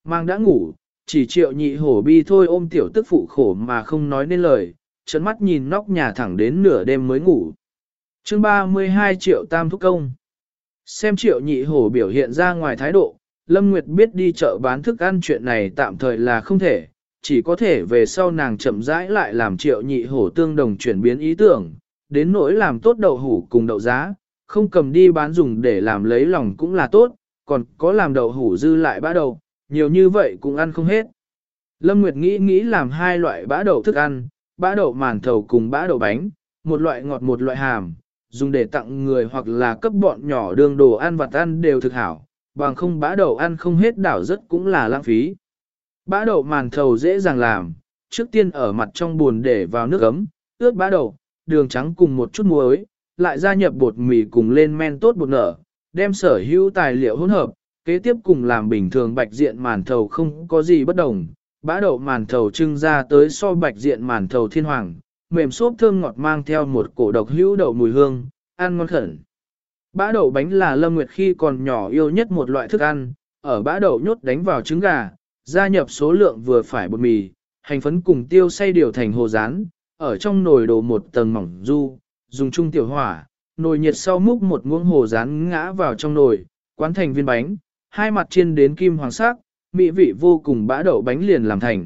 Mang đã ngủ, chỉ Triệu Nhị Hổ bi thôi ôm tiểu tức phụ khổ mà không nói nên lời, trấn mắt nhìn nóc nhà thẳng đến nửa đêm mới ngủ. Chương 32 Triệu Tam Thúc Công. Xem Triệu Nhị Hổ biểu hiện ra ngoài thái độ, Lâm Nguyệt biết đi chợ bán thức ăn chuyện này tạm thời là không thể, chỉ có thể về sau nàng chậm rãi lại làm Triệu Nhị Hổ tương đồng chuyển biến ý tưởng, đến nỗi làm tốt đậu hủ cùng đậu giá, không cầm đi bán dùng để làm lấy lòng cũng là tốt, còn có làm đậu hủ dư lại bã đậu, nhiều như vậy cũng ăn không hết. Lâm Nguyệt nghĩ làm hai loại bã đậu thức ăn, bã đậu màn thầu cùng bã đậu bánh, một loại ngọt một loại hàm, dùng để tặng người hoặc là cấp bọn nhỏ đương đồ ăn vặt ăn đều thực hảo, bằng không bã đậu ăn không hết đảo rất cũng là lãng phí. Bã đậu màn thầu dễ dàng làm, trước tiên ở mặt trong buồn để vào nước ấm, ướt bã đậu, đường trắng cùng một chút muối, lại gia nhập bột mì cùng lên men tốt bột nở, đem sở hữu tài liệu hỗn hợp, kế tiếp cùng làm bình thường bạch diện màn thầu không có gì bất đồng. Bã đậu màn thầu trưng ra tới so bạch diện màn thầu thiên hoàng, mềm xốp thơm ngọt mang theo một cổ độc hữu đậu mùi hương, ăn ngon khẩn. Bã đậu bánh là Lâm Nguyệt khi còn nhỏ yêu nhất một loại thức ăn, ở bã đậu nhốt đánh vào trứng gà, gia nhập số lượng vừa phải bột mì, hành phấn cùng tiêu xay điều thành hồ rán, ở trong nồi đổ một tầng mỏng du, dùng chung tiểu hỏa, nồi nhiệt sau múc một muỗng hồ rán ngã vào trong nồi, quán thành viên bánh, hai mặt chiên đến kim hoàng sắc, mỹ vị vô cùng bã đậu bánh liền làm thành.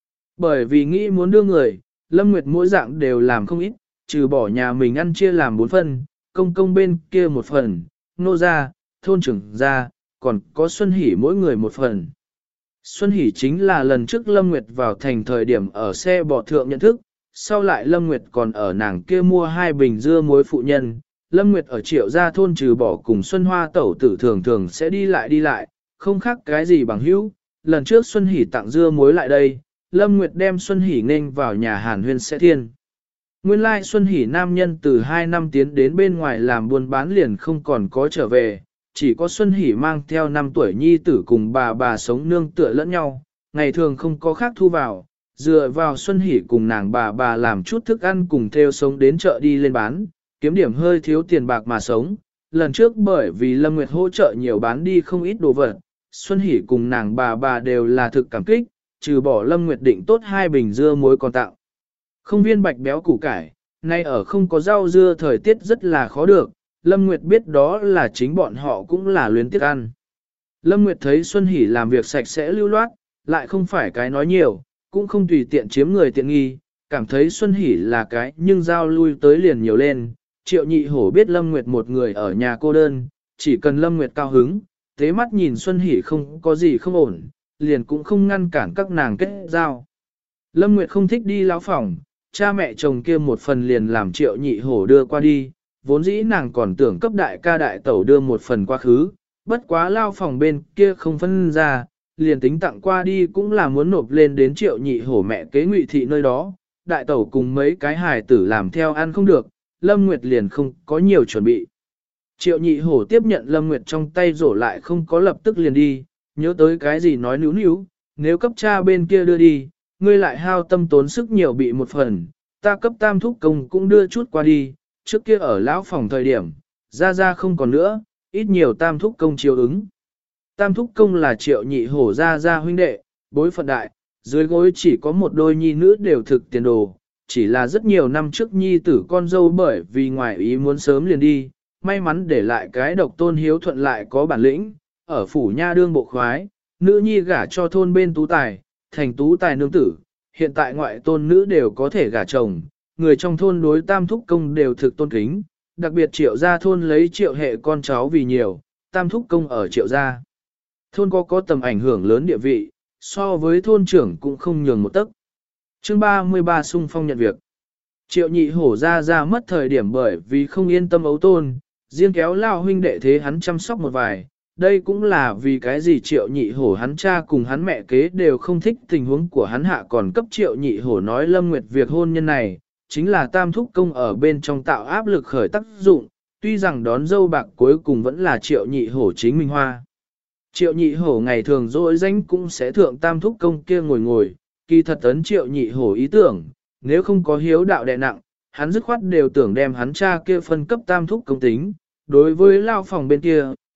Bởi vì nghĩ muốn đưa người, Lâm Nguyệt mỗi dạng đều làm không ít, trừ bỏ nhà mình ăn chia làm 4 phần, công công bên kia một phần, nô gia, thôn trưởng gia, còn có Xuân Hỷ mỗi người một phần. Xuân Hỷ chính là lần trước Lâm Nguyệt vào thành thời điểm ở xe bò thượng nhận thức, sau lại Lâm Nguyệt còn ở nàng kia mua 2 bình dưa muối phụ nhân. Lâm Nguyệt ở Triệu gia thôn trừ bỏ cùng Xuân Hoa tẩu tử thường sẽ đi lại, không khác cái gì bằng hữu. Lần trước Xuân Hỷ tặng dưa muối lại đây, Lâm Nguyệt đem Xuân Hỷ nên vào nhà Hàn Huyên sẽ thiên. Nguyên lai Xuân Hỷ nam nhân từ 2 năm tiến đến bên ngoài làm buôn bán liền không còn có trở về, chỉ có Xuân Hỷ mang theo 5 tuổi nhi tử cùng bà sống nương tựa lẫn nhau, ngày thường không có khác thu vào, dựa vào Xuân Hỷ cùng nàng bà làm chút thức ăn cùng theo sống đến chợ đi lên bán, kiếm điểm hơi thiếu tiền bạc mà sống. Lần trước bởi vì Lâm Nguyệt hỗ trợ nhiều bán đi không ít đồ vật, Xuân Hỷ cùng nàng bà đều là thực cảm kích, trừ bỏ Lâm Nguyệt định tốt 2 bình dưa muối còn tặng. Không viên bạch béo củ cải, nay ở không có rau dưa thời tiết rất là khó được, Lâm Nguyệt biết đó là chính bọn họ cũng là luyến tiếc ăn. Lâm Nguyệt thấy Xuân Hỷ làm việc sạch sẽ lưu loát, lại không phải cái nói nhiều, cũng không tùy tiện chiếm người tiện nghi, cảm thấy Xuân Hỷ là cái nhưng giao lui tới liền nhiều lên. Triệu Nhị Hổ biết Lâm Nguyệt một người ở nhà cô đơn, chỉ cần Lâm Nguyệt cao hứng, thế mắt nhìn Xuân Hỷ không có gì không ổn, liền cũng không ngăn cản các nàng kết giao. Lâm Nguyệt không thích đi lão phòng, cha mẹ chồng kia một phần liền làm Triệu Nhị Hổ đưa qua đi, vốn dĩ nàng còn tưởng cấp đại ca đại tẩu đưa một phần quá khứ, bất quá lao phòng bên kia không phân ra, liền tính tặng qua đi cũng là muốn nộp lên đến Triệu Nhị Hổ mẹ kế Ngụy thị nơi đó, đại tẩu cùng mấy cái hài tử làm theo ăn không được, Lâm Nguyệt liền không có nhiều chuẩn bị. Triệu Nhị Hổ tiếp nhận Lâm Nguyệt trong tay rổ lại không có lập tức liền đi, nhớ tới cái gì nói níu, nếu cấp cha bên kia đưa đi, ngươi lại hao tâm tốn sức nhiều bị một phần, ta cấp tam thúc công cũng đưa chút qua đi, trước kia ở lão phòng thời điểm, ra không còn nữa, ít nhiều tam thúc công chiều ứng. Tam thúc công là Triệu Nhị Hổ ra huynh đệ, bối phận đại, dưới gối chỉ có một đôi nhi nữ đều thực tiền đồ, chỉ là rất nhiều năm trước nhi tử con dâu bởi vì ngoài ý muốn sớm liền đi, may mắn để lại cái độc tôn hiếu thuận lại có bản lĩnh, ở phủ nha đương bộ khoái, nữ nhi gả cho thôn bên tú tài, thành tú tài nương tử, hiện tại ngoại tôn nữ đều có thể gả chồng, người trong thôn đối tam thúc công đều thực tôn kính, đặc biệt Triệu gia thôn lấy Triệu hệ con cháu vì nhiều, tam thúc công ở Triệu gia thôn có tầm ảnh hưởng lớn địa vị, so với thôn trưởng cũng không nhường một tấc. Chương 33 xung phong nhận việc. Triệu Nhị Hổ ra mất thời điểm bởi vì không yên tâm ấu tôn, riêng kéo lao huynh đệ thế hắn chăm sóc một vài. Đây cũng là vì cái gì Triệu Nhị Hổ hắn cha cùng hắn mẹ kế đều không thích tình huống của hắn hạ, còn cấp Triệu Nhị Hổ nói Lâm Nguyệt việc hôn nhân này, chính là tam thúc công ở bên trong tạo áp lực khởi tác dụng, tuy rằng đón dâu bạc cuối cùng vẫn là Triệu Nhị Hổ chính mình hoa. Triệu Nhị Hổ ngày thường dỗi danh cũng sẽ thượng tam thúc công kia ngồi, kỳ thật ấn Triệu Nhị Hổ ý tưởng, nếu không có hiếu đạo đè nặng, hắn dứt khoát đều tưởng đem hắn cha kia phân cấp tam thúc công tính. Đối với lao phòng bên kia,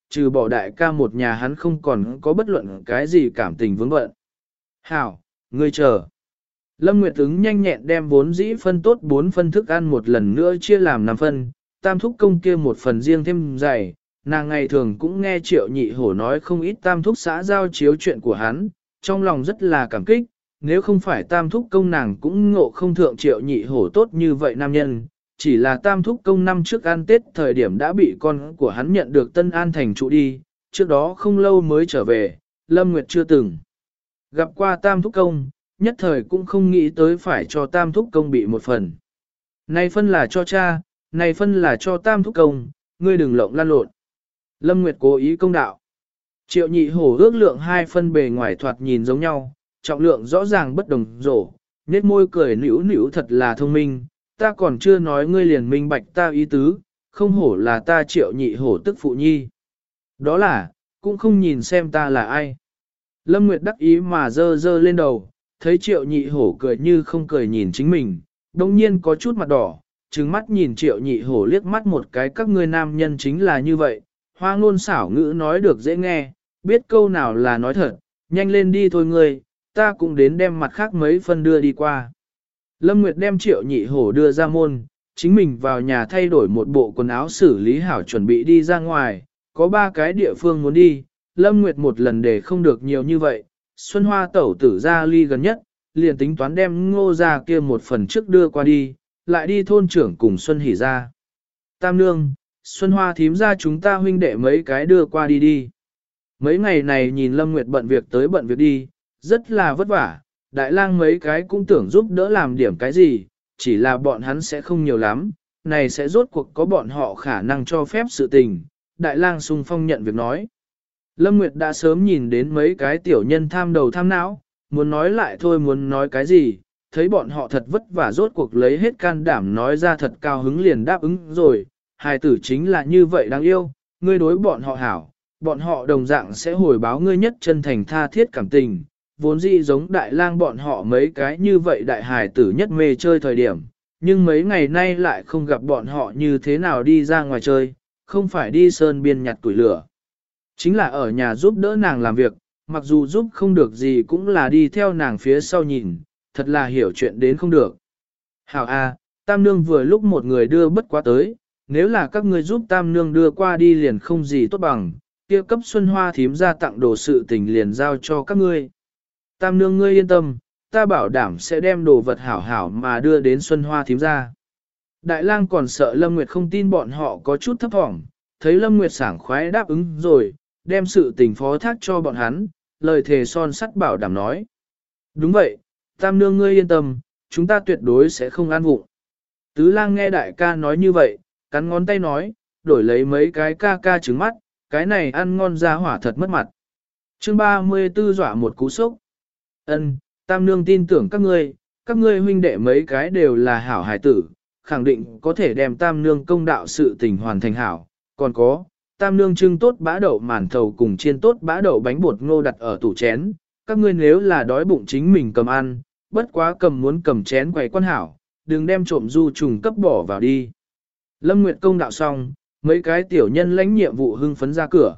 trừ bỏ đại ca một nhà hắn không còn có bất luận cái gì cảm tình vướng bận. Hảo, ngươi chờ. Lâm Nguyệt ứng nhanh nhẹn đem vốn dĩ phân tốt 4 phân thức ăn một lần nữa chia làm 5 phân, tam thúc công kia một phần riêng thêm dày, nàng ngày thường cũng nghe Triệu Nhị Hổ nói không ít tam thúc xã giao chiếu chuyện của hắn, trong lòng rất là cảm kích, nếu không phải tam thúc công nàng cũng ngộ không thượng Triệu Nhị Hổ tốt như vậy nam nhân, chỉ là tam thúc công năm trước ăn Tết thời điểm đã bị con của hắn nhận được Tân An thành trụ đi, trước đó không lâu mới trở về, Lâm Nguyệt chưa từng gặp qua tam thúc công, nhất thời cũng không nghĩ tới phải cho tam thúc công bị một phần. Này phân là cho cha, này phân là cho tam thúc công, ngươi đừng lộng lan lộn. Lâm Nguyệt cố ý công đạo. Triệu Nhị Hổ ước lượng 2 phân bề ngoài thoạt nhìn giống nhau, trọng lượng rõ ràng bất đồng rổ, nét môi cười nữu nữu thật là thông minh, ta còn chưa nói ngươi liền minh bạch ta ý tứ, không hổ là ta Triệu Nhị Hổ tức phụ nhi. Đó là, cũng không nhìn xem ta là ai. Lâm Nguyệt đắc ý mà dơ dơ lên đầu, thấy Triệu Nhị Hổ cười như không cười nhìn chính mình, đồng nhiên có chút mặt đỏ, trừng mắt nhìn Triệu Nhị Hổ liếc mắt một cái, các ngươi nam nhân chính là như vậy, hoa ngôn xảo ngữ nói được dễ nghe, biết câu nào là nói thật, nhanh lên đi thôi ngươi, ta cũng đến đem mặt khác mấy phân đưa đi qua. Lâm Nguyệt đem Triệu Nhị Hổ đưa ra môn, chính mình vào nhà thay đổi một bộ quần áo xử lý hảo chuẩn bị đi ra ngoài, có 3 cái địa phương muốn đi, Lâm Nguyệt một lần để không được nhiều như vậy, Xuân Hoa tẩu tử ra ly gần nhất, liền tính toán đem Ngô ra kia một phần trước đưa qua đi, lại đi thôn trưởng cùng Xuân Hỷ ra. Tam nương, Xuân Hoa thím ra chúng ta huynh đệ mấy cái đưa qua đi đi. Mấy ngày này nhìn Lâm Nguyệt bận việc tới bận việc đi, rất là vất vả, đại lang mấy cái cũng tưởng giúp đỡ làm điểm cái gì, chỉ là bọn hắn sẽ không nhiều lắm, này sẽ rốt cuộc có bọn họ khả năng cho phép sự tình. Đại lang sung phong nhận việc nói. Lâm Nguyệt đã sớm nhìn đến mấy cái tiểu nhân tham đầu tham não, muốn nói lại thôi muốn nói cái gì, thấy bọn họ thật vất vả rốt cuộc lấy hết can đảm nói ra thật cao hứng liền đáp ứng rồi, hài tử chính là như vậy đáng yêu, ngươi đối bọn họ hảo, bọn họ đồng dạng sẽ hồi báo ngươi nhất chân thành tha thiết cảm tình, vốn dĩ giống đại lang bọn họ mấy cái như vậy đại hài tử nhất mê chơi thời điểm, nhưng mấy ngày nay lại không gặp bọn họ như thế nào đi ra ngoài chơi, không phải đi sơn biên nhặt củi lửa. Chính là ở nhà giúp đỡ nàng làm việc, mặc dù giúp không được gì cũng là đi theo nàng phía sau nhìn, thật là hiểu chuyện đến không được. Hảo A, Tam Nương vừa lúc một người đưa bất quá tới, nếu là các ngươi giúp Tam Nương đưa qua đi liền không gì tốt bằng, kia cấp Xuân Hoa thím ra tặng đồ sự tình liền giao cho các ngươi. Tam Nương ngươi yên tâm, ta bảo đảm sẽ đem đồ vật hảo hảo mà đưa đến Xuân Hoa thím ra. Đại lang còn sợ Lâm Nguyệt không tin bọn họ có chút thấp thỏm, thấy Lâm Nguyệt sảng khoái đáp ứng rồi, đem sự tình phó thác cho bọn hắn, lời thề son sắt bảo đảm nói. Đúng vậy, Tam Nương ngươi yên tâm, chúng ta tuyệt đối sẽ không ăn vụng. Tứ lang nghe đại ca nói như vậy, cắn ngón tay nói, đổi lấy mấy cái ca ca trứng mắt, cái này ăn ngon ra hỏa thật mất mặt. Chương 34 dọa một cú sốc. Ân, Tam Nương tin tưởng các ngươi huynh đệ mấy cái đều là hảo hài tử, khẳng định có thể đem Tam Nương công đạo sự tình hoàn thành hảo. Còn có, Tam Nương trưng tốt bã đậu màn thầu cùng chiên tốt bã đậu bánh bột ngô đặt ở tủ chén, các ngươi nếu là đói bụng chính mình cầm ăn, bất quá muốn cầm chén quầy quan hảo, đừng đem trộm du trùng cấp bỏ vào đi. Lâm Nguyệt công đạo xong, mấy cái tiểu nhân lãnh nhiệm vụ hưng phấn ra cửa.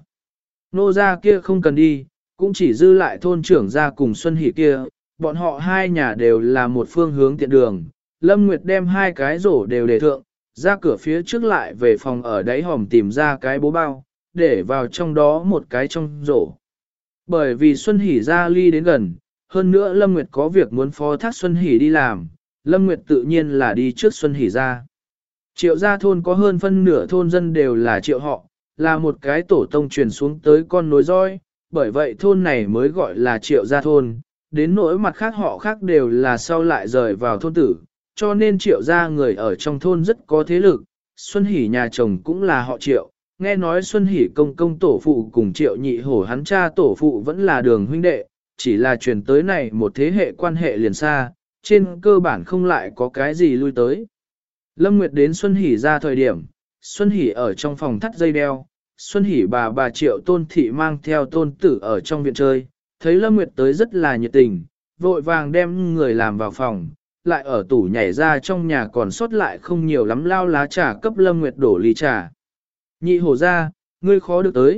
Nô ra kia không cần đi, cũng chỉ dư lại thôn trưởng ra cùng Xuân Hỷ kia, bọn họ hai nhà đều là một phương hướng tiện đường. Lâm Nguyệt đem 2 cái rổ đều để thượng, ra cửa phía trước lại về phòng ở đáy hòm tìm ra cái bố bao, để vào trong đó một cái trong rổ. Bởi vì Xuân Hỷ ra ly đến gần, hơn nữa Lâm Nguyệt có việc muốn phó thác Xuân Hỷ đi làm, Lâm Nguyệt tự nhiên là đi trước Xuân Hỷ ra. Triệu gia thôn có hơn phân nửa thôn dân đều là triệu họ, là một cái tổ tông truyền xuống tới con nối roi, bởi vậy thôn này mới gọi là triệu gia thôn, đến nỗi mặt khác họ khác đều là sau lại rời vào thôn tử, cho nên triệu gia người ở trong thôn rất có thế lực, Xuân Hỷ nhà chồng cũng là họ triệu, nghe nói Xuân Hỷ công công tổ phụ cùng triệu nhị hổ hắn cha tổ phụ vẫn là đường huynh đệ, chỉ là truyền tới này một thế hệ quan hệ liền xa, trên cơ bản không lại có cái gì lui tới. Lâm Nguyệt đến Xuân Hỷ ra thời điểm, Xuân Hỷ ở trong phòng thắt dây đeo, Xuân Hỷ bà Triệu Tôn Thị mang theo tôn tử ở trong viện chơi, thấy Lâm Nguyệt tới rất là nhiệt tình, vội vàng đem người làm vào phòng, lại ở tủ nhảy ra trong nhà còn sót lại không nhiều lắm lao lá trà cấp Lâm Nguyệt đổ ly trà. Nhị hổ ra, ngươi khó được tới,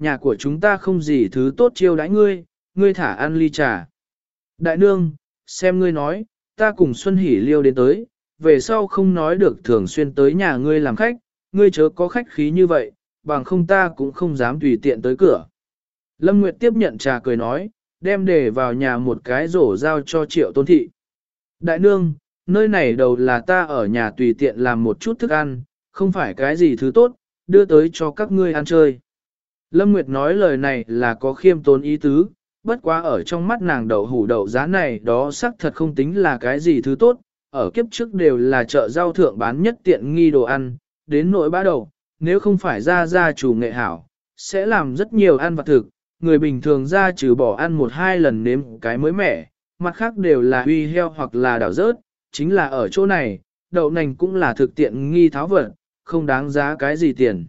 nhà của chúng ta không gì thứ tốt chiêu đãi ngươi, ngươi thả ăn ly trà. Đại nương, xem ngươi nói, ta cùng Xuân Hỷ Liêu đến tới, về sau không nói được thường xuyên tới nhà ngươi làm khách, ngươi chớ có khách khí như vậy, bằng không ta cũng không dám tùy tiện tới cửa. Lâm Nguyệt tiếp nhận trà cười nói, đem để vào nhà một cái rổ giao cho Triệu Tôn Thị. Đại nương, nơi này đầu là ta ở nhà tùy tiện làm một chút thức ăn, không phải cái gì thứ tốt, đưa tới cho các ngươi ăn chơi. Lâm Nguyệt nói lời này là có khiêm tốn ý tứ, bất quá ở trong mắt nàng đậu hủ đậu giá này đó xác thật không tính là cái gì thứ tốt, ở kiếp trước đều là chợ rau thượng bán nhất tiện nghi đồ ăn, đến nỗi bã đầu, nếu không phải ra chủ nghệ hảo, sẽ làm rất nhiều ăn vặt thực, người bình thường ra trừ bỏ ăn một hai lần nếm cái mới mẻ, mặt khác đều là huy heo hoặc là đảo rớt, chính là ở chỗ này, đậu nành cũng là thực tiện nghi tháo vật, không đáng giá cái gì tiền.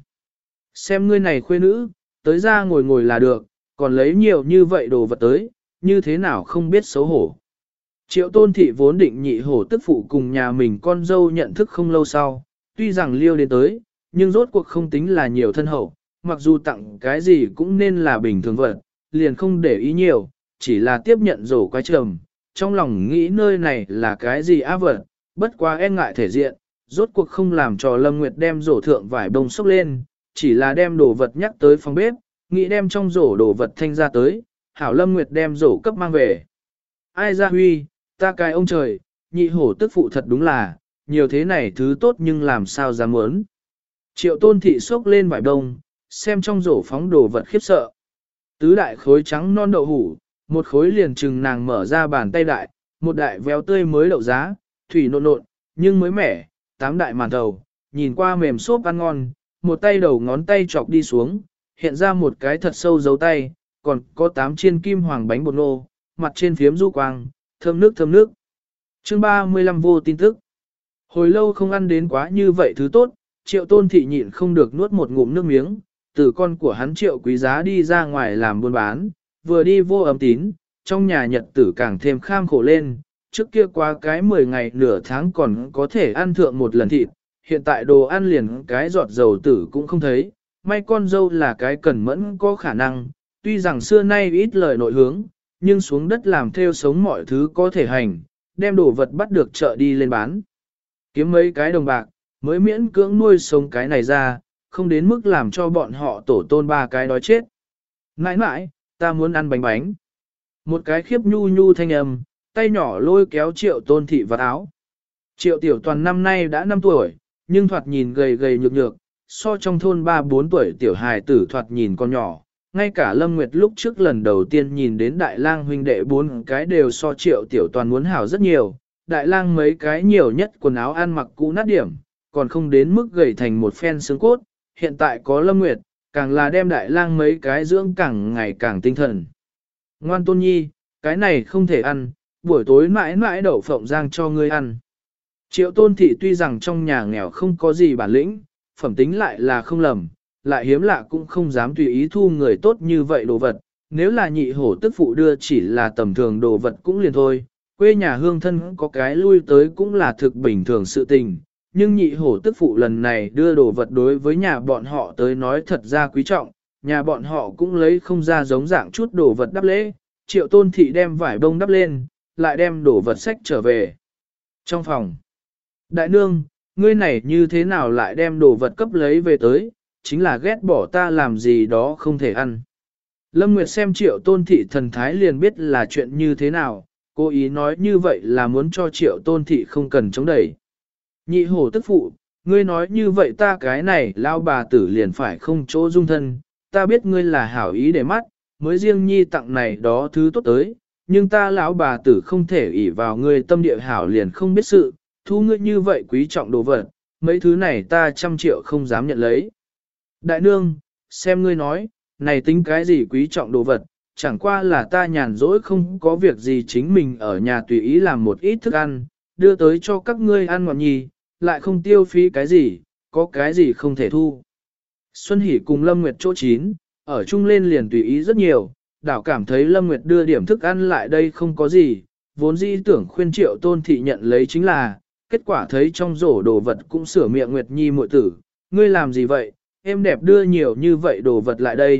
Xem ngươi này khuê nữ, tới ra ngồi ngồi là được, còn lấy nhiều như vậy đồ vật tới, như thế nào không biết xấu hổ. Triệu Tôn Thị vốn định nhị hổ tức phụ cùng nhà mình con dâu nhận thức không lâu sau, tuy rằng liêu đến tới, nhưng rốt cuộc không tính là nhiều thân hậu, mặc dù tặng cái gì cũng nên là bình thường vật, liền không để ý nhiều, chỉ là tiếp nhận rổ quái trầm, trong lòng nghĩ nơi này là cái gì á vật, bất quá e ngại thể diện, rốt cuộc không làm cho Lâm Nguyệt đem rổ thượng vải bông xốc lên, chỉ là đem đồ vật nhắc tới phòng bếp, nghĩ đem trong rổ đồ vật thanh ra tới, hảo Lâm Nguyệt đem rổ cấp mang về. Ai ra huy, ta cái ông trời, nhị hổ tức phụ thật đúng là, nhiều thế này thứ tốt nhưng làm sao dám muốn. Triệu Tôn Thị xốc lên vải bông, xem trong rổ phóng đồ vật khiếp sợ. Tứ đại khối trắng non đậu hủ, một khối liền chừng nàng mở ra bàn tay đại, một đại véo tươi mới đậu giá, thủy nộn nộn, nhưng mới mẻ, tám đại màn đầu, nhìn qua mềm xốp ăn ngon, một tay đầu ngón tay chọc đi xuống, hiện ra một cái thật sâu dấu tay, còn có 8 chiên kim hoàng bánh bột nô, mặt trên phiếm du quang, thơm nước thơm nước. Chương 35 vô tin tức. Hồi lâu không ăn đến quá như vậy thứ tốt, Triệu Tôn Thị nhịn không được nuốt một ngụm nước miếng, từ con của hắn Triệu Quý Giá đi ra ngoài làm buôn bán, vừa đi vô ấm tín, trong nhà nhật tử càng thêm kham khổ lên, trước kia qua cái 10 ngày nửa tháng còn có thể ăn thượng một lần thịt, hiện tại đồ ăn liền cái giọt dầu tử cũng không thấy, may con dâu là cái cẩn mẫn có khả năng, tuy rằng xưa nay ít lời nội hướng, nhưng xuống đất làm theo sống mọi thứ có thể hành, đem đồ vật bắt được chợ đi lên bán. Kiếm mấy cái đồng bạc, mới miễn cưỡng nuôi sống cái này ra, không đến mức làm cho bọn họ tổ tôn ba cái đói chết. Nãi nãi, ta muốn ăn bánh bánh. Một cái khiếp nhu nhu thanh âm, tay nhỏ lôi kéo Triệu Tôn Thị vào áo. Triệu Tiểu Toàn năm nay đã 5 tuổi, nhưng thoạt nhìn gầy gầy nhược nhược, so trong thôn 3-4 tuổi tiểu hài tử thoạt nhìn con nhỏ. Ngay cả Lâm Nguyệt lúc trước lần đầu tiên nhìn đến Đại Lang huynh đệ 4 cái đều so Triệu Tiểu Toàn muốn hảo rất nhiều. Đại Lang mấy cái nhiều nhất quần áo ăn mặc cũ nát điểm, còn không đến mức gầy thành một phen xương cốt. Hiện tại có Lâm Nguyệt, càng là đem Đại Lang mấy cái dưỡng càng ngày càng tinh thần. Ngoan Tôn Nhi, cái này không thể ăn, buổi tối mãi mãi đậu phộng rang cho ngươi ăn. Triệu Tôn Thị tuy rằng trong nhà nghèo không có gì bản lĩnh, phẩm tính lại là không lầm, lại hiếm lạ cũng không dám tùy ý thu người tốt như vậy đồ vật. Nếu là nhị hổ tức phụ đưa chỉ là tầm thường đồ vật cũng liền thôi, quê nhà hương thân có cái lui tới cũng là thực bình thường sự tình. Nhưng nhị hổ tức phụ lần này đưa đồ vật đối với nhà bọn họ tới nói thật ra quý trọng, nhà bọn họ cũng lấy không ra giống dạng chút đồ vật đắp lễ. Triệu Tôn Thị đem vải bông đắp lên, lại đem đồ vật sách trở về. Trong phòng, đại nương, ngươi này như thế nào lại đem đồ vật cấp lấy về tới, chính là ghét bỏ ta làm gì đó không thể ăn. Lâm Nguyệt xem Triệu Tôn Thị thần thái liền biết là chuyện như thế nào, cố ý nói như vậy là muốn cho Triệu Tôn Thị không cần chống đẩy. Nhị hổ tức phụ, ngươi nói như vậy ta cái này lao bà tử liền phải không chỗ dung thân, ta biết ngươi là hảo ý để mắt, mới riêng nhi tặng này đó thứ tốt tới, nhưng ta lão bà tử không thể ỷ vào ngươi tâm địa hảo liền không biết sự, thu ngươi như vậy quý trọng đồ vật, mấy thứ này ta 100 triệu không dám nhận lấy. Đại nương, xem ngươi nói, này tính cái gì quý trọng đồ vật, chẳng qua là ta nhàn rỗi không có việc gì chính mình ở nhà tùy ý làm một ít thức ăn, đưa tới cho các ngươi ăn ngọt nhì, lại không tiêu phí cái gì, có cái gì không thể thu. Xuân Hỷ cùng Lâm Nguyệt chỗ 9, ở chung lên liền tùy ý rất nhiều, đảo cảm thấy Lâm Nguyệt đưa điểm thức ăn lại đây không có gì, vốn dĩ tưởng khuyên Triệu Tôn Thị nhận lấy chính là, kết quả thấy trong rổ đồ vật cũng sửa miệng Nguyệt Nhi muội tử, ngươi làm gì vậy, em đẹp đưa nhiều như vậy đồ vật lại đây,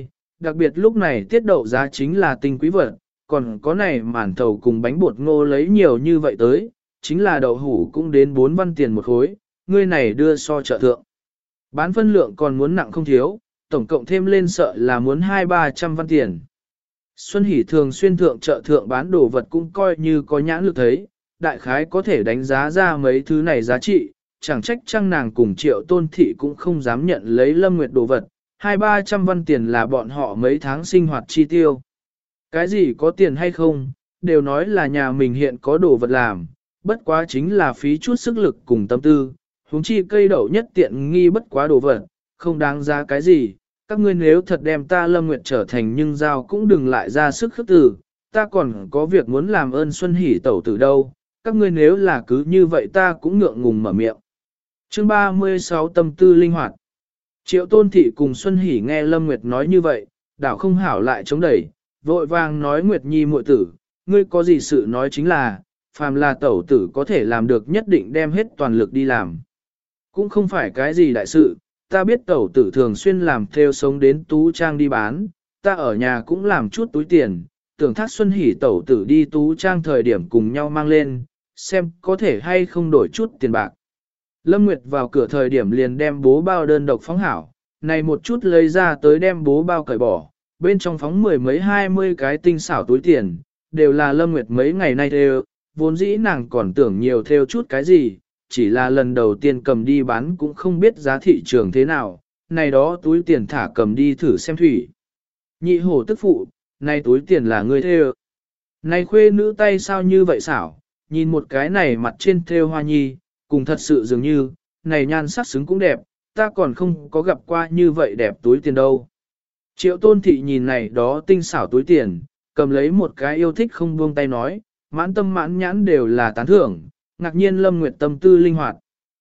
đặc biệt lúc này tiết đậu giá chính là tinh quý vật, còn có này màn thầu cùng bánh bột ngô lấy nhiều như vậy tới, chính là đậu hủ cũng đến 4 văn tiền một khối, ngươi này đưa so chợ thượng. Bán phân lượng còn muốn nặng không thiếu, tổng cộng thêm lên sợ là muốn 200-300 văn tiền. Xuân Hỷ thường xuyên thượng chợ thượng bán đồ vật cũng coi như có nhãn lực thấy, đại khái có thể đánh giá ra mấy thứ này giá trị, chẳng trách chăng nàng cùng Triệu Tôn Thị cũng không dám nhận lấy Lâm Nguyệt đồ vật, 200-300 văn tiền là bọn họ mấy tháng sinh hoạt chi tiêu. Cái gì có tiền hay không, đều nói là nhà mình hiện có đồ vật làm, bất quá chính là phí chút sức lực cùng tâm tư, huống chi cây đậu nhất tiện nghi bất quá đồ vật, không đáng giá cái gì. Các ngươi nếu thật đem ta Lâm Nguyệt trở thành nhưng giao cũng đừng lại ra sức khước từ, ta còn có việc muốn làm ơn Xuân Hỷ tẩu tử đâu, các ngươi nếu là cứ như vậy ta cũng ngượng ngùng mở miệng. Chương 36 tâm tư linh hoạt. Triệu Tôn Thị cùng Xuân Hỷ nghe Lâm Nguyệt nói như vậy, đảo không hảo lại chống đẩy, vội vàng nói Nguyệt Nhi muội tử, ngươi có gì sự nói chính là, phàm là tẩu tử có thể làm được nhất định đem hết toàn lực đi làm. Cũng không phải cái gì đại sự, ta biết tẩu tử thường xuyên làm theo sống đến Tú Trang đi bán, ta ở nhà cũng làm chút túi tiền, tưởng thác Xuân Hỷ tẩu tử đi Tú Trang thời điểm cùng nhau mang lên, xem có thể hay không đổi chút tiền bạc. Lâm Nguyệt vào cửa thời điểm liền đem bố bao đơn độc phóng hảo, này một chút lấy ra tới đem bố bao cởi bỏ, bên trong phóng 10 mấy 20 cái tinh xảo túi tiền, đều là Lâm Nguyệt mấy ngày nay theo, vốn dĩ nàng còn tưởng nhiều theo chút cái gì, chỉ là lần đầu tiên cầm đi bán cũng không biết giá thị trường thế nào, này đó túi tiền thả cầm đi thử xem thủy. Nhị hổ tức phụ, này túi tiền là người theo. Này khuê nữ tay sao như vậy xảo, nhìn một cái này mặt trên theo hoa nhi, cùng thật sự dường như, này nhan sắc xứng cũng đẹp, ta còn không có gặp qua như vậy đẹp túi tiền đâu. Triệu Tôn Thị nhìn này đó tinh xảo túi tiền, cầm lấy một cái yêu thích không buông tay nói, mãn tâm mãn nhãn đều là tán thưởng, ngạc nhiên Lâm Nguyệt tâm tư linh hoạt.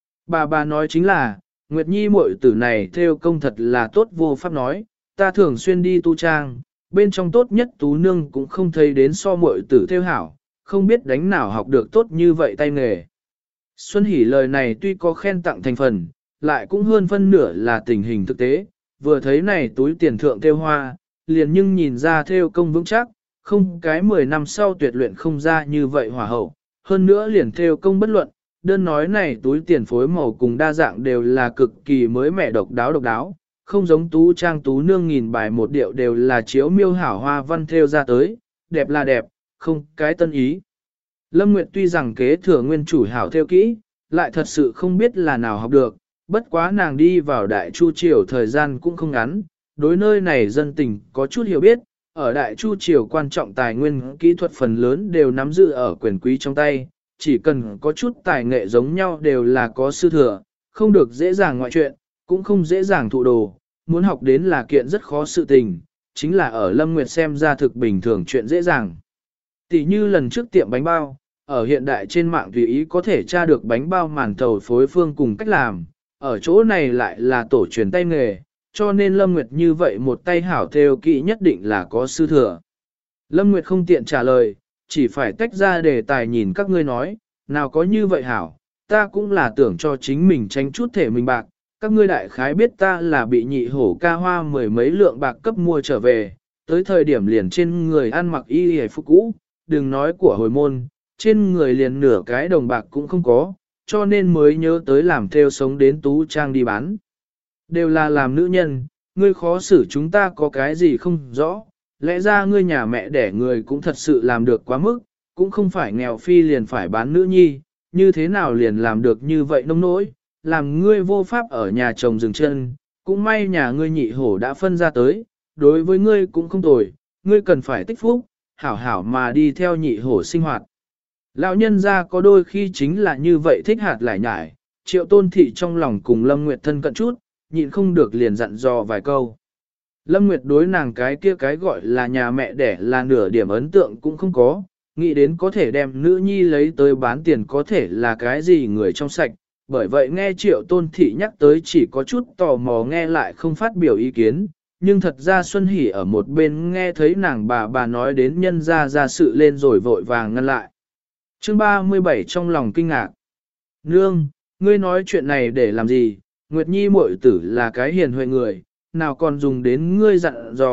Bà nói chính là, Nguyệt Nhi muội tử này theo công thật là tốt vô pháp nói, ta thường xuyên đi tu trang, bên trong tốt nhất tú nương cũng không thấy đến so muội tử theo hảo, không biết đánh nào học được tốt như vậy tay nghề. Xuân Hỷ lời này tuy có khen tặng thành phần, lại cũng hơn phân nửa là tình hình thực tế, vừa thấy này túi tiền thượng theo hoa, liền nhưng nhìn ra theo công vững chắc, không cái 10 năm sau tuyệt luyện không ra như vậy hỏa hậu, hơn nữa liền theo công bất luận, đơn nói này túi tiền phối màu cùng đa dạng đều là cực kỳ mới mẻ độc đáo, không giống tú trang tú nương nghìn bài một điệu đều là chiếu miêu hảo hoa văn theo ra tới, đẹp là đẹp, không cái tân ý. Lâm Nguyệt tuy rằng kế thừa nguyên chủ hảo theo kỹ, lại thật sự không biết là nào học được, bất quá nàng đi vào Đại Chu Triều thời gian cũng không ngắn, đối nơi này dân tình có chút hiểu biết, ở Đại Chu Triều quan trọng tài nguyên kỹ thuật phần lớn đều nắm giữ ở quyền quý trong tay, chỉ cần có chút tài nghệ giống nhau đều là có sư thừa, không được dễ dàng ngoại chuyện, cũng không dễ dàng thụ đồ, muốn học đến là kiện rất khó sự tình, chính là ở Lâm Nguyệt xem ra thực bình thường chuyện dễ dàng. Tỷ như lần trước tiệm bánh bao, ở hiện đại trên mạng tùy ý có thể tra được bánh bao màn thầu phối phương cùng cách làm, ở chỗ này lại là tổ truyền tay nghề, cho nên Lâm Nguyệt như vậy một tay hảo theo kỹ nhất định là có sư thừa. Lâm Nguyệt không tiện trả lời, chỉ phải tách ra đề tài nhìn các ngươi nói, nào có như vậy hảo, ta cũng là tưởng cho chính mình tránh chút thể mình bạc, các ngươi đại khái biết ta là bị nhị hổ ca hoa 10 mấy lượng bạc cấp mua trở về, tới thời điểm liền trên người ăn mặc y hề phục cũ, đừng nói của hồi môn, trên người liền nửa cái đồng bạc cũng không có, cho nên mới nhớ tới làm theo sống đến Tú Trang đi bán. Đều là làm nữ nhân, ngươi khó xử chúng ta có cái gì không rõ, lẽ ra ngươi nhà mẹ đẻ người cũng thật sự làm được quá mức, cũng không phải nghèo phi liền phải bán nữ nhi, như thế nào liền làm được như vậy nông nỗi, làm ngươi vô pháp ở nhà chồng dừng chân, cũng may nhà ngươi nhị hổ đã phân ra tới, đối với ngươi cũng không tồi, ngươi cần phải tích phúc, hảo hảo mà đi theo nhị hổ sinh hoạt. Lão nhân gia có đôi khi chính là như vậy thích hạt lại nhải, Triệu Tôn Thị trong lòng cùng Lâm Nguyệt thân cận chút, nhịn không được liền dặn dò vài câu. Lâm Nguyệt đối nàng cái kia cái gọi là nhà mẹ đẻ là nửa điểm ấn tượng cũng không có, nghĩ đến có thể đem nữ nhi lấy tới bán tiền có thể là cái gì người trong sạch, bởi vậy nghe Triệu Tôn Thị nhắc tới chỉ có chút tò mò nghe lại không phát biểu ý kiến, nhưng thật ra Xuân Hỷ ở một bên nghe thấy nàng bà nói đến nhân ra sự lên rồi vội vàng ngăn lại. Chương 37 trong lòng kinh ngạc. Nương, ngươi nói chuyện này để làm gì? Nguyệt Nhi muội tử là cái hiền huệ người, nào còn dùng đến ngươi dặn dò,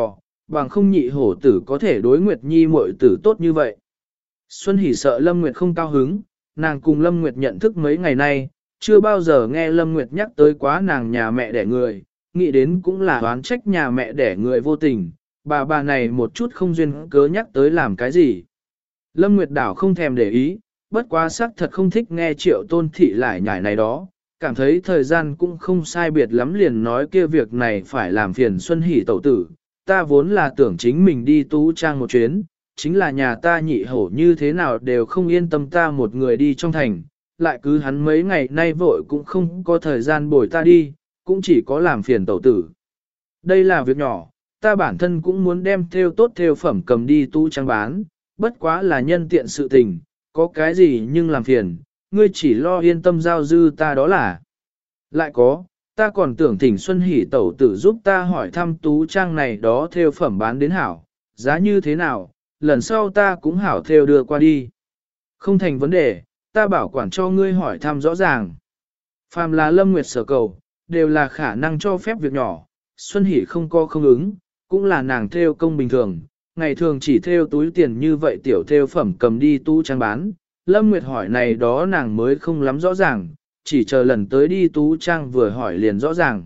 bằng không nhị hổ tử có thể đối Nguyệt Nhi muội tử tốt như vậy. Xuân Hỷ sợ Lâm Nguyệt không cao hứng, nàng cùng Lâm Nguyệt nhận thức mấy ngày nay, chưa bao giờ nghe Lâm Nguyệt nhắc tới quá nàng nhà mẹ đẻ người, nghĩ đến cũng là oán trách nhà mẹ đẻ người vô tình, bà này một chút không duyên cớ nhắc tới làm cái gì. Lâm Nguyệt đảo không thèm để ý, bất quá xác thật không thích nghe Triệu Tôn Thị lại nhải này đó, cảm thấy thời gian cũng không sai biệt lắm liền nói kia việc này phải làm phiền Xuân Hỷ tẩu tử, ta vốn là tưởng chính mình đi Tú Trang một chuyến, chính là nhà ta nhị hổ như thế nào đều không yên tâm ta một người đi trong thành, lại cứ hắn mấy ngày nay vội cũng không có thời gian bồi ta đi, cũng chỉ có làm phiền tẩu tử. Đây là việc nhỏ, ta bản thân cũng muốn đem theo tốt theo phẩm cầm đi Tú Trang bán, bất quá là nhân tiện sự tình, có cái gì nhưng làm phiền, ngươi chỉ lo yên tâm giao dư ta đó là. Lại có, ta còn tưởng thỉnh Xuân Hỷ tẩu tử giúp ta hỏi thăm Tú Trang này đó theo phẩm bán đến hảo, giá như thế nào, lần sau ta cũng hảo theo đưa qua đi. Không thành vấn đề, ta bảo quản cho ngươi hỏi thăm rõ ràng. Phàm là Lâm Nguyệt sở cầu, đều là khả năng cho phép việc nhỏ, Xuân Hỷ không có không ứng, cũng là nàng theo công bình thường, ngày thường chỉ theo túi tiền như vậy tiểu theo phẩm cầm đi Tú Trang bán. Lâm Nguyệt hỏi này đó nàng mới không lắm rõ ràng, chỉ chờ lần tới đi Tú Trang vừa hỏi liền rõ ràng.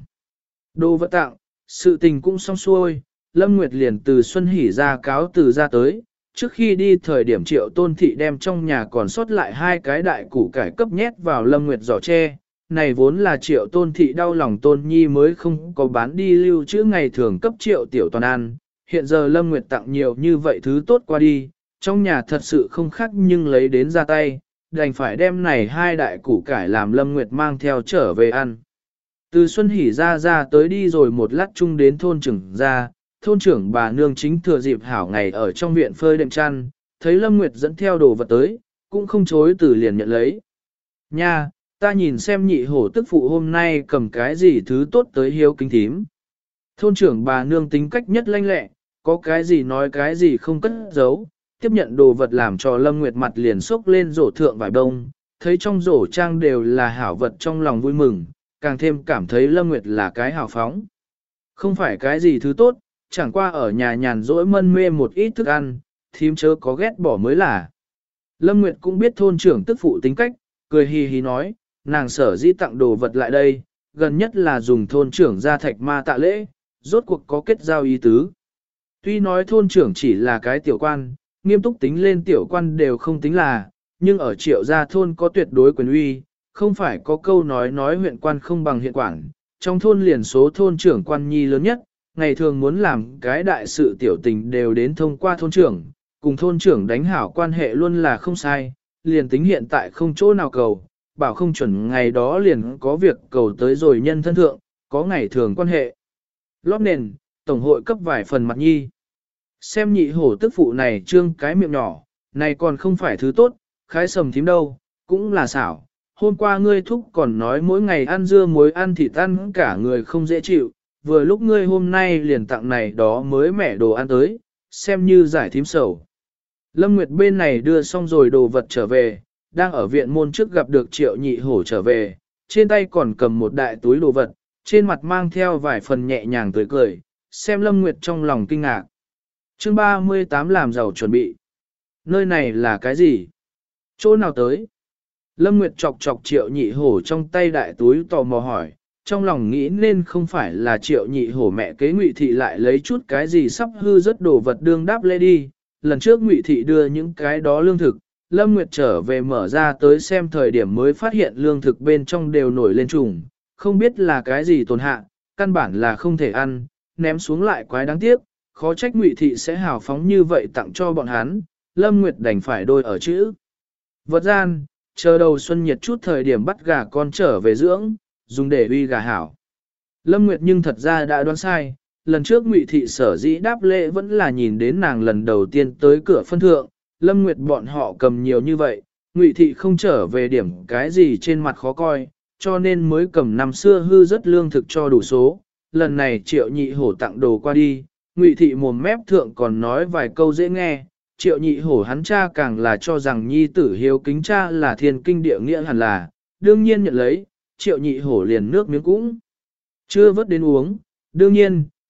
Đồ vật tặng, sự tình cũng xong xuôi, Lâm Nguyệt liền từ Xuân Hỷ ra cáo từ ra tới, trước khi đi thời điểm Triệu Tôn Thị đem trong nhà còn sót lại 2 cái đại củ cải cấp nhét vào Lâm Nguyệt giỏ tre, này vốn là Triệu Tôn Thị đau lòng Tôn Nhi mới không có bán đi lưu trữ ngày thường cấp Triệu Tiểu Toàn ăn, hiện giờ Lâm Nguyệt tặng nhiều như vậy thứ tốt qua đi, trong nhà thật sự không khác nhưng lấy đến ra tay, đành phải đem này 2 đại củ cải làm Lâm Nguyệt mang theo trở về ăn. Từ Xuân Hỷ ra tới đi rồi một lát chung đến thôn trưởng ra, thôn trưởng bà nương chính thừa dịp hảo ngày ở trong viện phơi đệm chăn, thấy Lâm Nguyệt dẫn theo đồ vật tới, cũng không chối từ liền nhận lấy. Nha, ta nhìn xem nhị hổ tức phụ hôm nay cầm cái gì thứ tốt tới hiếu kính thím. Thôn trưởng bà nương tính cách nhất lanh lẹ, có cái gì nói cái gì không cất giấu, tiếp nhận đồ vật làm cho Lâm Nguyệt mặt liền xốc lên rổ thượng vài bông, thấy trong rổ trang đều là hảo vật trong lòng vui mừng, càng thêm cảm thấy Lâm Nguyệt là cái hào phóng. Không phải cái gì thứ tốt, chẳng qua ở nhà nhàn rỗi mân mê một ít thức ăn, thím chớ có ghét bỏ mới là. Lâm Nguyệt cũng biết thôn trưởng tức phụ tính cách, cười hì hì nói, nàng sở dĩ tặng đồ vật lại đây, gần nhất là dùng thôn trưởng ra thạch ma tạ lễ, rốt cuộc có kết giao ý tứ. Tuy nói thôn trưởng chỉ là cái tiểu quan, nghiêm túc tính lên tiểu quan đều không tính là, nhưng ở Triệu gia thôn có tuyệt đối quyền uy, không phải có câu nói huyện quan không bằng huyện quản, trong thôn liền số thôn trưởng quan nhi lớn nhất, ngày thường muốn làm cái đại sự tiểu tình đều đến thông qua thôn trưởng, cùng thôn trưởng đánh hảo quan hệ luôn là không sai, liền tính hiện tại không chỗ nào cầu, bảo không chuẩn ngày đó liền có việc cầu tới rồi nhân thân thượng, có ngày thường quan hệ. Lót nền, tổng hội cấp vài phần mặt nhi. Xem nhị hổ tức phụ này trương cái miệng nhỏ, này còn không phải thứ tốt, khái sầm thím đâu, cũng là xảo. Hôm qua ngươi thúc còn nói mỗi ngày ăn dưa muối ăn thịt ăn cả người không dễ chịu, vừa lúc ngươi hôm nay liền tặng này đó mới mẻ đồ ăn tới, xem như giải thím sầu. Lâm Nguyệt bên này đưa xong rồi đồ vật trở về, đang ở viện môn trước gặp được Triệu nhị hổ trở về, trên tay còn cầm một đại túi đồ vật, trên mặt mang theo vài phần nhẹ nhàng tươi cười, xem Lâm Nguyệt trong lòng kinh ngạc. Chương 38 làm giàu chuẩn bị. Nơi này là cái gì? Chỗ nào tới? Lâm Nguyệt chọc chọc Triệu nhị hổ trong tay đại túi tò mò hỏi, trong lòng nghĩ nên không phải là Triệu nhị hổ mẹ kế Ngụy Thị lại lấy chút cái gì sắp hư rất đồ vật đương đáp lễ đi. Lần trước Ngụy Thị đưa những cái đó lương thực, Lâm Nguyệt trở về mở ra tới xem thời điểm mới phát hiện lương thực bên trong đều nổi lên trùng, không biết là cái gì tồn hạ, căn bản là không thể ăn, ném xuống lại quái đáng tiếc, khó trách Ngụy Thị sẽ hào phóng như vậy tặng cho bọn hắn, Lâm Nguyệt đành phải đôi ở chữ. Vật gian, chờ đầu xuân nhiệt chút thời điểm bắt gà con trở về dưỡng, dùng để uy gà hảo. Lâm Nguyệt nhưng thật ra đã đoán sai, lần trước Ngụy Thị sở dĩ đáp lễ vẫn là nhìn đến nàng lần đầu tiên tới cửa phân thượng, Lâm Nguyệt bọn họ cầm nhiều như vậy, Ngụy Thị không trở về điểm cái gì trên mặt khó coi, cho nên mới cầm năm xưa hư rất lương thực cho đủ số. Lần này Triệu nhị hổ tặng đồ qua đi, Ngụy Thị mồm mép thượng còn nói vài câu dễ nghe, Triệu nhị hổ hắn cha càng là cho rằng nhi tử hiếu kính cha là thiên kinh địa nghĩa hẳn là, đương nhiên nhận lấy, Triệu nhị hổ liền nước miếng cũng chưa vớt đến uống, đương nhiên,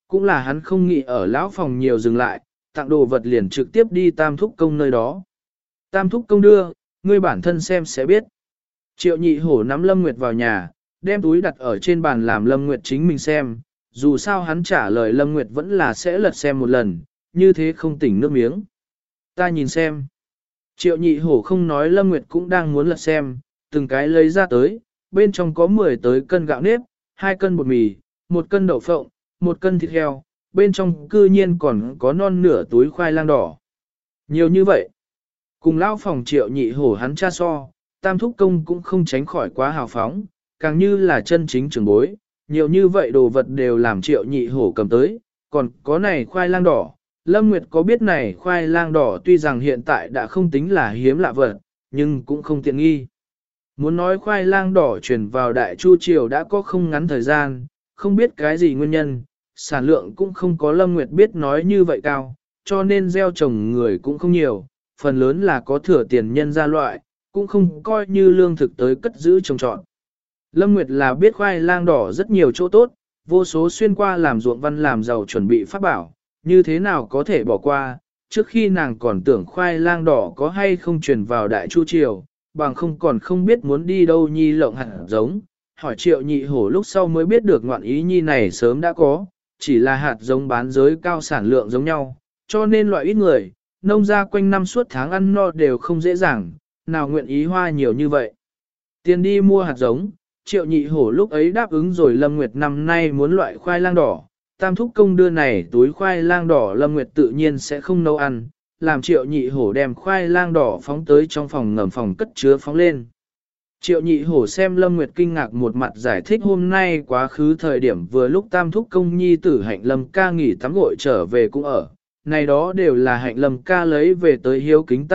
cũng là hắn không nghĩ ở lão phòng nhiều dừng lại, tặng đồ vật liền trực tiếp đi tam thúc công nơi đó. Tam thúc công đưa, ngươi bản thân xem sẽ biết. Triệu nhị hổ nắm Lâm Nguyệt vào nhà, đem túi đặt ở trên bàn làm Lâm Nguyệt chính mình xem, dù sao hắn trả lời Lâm Nguyệt vẫn là sẽ lật xem một lần, như thế không tỉnh nước miếng. Ta nhìn xem. Triệu nhị hổ không nói Lâm Nguyệt cũng đang muốn lật xem, từng cái lấy ra tới, bên trong có 10 tới cân gạo nếp, 2 cân bột mì, 1 cân đậu phộng, 1 cân thịt heo, bên trong cư nhiên còn có non nửa túi khoai lang đỏ. Nhiều như vậy. Cùng lão phòng triệu nhị hổ hắn cha so, tam thúc công cũng không tránh khỏi quá hào phóng, càng như là chân chính trưởng bối, nhiều như vậy đồ vật đều làm triệu nhị hổ cầm tới, còn có này khoai lang đỏ. Lâm Nguyệt có biết này khoai lang đỏ tuy rằng hiện tại đã không tính là hiếm lạ vật, nhưng cũng không tiện nghi. Muốn nói khoai lang đỏ chuyển vào Đại Chu Triều đã có không ngắn thời gian, không biết cái gì nguyên nhân, sản lượng cũng không có Lâm Nguyệt biết nói như vậy cao, cho nên gieo trồng người cũng không nhiều, phần lớn là có thừa tiền nhân ra loại, cũng không coi như lương thực tới cất giữ trồng trọt. Lâm Nguyệt là biết khoai lang đỏ rất nhiều chỗ tốt, vô số xuyên qua làm ruộng văn làm giàu chuẩn bị phát bảo, như thế nào có thể bỏ qua, trước khi nàng còn tưởng khoai lang đỏ có hay không truyền vào Đại Chu Triều, bằng không còn không biết muốn đi đâu nhi lộng hạt giống, hỏi triệu nhị hổ lúc sau mới biết được ngoạn ý nhi này sớm đã có, chỉ là hạt giống bán giới cao sản lượng giống nhau, cho nên loại ít người, nông gia quanh năm suốt tháng ăn no đều không dễ dàng, nào nguyện ý hoa nhiều như vậy. Tiền đi mua hạt giống, triệu nhị hổ lúc ấy đáp ứng rồi Lâm Nguyệt năm nay muốn loại khoai lang đỏ, tam thúc công đưa này túi khoai lang đỏ Lâm Nguyệt tự nhiên sẽ không nấu ăn, làm triệu nhị hổ đem khoai lang đỏ phóng tới trong phòng ngầm phòng cất chứa phóng lên. Triệu nhị hổ xem Lâm Nguyệt kinh ngạc một mặt giải thích hôm nay quá khứ thời điểm vừa lúc tam thúc công nhi tử hạnh Lâm ca nghỉ tắm gội trở về cũng ở, này đó đều là hạnh Lâm ca lấy về tới hiếu kính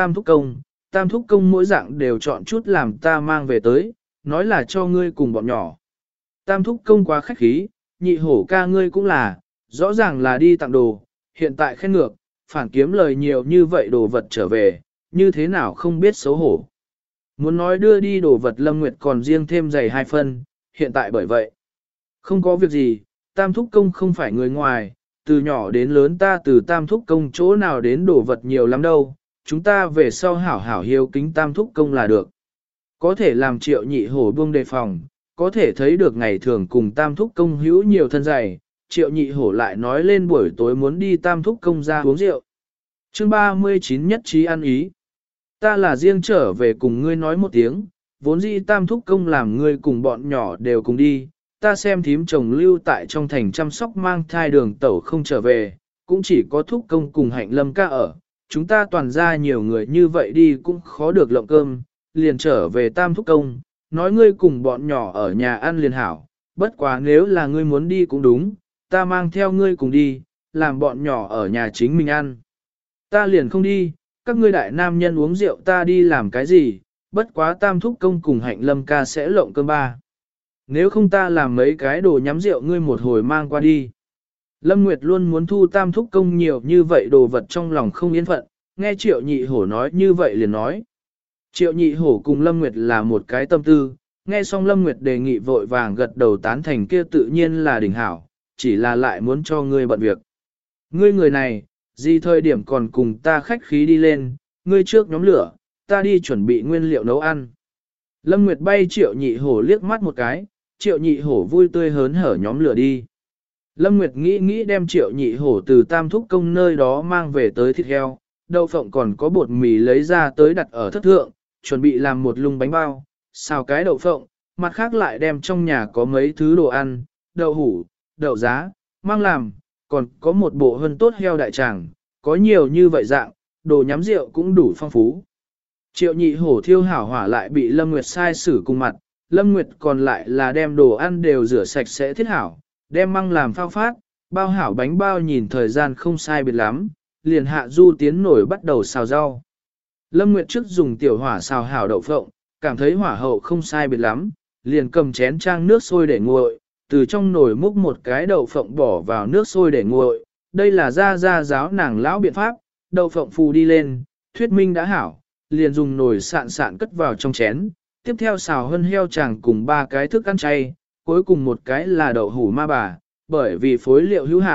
tam thúc công mỗi dạng đều chọn chút làm ta mang về tới, nói là cho ngươi cùng bọn nhỏ. Tam thúc công quá khách khí, nhị hổ ca ngươi cũng là, rõ ràng là đi tặng đồ, hiện tại khen ngược, phản kiếm lời nhiều như vậy đồ vật trở về, như thế nào không biết xấu hổ. Muốn nói đưa đi đồ vật Lâm Nguyệt còn riêng thêm giày 2 phân, hiện tại bởi vậy. Không có việc gì, tam thúc công không phải người ngoài, từ nhỏ đến lớn ta từ tam thúc công chỗ nào đến đồ vật nhiều lắm đâu, chúng ta về sau hảo hảo hiếu kính tam thúc công là được. Có thể làm triệu nhị hổ buông đề phòng, có thể thấy được ngày thường cùng tam thúc công hữu nhiều thân dày, triệu nhị hổ lại nói lên buổi tối muốn đi tam thúc công ra uống rượu. Chương 39 nhất trí ăn ý. Ta là riêng trở về cùng ngươi nói một tiếng, vốn dĩ tam thúc công làm ngươi cùng bọn nhỏ đều cùng đi, ta xem thím chồng lưu tại trong thành chăm sóc mang thai đường tẩu không trở về, cũng chỉ có thúc công cùng hạnh Lâm ca ở, chúng ta toàn ra nhiều người như vậy đi cũng khó được lộng cơm, liền trở về tam thúc công, nói ngươi cùng bọn nhỏ ở nhà ăn liền hảo, bất quá nếu là ngươi muốn đi cũng đúng, ta mang theo ngươi cùng đi, làm bọn nhỏ ở nhà chính mình ăn. Ta liền không đi, các ngươi đại nam nhân uống rượu ta đi làm cái gì, bất quá tam thúc công cùng hạnh Lâm ca sẽ lộng cơm ba. Nếu không ta làm mấy cái đồ nhắm rượu ngươi một hồi mang qua đi. Lâm Nguyệt luôn muốn thu tam thúc công nhiều như vậy đồ vật trong lòng không yên phận, nghe triệu nhị hổ nói như vậy liền nói. Triệu nhị hổ cùng Lâm Nguyệt là một cái tâm tư, nghe xong Lâm Nguyệt đề nghị vội vàng gật đầu tán thành kia tự nhiên là đỉnh hảo, chỉ là lại muốn cho ngươi bận việc. Ngươi người này, gì thời điểm còn cùng ta khách khí đi lên, ngươi trước nhóm lửa, ta đi chuẩn bị nguyên liệu nấu ăn. Lâm Nguyệt bay triệu nhị hổ liếc mắt một cái, triệu nhị hổ vui tươi hớn hở nhóm lửa đi. Lâm Nguyệt nghĩ đem triệu nhị hổ từ tam thúc công nơi đó mang về tới thịt heo, đậu phộng còn có bột mì lấy ra tới đặt ở thất thượng, chuẩn bị làm một lung bánh bao, xào cái đậu phộng, mặt khác lại đem trong nhà có mấy thứ đồ ăn, đậu hủ, đậu giá, mang làm, còn có một bộ hơn tốt heo đại tràng, có nhiều như vậy dạng, đồ nhắm rượu cũng đủ phong phú. Triệu nhị hổ thiêu hảo hỏa lại bị Lâm Nguyệt sai xử cùng mặt, Lâm Nguyệt còn lại là đem đồ ăn đều rửa sạch sẽ thiết hảo, đem măng làm phao phát, bao hảo bánh bao nhìn thời gian không sai biệt lắm, liền hạ du tiến nổi bắt đầu xào rau. Lâm Nguyệt trước dùng tiểu hỏa xào hảo đậu phộng, cảm thấy hỏa hậu không sai biệt lắm, liền cầm chén trang nước sôi để nguội, từ trong nồi múc một cái đậu phộng bỏ vào nước sôi để nguội, đây là gia giáo nàng lão biện pháp, đậu phộng phù đi lên, thuyết minh đã hảo, liền dùng nồi sạn cất vào trong chén, tiếp theo xào hân heo chàng cùng 3 cái thức ăn chay, cuối cùng một cái là đậu hủ ma bà, bởi vì phối liệu hữu hạn,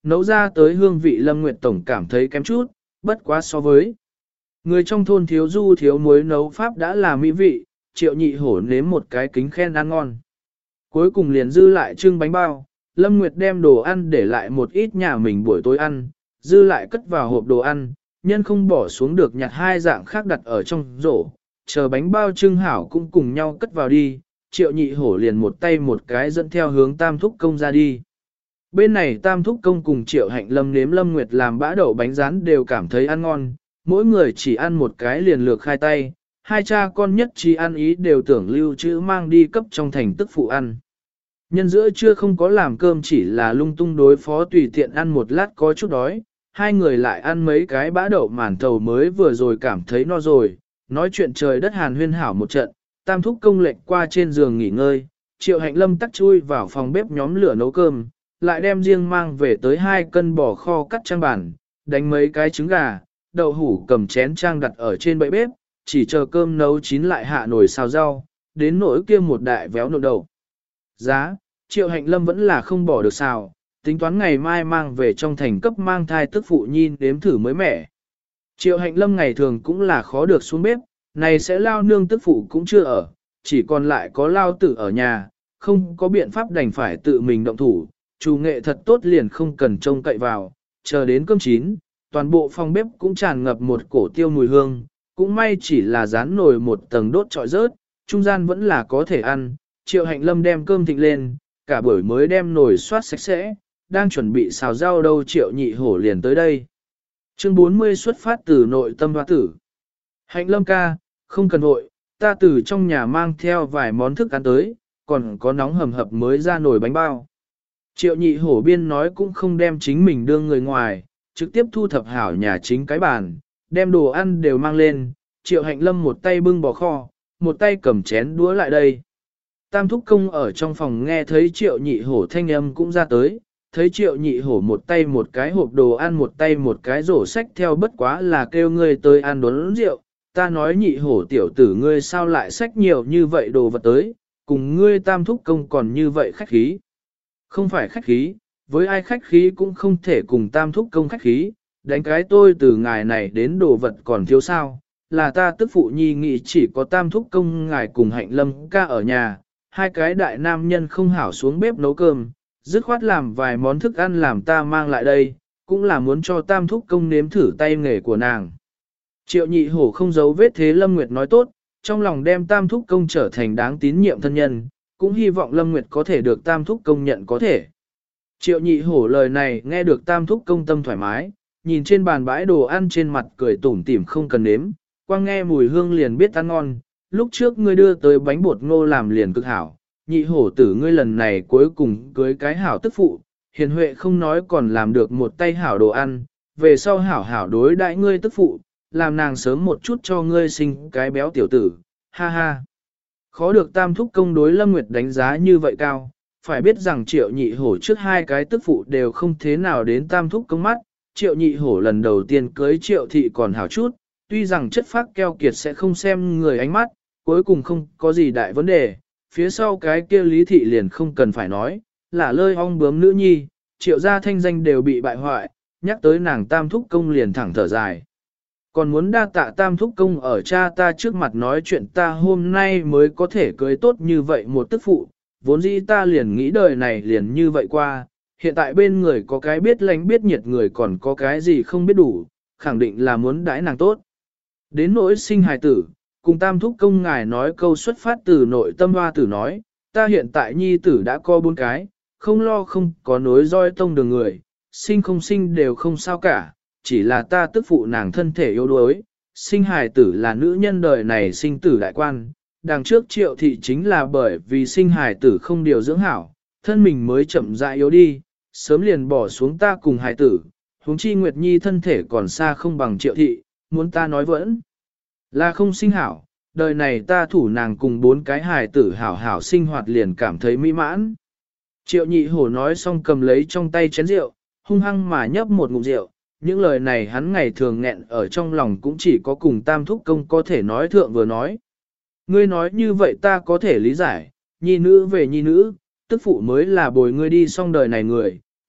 nấu ra tới hương vị Lâm Nguyệt Tổng cảm thấy kém chút, bất quá so với. Người trong thôn thiếu du thiếu muối nấu pháp đã là mỹ vị, Triệu Nhị Hổ nếm một cái kính khen ăn ngon. Cuối cùng liền dư lại trưng bánh bao, Lâm Nguyệt đem đồ ăn để lại một ít nhà mình buổi tối ăn, dư lại cất vào hộp đồ ăn, nhân không bỏ xuống được nhặt hai dạng khác đặt ở trong rổ, chờ bánh bao trưng hảo cũng cùng nhau cất vào đi, Triệu Nhị Hổ liền một tay một cái dẫn theo hướng Tam Thúc Công ra đi. Bên này Tam Thúc Công cùng Triệu Hạnh Lâm nếm Lâm Nguyệt làm bã đậu bánh rán đều cảm thấy ăn ngon, mỗi người chỉ ăn một cái liền lược khai tay, hai cha con nhất trí ăn ý đều tưởng lưu trữ mang đi cấp trong thành tức phụ ăn. Nhân giữa trưa không có làm cơm chỉ là lung tung đối phó tùy tiện ăn một lát có chút đói, hai người lại ăn mấy cái bã đậu màn thầu mới vừa rồi cảm thấy no rồi, nói chuyện trời đất hàn huyên hảo một trận, Tam Thúc Công lệnh qua trên giường nghỉ ngơi, Triệu Hạnh Lâm tắc chui vào phòng bếp nhóm lửa nấu cơm, lại đem riêng mang về tới 2 cân bò kho cắt trang bản, đánh mấy cái trứng gà, đậu hủ cầm chén trang đặt ở trên bệ bếp, chỉ chờ cơm nấu chín lại hạ nồi xào rau, đến nỗi kia một đại véo nộn đậu. Giá, Triệu Hạnh Lâm vẫn là không bỏ được xào, tính toán ngày mai mang về trong thành cấp mang thai tức phụ nhìn đếm thử mới mẻ. Triệu Hạnh Lâm ngày thường cũng là khó được xuống bếp, này sẽ lao nương tức phụ cũng chưa ở, chỉ còn lại có lao tử ở nhà, không có biện pháp đành phải tự mình động thủ, chủ nghệ thật tốt liền không cần trông cậy vào, chờ đến cơm chín, toàn bộ phòng bếp cũng tràn ngập một cổ tiêu mùi hương, cũng may chỉ là dán nồi một tầng đốt trọi rớt, trung gian vẫn là có thể ăn, Triệu Hạnh Lâm đem cơm thịnh lên, cả buổi mới đem nồi soát sạch sẽ, đang chuẩn bị xào rau đâu Triệu Nhị Hổ liền tới đây. Chương 40 xuất phát từ nội tâm hoa tử. Hạnh Lâm ca, không cần hội, ta từ trong nhà mang theo vài món thức ăn tới, còn có nóng hầm hập mới ra nồi bánh bao. Triệu Nhị Hổ biên nói cũng không đem chính mình đưa người ngoài, trực tiếp thu thập hảo nhà chính cái bàn, đem đồ ăn đều mang lên, Triệu Hạnh Lâm một tay bưng bò kho, một tay cầm chén đũa lại đây. Tam Thúc Công ở trong phòng nghe thấy Triệu Nhị Hổ thanh âm cũng ra tới, thấy Triệu Nhị Hổ một tay một cái hộp đồ ăn một tay một cái rổ sách theo bất quá là kêu ngươi tới ăn đốn rượu, ta nói Nhị Hổ tiểu tử ngươi sao lại sách nhiều như vậy đồ vật tới, cùng ngươi Tam Thúc Công còn như vậy khách khí. Không phải khách khí, với ai khách khí cũng không thể cùng Tam Thúc Công khách khí, đánh cái tôi từ ngài này đến đồ vật còn thiếu sao, là ta tức phụ nhi nghĩ chỉ có Tam Thúc Công ngài cùng Hạnh Lâm ca ở nhà, hai cái đại nam nhân không hảo xuống bếp nấu cơm, dứt khoát làm vài món thức ăn làm ta mang lại đây, cũng là muốn cho Tam Thúc Công nếm thử tay nghề của nàng. Triệu Nhị Hổ không giấu vết thế Lâm Nguyệt nói tốt, trong lòng đem Tam Thúc Công trở thành đáng tín nhiệm thân nhân, cũng hy vọng Lâm Nguyệt có thể được Tam Thúc Công nhận có thể. Triệu Nhị Hổ lời này nghe được Tam Thúc Công tâm thoải mái, nhìn trên bàn bãi đồ ăn trên mặt cười tủm tỉm không cần nếm, quang nghe mùi hương liền biết ăn ngon, lúc trước ngươi đưa tới bánh bột ngô làm liền cực hảo, Nhị Hổ tử ngươi lần này cuối cùng cưới cái hảo tức phụ, hiền huệ không nói còn làm được một tay hảo đồ ăn, về sau hảo hảo đối đãi ngươi tức phụ, làm nàng sớm một chút cho ngươi sinh cái béo tiểu tử, ha ha. Khó được Tam Thúc Công đối Lâm Nguyệt đánh giá như vậy cao, phải biết rằng Triệu Nhị Hổ trước hai cái tức phụ đều không thế nào đến Tam Thúc Công mắt, Triệu Nhị Hổ lần đầu tiên cưới Triệu Thị còn hảo chút, tuy rằng chất phác keo kiệt sẽ không xem người ánh mắt, cuối cùng không có gì đại vấn đề, phía sau cái kia Lý Thị liền không cần phải nói, là lơi ong bướm nữ nhi, Triệu gia thanh danh đều bị bại hoại, nhắc tới nàng Tam Thúc Công liền thẳng thở dài. Còn muốn đa tạ Tam Thúc Công ở cha ta trước mặt nói chuyện ta hôm nay mới có thể cưới tốt như vậy một tức phụ, vốn dĩ ta liền nghĩ đời này liền như vậy qua, hiện tại bên người có cái biết lánh biết nhiệt người còn có cái gì không biết đủ, khẳng định là muốn đãi nàng tốt. Đến nỗi sinh hài tử, cùng Tam Thúc Công ngài nói câu xuất phát từ nội tâm hoa tử nói, ta hiện tại nhi tử đã có 4 cái, không lo không có nối roi tông đường người, sinh không sinh đều không sao cả, chỉ là ta tức phụ nàng thân thể yếu đuối, sinh hài tử là nữ nhân đời này sinh tử đại quan, đằng trước Triệu Thị chính là bởi vì sinh hài tử không điều dưỡng hảo, thân mình mới chậm rãi yếu đi, sớm liền bỏ xuống ta cùng hài tử, huống chi Nguyệt Nhi thân thể còn xa không bằng Triệu Thị, muốn ta nói vẫn là không sinh hảo, đời này ta thủ nàng cùng 4 cái hài tử hảo hảo sinh hoạt liền cảm thấy mỹ mãn. Triệu Nhị Hổ nói xong cầm lấy trong tay chén rượu, hung hăng mà nhấp một ngụm rượu, những lời này hắn ngày thường nghẹn ở trong lòng cũng chỉ có cùng Tam Thúc Công có thể nói thượng vừa nói. Ngươi nói như vậy ta có thể lý giải, nhi nữ về nhi nữ, tức phụ mới là bồi ngươi đi xong đời này người,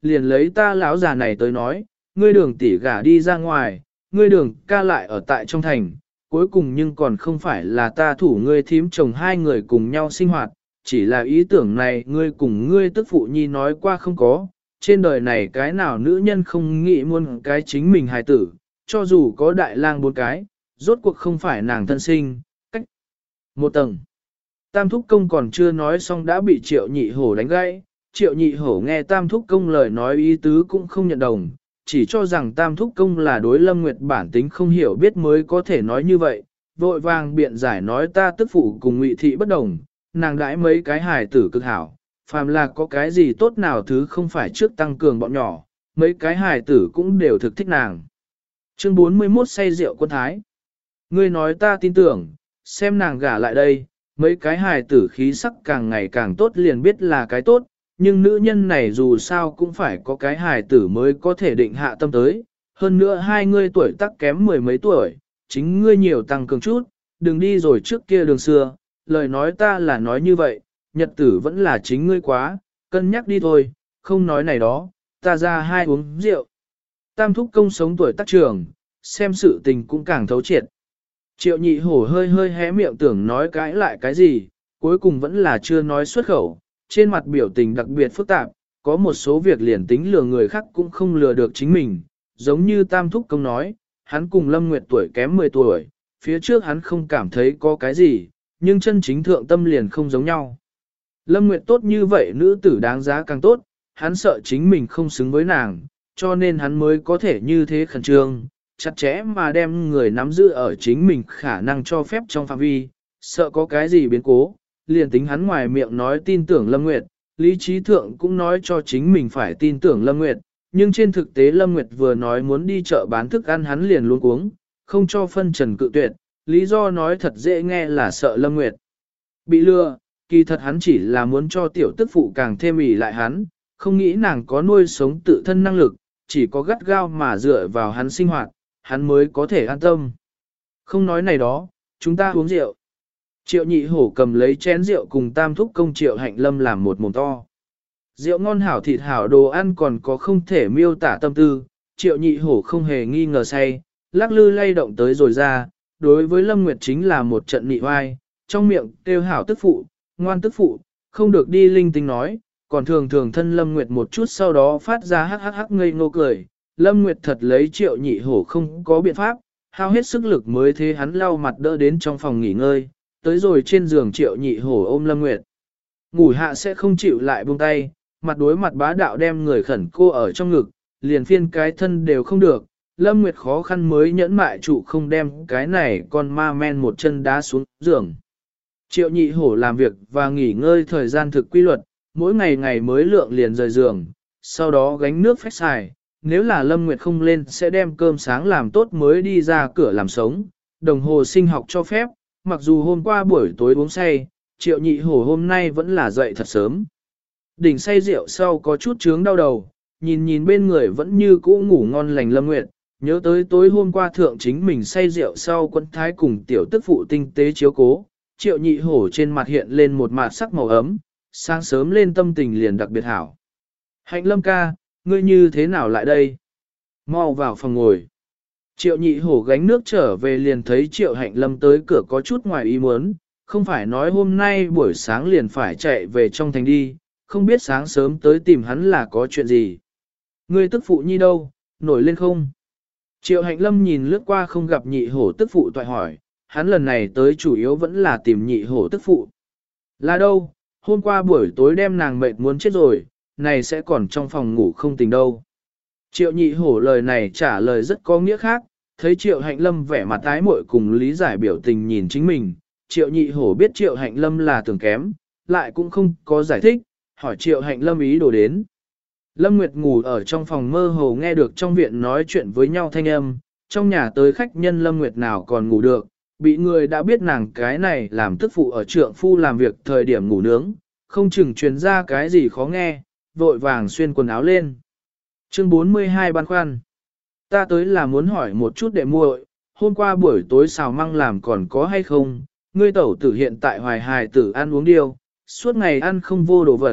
liền lấy ta lão già này tới nói, ngươi Đường tỷ gả đi ra ngoài, ngươi Đường ca lại ở tại trong thành, cuối cùng nhưng còn không phải là ta thủ ngươi thím chồng hai người cùng nhau sinh hoạt, chỉ là ý tưởng này ngươi cùng ngươi tức phụ nhi nói qua không có, trên đời này cái nào nữ nhân không nghĩ muốn cái chính mình hài tử, cho dù có đại lang 4 cái, rốt cuộc không phải nàng thân sinh, cách một tầng. Tam thúc công còn chưa nói xong đã bị Triệu Nhị Hổ đánh gãy, Triệu Nhị Hổ nghe Tam thúc công lời nói ý tứ cũng không nhận đồng, chỉ cho rằng Tam thúc công là đối Lâm Nguyệt bản tính không hiểu biết mới có thể nói như vậy, vội vàng biện giải nói ta tức phụ cùng Ngụy thị bất đồng, nàng đãi mấy cái hài tử cực hảo, phàm là có cái gì tốt nào thứ không phải trước tăng cường bọn nhỏ, mấy cái hài tử cũng đều thực thích nàng. Chương 41 say rượu quân thái. Ngươi nói ta tin tưởng, xem nàng gả lại đây, mấy cái hài tử khí sắc càng ngày càng tốt liền biết là cái tốt, nhưng nữ nhân này dù sao cũng phải có cái hài tử mới có thể định hạ tâm tới. Hơn nữa hai ngươi tuổi tác kém 10 mấy tuổi, chính ngươi nhiều tăng cường chút, đừng đi rồi trước kia đường xưa, lời nói ta là nói như vậy, nhật tử vẫn là chính ngươi quá, cân nhắc đi thôi, không nói này đó, ta ra hai uống rượu. Tam thúc công sống tuổi tác trường, xem sự tình cũng càng thấu triệt. Triệu Nhị Hổ hơi hơi hé miệng tưởng nói cãi lại cái gì, cuối cùng vẫn là chưa nói xuất khẩu, trên mặt biểu tình đặc biệt phức tạp, có một số việc liền tính lừa người khác cũng không lừa được chính mình, giống như Tam thúc công nói, hắn cùng Lâm Nguyệt tuổi kém 10 tuổi, phía trước hắn không cảm thấy có cái gì, nhưng chân chính thượng tâm liền không giống nhau. Lâm Nguyệt tốt như vậy nữ tử đáng giá càng tốt, hắn sợ chính mình không xứng với nàng, cho nên hắn mới có thể như thế khẩn trương, chặt chẽ mà đem người nắm giữ ở chính mình khả năng cho phép trong phạm vi, sợ có cái gì biến cố, liền tính hắn ngoài miệng nói tin tưởng Lâm Nguyệt, lý trí thượng cũng nói cho chính mình phải tin tưởng Lâm Nguyệt, nhưng trên thực tế Lâm Nguyệt vừa nói muốn đi chợ bán thức ăn hắn liền luôn cuống, không cho phân trần cự tuyệt, lý do nói thật dễ nghe là sợ Lâm Nguyệt bị lừa, kỳ thật hắn chỉ là muốn cho tiểu tức phụ càng thêm ỷ lại hắn, không nghĩ nàng có nuôi sống tự thân năng lực, chỉ có gắt gao mà dựa vào hắn sinh hoạt, hắn mới có thể an tâm. Không nói này đó, chúng ta uống rượu. Triệu Nhị Hổ cầm lấy chén rượu cùng Tam thúc công Triệu Hạnh Lâm làm một mồm to. Rượu ngon hảo thịt hảo đồ ăn còn có không thể miêu tả tâm tư, Triệu Nhị Hổ không hề nghi ngờ say, lắc lư lay động tới rồi ra, đối với Lâm Nguyệt chính là một trận nị oai, trong miệng kêu hảo tức phụ, ngoan tức phụ, không được đi linh tinh nói, còn thường thường thân Lâm Nguyệt một chút sau đó phát ra hắc hắc hắc ngây ngô cười. Lâm Nguyệt thật lấy Triệu Nhị Hổ không có biện pháp, hao hết sức lực mới thế hắn lau mặt đỡ đến trong phòng nghỉ ngơi, tới rồi trên giường Triệu Nhị Hổ ôm Lâm Nguyệt. Ngủ hạ sẽ không chịu lại buông tay, mặt đối mặt bá đạo đem người khẩn cô ở trong ngực, liền phiên cái thân đều không được. Lâm Nguyệt khó khăn mới nhẫn mại trụ không đem cái này con ma men một chân đá xuống giường. Triệu Nhị Hổ làm việc và nghỉ ngơi thời gian thực quy luật, mỗi ngày ngày mới lượng liền rời giường, sau đó gánh nước phách xài. Nếu là Lâm Nguyệt không lên sẽ đem cơm sáng làm tốt mới đi ra cửa làm sống, đồng hồ sinh học cho phép, mặc dù hôm qua buổi tối uống say, Triệu Nhị Hổ hôm nay vẫn là dậy thật sớm. Đỉnh say rượu sau có chút chướng đau đầu, nhìn bên người vẫn như cũ ngủ ngon lành Lâm Nguyệt, nhớ tới tối hôm qua thượng chính mình say rượu sau quân thái cùng tiểu tức phụ tinh tế chiếu cố, Triệu Nhị Hổ trên mặt hiện lên một mạt sắc màu ấm, sáng sớm lên tâm tình liền đặc biệt hảo. Hạnh Lâm ca, ngươi như thế nào lại đây? Mau vào phòng ngồi. Triệu Nhị Hổ gánh nước trở về liền thấy Triệu Hạnh Lâm tới cửa có chút ngoài ý muốn, không phải nói hôm nay buổi sáng liền phải chạy về trong thành đi, không biết sáng sớm tới tìm hắn là có chuyện gì. Ngươi tức phụ nhi đâu, nổi lên không? Triệu Hạnh Lâm nhìn lướt qua không gặp Nhị Hổ tức phụ toại hỏi, hắn lần này tới chủ yếu vẫn là tìm Nhị Hổ tức phụ. Là đâu, hôm qua buổi tối đem nàng mệt muốn chết rồi, này sẽ còn trong phòng ngủ không tỉnh đâu. Triệu Nhị Hổ lời này trả lời rất có nghĩa khác, thấy Triệu Hạnh Lâm vẻ mặt tái muội cùng lý giải biểu tình nhìn chính mình, Triệu Nhị Hổ biết Triệu Hạnh Lâm là tưởng kém, lại cũng không có giải thích, hỏi Triệu Hạnh Lâm ý đồ đến. Lâm Nguyệt ngủ ở trong phòng mơ hồ nghe được trong viện nói chuyện với nhau thanh âm, trong nhà tới khách nhân Lâm Nguyệt nào còn ngủ được, bị người đã biết nàng cái này làm tức phụ ở trượng phu làm việc thời điểm ngủ nướng, không chừng truyền ra cái gì khó nghe, vội vàng xuyên quần áo lên. Chương 42 băn khoăn. Ta tới là muốn hỏi một chút đệ muội, hôm qua buổi tối xào măng làm còn có hay không, ngươi tẩu tử hiện tại hoài hài tử ăn uống điêu, suốt ngày ăn không vô đồ vật,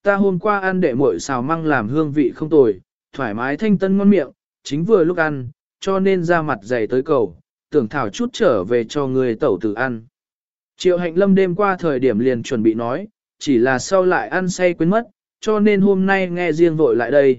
ta hôm qua ăn đệ muội xào măng làm hương vị không tồi, thoải mái thanh tân ngon miệng, chính vừa lúc ăn, cho nên ra mặt dày tới cầu, tưởng thảo chút trở về cho người tẩu tử ăn. Triệu Hạnh Lâm đêm qua thời điểm liền chuẩn bị nói, chỉ là sau lại ăn say quên mất, cho nên hôm nay nghe riêng vội lại đây.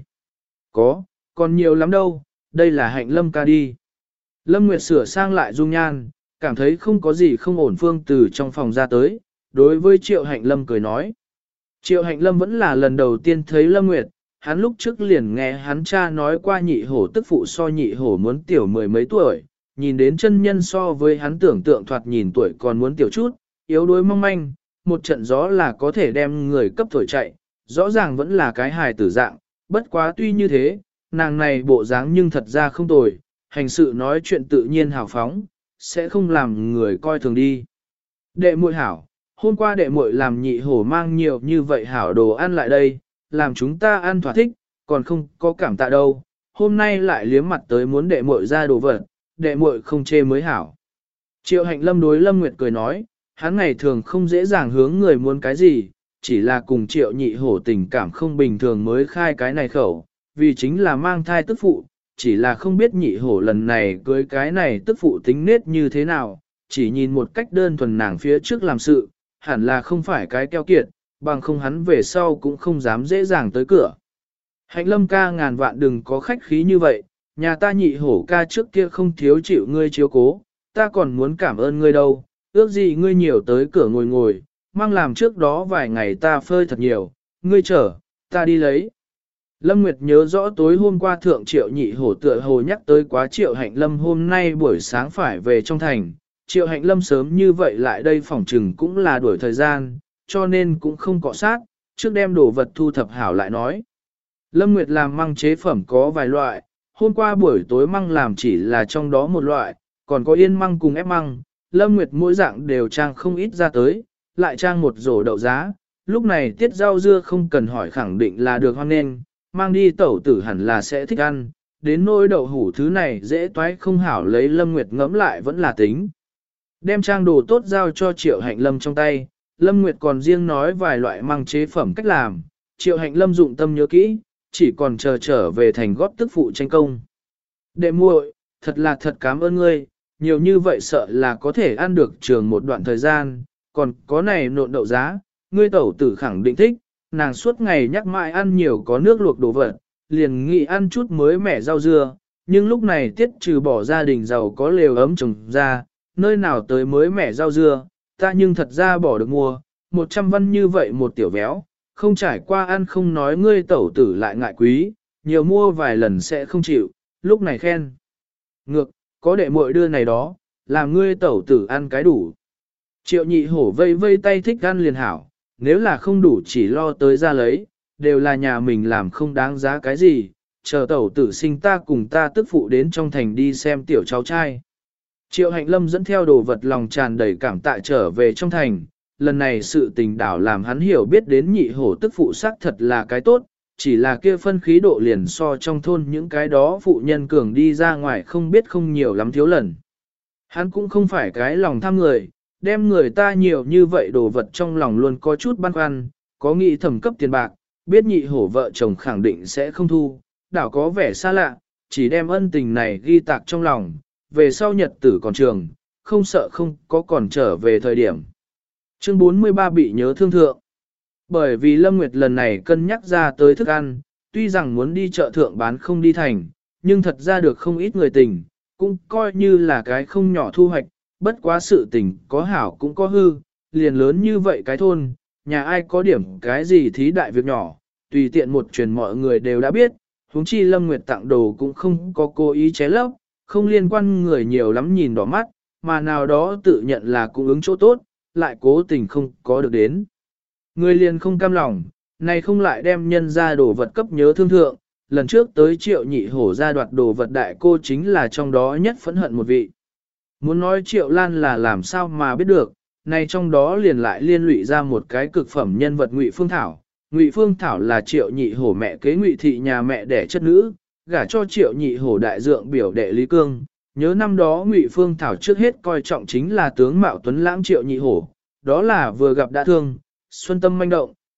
Còn nhiều lắm đâu, đây là Hạnh Lâm ca đi. Lâm Nguyệt sửa sang lại dung nhan, cảm thấy không có gì không ổn phương từ trong phòng ra tới, đối với Triệu Hạnh Lâm cười nói. Triệu Hạnh Lâm vẫn là lần đầu tiên thấy Lâm Nguyệt, hắn lúc trước liền nghe hắn cha nói qua nhị hổ tức phụ so nhị hổ muốn tiểu mười mấy tuổi, nhìn đến chân nhân so với hắn tưởng tượng thoạt nhìn tuổi còn muốn tiểu chút, yếu đuối mong manh, một trận gió là có thể đem người cấp thổi chạy, rõ ràng vẫn là cái hài tử dạng, bất quá tuy như thế, nàng này bộ dáng nhưng thật ra không tồi, hành sự nói chuyện tự nhiên hào phóng, sẽ không làm người coi thường đi. Đệ muội hảo, hôm qua đệ muội làm nhị hổ mang nhiều như vậy hảo đồ ăn lại đây, làm chúng ta ăn thỏa thích, còn không có cảm tạ đâu, hôm nay lại liếm mặt tới muốn đệ muội ra đồ vật, đệ muội không chê mới hảo. Triệu Hạnh Lâm đối Lâm Nguyệt cười nói, hắn ngày thường không dễ dàng hướng người muốn cái gì, chỉ là cùng Triệu nhị hổ tình cảm không bình thường mới khai cái này khẩu, vì chính là mang thai tức phụ, chỉ là không biết nhị hổ lần này cưới cái này tức phụ tính nết như thế nào, chỉ nhìn một cách đơn thuần nàng phía trước làm sự, hẳn là không phải cái keo kiệt, bằng không hắn về sau cũng không dám dễ dàng tới cửa. Hạnh Lâm ca ngàn vạn đừng có khách khí như vậy, nhà ta nhị hổ ca trước kia không thiếu chịu ngươi chiếu cố, ta còn muốn cảm ơn ngươi đâu, ước gì ngươi nhiều tới cửa ngồi ngồi, mang làm trước đó vài ngày ta phơi thật nhiều, ngươi chờ, ta đi lấy. Lâm Nguyệt nhớ rõ tối hôm qua thượng Triệu nhị hổ tựa hồ nhắc tới quá Triệu Hạnh Lâm hôm nay buổi sáng phải về trong thành, Triệu Hạnh Lâm sớm như vậy lại đây phỏng trừng cũng là đuổi thời gian, cho nên cũng không cọ sát, trước đem đồ vật thu thập hảo lại nói. Lâm Nguyệt làm măng chế phẩm có vài loại, hôm qua buổi tối măng làm chỉ là trong đó một loại, còn có yên măng cùng ép măng, Lâm Nguyệt mỗi dạng đều trang không ít ra tới, lại trang một rổ đậu giá, lúc này tiết rau dưa không cần hỏi khẳng định là được hoan nghênh, mang đi tẩu tử hẳn là sẽ thích ăn, đến nỗi đậu hủ thứ này dễ toái không hảo lấy Lâm Nguyệt ngẫm lại vẫn là tính. Đem trang đồ tốt giao cho Triệu Hạnh Lâm trong tay, Lâm Nguyệt còn riêng nói vài loại măng chế phẩm cách làm, Triệu Hạnh Lâm dụng tâm nhớ kỹ, chỉ còn chờ trở về thành góp tức phụ tranh công. Đệ muội, thật cảm ơn ngươi, nhiều như vậy sợ là có thể ăn được trường một đoạn thời gian, còn có này nộn đậu giá, ngươi tẩu tử khẳng định thích, nàng suốt ngày nhắc mãi ăn nhiều có nước luộc đồ vật, liền nghĩ ăn chút mới mẻ rau dưa, nhưng lúc này tiết trừ bỏ gia đình giàu có lều ấm trồng ra, nơi nào tới mới mẻ rau dưa, ta nhưng thật ra bỏ được mua, 100 văn như vậy một tiểu véo, không trải qua ăn không nói ngươi tẩu tử lại ngại quý, nhiều mua vài lần sẽ không chịu, lúc này khen. Ngược, có đệ muội đưa này đó, làm ngươi tẩu tử ăn cái đủ. Triệu nhị hổ vây vây tay thích ăn liền hảo, nếu là không đủ chỉ lo tới ra lấy, đều là nhà mình làm không đáng giá cái gì, chờ tẩu tử sinh ta cùng ta tức phụ đến trong thành đi xem tiểu cháu trai. Triệu Hạnh Lâm dẫn theo đồ vật lòng tràn đầy cảm tạ trở về trong thành, lần này sự tình đảo làm hắn hiểu biết đến nhị hổ tức phụ sắc thật là cái tốt, chỉ là kia phân khí độ liền so trong thôn những cái đó phụ nhân cường đi ra ngoài không biết không nhiều lắm thiếu lần. Hắn cũng không phải cái lòng tham người, đem người ta nhiều như vậy đồ vật trong lòng luôn có chút băn khoăn, có nghĩ thẩm cấp tiền bạc, biết nhị hổ vợ chồng khẳng định sẽ không thu, đảo có vẻ xa lạ, chỉ đem ân tình này ghi tạc trong lòng, về sau nhật tử còn trường, không sợ không có còn trở về thời điểm. Chương 43 bị nhớ thương thượng. Bởi vì Lâm Nguyệt lần này cân nhắc ra tới thức ăn, tuy rằng muốn đi chợ thượng bán không đi thành, nhưng thật ra được không ít người tình, cũng coi như là cái không nhỏ thu hoạch, bất quá sự tình có hảo cũng có hư, liền lớn như vậy cái thôn, nhà ai có điểm cái gì thí đại việc nhỏ, tùy tiện một truyền mọi người đều đã biết, huống chi Lâm Nguyệt tặng đồ cũng không có cố ý ché lấp, không liên quan người nhiều lắm nhìn đỏ mắt, mà nào đó tự nhận là cung ứng chỗ tốt, lại cố tình không có được đến. Người liền không cam lòng, này không lại đem nhân ra đồ vật cấp nhớ thương thượng, lần trước tới Triệu nhị hổ ra đoạt đồ vật đại cô chính là trong đó nhất phẫn hận một vị. Muốn nói Triệu Lan là làm sao mà biết được, này trong đó liền lại liên lụy ra một cái cực phẩm nhân vật Ngụy Phương Thảo. Ngụy Phương Thảo là Triệu nhị hổ mẹ kế Ngụy thị nhà mẹ đẻ chất nữ, gả cho Triệu nhị hổ đại dượng biểu đệ Lý Cương. Nhớ năm đó Ngụy Phương Thảo trước hết coi trọng chính là tướng mạo tuấn lãng Triệu nhị hổ, đó là vừa gặp đã thương, xuân tâm manh động,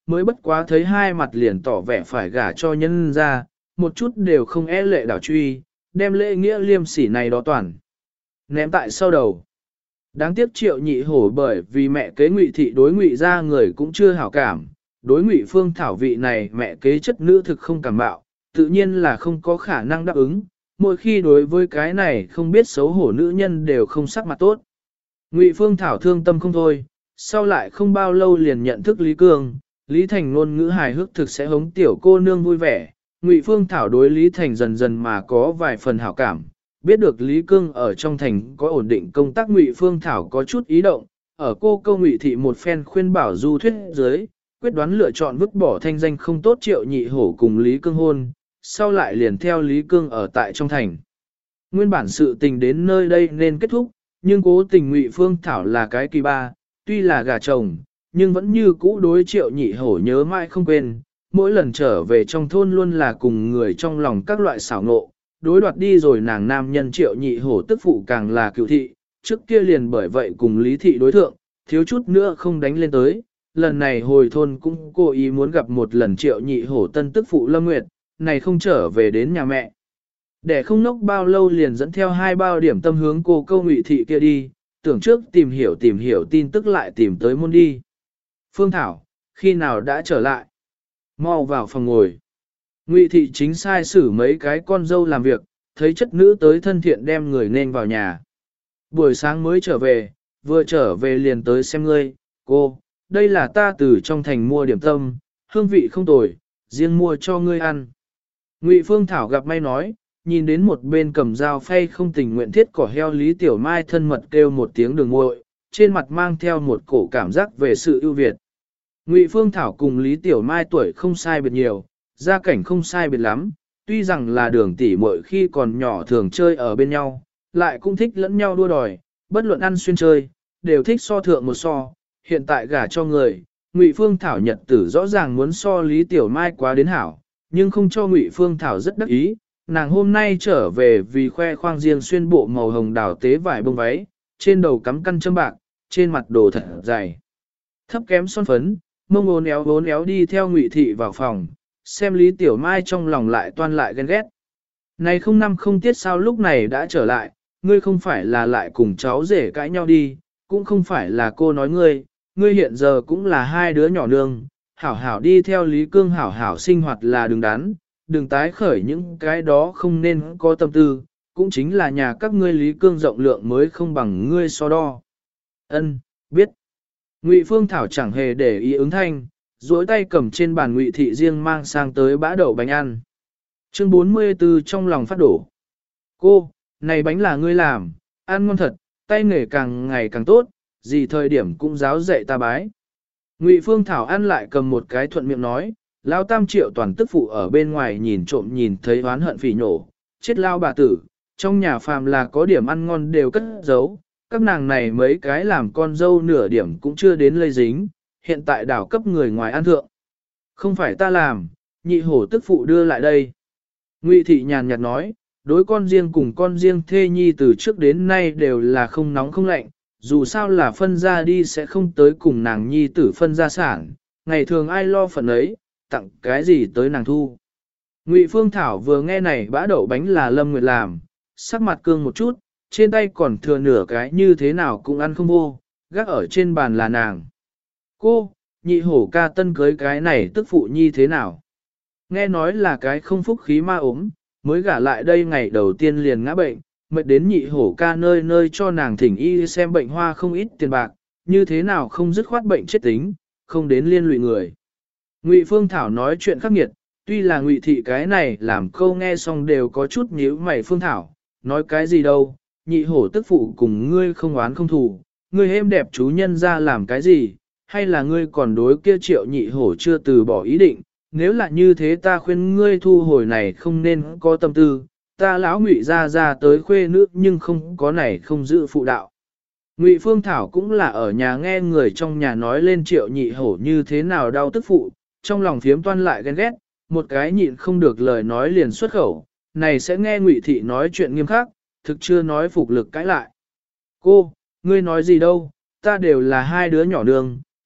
mới bất quá thấy hai mặt liền tỏ vẻ phải gả cho nhân ra, một chút đều không e lệ đảo truy, đem lễ nghĩa liêm sỉ này đó toàn. Ném tại sau đầu. Đáng tiếc Triệu Nhị Hổ bởi vì mẹ kế Ngụy thị đối Ngụy ra người cũng chưa hảo cảm, đối Ngụy Phương Thảo vị này mẹ kế chất nữ thực không cảm bạo, tự nhiên là không có khả năng đáp ứng, mỗi khi đối với cái này không biết xấu hổ nữ nhân đều không sắc mặt tốt. Ngụy Phương Thảo thương tâm không thôi, sau lại không bao lâu liền nhận thức Lý Cương, Lý Thành ngôn ngữ hài hước thực sẽ hống tiểu cô nương vui vẻ, Ngụy Phương Thảo đối Lý Thành dần dần mà có vài phần hảo cảm, biết được Lý Cương ở trong thành có ổn định công tác, Ngụy Phương Thảo có chút ý động, ở cô câu Ngụy thị một phen khuyên bảo du thuyết dưới, quyết đoán lựa chọn vứt bỏ thanh danh không tốt Triệu Nhị Hổ cùng Lý Cương hôn, sau lại liền theo Lý Cương ở tại trong thành. Nguyên bản sự tình đến nơi đây nên kết thúc, nhưng cố tình Ngụy Phương Thảo là cái kỳ ba, tuy là gà chồng, nhưng vẫn như cũ đối Triệu Nhị Hổ nhớ mãi không quên, mỗi lần trở về trong thôn luôn là cùng người trong lòng các loại xảo nộ, đối đoạt đi rồi nàng nam nhân Triệu Nhị Hổ tức phụ càng là cựu thị, trước kia liền bởi vậy cùng Lý thị đối thượng, thiếu chút nữa không đánh lên tới, lần này hồi thôn cũng cố ý muốn gặp một lần Triệu Nhị Hổ tân tức phụ Lâm Nguyệt, này không trở về đến nhà mẹ. Để không nốc bao lâu liền dẫn theo 2 bao điểm tâm hướng cô câu Ngụy thị kia đi, tưởng trước tìm hiểu tin tức lại tìm tới môn đi. Phương Thảo, khi nào đã trở lại? Mau vào phòng ngồi. Ngụy thị chính sai xử mấy cái con dâu làm việc, thấy chất nữ tới thân thiện đem người nên vào nhà. Buổi sáng mới trở về, vừa trở về liền tới xem ngươi, cô, đây là ta từ trong thành mua điểm tâm, hương vị không tồi, riêng mua cho ngươi ăn. Ngụy Phương Thảo gặp may nói, nhìn đến một bên cầm dao phay không tình nguyện thiết cỏ heo Lý Tiểu Mai thân mật kêu một tiếng đường nguội, trên mặt mang theo một cổ cảm giác về sự ưu việt. Ngụy Phương Thảo cùng Lý Tiểu Mai tuổi không sai biệt nhiều, gia cảnh không sai biệt lắm, tuy rằng là đường tỷ muội khi còn nhỏ thường chơi ở bên nhau, lại cũng thích lẫn nhau đua đòi, bất luận ăn xuyên chơi, đều thích so thượng một so, hiện tại gả cho người, Ngụy Phương Thảo nhật tử rõ ràng muốn so Lý Tiểu Mai quá đến hảo, nhưng không cho Ngụy Phương Thảo rất đắc ý, nàng hôm nay trở về vì khoe khoang riêng xuyên bộ màu hồng đào tế vải bông váy, trên đầu cắm căn châm bạc, trên mặt đồ thật dày. Thấp kém son phấn, mông ốn éo đi theo Ngụy thị vào phòng, xem Lý Tiểu Mai trong lòng lại toan lại ghen ghét. Này không năm không tiết sao lúc này đã trở lại, ngươi không phải là lại cùng cháu rể cãi nhau đi, cũng không phải là cô nói ngươi hiện giờ cũng là hai đứa nhỏ nương, hảo hảo đi theo Lý Cương hảo hảo sinh hoạt là đừng đắn, đừng tái khởi những cái đó không nên có tâm tư, cũng chính là nhà các ngươi Lý Cương rộng lượng mới không bằng ngươi so đo. Ân, biết. Ngụy Phương Thảo chẳng hề để ý ứng thanh, duỗi tay cầm trên bàn Ngụy thị riêng mang sang tới bã đậu bánh ăn. Chương 44 trong lòng phát đổ. Cô, này bánh là ngươi làm, ăn ngon thật, tay nghề càng ngày càng tốt, gì thời điểm cũng giáo dạy ta bái. Ngụy Phương Thảo ăn lại cầm một cái thuận miệng nói, Lao Tam Triệu toàn tức phụ ở bên ngoài nhìn trộm nhìn thấy oán hận phỉ nhổ, chết lao bà tử, trong nhà phàm là có điểm ăn ngon đều cất giấu, các nàng này mấy cái làm con dâu nửa điểm cũng chưa đến lây dính, hiện tại đảo cấp người ngoài ăn thượng. Không phải ta làm, nhị hổ tức phụ đưa lại đây. Ngụy thị nhàn nhạt nói, đối con riêng cùng con riêng thê nhi từ trước đến nay đều là không nóng không lạnh, dù sao là phân ra đi sẽ không tới cùng nàng nhi tử phân gia sản, ngày thường ai lo phần ấy, tặng cái gì tới nàng thu. Ngụy Phương Thảo vừa nghe này bã đậu bánh là Lâm Nguyệt làm, sắc mặt cương một chút, trên tay còn thừa nửa cái như thế nào cũng ăn không vô, gác ở trên bàn là nàng. Cô, nhị hổ ca tân cưới cái này tức phụ nhi thế nào? Nghe nói là cái không phúc khí ma ốm, mới gả lại đây ngày đầu tiên liền ngã bệnh, mệt đến nhị hổ ca nơi nơi cho nàng thỉnh y xem bệnh hoa không ít tiền bạc, như thế nào không dứt khoát bệnh chết tính, không đến liên lụy người. Ngụy Phương Thảo nói chuyện khắc nghiệt, tuy là Ngụy thị cái này làm câu nghe xong đều có chút nhíu mày. Phương Thảo, nói cái gì đâu, nhị hổ tức phụ cùng ngươi không oán không thù, ngươi êm đẹp chú nhân ra làm cái gì, hay là ngươi còn đối kia Triệu nhị hổ chưa từ bỏ ý định, nếu là như thế ta khuyên ngươi thu hồi này không nên có tâm tư, ta lão Ngụy ra tới khuê nữ nhưng không có này không giữ phụ đạo. Ngụy Phương Thảo cũng là ở nhà nghe người trong nhà nói lên Triệu nhị hổ như thế nào đau tức phụ, trong lòng phiếm toan lại ghen ghét, một cái nhịn không được lời nói liền xuất khẩu, này sẽ nghe Ngụy thị nói chuyện nghiêm khắc, thực chưa nói phục lực cãi lại. Cô, ngươi nói gì đâu, ta đều là hai đứa nhỏ nương,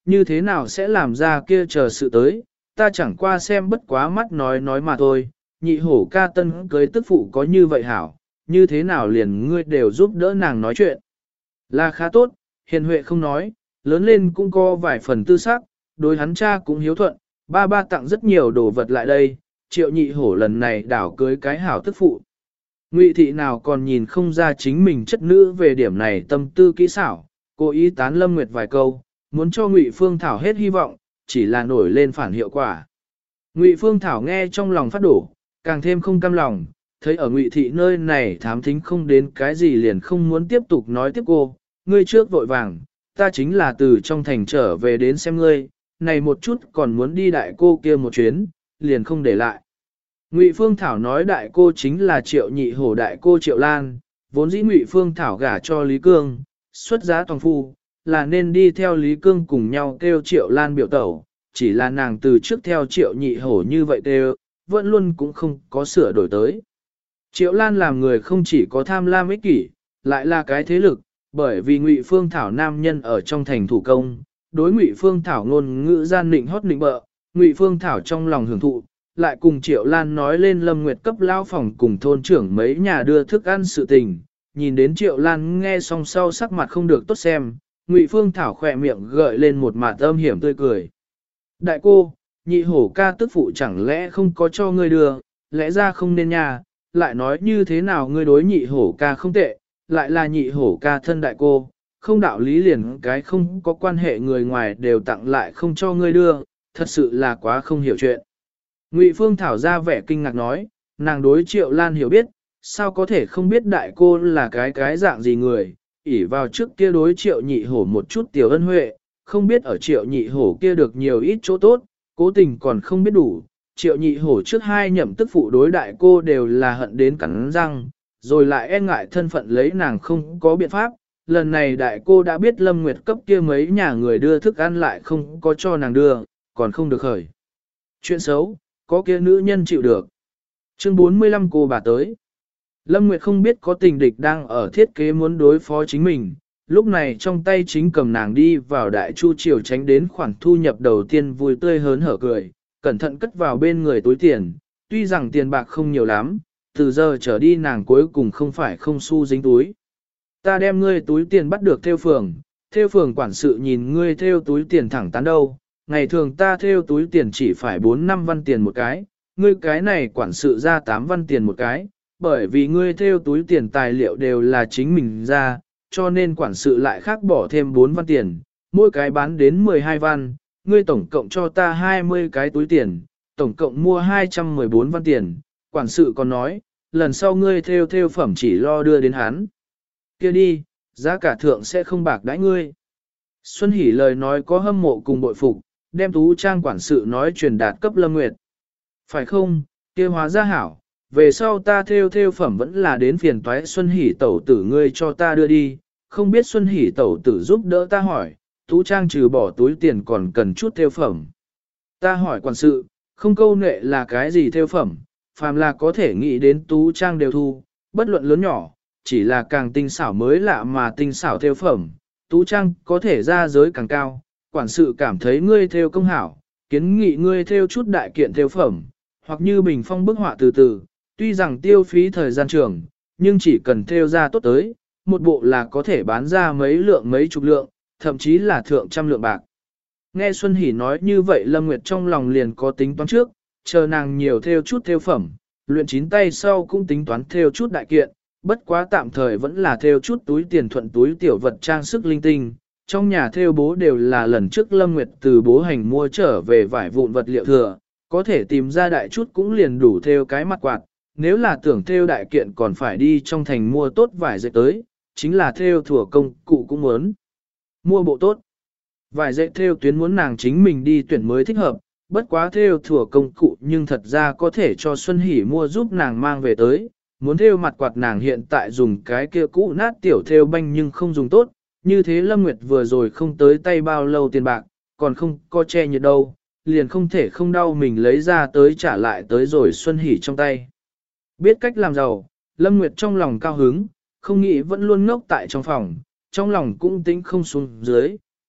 như thế nào sẽ làm ra kia chờ sự tới, ta chẳng qua xem bất quá mắt nói mà thôi, nhị hổ ca tân cưới tức phụ có như vậy hảo, như thế nào liền ngươi đều giúp đỡ nàng nói chuyện. Là khá tốt, hiền huệ không nói, lớn lên cũng có vài phần tư sắc, đối hắn cha cũng hiếu thuận, ba ba tặng rất nhiều đồ vật lại đây, triệu nhị hổ lần này đảo cưới cái hảo tức phụ. Ngụy thị nào còn nhìn không ra chính mình chất nữ về điểm này tâm tư kỹ xảo, cố ý tán Lâm Nguyệt vài câu, muốn cho Ngụy Phương Thảo hết hy vọng, chỉ là nổi lên phản hiệu quả. Ngụy Phương Thảo nghe trong lòng phát đổ, càng thêm không cam lòng, thấy ở Ngụy thị nơi này thám thính không đến cái gì liền không muốn tiếp tục nói tiếp cô, ngươi trước vội vàng, ta chính là từ trong thành trở về đến xem ngươi, này một chút còn muốn đi đại cô kia một chuyến, liền không để lại. Ngụy Phương Thảo nói đại cô chính là Triệu Nhị Hổ đại cô Triệu Lan, vốn dĩ Ngụy Phương Thảo gả cho Lý Cương, xuất giá toàn phu, là nên đi theo Lý Cương cùng nhau kêu Triệu Lan biểu tẩu, chỉ là nàng từ trước theo Triệu Nhị Hổ như vậy kêu, vẫn luôn cũng không có sửa đổi tới. Triệu Lan làm người không chỉ có tham lam ích kỷ, lại là cái thế lực, bởi vì Ngụy Phương Thảo nam nhân ở trong thành thủ công, đối Ngụy Phương Thảo ngôn ngữ gian nịnh hót nịnh bợ, Ngụy Phương Thảo trong lòng hưởng thụ, lại cùng Triệu Lan nói lên Lâm Nguyệt cấp lao phòng cùng thôn trưởng mấy nhà đưa thức ăn sự tình, nhìn đến Triệu Lan nghe xong sau sắc mặt không được tốt xem, Ngụy Phương Thảo khỏe miệng gợi lên một mặt âm hiểm tươi cười. Đại cô, nhị hổ ca tức phụ chẳng lẽ không có cho ngươi đưa, lẽ ra không nên nha, lại nói như thế nào ngươi đối nhị hổ ca không tệ, lại là nhị hổ ca thân đại cô, không đạo lý liền cái không có quan hệ người ngoài đều tặng lại không cho ngươi đưa, thật sự là quá không hiểu chuyện. Ngụy Phương Thảo ra vẻ kinh ngạc nói, nàng đối Triệu Lan hiểu biết, sao có thể không biết đại cô là cái dạng gì người, ỷ vào trước kia đối Triệu Nhị Hổ một chút tiểu ân huệ, không biết ở Triệu Nhị Hổ kia được nhiều ít chỗ tốt, cố tình còn không biết đủ. Triệu Nhị Hổ trước hai nhậm tức phụ đối đại cô đều là hận đến cắn răng, rồi lại e ngại thân phận lấy nàng không có biện pháp. Lần này đại cô đã biết Lâm Nguyệt cấp kia mấy nhà người đưa thức ăn lại không có cho nàng đưa, còn không được khởi. Chuyện xấu, có kia nữ nhân chịu được. Chương 45 cô bà tới. Lâm Nguyệt không biết có tình địch đang ở thiết kế muốn đối phó chính mình, lúc này trong tay chính cầm nàng đi vào đại chu triều tránh đến khoản thu nhập đầu tiên vui tươi hớn hở cười, cẩn thận cất vào bên người túi tiền, tuy rằng tiền bạc không nhiều lắm, từ giờ trở đi nàng cuối cùng không phải không xu dính túi. Ta đem ngươi túi tiền bắt được theo phường quản sự nhìn ngươi theo túi tiền thẳng tán đâu, ngày thường ta theo túi tiền chỉ phải 4-5 văn tiền một cái, ngươi cái này quản sự ra 8 văn tiền một cái, bởi vì ngươi theo túi tiền tài liệu đều là chính mình ra, cho nên quản sự lại khác bỏ thêm 4 văn tiền, mỗi cái bán đến 12 văn, ngươi tổng cộng cho ta 20 cái túi tiền, tổng cộng mua 214 văn tiền, quản sự còn nói, lần sau ngươi theo phẩm chỉ lo đưa đến hắn. Kia đi, giá cả thượng sẽ không bạc đãi ngươi. Xuân Hỷ lời nói có hâm mộ cùng bội phục, đem tú trang quản sự nói truyền đạt cấp Lâm Nguyệt. Phải không, kia hóa ra hảo, về sau ta theo phẩm vẫn là đến phiền toái Xuân Hỷ tẩu tử ngươi cho ta đưa đi, không biết Xuân Hỷ tẩu tử giúp đỡ ta hỏi, tú trang trừ bỏ túi tiền còn cần chút theo phẩm. Ta hỏi quản sự, không câu nệ là cái gì theo phẩm, phàm là có thể nghĩ đến tú trang đều thu, bất luận lớn nhỏ, chỉ là càng tinh xảo mới lạ mà tinh xảo theo phẩm, tú trang có thể ra giới càng cao, quản sự cảm thấy ngươi theo công hảo, kiến nghị ngươi theo chút đại kiện theo phẩm, hoặc như bình phong bức họa từ từ, tuy rằng tiêu phí thời gian trường, nhưng chỉ cần theo ra tốt tới, một bộ là có thể bán ra mấy chục lượng, thậm chí là thượng trăm lượng bạc. Nghe Xuân Hỷ nói như vậy Lâm Nguyệt trong lòng liền có tính toán trước, chờ nàng nhiều theo chút theo phẩm, luyện chín tay sau cũng tính toán theo chút đại kiện, bất quá tạm thời vẫn là theo chút túi tiền thuận túi tiểu vật trang sức linh tinh. Trong nhà theo bố đều là lần trước Lâm Nguyệt từ bố hành mua trở về vải vụn vật liệu thừa, có thể tìm ra đại chút cũng liền đủ theo cái mặt quạt, nếu là tưởng theo đại kiện còn phải đi trong thành mua tốt vải dệt tới, chính là theo thủa công cụ cũng muốn mua bộ tốt. Vải dệt theo tuyến muốn nàng chính mình đi tuyển mới thích hợp, bất quá theo thủa công cụ nhưng thật ra có thể cho Xuân Hỷ mua giúp nàng mang về tới, muốn theo mặt quạt nàng hiện tại dùng cái kia cũ nát tiểu theo banh nhưng không dùng tốt, như thế Lâm Nguyệt vừa rồi không tới tay bao lâu tiền bạc, còn không có che nhiệt đâu, liền không thể không đau mình lấy ra tới trả lại tới rồi Xuân Hỷ trong tay. Biết cách làm giàu, Lâm Nguyệt trong lòng cao hứng, không nghĩ vẫn luôn ngốc tại trong phòng, trong lòng cũng tính không xuống dưới,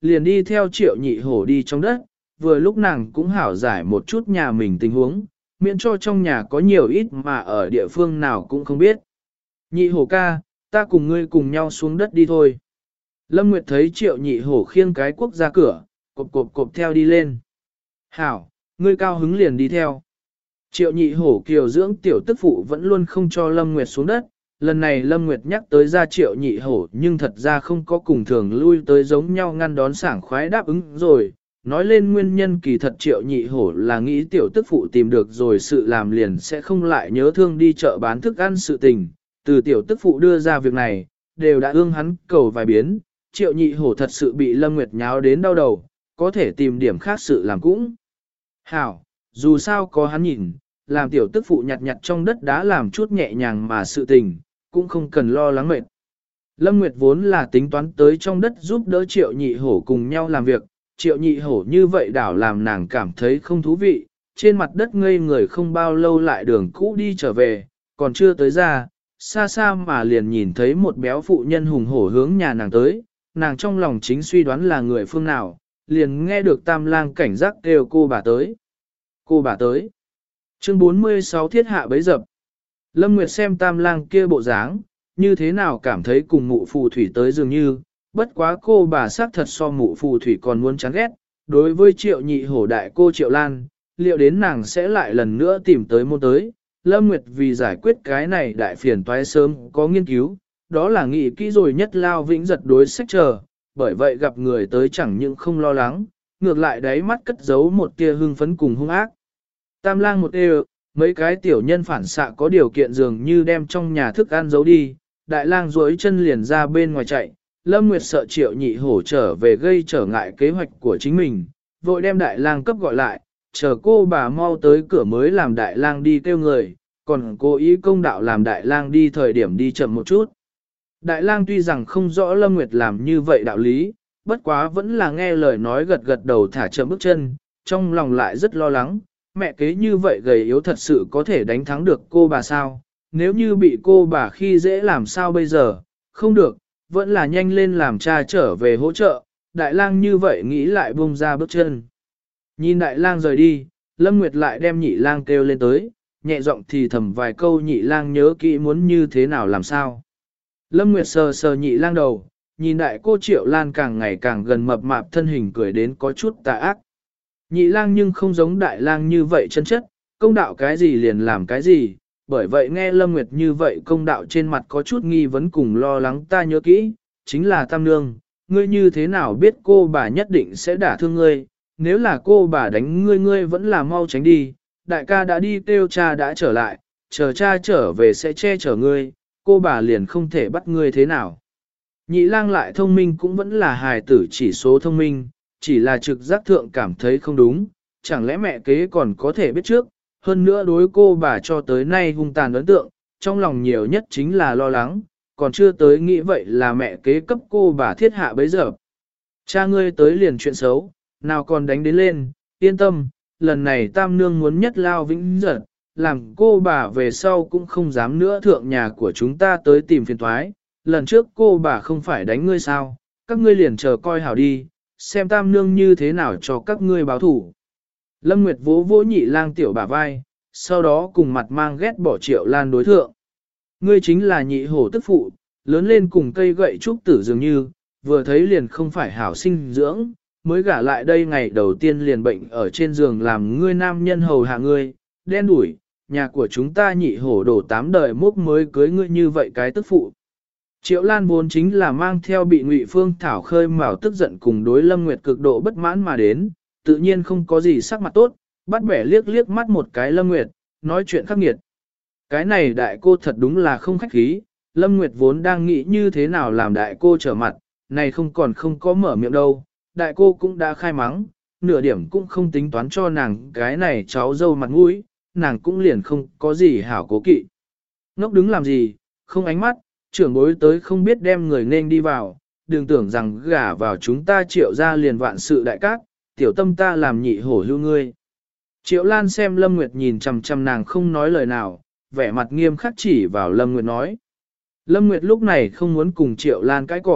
liền đi theo triệu nhị hổ đi trong đất, vừa lúc nàng cũng hảo giải một chút nhà mình tình huống, miễn cho trong nhà có nhiều ít mà ở địa phương nào cũng không biết. Nhị hổ ca, ta cùng ngươi cùng nhau xuống đất đi thôi. Lâm Nguyệt thấy triệu nhị hổ khiêng cái cuốc ra cửa, cộp theo đi lên. Hảo, ngươi cao hứng liền đi theo. Triệu nhị hổ kiều dưỡng tiểu tức phụ vẫn luôn không cho Lâm Nguyệt xuống đất. Lần này Lâm Nguyệt nhắc tới ra triệu nhị hổ nhưng thật ra không có cùng thường lui tới giống nhau ngăn đón sảng khoái đáp ứng rồi. Nói lên nguyên nhân kỳ thật triệu nhị hổ là nghĩ tiểu tức phụ tìm được rồi sự làm liền sẽ không lại nhớ thương đi chợ bán thức ăn sự tình. Từ tiểu tức phụ đưa ra việc này, đều đã ương hắn cầu vài biến. Triệu nhị hổ thật sự bị Lâm Nguyệt nháo đến đau đầu, có thể tìm điểm khác sự làm cũng. Hảo, dù sao có hắn nhìn, làm tiểu tức phụ nhặt nhặt trong đất đá làm chút nhẹ nhàng mà sự tình, cũng không cần lo lắng mệt. Lâm Nguyệt vốn là tính toán tới trong đất giúp đỡ triệu nhị hổ cùng nhau làm việc, triệu nhị hổ như vậy đảo làm nàng cảm thấy không thú vị, trên mặt đất ngây người không bao lâu lại đường cũ đi trở về, còn chưa tới ra, xa xa mà liền nhìn thấy một béo phụ nhân hùng hổ hướng nhà nàng tới, nàng trong lòng chính suy đoán là người phương nào, liền nghe được tam lang cảnh giác kêu cô bà tới. Cô bà tới. Chương 46 thiết hạ bấy dập. Lâm Nguyệt xem tam lang kia bộ dáng, như thế nào cảm thấy cùng mụ phù thủy tới dường như, bất quá cô bà xác thật so mụ phù thủy còn muốn chán ghét. Đối với triệu nhị hổ đại cô triệu lan, liệu đến nàng sẽ lại lần nữa tìm tới môn tới. Lâm Nguyệt vì giải quyết cái này đại phiền toái sớm có nghiên cứu, đó là nghĩ kỹ rồi nhất lao vĩnh giật đối sách chờ, bởi vậy gặp người tới chẳng những không lo lắng, ngược lại đáy mắt cất giấu một tia hưng phấn cùng hung ác. Tam lang một đều, mấy cái tiểu nhân phản xạ có điều kiện dường như đem trong nhà thức ăn giấu đi, đại lang duỗi chân liền ra bên ngoài chạy, Lâm Nguyệt sợ triệu nhị hổ trở về gây trở ngại kế hoạch của chính mình, vội đem đại lang cấp gọi lại, chờ cô bà mau tới cửa mới làm đại lang đi kêu người, còn cố ý công đạo làm đại lang đi thời điểm đi chậm một chút. Đại lang tuy rằng không rõ Lâm Nguyệt làm như vậy đạo lý, bất quá vẫn là nghe lời nói gật gật đầu thả chậm bước chân, trong lòng lại rất lo lắng, mẹ kế như vậy gầy yếu thật sự có thể đánh thắng được cô bà sao, nếu như bị cô bà khi dễ làm sao bây giờ, không được, vẫn là nhanh lên làm cha trở về hỗ trợ, đại lang như vậy nghĩ lại buông ra bước chân. Nhìn đại lang rời đi, Lâm Nguyệt lại đem nhị lang kêu lên tới, nhẹ giọng thì thầm vài câu nhị lang nhớ kỹ muốn như thế nào làm sao. Lâm Nguyệt sờ sờ nhị lang đầu, nhìn đại cô Triệu Lan càng ngày càng gần mập mạp thân hình cười đến có chút tà ác. Nhị lang nhưng không giống đại lang như vậy chân chất, công đạo cái gì liền làm cái gì, bởi vậy nghe Lâm Nguyệt như vậy công đạo trên mặt có chút nghi vấn cùng lo lắng ta nhớ kỹ, chính là Tam Nương, ngươi như thế nào biết cô bà nhất định sẽ đả thương ngươi, nếu là cô bà đánh ngươi ngươi vẫn là mau tránh đi, đại ca đã đi kêu cha đã trở lại, chờ cha trở về sẽ che chở ngươi, cô bà liền không thể bắt ngươi thế nào. Nhị lang lại thông minh cũng vẫn là hài tử chỉ số thông minh, chỉ là trực giác thượng cảm thấy không đúng, chẳng lẽ mẹ kế còn có thể biết trước, hơn nữa đối cô bà cho tới nay hung tàn ấn tượng, trong lòng nhiều nhất chính là lo lắng, còn chưa tới nghĩ vậy là mẹ kế cấp cô bà thiết hạ bấy giờ. Cha ngươi tới liền chuyện xấu, nào còn đánh đến lên, yên tâm, lần này Tam Nương muốn nhất lao vĩnh giật, làm cô bà về sau cũng không dám nữa thượng nhà của chúng ta tới tìm phiền toái. Lần trước cô bà không phải đánh ngươi sao, các ngươi liền chờ coi hảo đi, xem Tam Nương như thế nào cho các ngươi báo thủ. Lâm Nguyệt vỗ vỗ nhị lang tiểu bả vai, sau đó cùng mặt mang ghét bỏ Triệu Lan đối thượng. Ngươi chính là nhị hổ tức phụ, lớn lên cùng cây gậy trúc tử dường như, vừa thấy liền không phải hảo sinh dưỡng, mới gả lại đây ngày đầu tiên liền bệnh ở trên giường làm ngươi nam nhân hầu hạ ngươi, đen đủi, nhà của chúng ta nhị hổ đổ 8 đời mốc mới cưới ngươi như vậy cái tức phụ. Triệu Lan vốn chính là mang theo bị Ngụy Phương Thảo khơi mào tức giận cùng đối Lâm Nguyệt cực độ bất mãn mà đến, tự nhiên không có gì sắc mặt tốt, bắt bẻ liếc liếc mắt một cái Lâm Nguyệt, nói chuyện khắc nghiệt. Cái này đại cô thật đúng là không khách khí, Lâm Nguyệt vốn đang nghĩ như thế nào làm đại cô trở mặt, này không còn không có mở miệng đâu, đại cô cũng đã khai mắng, nửa điểm cũng không tính toán cho nàng cái này cháu dâu mặt mũi, nàng cũng liền không có gì hảo cố kỵ. Ngốc đứng làm gì, không ánh mắt, trưởng bối tới không biết đem người nên đi vào, đừng tưởng rằng gả vào chúng ta Triệu ra liền vạn sự đại cát, tiểu tâm ta làm nhị hổ hưu ngươi. Triệu Lan xem Lâm Nguyệt nhìn chằm chằm nàng không nói lời nào, vẻ mặt nghiêm khắc chỉ vào Lâm Nguyệt nói. Lâm Nguyệt lúc này không muốn cùng Triệu Lan cãi cọ,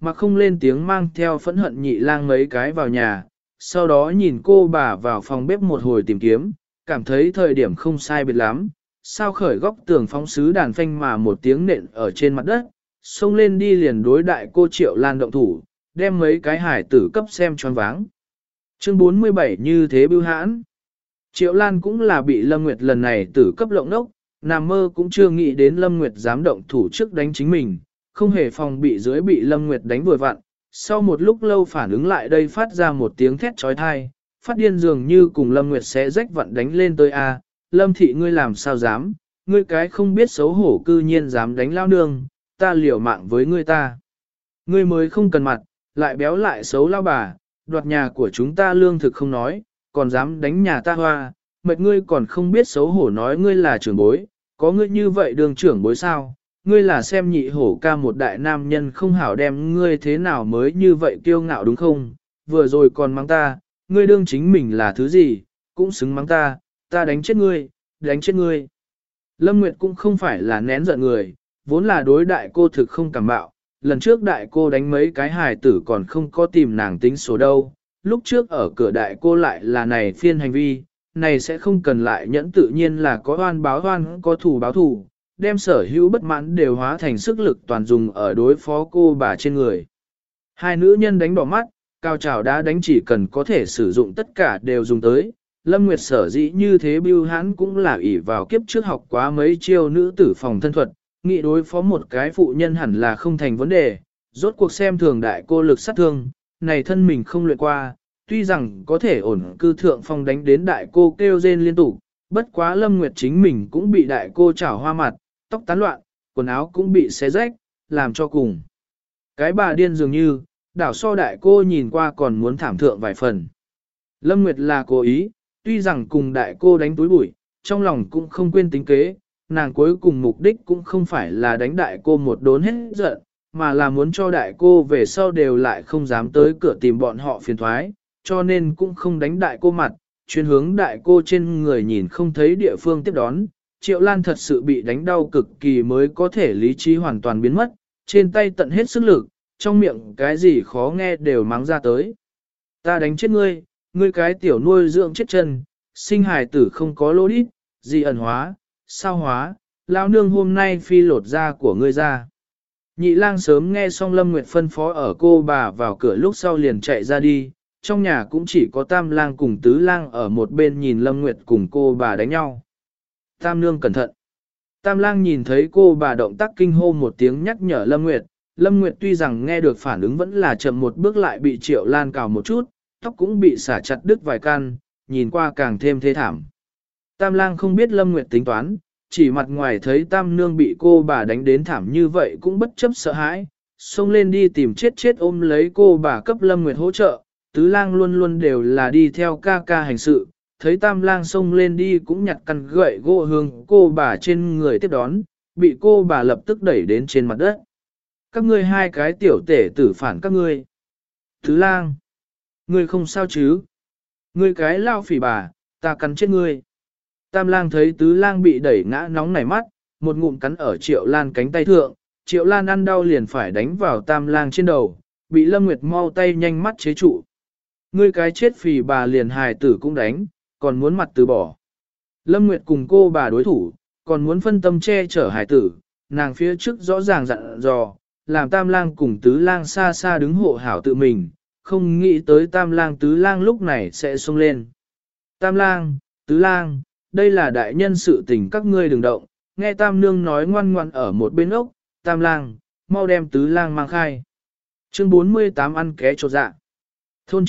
mà không lên tiếng mang theo phẫn hận nhị lang mấy cái vào nhà, sau đó nhìn cô bà vào phòng bếp một hồi tìm kiếm, cảm thấy thời điểm không sai biệt lắm, sao khởi góc tường phóng sứ đàn phanh mà một tiếng nện ở trên mặt đất, xông lên đi liền đối đại cô Triệu Lan động thủ, đem mấy cái hải tử cấp xem choáng váng. Chương 47 như thế bưu hãn. Triệu Lan cũng là bị Lâm Nguyệt lần này tử cấp lộng đốc, nằm mơ cũng chưa nghĩ đến Lâm Nguyệt dám động thủ trước đánh chính mình, không hề phòng bị dưới bị Lâm Nguyệt đánh vừa vặn. Sau một lúc lâu phản ứng lại đây phát ra một tiếng thét trói thai, phát điên dường như cùng Lâm Nguyệt sẽ rách vặn đánh lên tới a. Lâm thị ngươi làm sao dám, ngươi cái không biết xấu hổ cư nhiên dám đánh lao nương, ta liều mạng với ngươi ta. Ngươi mới không cần mặt, lại béo lại xấu lao bà, đoạt nhà của chúng ta lương thực không nói, còn dám đánh nhà ta hoa, mệt ngươi còn không biết xấu hổ nói ngươi là trưởng bối, có ngươi như vậy đường trưởng bối sao, ngươi là xem nhị hổ ca một đại nam nhân không hảo đem ngươi thế nào mới như vậy kiêu ngạo đúng không, vừa rồi còn mắng ta, ngươi đương chính mình là thứ gì, cũng xứng mắng ta, ta đánh chết ngươi, đánh chết ngươi. Lâm Nguyệt cũng không phải là nén giận người, vốn là đối đại cô thực không cảm bạo, lần trước đại cô đánh mấy cái hài tử còn không có tìm nàng tính số đâu, lúc trước ở cửa đại cô lại là này phiên hành vi, này sẽ không cần lại nhẫn tự nhiên là có oan báo oan, có thù báo thù, đem sở hữu bất mãn đều hóa thành sức lực toàn dùng ở đối phó cô bà trên người. Hai nữ nhân đánh bỏ mắt, cao trào đá đánh chỉ cần có thể sử dụng tất cả đều dùng tới. Lâm Nguyệt sở dĩ như thế bưu hãn cũng là ỷ vào kiếp trước học quá mấy chiêu nữ tử phòng thân thuật, nghĩ đối phó một cái phụ nhân hẳn là không thành vấn đề, rốt cuộc xem thường đại cô lực sát thương, này thân mình không luyện qua, tuy rằng có thể ổn cư thượng phong đánh đến đại cô kêu rên liên tục, bất quá Lâm Nguyệt chính mình cũng bị đại cô chảo hoa mặt, tóc tán loạn, quần áo cũng bị xé rách, làm cho cùng. Cái bà điên dường như, đảo so đại cô nhìn qua còn muốn thảm thượng vài phần. Lâm Nguyệt là cố ý, tuy rằng cùng đại cô đánh túi bụi, trong lòng cũng không quên tính kế, nàng cuối cùng mục đích cũng không phải là đánh đại cô một đốn hết giận, mà là muốn cho đại cô về sau đều lại không dám tới cửa tìm bọn họ phiền thoái, cho nên cũng không đánh đại cô mặt, chuyên hướng đại cô trên người nhìn không thấy địa phương tiếp đón. Triệu Lan thật sự bị đánh đau cực kỳ mới có thể lý trí hoàn toàn biến mất, trên tay tận hết sức lực, trong miệng cái gì khó nghe đều mắng ra tới. Ta đánh chết ngươi, ngươi cái tiểu nuôi dưỡng chết chân, sinh hài tử không có lỗ đít, gì ẩn hóa, sao hóa, lão nương hôm nay phi lột da của ngươi ra. Nhị lang sớm nghe xong Lâm Nguyệt phân phó ở cô bà vào cửa lúc sau liền chạy ra đi, trong nhà cũng chỉ có tam lang cùng tứ lang ở một bên nhìn Lâm Nguyệt cùng cô bà đánh nhau. Tam nương cẩn thận. Tam lang nhìn thấy cô bà động tác kinh hô một tiếng nhắc nhở Lâm Nguyệt. Lâm Nguyệt tuy rằng nghe được phản ứng vẫn là chậm một bước lại bị Triệu Lan cào một chút, tóc cũng bị xả chặt đứt vài căn, nhìn qua càng thêm thê thảm. Tam lang không biết Lâm Nguyệt tính toán, chỉ mặt ngoài thấy tam nương bị cô bà đánh đến thảm như vậy cũng bất chấp sợ hãi, xông lên đi tìm chết chết ôm lấy cô bà cấp Lâm Nguyệt hỗ trợ, tứ lang luôn luôn đều là đi theo ca ca hành sự, thấy tam lang xông lên đi cũng nhặt căn gậy gỗ hướng cô bà trên người tiếp đón, bị cô bà lập tức đẩy đến trên mặt đất. Các ngươi hai cái tiểu tể tử phản các ngươi. Tứ lang, ngươi không sao chứ? Ngươi cái lao phỉ bà, ta cắn chết ngươi. Tam lang thấy tứ lang bị đẩy ngã nóng nảy mắt, một ngụm cắn ở Triệu Lan cánh tay thượng, Triệu Lan ăn đau liền phải đánh vào tam lang trên đầu, bị Lâm Nguyệt mau tay nhanh mắt chế trụ. Ngươi cái chết phỉ bà liền hài tử cũng đánh, còn muốn mặt từ bỏ. Lâm Nguyệt cùng cô bà đối thủ, còn muốn phân tâm che chở hài tử, nàng phía trước rõ ràng dặn dò, làm tam lang cùng tứ lang xa xa đứng hộ hảo tự mình, không nghĩ tới tam lang tứ lang lúc này sẽ xông lên. Tam lang, tứ lang, đây là đại nhân sự tình các ngươi đừng động, nghe tam nương nói ngoan ngoan ở một bên ốc, tam lang, mau đem tứ lang mang khai. Chương 48 ăn ké chột dạ. Thôn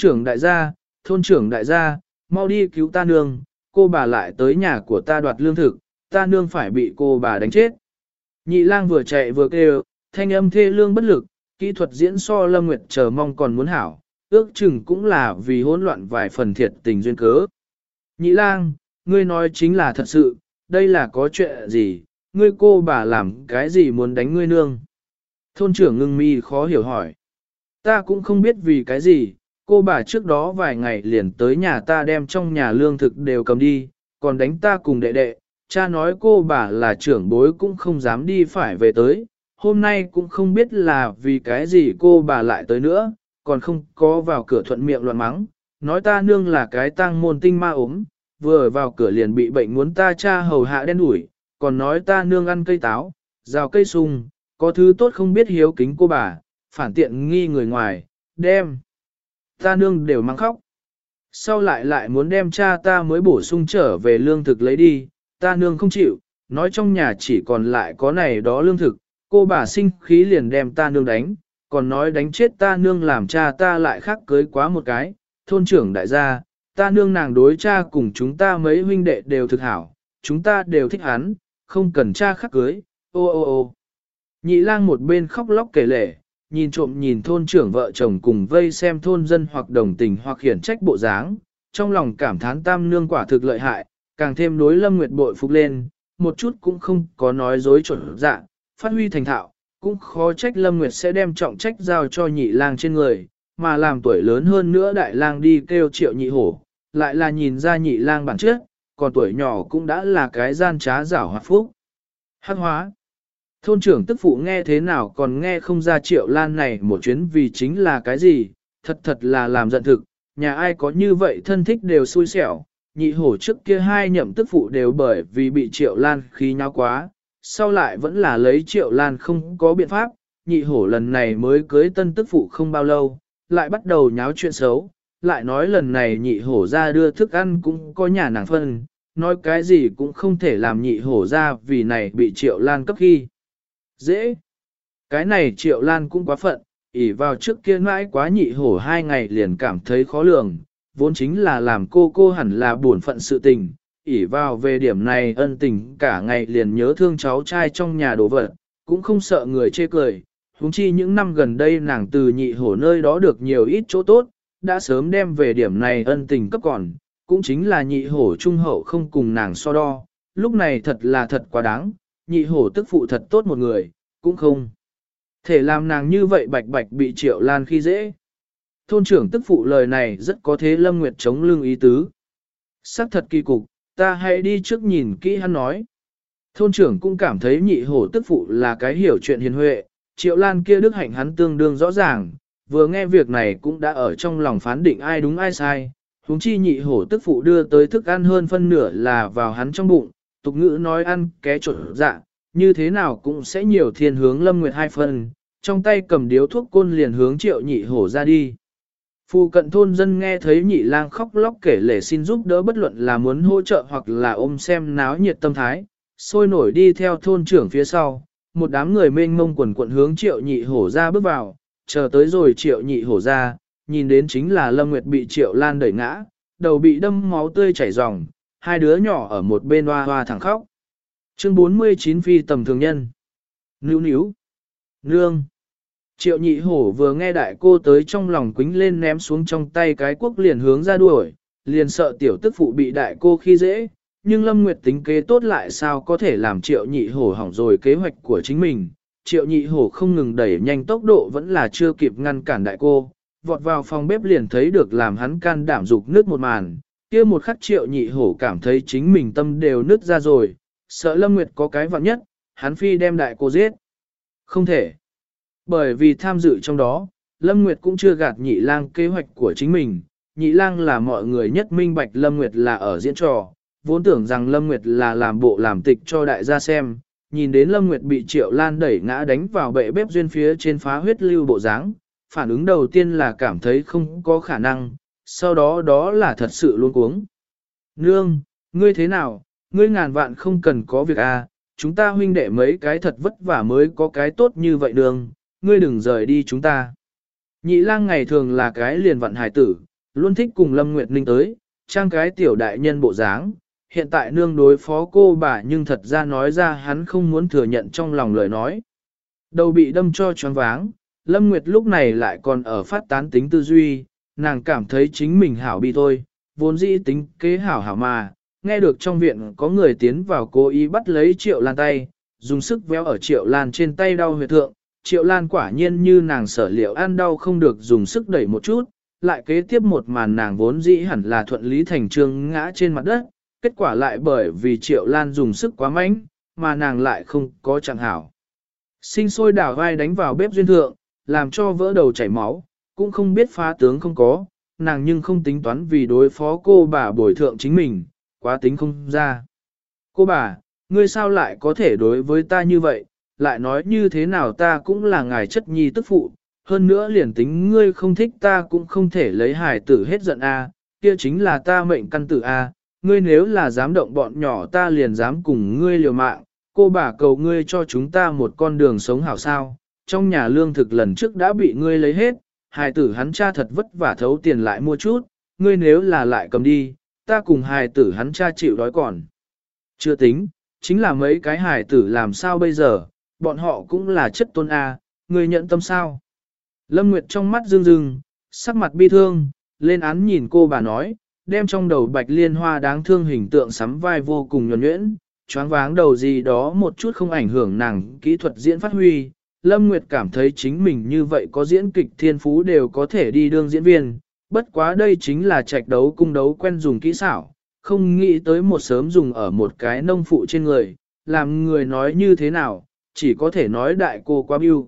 trưởng đại gia, mau đi cứu ta nương, cô bà lại tới nhà của ta đoạt lương thực, ta nương phải bị cô bà đánh chết. Nhị lang vừa chạy vừa kêu, thanh âm thê lương bất lực, kỹ thuật diễn so Lâm Nguyệt chờ mong còn muốn hảo, ước chừng cũng là vì hỗn loạn vài phần thiệt tình duyên cớ. Nhị lang, ngươi nói chính là thật sự, đây là có chuyện gì, ngươi cô bà làm cái gì muốn đánh ngươi nương? Thôn trưởng ngưng mi khó hiểu hỏi. Ta cũng không biết vì cái gì, cô bà trước đó vài ngày liền tới nhà ta đem trong nhà lương thực đều cầm đi, còn đánh ta cùng đệ đệ, cha nói cô bà là trưởng bối cũng không dám đi phải về tới, hôm nay cũng không biết là vì cái gì cô bà lại tới nữa, còn không có vào cửa thuận miệng loạn mắng, nói ta nương là cái tang môn tinh ma ốm, vừa vào cửa liền bị bệnh muốn ta cha hầu hạ đen đuổi, còn nói ta nương ăn cây táo, rào cây sung, có thứ tốt không biết hiếu kính cô bà, phản tiện nghi người ngoài, đem. Ta nương đều mang khóc. Sau lại muốn đem cha ta mới bổ sung trở về lương thực lấy đi, ta nương không chịu, nói trong nhà chỉ còn lại có này đó lương thực, cô bà sinh khí liền đem ta nương đánh, còn nói đánh chết ta nương làm cha ta lại khác cưới quá một cái, thôn trưởng đại gia, ta nương nàng đối cha cùng chúng ta mấy huynh đệ đều thực hảo, chúng ta đều thích hắn, không cần cha khác cưới, ô ô ô. Nhị lang một bên khóc lóc kể lể, nhìn trộm nhìn thôn trưởng vợ chồng cùng vây xem thôn dân hoặc đồng tình hoặc khiển trách bộ dáng, trong lòng cảm thán tam nương quả thực lợi hại, càng thêm đối Lâm Nguyệt bội phục lên, một chút cũng không có nói dối chuẩn dạ, phát huy thành thạo, cũng khó trách Lâm Nguyệt sẽ đem trọng trách giao cho nhị lang trên người, mà làm tuổi lớn hơn nữa đại lang đi kêu triệu nhị hổ, lại là nhìn ra nhị lang bản chất, còn tuổi nhỏ cũng đã là cái gian trá giảo hoạt phúc. Hắc hóa. Thôn trưởng tức phụ nghe thế nào còn nghe không ra Triệu Lan này một chuyến vì chính là cái gì, thật là làm giận thực, nhà ai có như vậy thân thích đều xui xẻo, nhị hổ trước kia hai nhậm tức phụ đều bởi vì bị Triệu Lan khí nháo quá, sau lại vẫn là lấy Triệu Lan không có biện pháp, nhị hổ lần này mới cưới tân tức phụ không bao lâu, lại bắt đầu nháo chuyện xấu, lại nói lần này nhị hổ ra đưa thức ăn cũng có nhà nàng phân, nói cái gì cũng không thể làm nhị hổ ra vì này bị Triệu Lan cấp khi. Dễ. Cái này Triệu Lan cũng quá phận, ỉ vào trước kia mãi quá nhị hổ 2 ngày liền cảm thấy khó lường, vốn chính là làm cô hẳn là buồn phận sự tình, ỉ vào về điểm này ân tình cả ngày liền nhớ thương cháu trai trong nhà đồ vật, cũng không sợ người chê cười, huống chi những năm gần đây nàng từ nhị hổ nơi đó được nhiều ít chỗ tốt, đã sớm đem về điểm này ân tình cấp còn, cũng chính là nhị hổ trung hậu không cùng nàng so đo, lúc này thật là thật quá đáng. Nhị hổ tức phụ thật tốt một người, cũng không thể làm nàng như vậy bạch bạch bị Triệu Lan khi dễ. Thôn trưởng tức phụ lời này rất có thế Lâm Nguyệt chống lưng ý tứ. Sắc thật kỳ cục, ta hãy đi trước nhìn kỹ hắn nói. Thôn trưởng cũng cảm thấy nhị hổ tức phụ là cái hiểu chuyện hiền huệ, Triệu Lan kia đức hạnh hắn tương đương rõ ràng, vừa nghe việc này cũng đã ở trong lòng phán định ai đúng ai sai. Huống chi nhị hổ tức phụ đưa tới thức ăn hơn phân nửa là vào hắn trong bụng, tục ngữ nói ăn ké trộn dạ, như thế nào cũng sẽ nhiều thiên hướng Lâm Nguyệt 2 phần, trong tay cầm điếu thuốc côn liền hướng Triệu nhị hổ ra đi. Phụ cận thôn dân nghe thấy nhị lang khóc lóc kể lể xin giúp đỡ bất luận là muốn hỗ trợ hoặc là ôm xem náo nhiệt tâm thái, sôi nổi đi theo thôn trưởng phía sau, một đám người mênh mông quần quận hướng Triệu nhị hổ ra bước vào, chờ tới rồi Triệu nhị hổ ra, nhìn đến chính là Lâm Nguyệt bị Triệu Lan đẩy ngã, đầu bị đâm máu tươi chảy ròng, hai đứa nhỏ ở một bên hoa hoa thẳng khóc. Chương 49 phi tầm thường nhân. Níu níu. Nương. Triệu nhị hổ vừa nghe đại cô tới trong lòng quính lên ném xuống trong tay cái cuốc liền hướng ra đuổi, liền sợ tiểu tức phụ bị đại cô khi dễ, nhưng Lâm Nguyệt tính kế tốt lại sao có thể làm triệu nhị hổ hỏng rồi kế hoạch của chính mình. Triệu nhị hổ không ngừng đẩy nhanh tốc độ vẫn là chưa kịp ngăn cản đại cô, vọt vào phòng bếp liền thấy được làm hắn can đảm dục nước một màn, kia một khắc triệu nhị hổ cảm thấy chính mình tâm đều nứt ra rồi, sợ Lâm Nguyệt có cái vặn nhất, hắn phi đem đại cô giết. Không thể. Bởi vì tham dự trong đó, Lâm Nguyệt cũng chưa gạt nhị lang kế hoạch của chính mình, nhị lang là mọi người nhất minh bạch Lâm Nguyệt là ở diễn trò, vốn tưởng rằng Lâm Nguyệt là làm bộ làm tịch cho đại gia xem, nhìn đến Lâm Nguyệt bị Triệu Lan đẩy ngã đánh vào bệ bếp duyên phía trên phá huyết lưu bộ dáng, phản ứng đầu tiên là cảm thấy không có khả năng, sau đó đó là thật sự luôn cuống. Nương, ngươi thế nào, ngươi ngàn vạn không cần có việc à, chúng ta huynh đệ mấy cái thật vất vả mới có cái tốt như vậy nương, ngươi đừng rời đi chúng ta. Nhị lang ngày thường là cái liền vặn hài tử, luôn thích cùng Lâm Nguyệt Ninh tới, trang cái tiểu đại nhân bộ dáng, hiện tại nương đối phó cô bà nhưng thật ra nói ra hắn không muốn thừa nhận trong lòng lời nói. Đầu bị đâm cho choáng váng, Lâm Nguyệt lúc này lại còn ở phát tán tính tư duy, nàng cảm thấy chính mình hảo bị thôi, vốn dĩ tính kế hảo hảo mà, nghe được trong viện có người tiến vào cố ý bắt lấy Triệu Lan tay, dùng sức véo ở Triệu Lan trên tay đau huyệt thượng, Triệu Lan quả nhiên như nàng sở liệu ăn đau không được dùng sức đẩy một chút, lại kế tiếp một màn nàng vốn dĩ hẳn là thuận lý thành trương ngã trên mặt đất, kết quả lại bởi vì Triệu Lan dùng sức quá mạnh, mà nàng lại không có chẳng hảo. Sinh sôi đảo vai đánh vào bếp duyên thượng, làm cho vỡ đầu chảy máu, cũng không biết phá tướng không có, nàng nhưng không tính toán vì đối phó cô bà bồi thượng chính mình, quá tính không ra. Cô bà, ngươi sao lại có thể đối với ta như vậy, lại nói như thế nào ta cũng là ngài chất nhi tức phụ, hơn nữa liền tính ngươi không thích ta cũng không thể lấy hài tử hết giận a, kia chính là ta mệnh căn tử a, ngươi nếu là dám động bọn nhỏ ta liền dám cùng ngươi liều mạng, cô bà cầu ngươi cho chúng ta một con đường sống hảo sao, trong nhà lương thực lần trước đã bị ngươi lấy hết, hài tử hắn cha thật vất vả thấu tiền lại mua chút, ngươi nếu là lại cầm đi, ta cùng hài tử hắn cha chịu đói còn. Chưa tính, chính là mấy cái hài tử làm sao bây giờ, bọn họ cũng là chất tôn A, ngươi nhận tâm sao. Lâm Nguyệt trong mắt rưng rưng, sắc mặt bi thương, lên án nhìn cô bà nói, đem trong đầu bạch liên hoa đáng thương hình tượng sắm vai vô cùng nhuần nhuyễn, choáng váng đầu gì đó một chút không ảnh hưởng nàng kỹ thuật diễn phát huy. Lâm Nguyệt cảm thấy chính mình như vậy có diễn kịch thiên phú đều có thể đi đương diễn viên, bất quá đây chính là trạch đấu cung đấu quen dùng kỹ xảo, không nghĩ tới một sớm dùng ở một cái nông phụ trên người, làm người nói như thế nào, chỉ có thể nói đại cô quá biêu.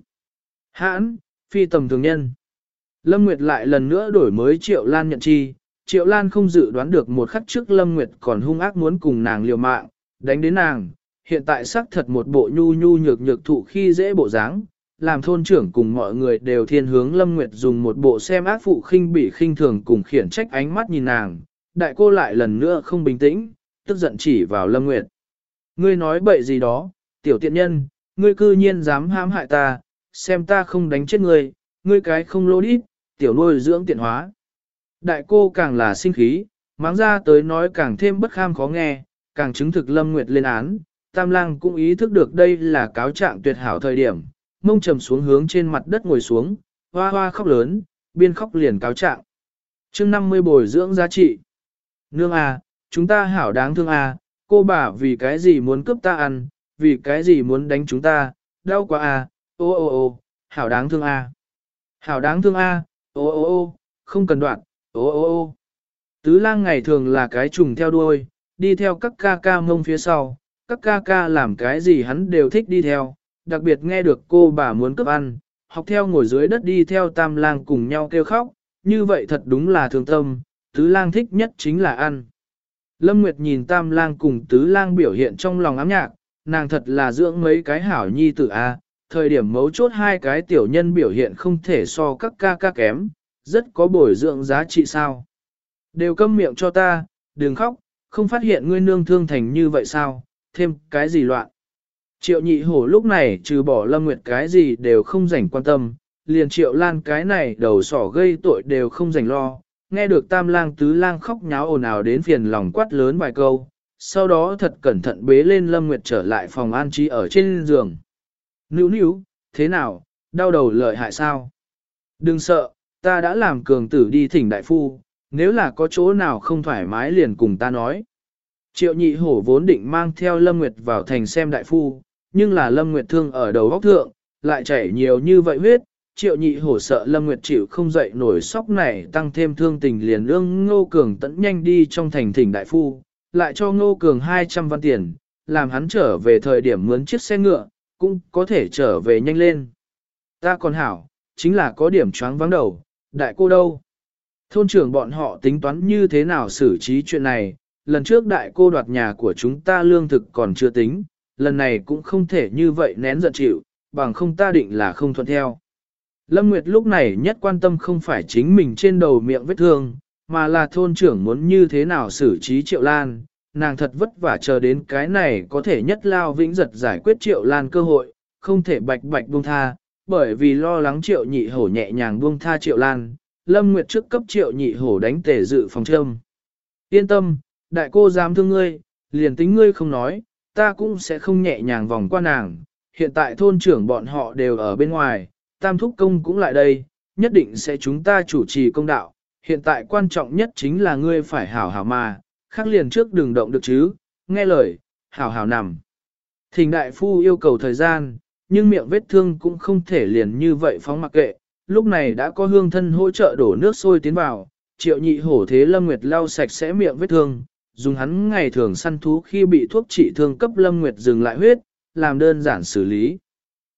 Hãn, phi tầm thường nhân. Lâm Nguyệt lại lần nữa đổi mới Triệu Lan nhận chi, Triệu Lan không dự đoán được một khắc trước Lâm Nguyệt còn hung ác muốn cùng nàng liều mạng, đánh đến nàng, hiện tại xác thật một bộ nhu nhu nhược nhược thụ khi dễ bộ dáng, làm thôn trưởng cùng mọi người đều thiên hướng Lâm Nguyệt dùng một bộ xem ác phụ khinh bỉ khinh thường cùng khiển trách ánh mắt nhìn nàng, đại cô lại lần nữa không bình tĩnh, tức giận chỉ vào Lâm Nguyệt. Ngươi nói bậy gì đó, tiểu tiện nhân, ngươi cư nhiên dám hãm hại ta, xem ta không đánh chết ngươi, ngươi cái không lô đít, tiểu nuôi dưỡng tiện hóa. Đại cô càng là sinh khí, mắng ra tới nói càng thêm bất kham khó nghe, càng chứng thực Lâm Nguyệt lên án, Tam Lang cũng ý thức được đây là cáo trạng tuyệt hảo thời điểm, mông trầm xuống hướng trên mặt đất ngồi xuống, hoa hoa khóc lớn, biên khóc liền cáo trạng. Chương 50 bồi dưỡng giá trị. Nương à, chúng ta hảo đáng thương à, cô bà vì cái gì muốn cướp ta ăn, vì cái gì muốn đánh chúng ta, đau quá à, ô ô ô, hảo đáng thương à. Hảo đáng thương à, ô ô ô, không cần đoạn, ô ô ô. Tứ Lang ngày thường là cái trùng theo đuôi, đi theo các ca ca mông phía sau, các ca ca làm cái gì hắn đều thích đi theo, đặc biệt nghe được cô bà muốn cướp ăn, học theo ngồi dưới đất đi theo Tam Lang cùng nhau kêu khóc, như vậy thật đúng là thương tâm, Tứ Lang thích nhất chính là ăn. Lâm Nguyệt nhìn Tam Lang cùng Tứ Lang biểu hiện trong lòng ám nhạc, nàng thật là dưỡng mấy cái hảo nhi tử a, thời điểm mấu chốt hai cái tiểu nhân biểu hiện không thể so các ca ca kém, rất có bồi dưỡng giá trị sao. Đều câm miệng cho ta, đừng khóc, không phát hiện ngươi nương thương thành như vậy sao, thêm cái gì loạn. Triệu nhị hổ lúc này trừ bỏ Lâm Nguyệt cái gì đều không rảnh quan tâm, liền Triệu Lan cái này đầu sỏ gây tội đều không rảnh lo, nghe được Tam Lang Tứ Lang khóc nháo ồn ào đến phiền lòng quát lớn vài câu, sau đó thật cẩn thận bế lên Lâm Nguyệt trở lại phòng an trí ở trên giường. Níu níu, thế nào, đau đầu lợi hại sao? Đừng sợ, ta đã làm cường tử đi thỉnh đại phu, nếu là có chỗ nào không thoải mái liền cùng ta nói. Triệu nhị hổ vốn định mang theo Lâm Nguyệt vào thành xem đại phu, nhưng là Lâm Nguyệt thương ở đầu góc thượng, lại chảy nhiều như vậy huyết, Triệu nhị hổ sợ Lâm Nguyệt chịu không dậy nổi sóc này tăng thêm thương tình liền ương Ngô Cường tẫn nhanh đi trong thành thỉnh đại phu, lại cho Ngô Cường 200 văn tiền, làm hắn trở về thời điểm mướn chiếc xe ngựa, cũng có thể trở về nhanh lên. Ta còn hảo, chính là có điểm choáng vắng đầu, đại cô đâu? Thôn trưởng bọn họ tính toán như thế nào xử trí chuyện này, lần trước đại cô đoạt nhà của chúng ta lương thực còn chưa tính, lần này cũng không thể như vậy nén giận chịu, bằng không ta định là không thuận theo. Lâm Nguyệt lúc này nhất quan tâm không phải chính mình trên đầu miệng vết thương, mà là thôn trưởng muốn như thế nào xử trí Triệu Lan, nàng thật vất vả chờ đến cái này có thể nhất lao vĩnh giật giải quyết Triệu Lan cơ hội, không thể bạch bạch buông tha, bởi vì lo lắng Triệu nhị hổ nhẹ nhàng buông tha Triệu Lan, Lâm Nguyệt trước cấp Triệu nhị hổ đánh tể dự phòng châm. Yên tâm, đại cô dám thương ngươi, liền tính ngươi không nói, ta cũng sẽ không nhẹ nhàng vòng qua nàng, hiện tại thôn trưởng bọn họ đều ở bên ngoài, Tam Thúc Công cũng lại đây, nhất định sẽ chúng ta chủ trì công đạo, hiện tại quan trọng nhất chính là ngươi phải hảo hảo mà, khác liền trước đừng động được chứ, nghe lời, hảo hảo nằm. Thỉnh đại phu yêu cầu thời gian, nhưng miệng vết thương cũng không thể liền như vậy phóng mặc kệ, lúc này đã có hương thân hỗ trợ đổ nước sôi tiến vào, Triệu nhị hổ thế Lâm Nguyệt lau sạch sẽ miệng vết thương, dùng hắn ngày thường săn thú khi bị thuốc trị thương cấp Lâm Nguyệt dừng lại huyết, làm đơn giản xử lý.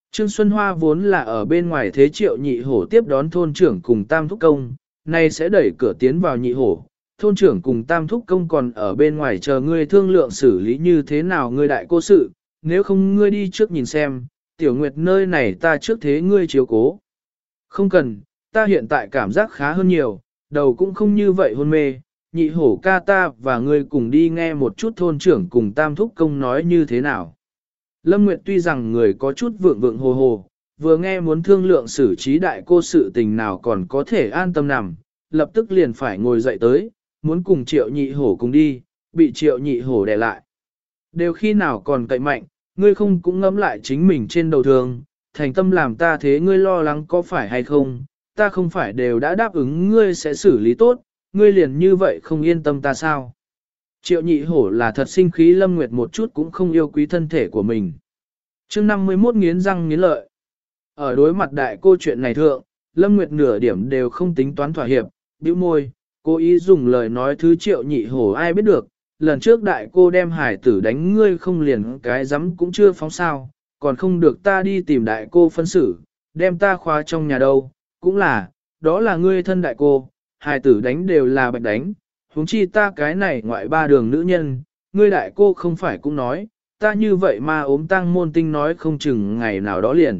Trương Xuân Hoa vốn là ở bên ngoài thế Triệu Nhị Hổ tiếp đón thôn trưởng cùng Tam Thúc Công, nay sẽ đẩy cửa tiến vào Nhị Hổ. Thôn trưởng cùng Tam Thúc Công còn ở bên ngoài chờ ngươi thương lượng xử lý như thế nào ngươi đại cô sự, nếu không ngươi đi trước nhìn xem, Tiểu Nguyệt nơi này ta trước thế ngươi chiếu cố. Không cần, ta hiện tại cảm giác khá hơn nhiều, đầu cũng không như vậy hôn mê, Nhị Hổ ca ta và ngươi cùng đi nghe một chút thôn trưởng cùng Tam Thúc Công nói như thế nào. Lâm Nguyệt tuy rằng người có chút vượng vượng hồ hồ, vừa nghe muốn thương lượng xử trí đại cô sự tình nào còn có thể an tâm nằm, lập tức liền phải ngồi dậy tới, muốn cùng Triệu Nhị Hổ cùng đi, bị Triệu Nhị Hổ đè lại. Đều khi nào còn cậy mạnh, ngươi không cũng ngẫm lại chính mình trên đầu thường, thành tâm làm ta thế ngươi lo lắng có phải hay không, ta không phải đều đã đáp ứng ngươi sẽ xử lý tốt, ngươi liền như vậy không yên tâm ta sao. Triệu Nhị Hổ là thật sinh khí Lâm Nguyệt một chút cũng không yêu quý thân thể của mình. Chương 51 nghiến răng nghiến lợi. Ở đối mặt đại cô chuyện này thượng, Lâm Nguyệt nửa điểm đều không tính toán thỏa hiệp, bĩu môi, cố ý dùng lời nói thứ Triệu Nhị Hổ ai biết được, lần trước đại cô đem hải tử đánh ngươi không liền cái dám cũng chưa phóng sao, còn không được ta đi tìm đại cô phân xử, đem ta khóa trong nhà đâu, cũng là, đó là ngươi thân đại cô, hải tử đánh đều là bạch đánh, huống chi ta cái này ngoại ba đường nữ nhân, ngươi đại cô không phải cũng nói, ta như vậy mà ốm tăng môn tinh nói không chừng ngày nào đó liền.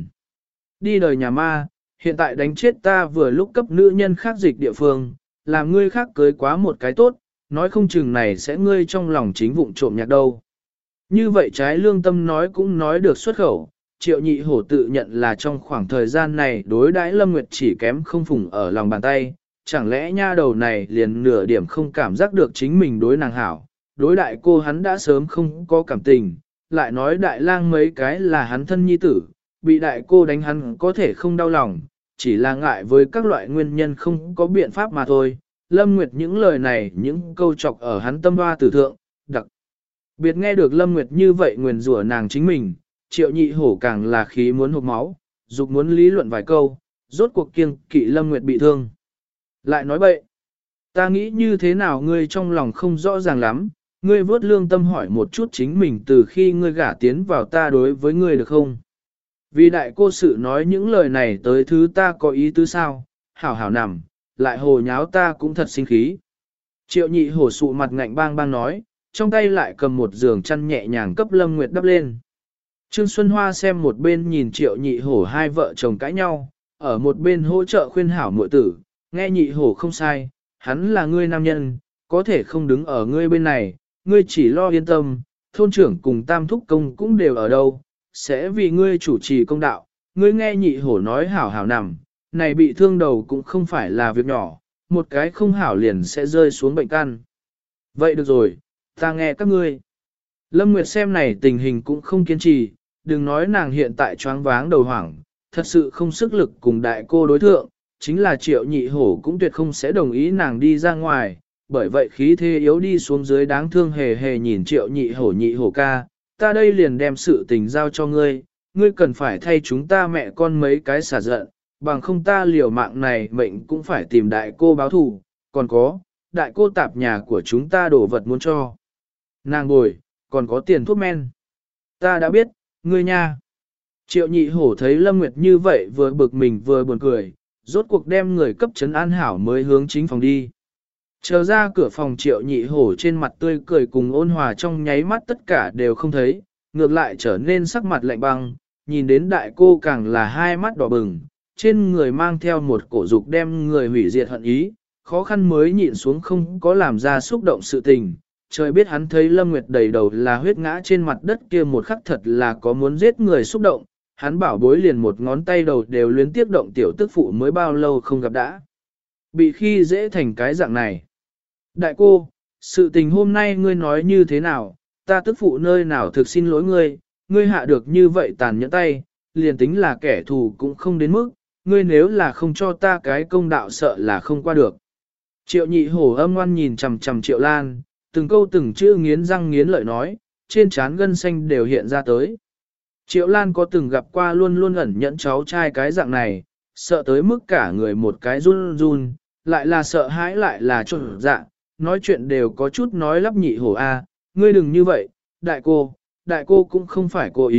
Đi đời nhà ma, hiện tại đánh chết ta vừa lúc cấp nữ nhân khác dịch địa phương, làm ngươi khác cưới quá một cái tốt, nói không chừng này sẽ ngươi trong lòng chính vụng trộm nhạc đâu. Như vậy trái lương tâm nói cũng nói được xuất khẩu, Triệu Nhị Hổ tự nhận là trong khoảng thời gian này đối đãi Lâm Nguyệt chỉ kém không phùng ở lòng bàn tay, chẳng lẽ nha đầu này liền nửa điểm không cảm giác được chính mình đối nàng hảo, đối đại cô hắn đã sớm không có cảm tình, lại nói đại lang mấy cái là hắn thân nhi tử, bị đại cô đánh hắn có thể không đau lòng, chỉ là ngại với các loại nguyên nhân không có biện pháp mà thôi. Lâm Nguyệt những lời này những câu chọc ở hắn tâm hoa tử thượng, đặc biệt nghe được Lâm Nguyệt như vậy nguyền rủa nàng chính mình, Triệu Nhị Hổ càng là khí muốn hộc máu, dục muốn lý luận vài câu, rốt cuộc kiêng kỵ Lâm Nguyệt bị thương. Lại nói bậy, ta nghĩ như thế nào ngươi trong lòng không rõ ràng lắm, ngươi vớt lương tâm hỏi một chút chính mình từ khi ngươi gả tiến vào ta đối với ngươi được không? Vì đại cô sự nói những lời này tới thứ ta có ý tứ sao, hảo hảo nằm, lại hồ nháo ta cũng thật sinh khí. Triệu Nhị Hổ sụ mặt ngạnh bang bang nói, trong tay lại cầm một giường chăn nhẹ nhàng cấp Lâm Nguyệt đắp lên. Trương Xuân Hoa xem một bên nhìn Triệu Nhị Hổ hai vợ chồng cãi nhau, ở một bên hỗ trợ khuyên hảo muội tử, nghe Nhị Hổ không sai, hắn là ngươi nam nhân, có thể không đứng ở ngươi bên này, ngươi chỉ lo yên tâm, thôn trưởng cùng Tam Thúc Công cũng đều ở đâu, sẽ vì ngươi chủ trì công đạo, ngươi nghe Nhị Hổ nói hảo hảo nằm, này bị thương đầu cũng không phải là việc nhỏ, một cái không hảo liền sẽ rơi xuống bệnh căn. Vậy được rồi, ta nghe các ngươi. Lâm Nguyệt xem này tình hình cũng không kiên trì, đừng nói nàng hiện tại choáng váng đầu hoảng, thật sự không sức lực cùng đại cô đối thượng, chính là Triệu Nhị Hổ cũng tuyệt không sẽ đồng ý nàng đi ra ngoài, bởi vậy khí thế yếu đi xuống dưới đáng thương hề hề nhìn Triệu Nhị Hổ ca, ta đây liền đem sự tình giao cho ngươi, ngươi cần phải thay chúng ta mẹ con mấy cái xả giận, bằng không ta liều mạng này mệnh cũng phải tìm đại cô báo thù, còn có, đại cô tạp nhà của chúng ta đổ vật muốn cho. Nàng bồi, còn có tiền thuốc men. Ta đã biết, ngươi nha. Triệu Nhị Hổ thấy Lâm Nguyệt như vậy vừa bực mình vừa buồn cười, rốt cuộc đem người cấp trấn an hảo mới hướng chính phòng đi. Chờ ra cửa phòng Triệu Nhị Hổ trên mặt tươi cười cùng ôn hòa trong nháy mắt tất cả đều không thấy, ngược lại trở nên sắc mặt lạnh băng, nhìn đến đại cô càng là hai mắt đỏ bừng, trên người mang theo một cổ dục đem người hủy diệt hận ý, khó khăn mới nhịn xuống không có làm ra xúc động sự tình. Trời biết hắn thấy Lâm Nguyệt đầy đầu là huyết ngã trên mặt đất kia một khắc thật là có muốn giết người xúc động, hắn bảo bối liền một ngón tay đầu đều luyến tiếp động tiểu tức phụ mới bao lâu không gặp đã. Bị khi dễ thành cái dạng này. Đại cô, sự tình hôm nay ngươi nói như thế nào, ta tức phụ nơi nào thực xin lỗi ngươi, ngươi hạ được như vậy tàn nhẫn tay, liền tính là kẻ thù cũng không đến mức, ngươi nếu là không cho ta cái công đạo sợ là không qua được. Triệu Nhị Hổ âm ngoan nhìn chằm chằm Triệu Lan, từng câu từng chữ nghiến răng nghiến lợi nói, trên trán gân xanh đều hiện ra tới. Triệu Lan có từng gặp qua luôn luôn ẩn nhẫn cháu trai cái dạng này, sợ tới mức cả người một cái run run, lại là sợ hãi lại là trộn dạ, nói chuyện đều có chút nói lắp Nhị Hổ a, ngươi đừng như vậy, đại cô cũng không phải cố ý,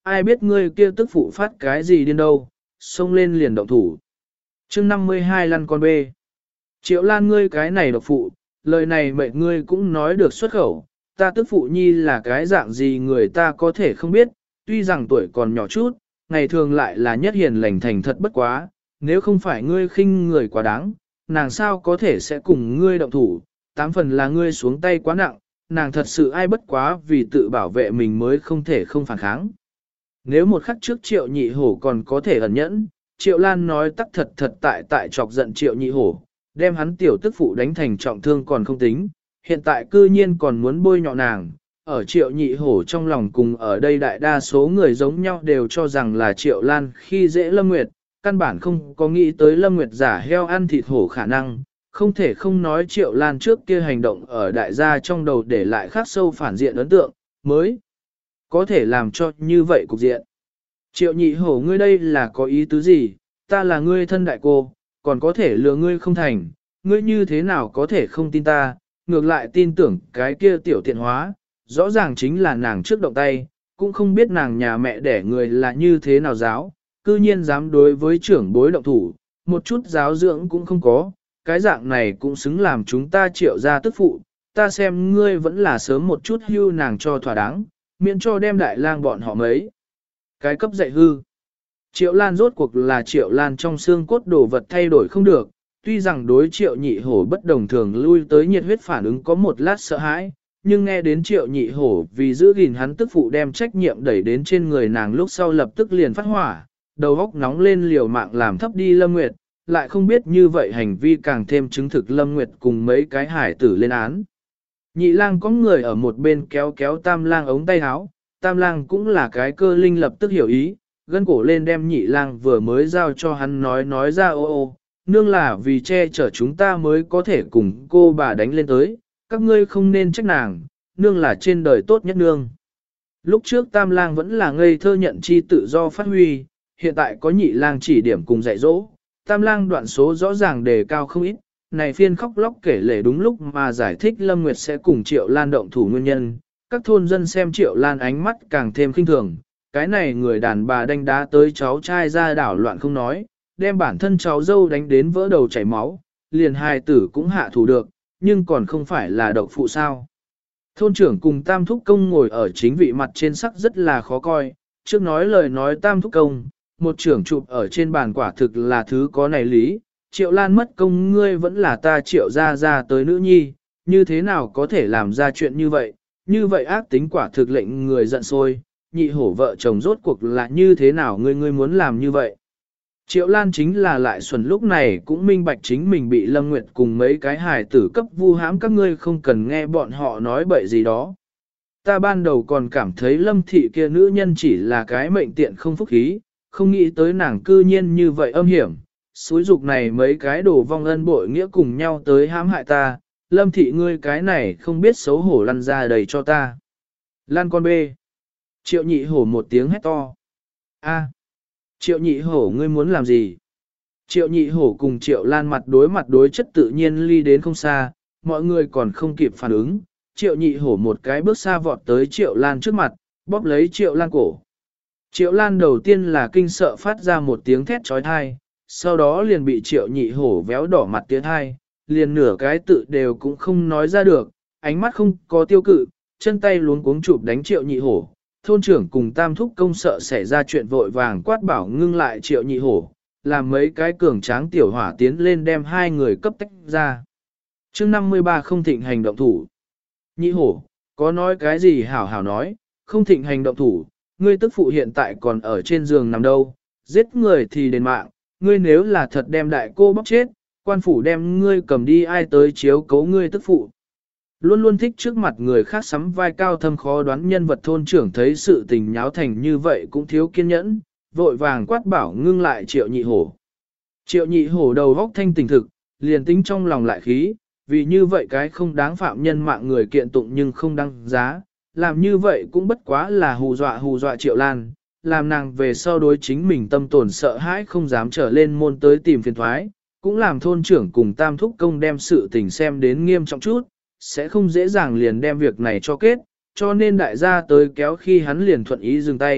ai biết ngươi kia tức phụ phát cái gì điên đâu, xông lên liền động thủ. chương 52 lăn con bê. Triệu Lan ngươi cái này độc phụ, lời này mệnh ngươi cũng nói được xuất khẩu, ta tức phụ nhi là cái dạng gì người ta có thể không biết, tuy rằng tuổi còn nhỏ chút, ngày thường lại là nhất hiền lành thành thật bất quá, nếu không phải ngươi khinh người quá đáng, nàng sao có thể sẽ cùng ngươi động thủ, tám phần là ngươi xuống tay quá nặng, nàng thật sự ai bất quá vì tự bảo vệ mình mới không thể không phản kháng. Nếu một khắc trước Triệu Nhị Hổ còn có thể ẩn nhẫn, Triệu Lan nói tắc thật thật tại chọc giận Triệu Nhị Hổ, đem hắn tiểu tức phụ đánh thành trọng thương còn không tính, hiện tại cư nhiên còn muốn bôi nhọ nàng. Ở Triệu Nhị Hổ trong lòng cùng ở đây đại đa số người giống nhau đều cho rằng là Triệu Lan khi dễ Lâm Nguyệt, căn bản không có nghĩ tới Lâm Nguyệt giả heo ăn thịt hổ khả năng, không thể không nói Triệu Lan trước kia hành động ở đại gia trong đầu để lại khắc sâu phản diện ấn tượng, mới có thể làm cho như vậy cục diện. Triệu Nhị Hổ ngươi đây là có ý tứ gì, ta là ngươi thân đại cô, còn có thể lừa ngươi không thành, ngươi như thế nào có thể không tin ta, ngược lại tin tưởng cái kia tiểu tiện hóa, rõ ràng chính là nàng trước động tay, cũng không biết nàng nhà mẹ đẻ người là như thế nào giáo, cư nhiên dám đối với trưởng bối động thủ, một chút giáo dưỡng cũng không có, cái dạng này cũng xứng làm chúng ta Triệu gia tức phụ, ta xem ngươi vẫn là sớm một chút hưu nàng cho thỏa đáng, miễn cho đem đại lang bọn họ mấy. Cái cấp dạy hư. Triệu Lan rốt cuộc là Triệu Lan trong xương cốt đồ vật thay đổi không được, tuy rằng đối Triệu Nhị Hổ bất đồng thường lui tới nhiệt huyết phản ứng có một lát sợ hãi, nhưng nghe đến Triệu Nhị Hổ vì giữ gìn hắn tức phụ đem trách nhiệm đẩy đến trên người nàng lúc sau lập tức liền phát hỏa, đầu óc nóng lên liều mạng làm thấp đi Lâm Nguyệt, lại không biết như vậy hành vi càng thêm chứng thực Lâm Nguyệt cùng mấy cái hải tử lên án. Nhị lang có người ở một bên kéo kéo Tam lang ống tay áo, Tam lang cũng là cái cơ linh lập tức hiểu ý, gân cổ lên đem Nhị lang vừa mới giao cho hắn nói ra ô ô, nương là vì che chở chúng ta mới có thể cùng cô bà đánh lên tới, các ngươi không nên trách nàng, nương là trên đời tốt nhất nương. Lúc trước Tam lang vẫn là ngây thơ nhận chi tự do phát huy, hiện tại có Nhị lang chỉ điểm cùng dạy dỗ, Tam lang đoạn số rõ ràng đề cao không ít, này phiên khóc lóc kể lể đúng lúc mà giải thích Lâm Nguyệt sẽ cùng Triệu Lan động thủ nguyên nhân, các thôn dân xem Triệu Lan ánh mắt càng thêm khinh thường, cái này người đàn bà đánh đá tới cháu trai ra đảo loạn không nói, đem bản thân cháu dâu đánh đến vỡ đầu chảy máu, liền hài tử cũng hạ thủ được, nhưng còn không phải là độc phụ sao. Thôn trưởng cùng Tam Thúc Công ngồi ở chính vị mặt trên sắc rất là khó coi, trước nói lời nói Tam Thúc Công, một trưởng chụp ở trên bàn quả thực là thứ có này lý, Triệu Lan mất công ngươi vẫn là ta Triệu ra tới nữ nhi, như thế nào có thể làm ra chuyện như vậy ác tính quả thực lệnh người giận sôi, Nhị Hổ vợ chồng rốt cuộc là như thế nào ngươi muốn làm như vậy. Triệu Lan chính là lại xuẩn lúc này cũng minh bạch chính mình bị Lâm Nguyệt cùng mấy cái hài tử cấp vu hãm các ngươi không cần nghe bọn họ nói bậy gì đó. Ta ban đầu còn cảm thấy Lâm thị kia nữ nhân chỉ là cái mệnh tiện không phúc khí, không nghĩ tới nàng cư nhiên như vậy âm hiểm. Xúi dục này mấy cái đồ vong ân bội nghĩa cùng nhau tới hãm hại ta, Lâm thị ngươi cái này không biết xấu hổ lăn ra đầy cho ta. Lan con bê. Triệu Nhị Hổ một tiếng hét to. A. Triệu Nhị Hổ ngươi muốn làm gì? Triệu Nhị Hổ cùng Triệu Lan mặt đối chất tự nhiên ly đến không xa, mọi người còn không kịp phản ứng. Triệu Nhị Hổ một cái bước xa vọt tới Triệu Lan trước mặt, bóp lấy Triệu Lan cổ. Triệu Lan đầu tiên là kinh sợ phát ra một tiếng thét trói thai, sau đó liền bị Triệu Nhị Hổ véo đỏ mặt tiến hai, liền nửa cái tự đều cũng không nói ra được, ánh mắt không có tiêu cự, chân tay luống cuống chụp đánh Triệu Nhị Hổ. Thôn trưởng cùng Tam Thúc Công sợ xảy ra chuyện vội vàng quát bảo ngưng lại Triệu Nhị Hổ, làm mấy cái cường tráng tiểu hỏa tiến lên đem hai người cấp tách ra. chương 53 không thịnh hành động thủ. Nhị Hổ, có nói cái gì hảo hảo nói, không thịnh hành động thủ, ngươi tức phụ hiện tại còn ở trên giường nằm đâu, giết người thì đền mạng, ngươi nếu là thật đem đại cô bóc chết, quan phủ đem ngươi cầm đi ai tới chiếu cấu ngươi tức phụ. Luôn luôn thích trước mặt người khác sắm vai cao thâm khó đoán nhân vật thôn trưởng thấy sự tình nháo thành như vậy cũng thiếu kiên nhẫn, vội vàng quát bảo ngưng lại Triệu Nhị Hổ. Triệu Nhị Hổ đầu góc thanh tỉnh thực, liền tính trong lòng lại khí, vì như vậy cái không đáng phạm nhân mạng người kiện tụng nhưng không đăng giá, làm như vậy cũng bất quá là hù dọa Triệu Lan, làm nàng về sau đối chính mình tâm tồn sợ hãi không dám trở lên môn tới tìm phiền thoái, cũng làm thôn trưởng cùng Tam Thúc Công đem sự tình xem đến nghiêm trọng chút, sẽ không dễ dàng liền đem việc này cho kết, cho nên đại gia tới kéo khi hắn liền thuận ý dừng tay,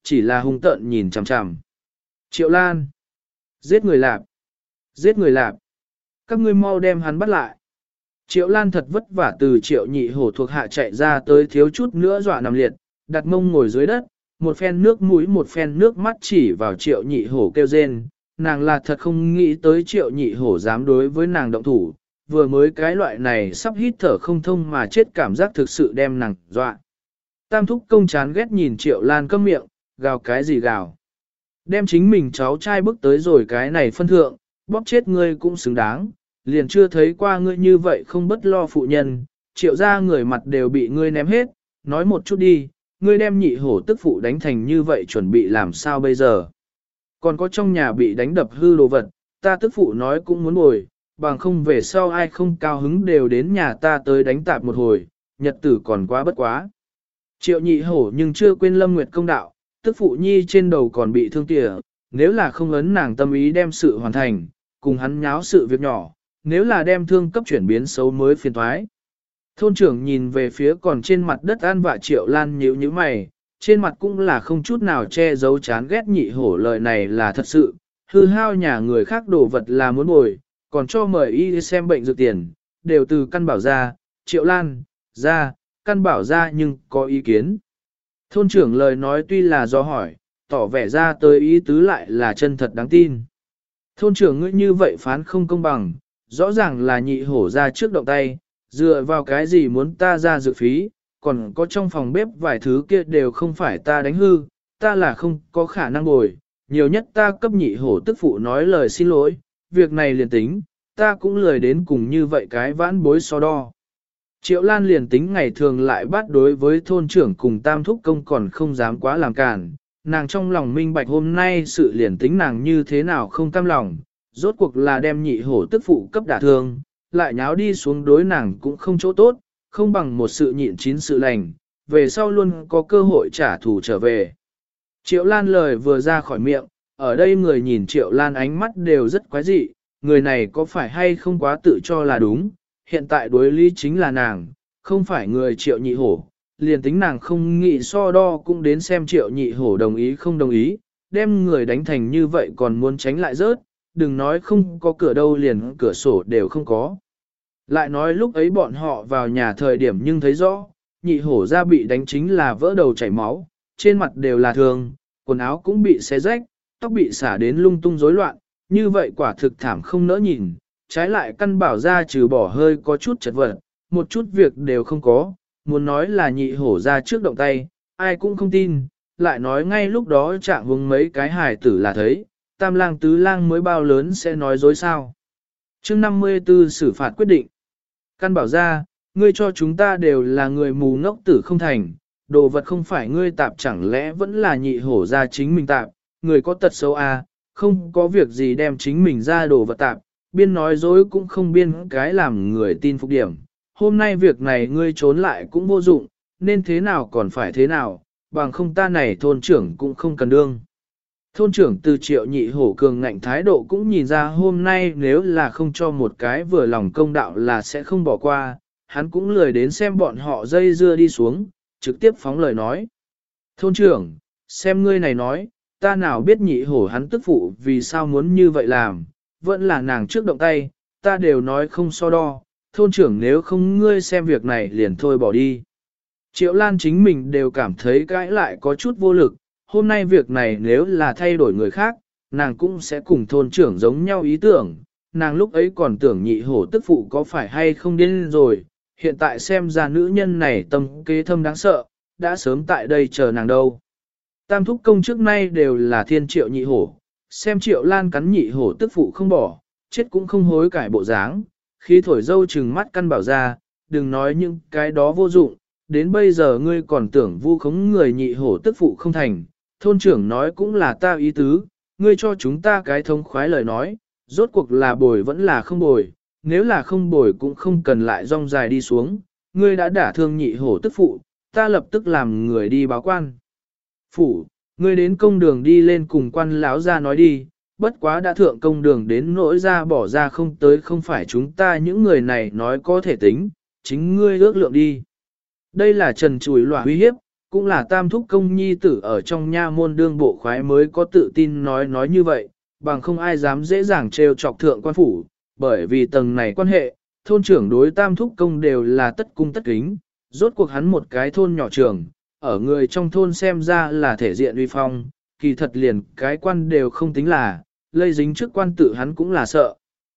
chỉ là hung tợn nhìn chằm chằm. Triệu Lan! Giết người lạp! Giết người lạp! Các ngươi mau đem hắn bắt lại! Triệu Lan thật vất vả từ Triệu Nhị Hổ thuộc hạ chạy ra tới thiếu chút nữa dọa nằm liệt, đặt mông ngồi dưới đất, một phen nước mũi một phen nước mắt chỉ vào Triệu Nhị Hổ kêu rên. Nàng là thật không nghĩ tới Triệu Nhị Hổ dám đối với nàng động thủ, vừa mới cái loại này sắp hít thở không thông mà chết cảm giác thực sự đem nàng dọa. Tam thúc công chán ghét nhìn Triệu Lan câm miệng, gào cái gì gào. Đem chính mình cháu trai bước tới rồi cái này phân thượng, bóp chết ngươi cũng xứng đáng, liền chưa thấy qua ngươi như vậy không bất lo phụ nhân, Triệu ra người mặt đều bị ngươi ném hết, nói một chút đi, ngươi đem Nhị Hổ tức phụ đánh thành như vậy chuẩn bị làm sao bây giờ. Còn có trong nhà bị đánh đập hư đồ vật, ta tức phụ nói cũng muốn bồi, bằng không về sau ai không cao hứng đều đến nhà ta tới đánh tạp một hồi, nhật tử còn quá bất quá. Triệu Nhị Hổ nhưng chưa quên Lâm Nguyệt công đạo, tức phụ nhi trên đầu còn bị thương tỉa, nếu là không ấn nàng tâm ý đem sự hoàn thành, cùng hắn nháo sự việc nhỏ, nếu là đem thương cấp chuyển biến xấu mới phiền thoái. Thôn trưởng nhìn về phía còn trên mặt đất an vạ Triệu Lan nhíu như mày, trên mặt cũng là không chút nào che giấu chán ghét Nhị Hổ lời này là thật sự, hư hao nhà người khác đồ vật là muốn bồi, còn cho mời y đi xem bệnh dược tiền, đều từ căn bảo ra, Triệu Lan, ra, căn bảo ra nhưng có ý kiến. Thôn trưởng lời nói tuy là do hỏi, tỏ vẻ ra tới ý tứ lại là chân thật đáng tin. Thôn trưởng ngươi như vậy phán không công bằng, rõ ràng là Nhị Hổ ra trước động tay, dựa vào cái gì muốn ta ra dự phí, còn có trong phòng bếp vài thứ kia đều không phải ta đánh hư, ta là không có khả năng bồi, nhiều nhất ta cấp Nhị Hổ tức phụ nói lời xin lỗi, việc này liền tính, ta cũng lười đến cùng như vậy cái vãn bối so đo. Triệu Lan liền tính ngày thường lại bắt đối với thôn trưởng cùng tam thúc công còn không dám quá làm cản, nàng trong lòng minh bạch hôm nay sự liền tính nàng như thế nào không cam lòng, rốt cuộc là đem Nhị Hổ tức phụ cấp đả thương, lại nháo đi xuống đối nàng cũng không chỗ tốt, không bằng một sự nhịn chín sự lành, về sau luôn có cơ hội trả thù trở về. Triệu Lan lời vừa ra khỏi miệng, ở đây người nhìn Triệu Lan ánh mắt đều rất quái dị, người này có phải hay không quá tự cho là đúng, hiện tại đối lý chính là nàng, không phải người Triệu Nhị Hổ, liền tính nàng không nghĩ so đo cũng đến xem Triệu Nhị Hổ đồng ý không đồng ý, đem người đánh thành như vậy còn muốn tránh lại rớt, đừng nói không có cửa đâu liền cửa sổ đều không có. Lại nói lúc ấy bọn họ vào nhà thời điểm nhưng thấy rõ, Nhị Hổ ra bị đánh chính là vỡ đầu chảy máu, trên mặt đều là thương, quần áo cũng bị xé rách, tóc bị xả đến lung tung rối loạn, như vậy quả thực thảm không nỡ nhìn, trái lại căn bảo ra trừ bỏ hơi có chút chật vật, một chút việc đều không có, muốn nói là Nhị Hổ ra trước động tay, ai cũng không tin, lại nói ngay lúc đó trạng hướng mấy cái hài tử là thấy, tam lang tứ lang mới bao lớn sẽ nói dối sao. Chương 54 xử phạt quyết định. Căn bảo ra, ngươi cho chúng ta đều là người mù ngốc tử không thành, đồ vật không phải ngươi tạp chẳng lẽ vẫn là Nhị Hổ ra chính mình tạp, người có tật xấu à, không có việc gì đem chính mình ra đồ vật tạp, biên nói dối cũng không biên cái làm người tin phục điểm. Hôm nay việc này ngươi trốn lại cũng vô dụng, nên thế nào còn phải thế nào, bằng không ta này thôn trưởng cũng không cần đương. Thôn trưởng từ Triệu Nhị Hổ cường ngạnh thái độ cũng nhìn ra hôm nay nếu là không cho một cái vừa lòng công đạo là sẽ không bỏ qua, hắn cũng lười đến xem bọn họ dây dưa đi xuống, trực tiếp phóng lời nói. Thôn trưởng, xem ngươi này nói, ta nào biết Nhị Hổ hắn tức phụ vì sao muốn như vậy làm, vẫn là nàng trước động tay, ta đều nói không so đo, thôn trưởng nếu không ngươi xem việc này liền thôi bỏ đi. Triệu Lan chính mình đều cảm thấy cãi lại có chút vô lực, hôm nay việc này nếu là thay đổi người khác, nàng cũng sẽ cùng thôn trưởng giống nhau ý tưởng, nàng lúc ấy còn tưởng Nhị Hổ tức phụ có phải hay không điên rồi, hiện tại xem ra nữ nhân này tâm kế thâm đáng sợ, đã sớm tại đây chờ nàng đâu. Tam thúc công trước nay đều là thiên Triệu Nhị Hổ, xem Triệu Lan cắn Nhị Hổ tức phụ không bỏ, chết cũng không hối cải bộ dáng, khi thổi dâu trừng mắt căn bảo ra, đừng nói những cái đó vô dụng, đến bây giờ ngươi còn tưởng vu khống người Nhị Hổ tức phụ không thành, thôn trưởng nói cũng là ta ý tứ, ngươi cho chúng ta cái thông khoái lời nói, rốt cuộc là bồi vẫn là không bồi, nếu là không bồi cũng không cần lại rong dài đi xuống, ngươi đã đả thương Nhị Hổ tức phụ, ta lập tức làm người đi báo quan. Phủ, ngươi đến công đường đi lên cùng quan lão ra nói đi, bất quá đã thượng công đường đến nỗi ra bỏ ra không tới không phải chúng ta những người này nói có thể tính, chính ngươi ước lượng đi. Đây là trần chùi lòa uy hiếp, cũng là tam thúc công nhi tử ở trong nha môn đương bộ khoái mới có tự tin nói như vậy, bằng không ai dám dễ dàng trêu chọc thượng quan phủ, bởi vì tầng này quan hệ, thôn trưởng đối tam thúc công đều là tất cung tất kính, rốt cuộc hắn một cái thôn nhỏ trường, ở người trong thôn xem ra là thể diện uy phong, kỳ thật liền cái quan đều không tính là, lây dính trước quan tự hắn cũng là sợ.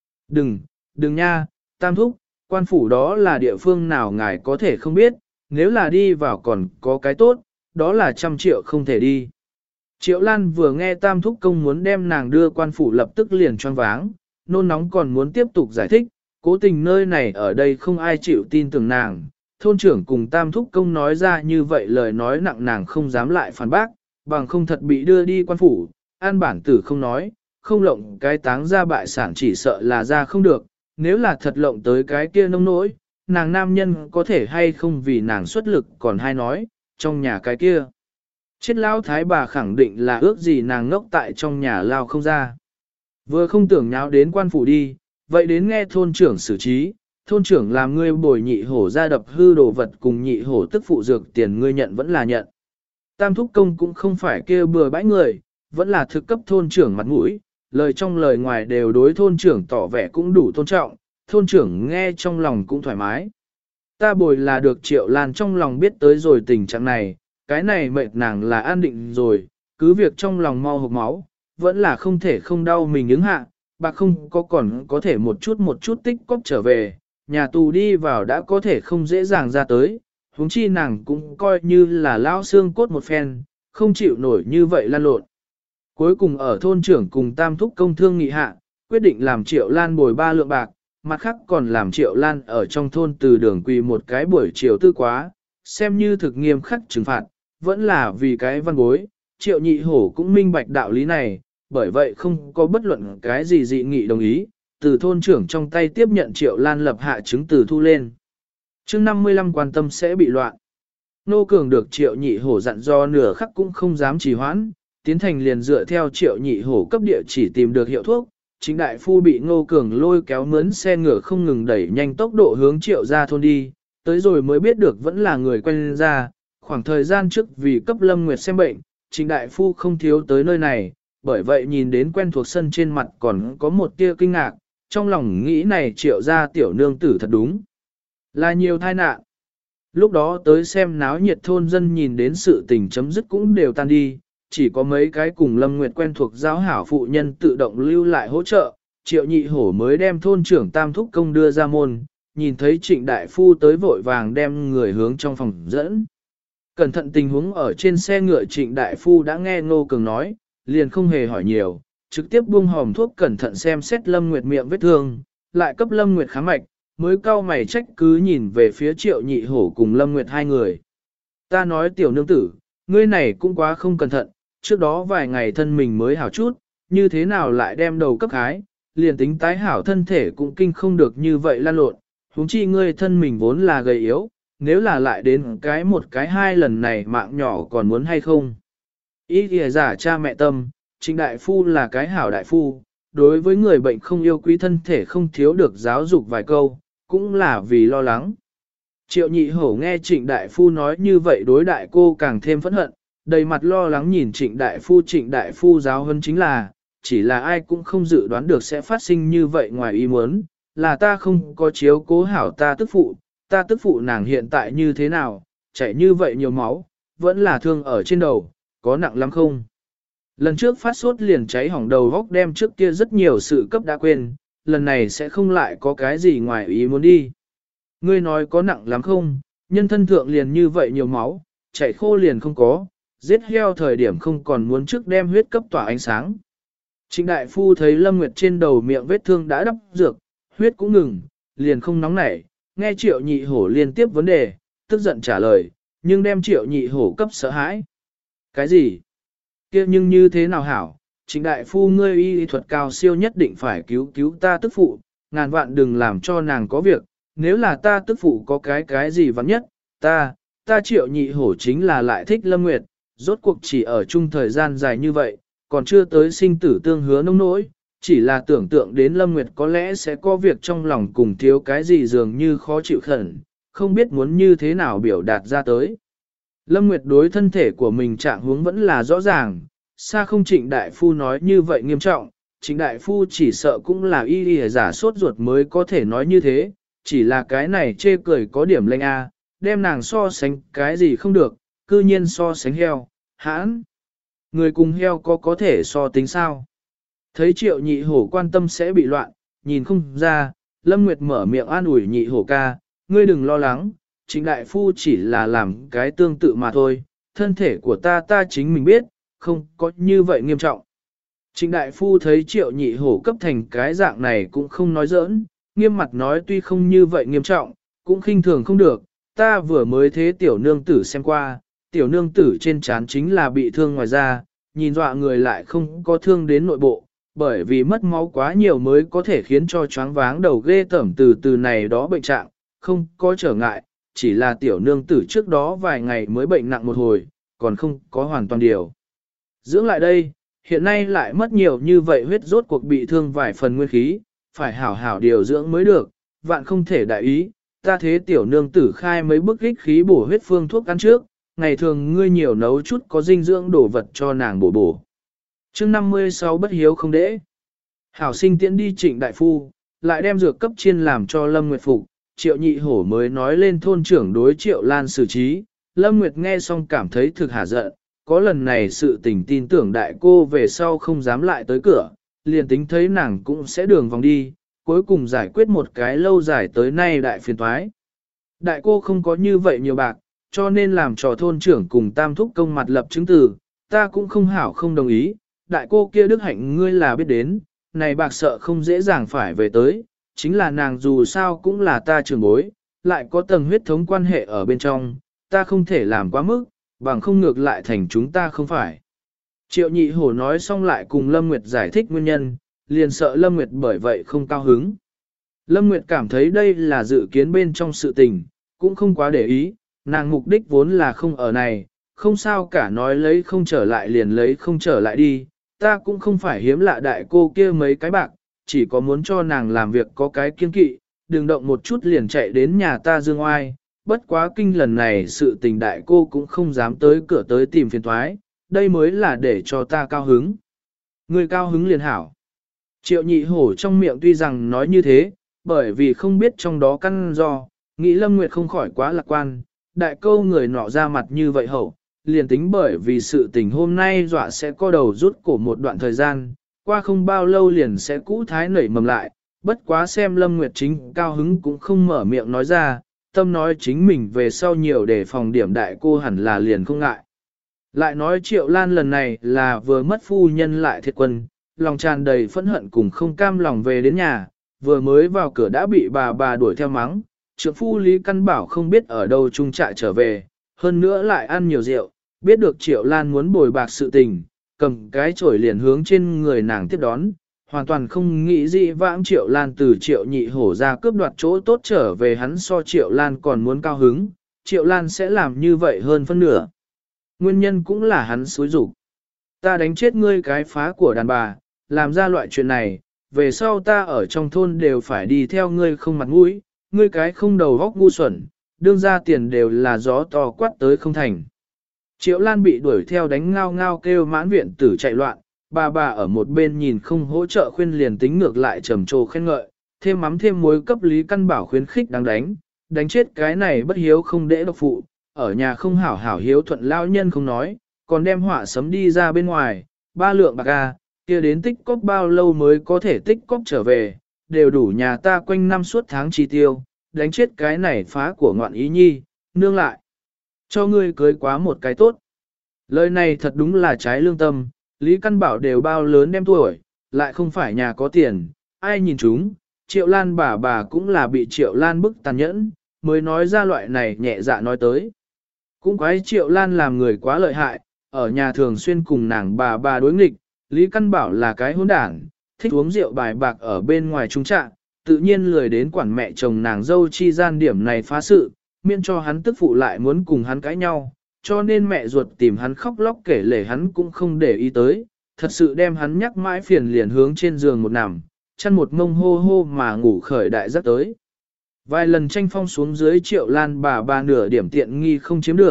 Đừng nha, tam thúc, quan phủ đó là địa phương nào ngài có thể không biết, nếu là đi vào còn có cái tốt, đó là 100 triệu không thể đi. Triệu Lan vừa nghe tam thúc công muốn đem nàng đưa quan phủ lập tức liền choáng váng, nôn nóng còn muốn tiếp tục giải thích, cố tình nơi này ở đây không ai chịu tin tưởng nàng. Thôn trưởng cùng tam thúc công nói ra như vậy lời nói nặng nàng không dám lại phản bác, bằng không thật bị đưa đi quan phủ, an bản tử không nói, không lộng cái táng ra bại sản chỉ sợ là ra không được, nếu là thật lộng tới cái kia nông nỗi, nàng nam nhân có thể hay không vì nàng xuất lực còn hay nói, trong nhà cái kia. Chết lao thái bà khẳng định là ước gì nàng ngốc tại trong nhà lao không ra. Vừa không tưởng nháo đến quan phủ đi, vậy đến nghe thôn trưởng xử trí, thôn trưởng làm ngươi bồi nhị hổ ra đập hư đồ vật cùng nhị hổ tức phụ dược tiền ngươi nhận vẫn là nhận. Tam thúc công cũng không phải kêu bừa bãi người, vẫn là thực cấp thôn trưởng mặt mũi, lời trong lời ngoài đều đối thôn trưởng tỏ vẻ cũng đủ tôn trọng, thôn trưởng nghe trong lòng cũng thoải mái. Ta bồi là được Triệu Lan trong lòng biết tới rồi tình trạng này, cái này mệt nàng là an định rồi, cứ việc trong lòng mau hộp máu, vẫn là không thể không đau mình ứng hạ, bạc không có còn có thể một chút tích cóp trở về, nhà tù đi vào đã có thể không dễ dàng ra tới, huống chi nàng cũng coi như là lao xương cốt một phen, không chịu nổi như vậy lan lộn. Cuối cùng ở thôn trưởng cùng tam thúc công thương nghị hạ, quyết định làm Triệu Lan bồi 3 lượng bạc, mặt khác còn làm Triệu Lan ở trong thôn từ đường quỳ một cái buổi chiều tư quá, xem như thực nghiêm khắc trừng phạt, vẫn là vì cái văn bối, Triệu Nhị Hổ cũng minh bạch đạo lý này, bởi vậy không có bất luận cái gì dị nghị đồng ý, từ thôn trưởng trong tay tiếp nhận Triệu Lan lập hạ chứng từ thu lên. Chương 55 quan tâm sẽ bị loạn. Nô Cường được Triệu Nhị Hổ dặn do nửa khắc cũng không dám trì hoãn, tiến thành liền dựa theo Triệu Nhị Hổ cấp địa chỉ tìm được hiệu thuốc. Chính đại phu bị Ngô Cường lôi kéo mướn xe ngựa không ngừng đẩy nhanh tốc độ hướng Triệu ra thôn đi, tới rồi mới biết được vẫn là người quen ra. Khoảng thời gian trước vì cấp Lâm Nguyệt xem bệnh, Chính đại phu không thiếu tới nơi này, bởi vậy nhìn đến quen thuộc sân trên mặt còn có một tia kinh ngạc, trong lòng nghĩ này Triệu ra tiểu nương tử thật đúng là nhiều tai nạn. Lúc đó tới xem náo nhiệt thôn dân nhìn đến sự tình chấm dứt cũng đều tan đi, chỉ có mấy cái cùng Lâm Nguyệt quen thuộc giáo hảo phụ nhân tự động lưu lại hỗ trợ, Triệu Nhị Hổ mới đem thôn trưởng Tam Thúc Công đưa ra môn, nhìn thấy Trịnh Đại Phu tới vội vàng đem người hướng trong phòng dẫn. Cẩn thận tình huống ở trên xe ngựa Trịnh Đại Phu đã nghe Ngô Cường nói, liền không hề hỏi nhiều, trực tiếp buông hòm thuốc cẩn thận xem xét Lâm Nguyệt miệng vết thương, lại cấp Lâm Nguyệt khám mạch, mới cau mày trách cứ nhìn về phía Triệu Nhị Hổ cùng Lâm Nguyệt hai người. Ta nói tiểu nương tử, ngươi này cũng quá không cẩn thận, trước đó vài ngày thân mình mới hảo chút, như thế nào lại đem đầu cấp khái, liền tính tái hảo thân thể cũng kinh không được như vậy lan lộn, huống chi ngươi thân mình vốn là gầy yếu, nếu là lại đến cái một cái hai lần này mạng nhỏ còn muốn hay không. Ý kìa giả cha mẹ tâm, Trịnh đại phu là cái hảo đại phu, đối với người bệnh không yêu quý thân thể không thiếu được giáo dục vài câu, cũng là vì lo lắng. Triệu Nhị Hổ nghe Trịnh đại phu nói như vậy đối đại cô càng thêm phẫn hận, đầy mặt lo lắng nhìn Trịnh đại phu giáo hơn chính là, chỉ là ai cũng không dự đoán được sẽ phát sinh như vậy ngoài ý muốn, là ta không có chiếu cố hảo ta tức phụ nàng hiện tại như thế nào, chảy như vậy nhiều máu, vẫn là thương ở trên đầu, có nặng lắm không? Lần trước phát sốt liền cháy hỏng đầu góc đem trước kia rất nhiều sự cấp đã quên, lần này sẽ không lại có cái gì ngoài ý muốn đi. Ngươi nói có nặng lắm không, nhân thân thượng liền như vậy nhiều máu, chảy khô liền không có, giết heo thời điểm không còn muốn trước đem huyết cấp tỏa ánh sáng. Trịnh đại phu thấy Lâm Nguyệt trên đầu miệng vết thương đã đắp dược, huyết cũng ngừng, liền không nóng nảy, nghe Triệu Nhị Hổ liên tiếp vấn đề, tức giận trả lời, nhưng đem Triệu Nhị Hổ cấp sợ hãi. Cái gì? Kia nhưng như thế nào hảo? Trịnh đại phu ngươi y thuật cao siêu nhất định phải cứu ta tức phụ, ngàn vạn đừng làm cho nàng có việc, nếu là ta tức phụ có cái gì vắng nhất, ta Triệu Nhị Hổ chính là lại thích Lâm Nguyệt, rốt cuộc chỉ ở chung thời gian dài như vậy, còn chưa tới sinh tử tương hứa nông nỗi, chỉ là tưởng tượng đến Lâm Nguyệt có lẽ sẽ có việc trong lòng cùng thiếu cái gì dường như khó chịu khẩn, không biết muốn như thế nào biểu đạt ra tới. Lâm Nguyệt đối thân thể của mình trạng huống vẫn là rõ ràng, xa không Trịnh Đại Phu nói như vậy nghiêm trọng, Trịnh Đại Phu chỉ sợ cũng là y giả sốt ruột mới có thể nói như thế, chỉ là cái này chê cười có điểm lệnh a, đem nàng so sánh cái gì không được, cư nhiên so sánh heo, hãn. Người cùng heo có thể so tính sao? Thấy Triệu Nhị Hổ quan tâm sẽ bị loạn, nhìn không ra, Lâm Nguyệt mở miệng an ủi Nhị Hổ ca, ngươi đừng lo lắng, Trịnh Đại Phu chỉ là làm cái tương tự mà thôi, thân thể của ta chính mình biết, không có như vậy nghiêm trọng. Trịnh Đại Phu thấy Triệu Nhị Hổ cấp thành cái dạng này cũng không nói giỡn, nghiêm mặt nói tuy không như vậy nghiêm trọng, cũng khinh thường không được, ta vừa mới thế tiểu nương tử xem qua, tiểu nương tử trên trán chính là bị thương ngoài da, nhìn dọa người lại không có thương đến nội bộ, bởi vì mất máu quá nhiều mới có thể khiến cho choáng váng đầu ghê tởm từ này đó bệnh trạng, không có trở ngại, chỉ là tiểu nương tử trước đó vài ngày mới bệnh nặng một hồi, còn không có hoàn toàn điều. Dưỡng lại đây, hiện nay lại mất nhiều như vậy huyết rốt cuộc bị thương vài phần nguyên khí, phải hảo hảo điều dưỡng mới được, vạn không thể đại ý, ta thế tiểu nương tử khai mấy bức ích khí bổ huyết phương thuốc ăn trước, ngày thường ngươi nhiều nấu chút có dinh dưỡng đồ vật cho nàng bổ bổ. Chương 56 bất hiếu không đễ. Hảo sinh tiễn đi Trịnh Đại Phu, lại đem dược cấp chiên làm cho Lâm Nguyệt phục, Triệu Nhị Hổ mới nói lên thôn trưởng đối Triệu Lan xử trí, Lâm Nguyệt nghe xong cảm thấy thực hả giận, có lần này sự tình tin tưởng đại cô về sau không dám lại tới cửa, liền tính thấy nàng cũng sẽ đường vòng đi, cuối cùng giải quyết một cái lâu dài tới nay đại phiền toái. Đại cô không có như vậy nhiều bạc, cho nên làm trò thôn trưởng cùng tam thúc công mặt lập chứng từ, ta cũng không hảo không đồng ý, đại cô kia đức hạnh ngươi là biết đến, này bạc sợ không dễ dàng phải về tới, chính là nàng dù sao cũng là ta trưởng bối, lại có tầng huyết thống quan hệ ở bên trong, ta không thể làm quá mức, bằng không ngược lại thành chúng ta không phải. Triệu Nhị Hổ nói xong lại cùng Lâm Nguyệt giải thích nguyên nhân, liền sợ Lâm Nguyệt bởi vậy không cao hứng. Lâm Nguyệt cảm thấy đây là dự kiến bên trong sự tình, cũng không quá để ý, nàng mục đích vốn là không ở này, không sao cả nói lấy không trở lại liền lấy không trở lại đi, ta cũng không phải hiếm lạ đại cô kia mấy cái bạc, chỉ có muốn cho nàng làm việc có cái kiên kỵ, đừng động một chút liền chạy đến nhà ta dương oai, bất quá kinh lần này sự tình đại cô cũng không dám tới cửa tới tìm phiền thoái, đây mới là để cho ta cao hứng. Người cao hứng liền hảo. Triệu Nhị Hổ trong miệng tuy rằng nói như thế, bởi vì không biết trong đó căn do, nghĩ Lâm Nguyệt không khỏi quá lạc quan, đại câu người nọ ra mặt như vậy hậu, liền tính bởi vì sự tình hôm nay dọa sẽ co đầu rút cổ một đoạn thời gian, qua không bao lâu liền sẽ cũ thái nảy mầm lại, bất quá xem Lâm Nguyệt chính cao hứng cũng không mở miệng nói ra, tâm nói chính mình về sau nhiều để phòng điểm đại cô hẳn là liền không ngại. Lại nói Triệu Lan lần này là vừa mất phu nhân lại thiệt quân, lòng tràn đầy phẫn hận cùng không cam lòng về đến nhà, vừa mới vào cửa đã bị bà đuổi theo mắng, trượng phu Lý Căn Bảo không biết ở đâu trung trại trở về, hơn nữa lại ăn nhiều rượu, biết được Triệu Lan muốn bồi bạc sự tình, cầm cái chổi liền hướng trên người nàng tiếp đón, hoàn toàn không nghĩ gì vãng Triệu Lan từ Triệu Nhị Hổ ra cướp đoạt chỗ tốt trở về hắn so Triệu Lan còn muốn cao hứng, Triệu Lan sẽ làm như vậy hơn phân nửa. Nguyên nhân cũng là hắn xúi rục. Ta đánh chết ngươi cái phá của đàn bà, làm ra loại chuyện này, về sau ta ở trong thôn đều phải đi theo ngươi không mặt mũi, ngươi cái không đầu góc ngu xuẩn, đương ra tiền đều là gió to quát tới không thành. Triệu Lan bị đuổi theo đánh ngao ngao kêu mãn viện tử chạy loạn, bà ở một bên nhìn không hỗ trợ khuyên liền tính ngược lại trầm trồ khen ngợi, thêm mắm thêm muối cấp Lý Căn Bảo khuyến khích đáng đánh chết cái này bất hiếu không đễ độc phụ, ở nhà không hảo hảo hiếu thuận lao nhân không nói, còn đem họa sấm đi ra bên ngoài, 3 lượng bạc a, kia đến tích cóp bao lâu mới có thể tích cóp trở về, đều đủ nhà ta quanh năm suốt tháng chi tiêu, đánh chết cái này phá của ngoạn ý nhi, nương lại. Cho ngươi cưới quá một cái tốt. Lời này thật đúng là trái lương tâm, Lý Căn Bảo đều bao lớn đem tuổi, lại không phải nhà có tiền, ai nhìn chúng, Triệu Lan bà cũng là bị Triệu Lan bức tàn nhẫn, mới nói ra loại này nhẹ dạ nói tới. Cũng quái Triệu Lan làm người quá lợi hại, ở nhà thường xuyên cùng nàng bà đối nghịch, Lý Căn Bảo là cái hỗn đảng, thích uống rượu bài bạc ở bên ngoài trung trạng, tự nhiên lười đến quản mẹ chồng nàng dâu chi gian điểm này phá sự, miễn cho hắn tức phụ lại muốn cùng hắn cãi nhau, cho nên mẹ ruột tìm hắn khóc lóc kể lể hắn cũng không để ý tới, thật sự đem hắn nhắc mãi phiền liền hướng trên giường một nằm, chăn một mông hô hô mà ngủ khởi đại giấc tới. Vài lần tranh phong xuống dưới Triệu Lan bà nửa điểm tiện nghi không chiếm được,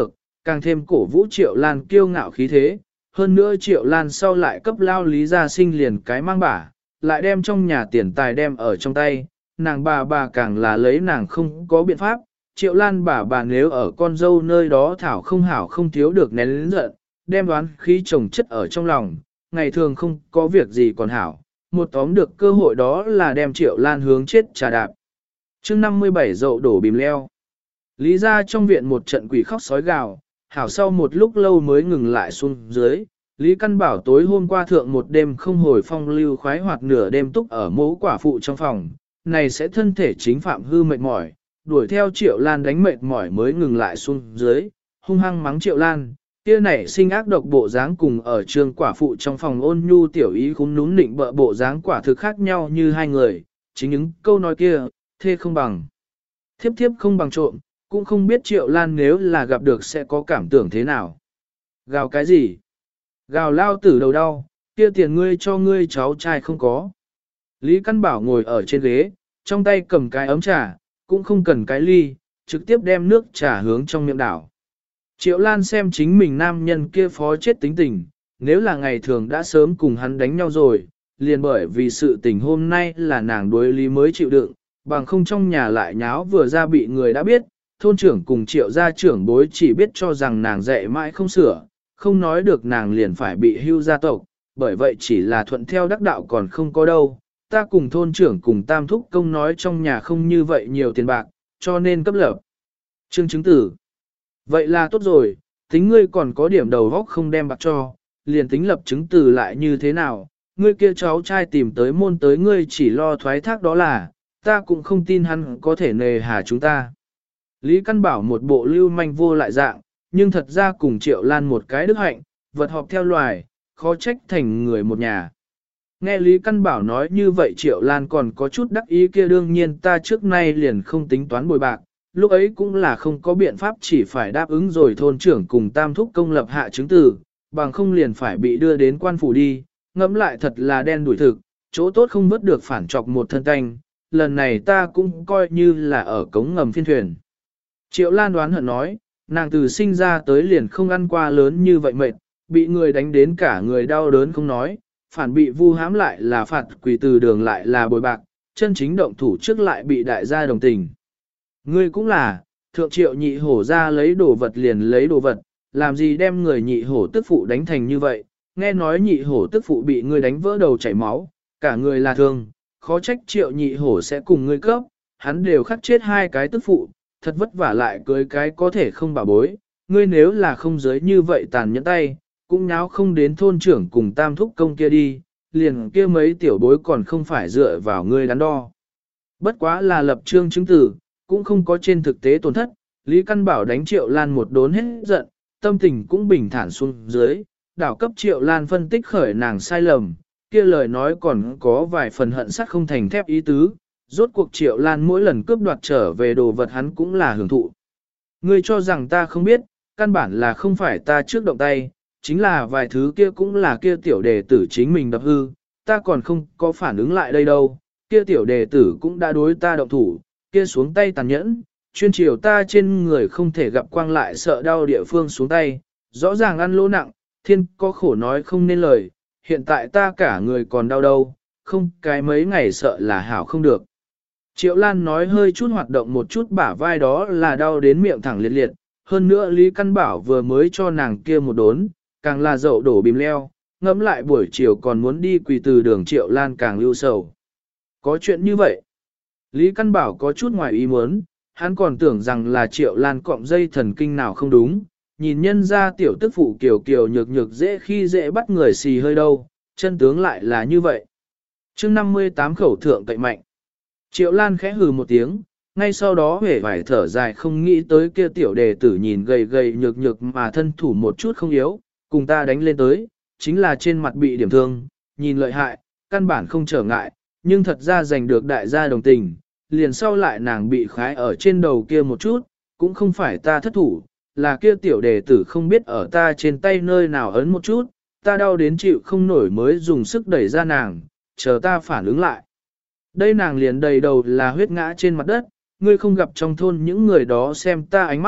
càng thêm cổ vũ Triệu Lan kiêu ngạo khí thế. Hơn nữa Triệu Lan sau lại cấp lao Lý Gia Sinh liền cái mang bả, lại đem trong nhà tiền tài đem ở trong tay, nàng bà càng là lấy nàng không có biện pháp. Triệu Lan bà nếu ở con dâu nơi đó thảo không hảo không thiếu được nén lớn giận, đem đoán khí chồng chất ở trong lòng, ngày thường không có việc gì còn hảo, một tóm được cơ hội đó là đem Triệu Lan hướng chết trà đạp. chương 57 dậu đổ bìm leo. Lý ra trong viện một trận quỷ khóc sói gào, hảo sau một lúc lâu mới ngừng lại xuống dưới. Lý Căn Bảo tối hôm qua thượng một đêm không hồi phong lưu khoái hoạt nửa đêm túc ở mố quả phụ trong phòng, này sẽ thân thể chính phạm hư mệt mỏi, đuổi theo Triệu Lan đánh mệt mỏi mới ngừng lại xuống dưới, hung hăng mắng Triệu Lan, kia nảy sinh ác độc bộ dáng cùng ở trường quả phụ trong phòng ôn nhu tiểu ý khúm núm nịnh bợ bộ dáng quả thực khác nhau như hai người, chính những câu nói kia, thê không bằng, thiếp thiếp không bằng trộm, cũng không biết Triệu Lan nếu là gặp được sẽ có cảm tưởng thế nào. Gào cái gì? Gào lao tử đầu đau, kia tiền ngươi cho ngươi cháu trai không có. Lý Căn Bảo ngồi ở trên ghế, trong tay cầm cái ấm trà, cũng không cần cái ly, trực tiếp đem nước trà hướng trong miệng đảo. Triệu Lan xem chính mình nam nhân kia phó chết tính tình, nếu là ngày thường đã sớm cùng hắn đánh nhau rồi, liền bởi vì sự tình hôm nay là nàng đối lý mới chịu đựng, bằng không trong nhà lại nháo vừa ra bị người đã biết, thôn trưởng cùng Triệu gia trưởng bối chỉ biết cho rằng nàng dạy mãi không sửa, không nói được nàng liền phải bị hưu gia tộc, bởi vậy chỉ là thuận theo đắc đạo còn không có đâu. Ta cùng thôn trưởng cùng tam thúc công nói trong nhà không như vậy nhiều tiền bạc, cho nên cấp lập trương chứng tử. Vậy là tốt rồi, tính ngươi còn có điểm đầu góc không đem bạc cho, liền tính lập chứng từ lại như thế nào, ngươi kia cháu trai tìm tới môn tới ngươi chỉ lo thoái thác đó là, ta cũng không tin hắn có thể nề hà chúng ta. Lý Căn Bảo một bộ lưu manh vô lại dạng, nhưng thật ra cùng Triệu Lan một cái đức hạnh, vật họp theo loài, khó trách thành người một nhà. Nghe Lý Căn Bảo nói như vậy Triệu Lan còn có chút đắc ý kia đương nhiên ta trước nay liền không tính toán bồi bạc, lúc ấy cũng là không có biện pháp chỉ phải đáp ứng rồi thôn trưởng cùng tam thúc công lập hạ chứng từ, bằng không liền phải bị đưa đến quan phủ đi, ngẫm lại thật là đen đuổi thực, chỗ tốt không vớt được phản trọc một thân canh, lần này ta cũng coi như là ở cống ngầm phiên thuyền. Triệu Lan đoán hận nói, nàng từ sinh ra tới liền không ăn qua lớn như vậy mệt, bị người đánh đến cả người đau đớn không nói, phản bị vu hãm lại là phạt quỳ từ đường lại là bồi bạc, chân chính động thủ trước lại bị đại gia đồng tình. Ngươi cũng là, thượng Triệu nhị hổ ra lấy đồ vật liền lấy đồ vật, làm gì đem người nhị hổ tức phụ đánh thành như vậy, nghe nói nhị hổ tức phụ bị ngươi đánh vỡ đầu chảy máu, cả người là thương, khó trách Triệu nhị hổ sẽ cùng ngươi cấp, hắn đều khắc chết hai cái tức phụ, thật vất vả lại cưới cái có thể không bảo bối, ngươi nếu là không giới như vậy tàn nhẫn tay, cũng nháo không đến thôn trưởng cùng tam thúc công kia đi, liền kia mấy tiểu bối còn không phải dựa vào ngươi đắn đo. Bất quá là lập trương chứng tử, cũng không có trên thực tế tổn thất, Lý Căn Bảo đánh Triệu Lan một đốn hết giận, tâm tình cũng bình thản xuống dưới, đảo cấp Triệu Lan phân tích khởi nàng sai lầm, kia lời nói còn có vài phần hận sắt không thành thép ý tứ, rốt cuộc Triệu Lan mỗi lần cướp đoạt trở về đồ vật hắn cũng là hưởng thụ. Ngươi cho rằng ta không biết, căn bản là không phải ta trước động tay, chính là vài thứ kia cũng là kia tiểu đề tử chính mình đập hư, ta còn không có phản ứng lại đây đâu, kia tiểu đề tử cũng đã đối ta động thủ, kia xuống tay tàn nhẫn, chuyên chiều ta trên người không thể gặp quang lại sợ đau địa phương xuống tay, rõ ràng ăn lỗ nặng, thiên có khổ nói không nên lời, hiện tại ta cả người còn đau đâu, không cái mấy ngày sợ là hảo không được. Triệu Lan nói hơi chút hoạt động một chút bả vai đó là đau đến miệng thẳng liệt liệt, hơn nữa Lý Căn Bảo vừa mới cho nàng kia một đốn, càng là dậu đổ bìm leo, ngẫm lại buổi chiều còn muốn đi quỳ từ đường Triệu Lan càng lưu sầu. Có chuyện như vậy, Lý Căn Bảo có chút ngoài ý muốn, hắn còn tưởng rằng là Triệu Lan cọng dây thần kinh nào không đúng, nhìn nhân ra tiểu tức phụ kiều kiều nhược nhược dễ khi dễ bắt người xì hơi đâu, chân tướng lại là như vậy. chương 58 khẩu thượng cậy mạnh. Triệu Lan khẽ hừ một tiếng, ngay sau đó hề vải thở dài không nghĩ tới kia tiểu đề tử nhìn gầy gầy nhược nhược mà thân thủ một chút không yếu, cùng ta đánh lên tới, chính là trên mặt bị điểm thương, nhìn lợi hại, căn bản không trở ngại, nhưng thật ra giành được đại gia đồng tình, liền sau lại nàng bị khái ở trên đầu kia một chút, cũng không phải ta thất thủ, là kia tiểu đề tử không biết ở ta trên tay nơi nào ấn một chút, ta đau đến chịu không nổi mới dùng sức đẩy ra nàng, chờ ta phản ứng lại. Đây nàng liền đầy đầu là huyết ngã trên mặt đất, ngươi không gặp trong thôn những người đó xem ta ánh mắt,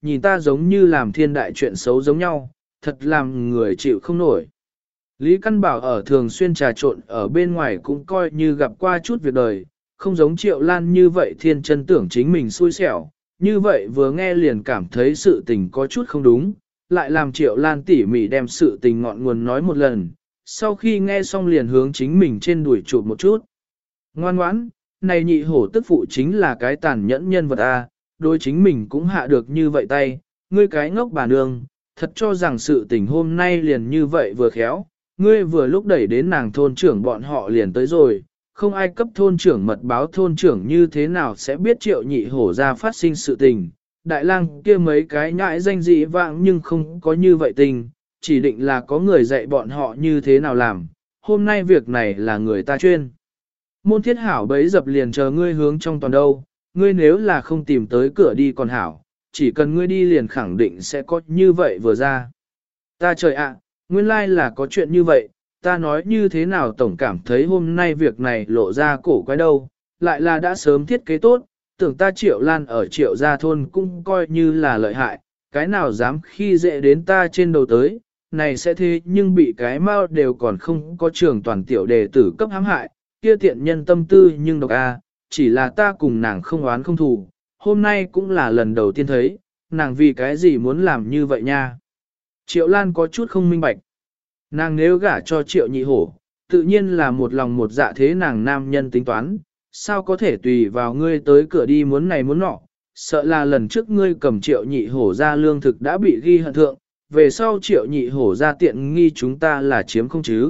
nhìn ta giống như làm thiên đại chuyện xấu giống nhau, thật làm người chịu không nổi. Lý Căn Bảo ở thường xuyên trà trộn ở bên ngoài cũng coi như gặp qua chút việc đời, không giống Triệu Lan như vậy thiên chân tưởng chính mình xui xẻo, như vậy vừa nghe liền cảm thấy sự tình có chút không đúng, lại làm Triệu Lan tỉ mỉ đem sự tình ngọn nguồn nói một lần, sau khi nghe xong liền hướng chính mình trên đuổi chụp một chút. Ngoan ngoãn, này nhị hổ tức phụ chính là cái tàn nhẫn nhân vật a, đối chính mình cũng hạ được như vậy tay, ngươi cái ngốc bà nương, thật cho rằng sự tình hôm nay liền như vậy vừa khéo, ngươi vừa lúc đẩy đến nàng thôn trưởng bọn họ liền tới rồi, không ai cấp thôn trưởng mật báo thôn trưởng như thế nào sẽ biết Triệu nhị hổ ra phát sinh sự tình. Đại lang kia mấy cái nhãi danh dị vãng nhưng không có như vậy tình, chỉ định là có người dạy bọn họ như thế nào làm, hôm nay việc này là người ta chuyên. Môn thiết hảo bấy dập liền chờ ngươi hướng trong toàn đâu, ngươi nếu là không tìm tới cửa đi còn hảo, chỉ cần ngươi đi liền khẳng định sẽ có như vậy vừa ra. Ta trời ạ, nguyên lai là có chuyện như vậy, ta nói như thế nào tổng cảm thấy hôm nay việc này lộ ra cổ quái đâu, lại là đã sớm thiết kế tốt, tưởng ta Triệu Lan ở Triệu gia thôn cũng coi như là lợi hại, cái nào dám khi dễ đến ta trên đầu tới, này sẽ thế nhưng bị cái mau đều còn không có trường toàn tiểu đề tử cấp hãm hại, kia tiện nhân tâm tư nhưng độc a, chỉ là ta cùng nàng không oán không thù, hôm nay cũng là lần đầu tiên thấy, nàng vì cái gì muốn làm như vậy nha. Triệu Lan có chút không minh bạch. Nàng nếu gả cho Triệu nhị hổ, tự nhiên là một lòng một dạ thế nàng nam nhân tính toán, sao có thể tùy vào ngươi tới cửa đi muốn này muốn nọ, sợ là lần trước ngươi cầm Triệu nhị hổ ra lương thực đã bị ghi hận thượng, về sau Triệu nhị hổ ra tiện nghi chúng ta là chiếm không chứ.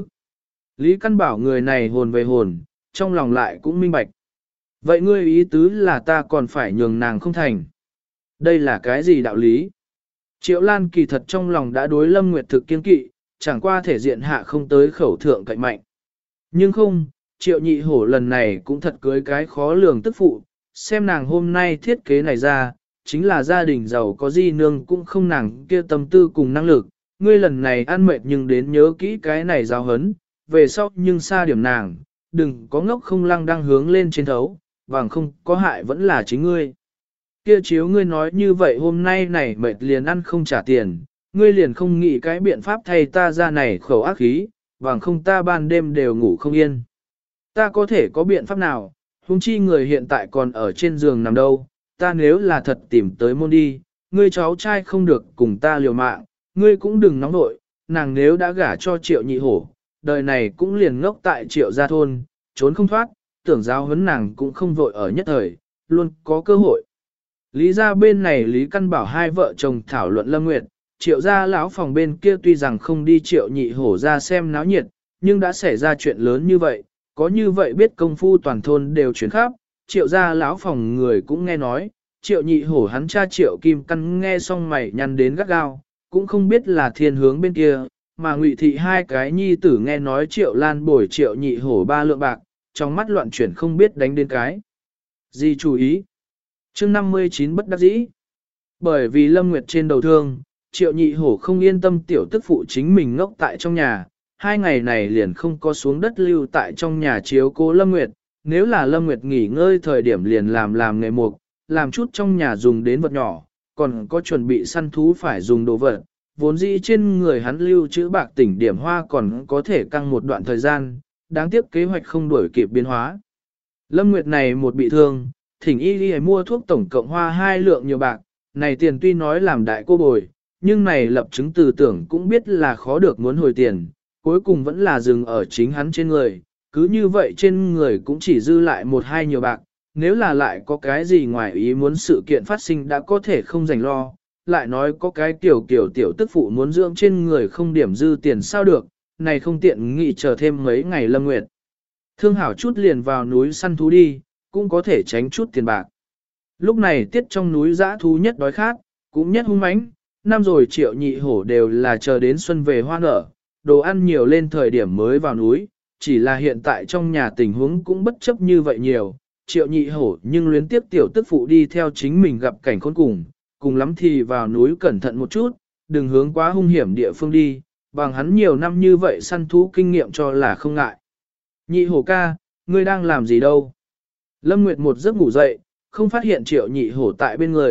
Lý Căn Bảo người này hồn về hồn, trong lòng lại cũng minh bạch. Vậy ngươi ý tứ là ta còn phải nhường nàng không thành. Đây là cái gì đạo lý? Triệu Lan kỳ thật trong lòng đã đối Lâm Nguyệt thực kiên kỵ, chẳng qua thể diện hạ không tới khẩu thượng cậy mạnh. Nhưng không, Triệu nhị hổ lần này cũng thật cưới cái khó lường tức phụ, xem nàng hôm nay thiết kế này ra, chính là gia đình giàu có di nương cũng không nàng kia tâm tư cùng năng lực, ngươi lần này ăn mệt nhưng đến nhớ kỹ cái này giáo hấn, về sau nhưng xa điểm nàng, đừng có ngốc không lăng đang hướng lên trên thấu, vàng không có hại vẫn là chính ngươi. Kia chiếu ngươi nói như vậy hôm nay này mệt liền ăn không trả tiền, ngươi liền không nghĩ cái biện pháp thay ta ra này khẩu ác khí, vàng không ta ban đêm đều ngủ không yên. Ta có thể có biện pháp nào, huống chi người hiện tại còn ở trên giường nằm đâu, ta nếu là thật tìm tới môn đi, ngươi cháu trai không được cùng ta liều mạng, ngươi cũng đừng nóng nội, nàng nếu đã gả cho Triệu nhị hổ, đời này cũng liền ngốc tại Triệu gia thôn, trốn không thoát, tưởng giáo huấn nàng cũng không vội ở nhất thời, luôn có cơ hội. Lý gia bên này Lý Căn Bảo hai vợ chồng thảo luận Lâm Nguyệt, Triệu gia lão phòng bên kia tuy rằng không đi Triệu nhị hổ ra xem náo nhiệt, nhưng đã xảy ra chuyện lớn như vậy, có như vậy biết công phu toàn thôn đều chuyển khắp, Triệu gia lão phòng người cũng nghe nói, Triệu nhị hổ hắn cha Triệu Kim Căn nghe xong mày nhăn đến gắt gao, cũng không biết là thiên hướng bên kia, mà Ngụy thị hai cái nhi tử nghe nói Triệu Lan bồi Triệu nhị hổ 3 lượng bạc, trong mắt loạn chuyển không biết đánh đến cái gì chú ý. Chương 59 bất đắc dĩ. Bởi vì Lâm Nguyệt trên đầu thương, Triệu nhị hổ không yên tâm tiểu tức phụ chính mình ngốc tại trong nhà, 2 ngày này liền không có xuống đất lưu tại trong nhà chiếu cố Lâm Nguyệt, nếu là Lâm Nguyệt nghỉ ngơi thời điểm liền làm nghề mục, làm chút trong nhà dùng đến vật nhỏ, còn có chuẩn bị săn thú phải dùng đồ vật, vốn dĩ trên người hắn lưu trữ bạc tỉnh điểm hoa còn có thể căng một đoạn thời gian, đáng tiếc kế hoạch không đuổi kịp biến hóa. Lâm Nguyệt này một bị thương, thỉnh y đi mua thuốc tổng cộng hoa 2 lượng nhiều bạc, này tiền tuy nói làm đại cô bồi, nhưng này lập chứng từ tưởng cũng biết là khó được muốn hồi tiền, cuối cùng vẫn là dừng ở chính hắn trên người, cứ như vậy trên người cũng chỉ dư lại 1-2 nhiều bạc, nếu là lại có cái gì ngoài ý muốn sự kiện phát sinh đã có thể không dành lo, lại nói có cái tiểu tức phụ muốn dưỡng trên người không điểm dư tiền sao được, này không tiện nghị chờ thêm mấy ngày Lâm Nguyệt. Thương hảo chút liền vào núi săn thú đi, cũng có thể tránh chút tiền bạc. Lúc này tiết trong núi dã thú nhất đói khát, cũng nhất hung mãnh, năm rồi Triệu nhị hổ đều là chờ đến xuân về hoa nở, đồ ăn nhiều lên thời điểm mới vào núi, chỉ là hiện tại trong nhà tình huống cũng bất chấp như vậy nhiều, Triệu nhị hổ nhưng luyến tiếp tiểu tức phụ đi theo chính mình gặp cảnh khốn cùng lắm thì vào núi cẩn thận một chút, đừng hướng quá hung hiểm địa phương đi, bằng hắn nhiều năm như vậy săn thú kinh nghiệm cho là không ngại. Nhị hổ ca, ngươi đang làm gì đâu? Lâm Nguyệt một giấc ngủ dậy, không phát hiện Triệu nhị hổ tại bên người,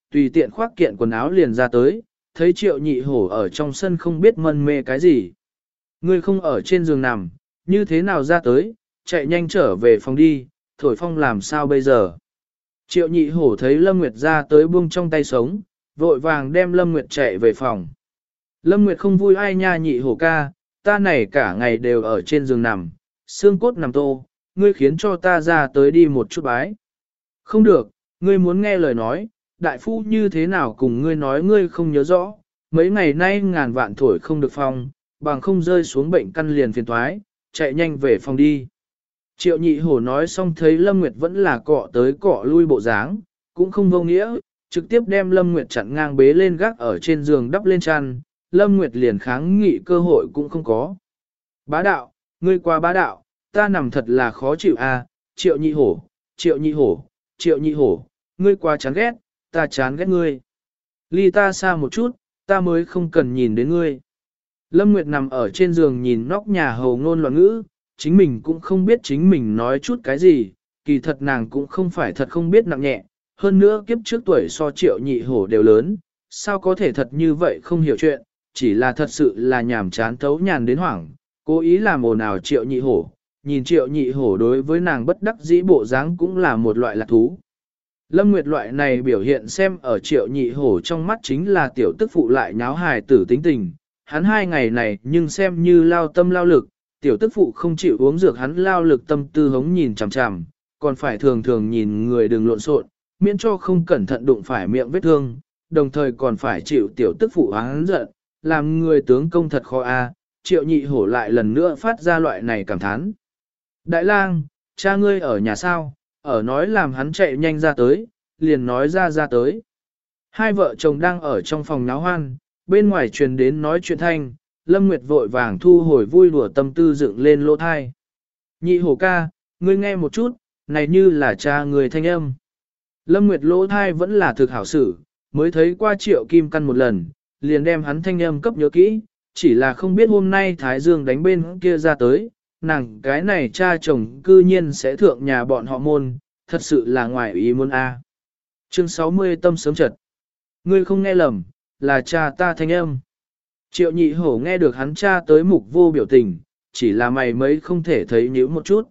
tùy tiện khoác kiện quần áo liền ra tới, thấy triệu nhị hổ ở trong sân không biết mân mê cái gì. Ngươi không ở trên giường nằm, như thế nào ra tới, chạy nhanh trở về phòng đi, thổi phong làm sao bây giờ. Triệu nhị hổ thấy Lâm Nguyệt ra tới buông trong tay sống, vội vàng đem Lâm Nguyệt chạy về phòng. Lâm Nguyệt không vui ai nha nhị hổ ca, ta này cả ngày đều ở trên giường nằm, xương cốt nằm tô, ngươi khiến cho ta ra tới đi một chút bái. Không được, ngươi muốn nghe lời nói, đại phu như thế nào cùng ngươi nói ngươi không nhớ rõ, mấy ngày nay ngàn vạn thổi không được phong, bằng không rơi xuống bệnh căn liền phiền toái, chạy nhanh về phòng đi. Triệu nhị hổ nói xong thấy Lâm Nguyệt vẫn là cọ tới cọ lui bộ dáng, cũng không vô nghĩa, trực tiếp đem Lâm Nguyệt chặn ngang bế lên gác ở trên giường đắp lên chăn, Lâm Nguyệt liền kháng nghị cơ hội cũng không có. Bá đạo, ngươi qua bá đạo, ta nằm thật là khó chịu à, triệu nhị hổ, triệu nhị hổ, triệu nhị hổ, ngươi quá chán ghét, ta chán ghét ngươi. Ly ta xa một chút, ta mới không cần nhìn đến ngươi. Lâm Nguyệt nằm ở trên giường nhìn nóc nhà hầu ngôn loạn ngữ, chính mình cũng không biết chính mình nói chút cái gì, kỳ thật nàng cũng không phải thật không biết nặng nhẹ, hơn nữa kiếp trước tuổi so triệu nhị hổ đều lớn, sao có thể thật như vậy không hiểu chuyện, chỉ là thật sự là nhàm chán thấu nhàn đến hoảng, cố ý làm ồn ào triệu nhị hổ, nhìn triệu nhị hổ đối với nàng bất đắc dĩ bộ dáng cũng là một loại lạc thú. Lâm Nguyệt loại này biểu hiện xem ở triệu nhị hổ trong mắt chính là tiểu tức phụ lại nháo hài tử tính tình, hắn 2 ngày này nhưng xem như lao tâm lao lực, tiểu tức phụ không chịu uống dược hắn lao lực tâm tư hống nhìn chằm chằm, còn phải thường thường nhìn người đừng lộn xộn, miễn cho không cẩn thận đụng phải miệng vết thương, đồng thời còn phải chịu tiểu tức phụ hắn giận, làm người tướng công thật khó a. Triệu nhị hổ lại lần nữa phát ra loại này cảm thán. Đại lang, cha ngươi ở nhà sao, ở nói làm hắn chạy nhanh ra tới, liền nói ra tới. Hai vợ chồng đang ở trong phòng náo hoan, bên ngoài truyền đến nói chuyện thanh, Lâm Nguyệt vội vàng thu hồi vui đùa tâm tư dựng lên lỗ thai. Nhị hổ ca, ngươi nghe một chút, này như là cha người thanh âm. Lâm Nguyệt lỗ thai vẫn là thực hảo sử, mới thấy qua triệu kim căn một lần, liền đem hắn thanh âm cấp nhớ kỹ, chỉ là không biết hôm nay Thái Dương đánh bên kia ra tới, nàng cái này cha chồng cư nhiên sẽ thượng nhà bọn họ môn, thật sự là ngoài ý muốn a. Chương 60 tâm sớm trật. Ngươi không nghe lầm, là cha ta thanh âm. Triệu nhị hổ nghe được hắn cha tới mục vô biểu tình, chỉ là mày mấy không thể thấy nhíu một chút.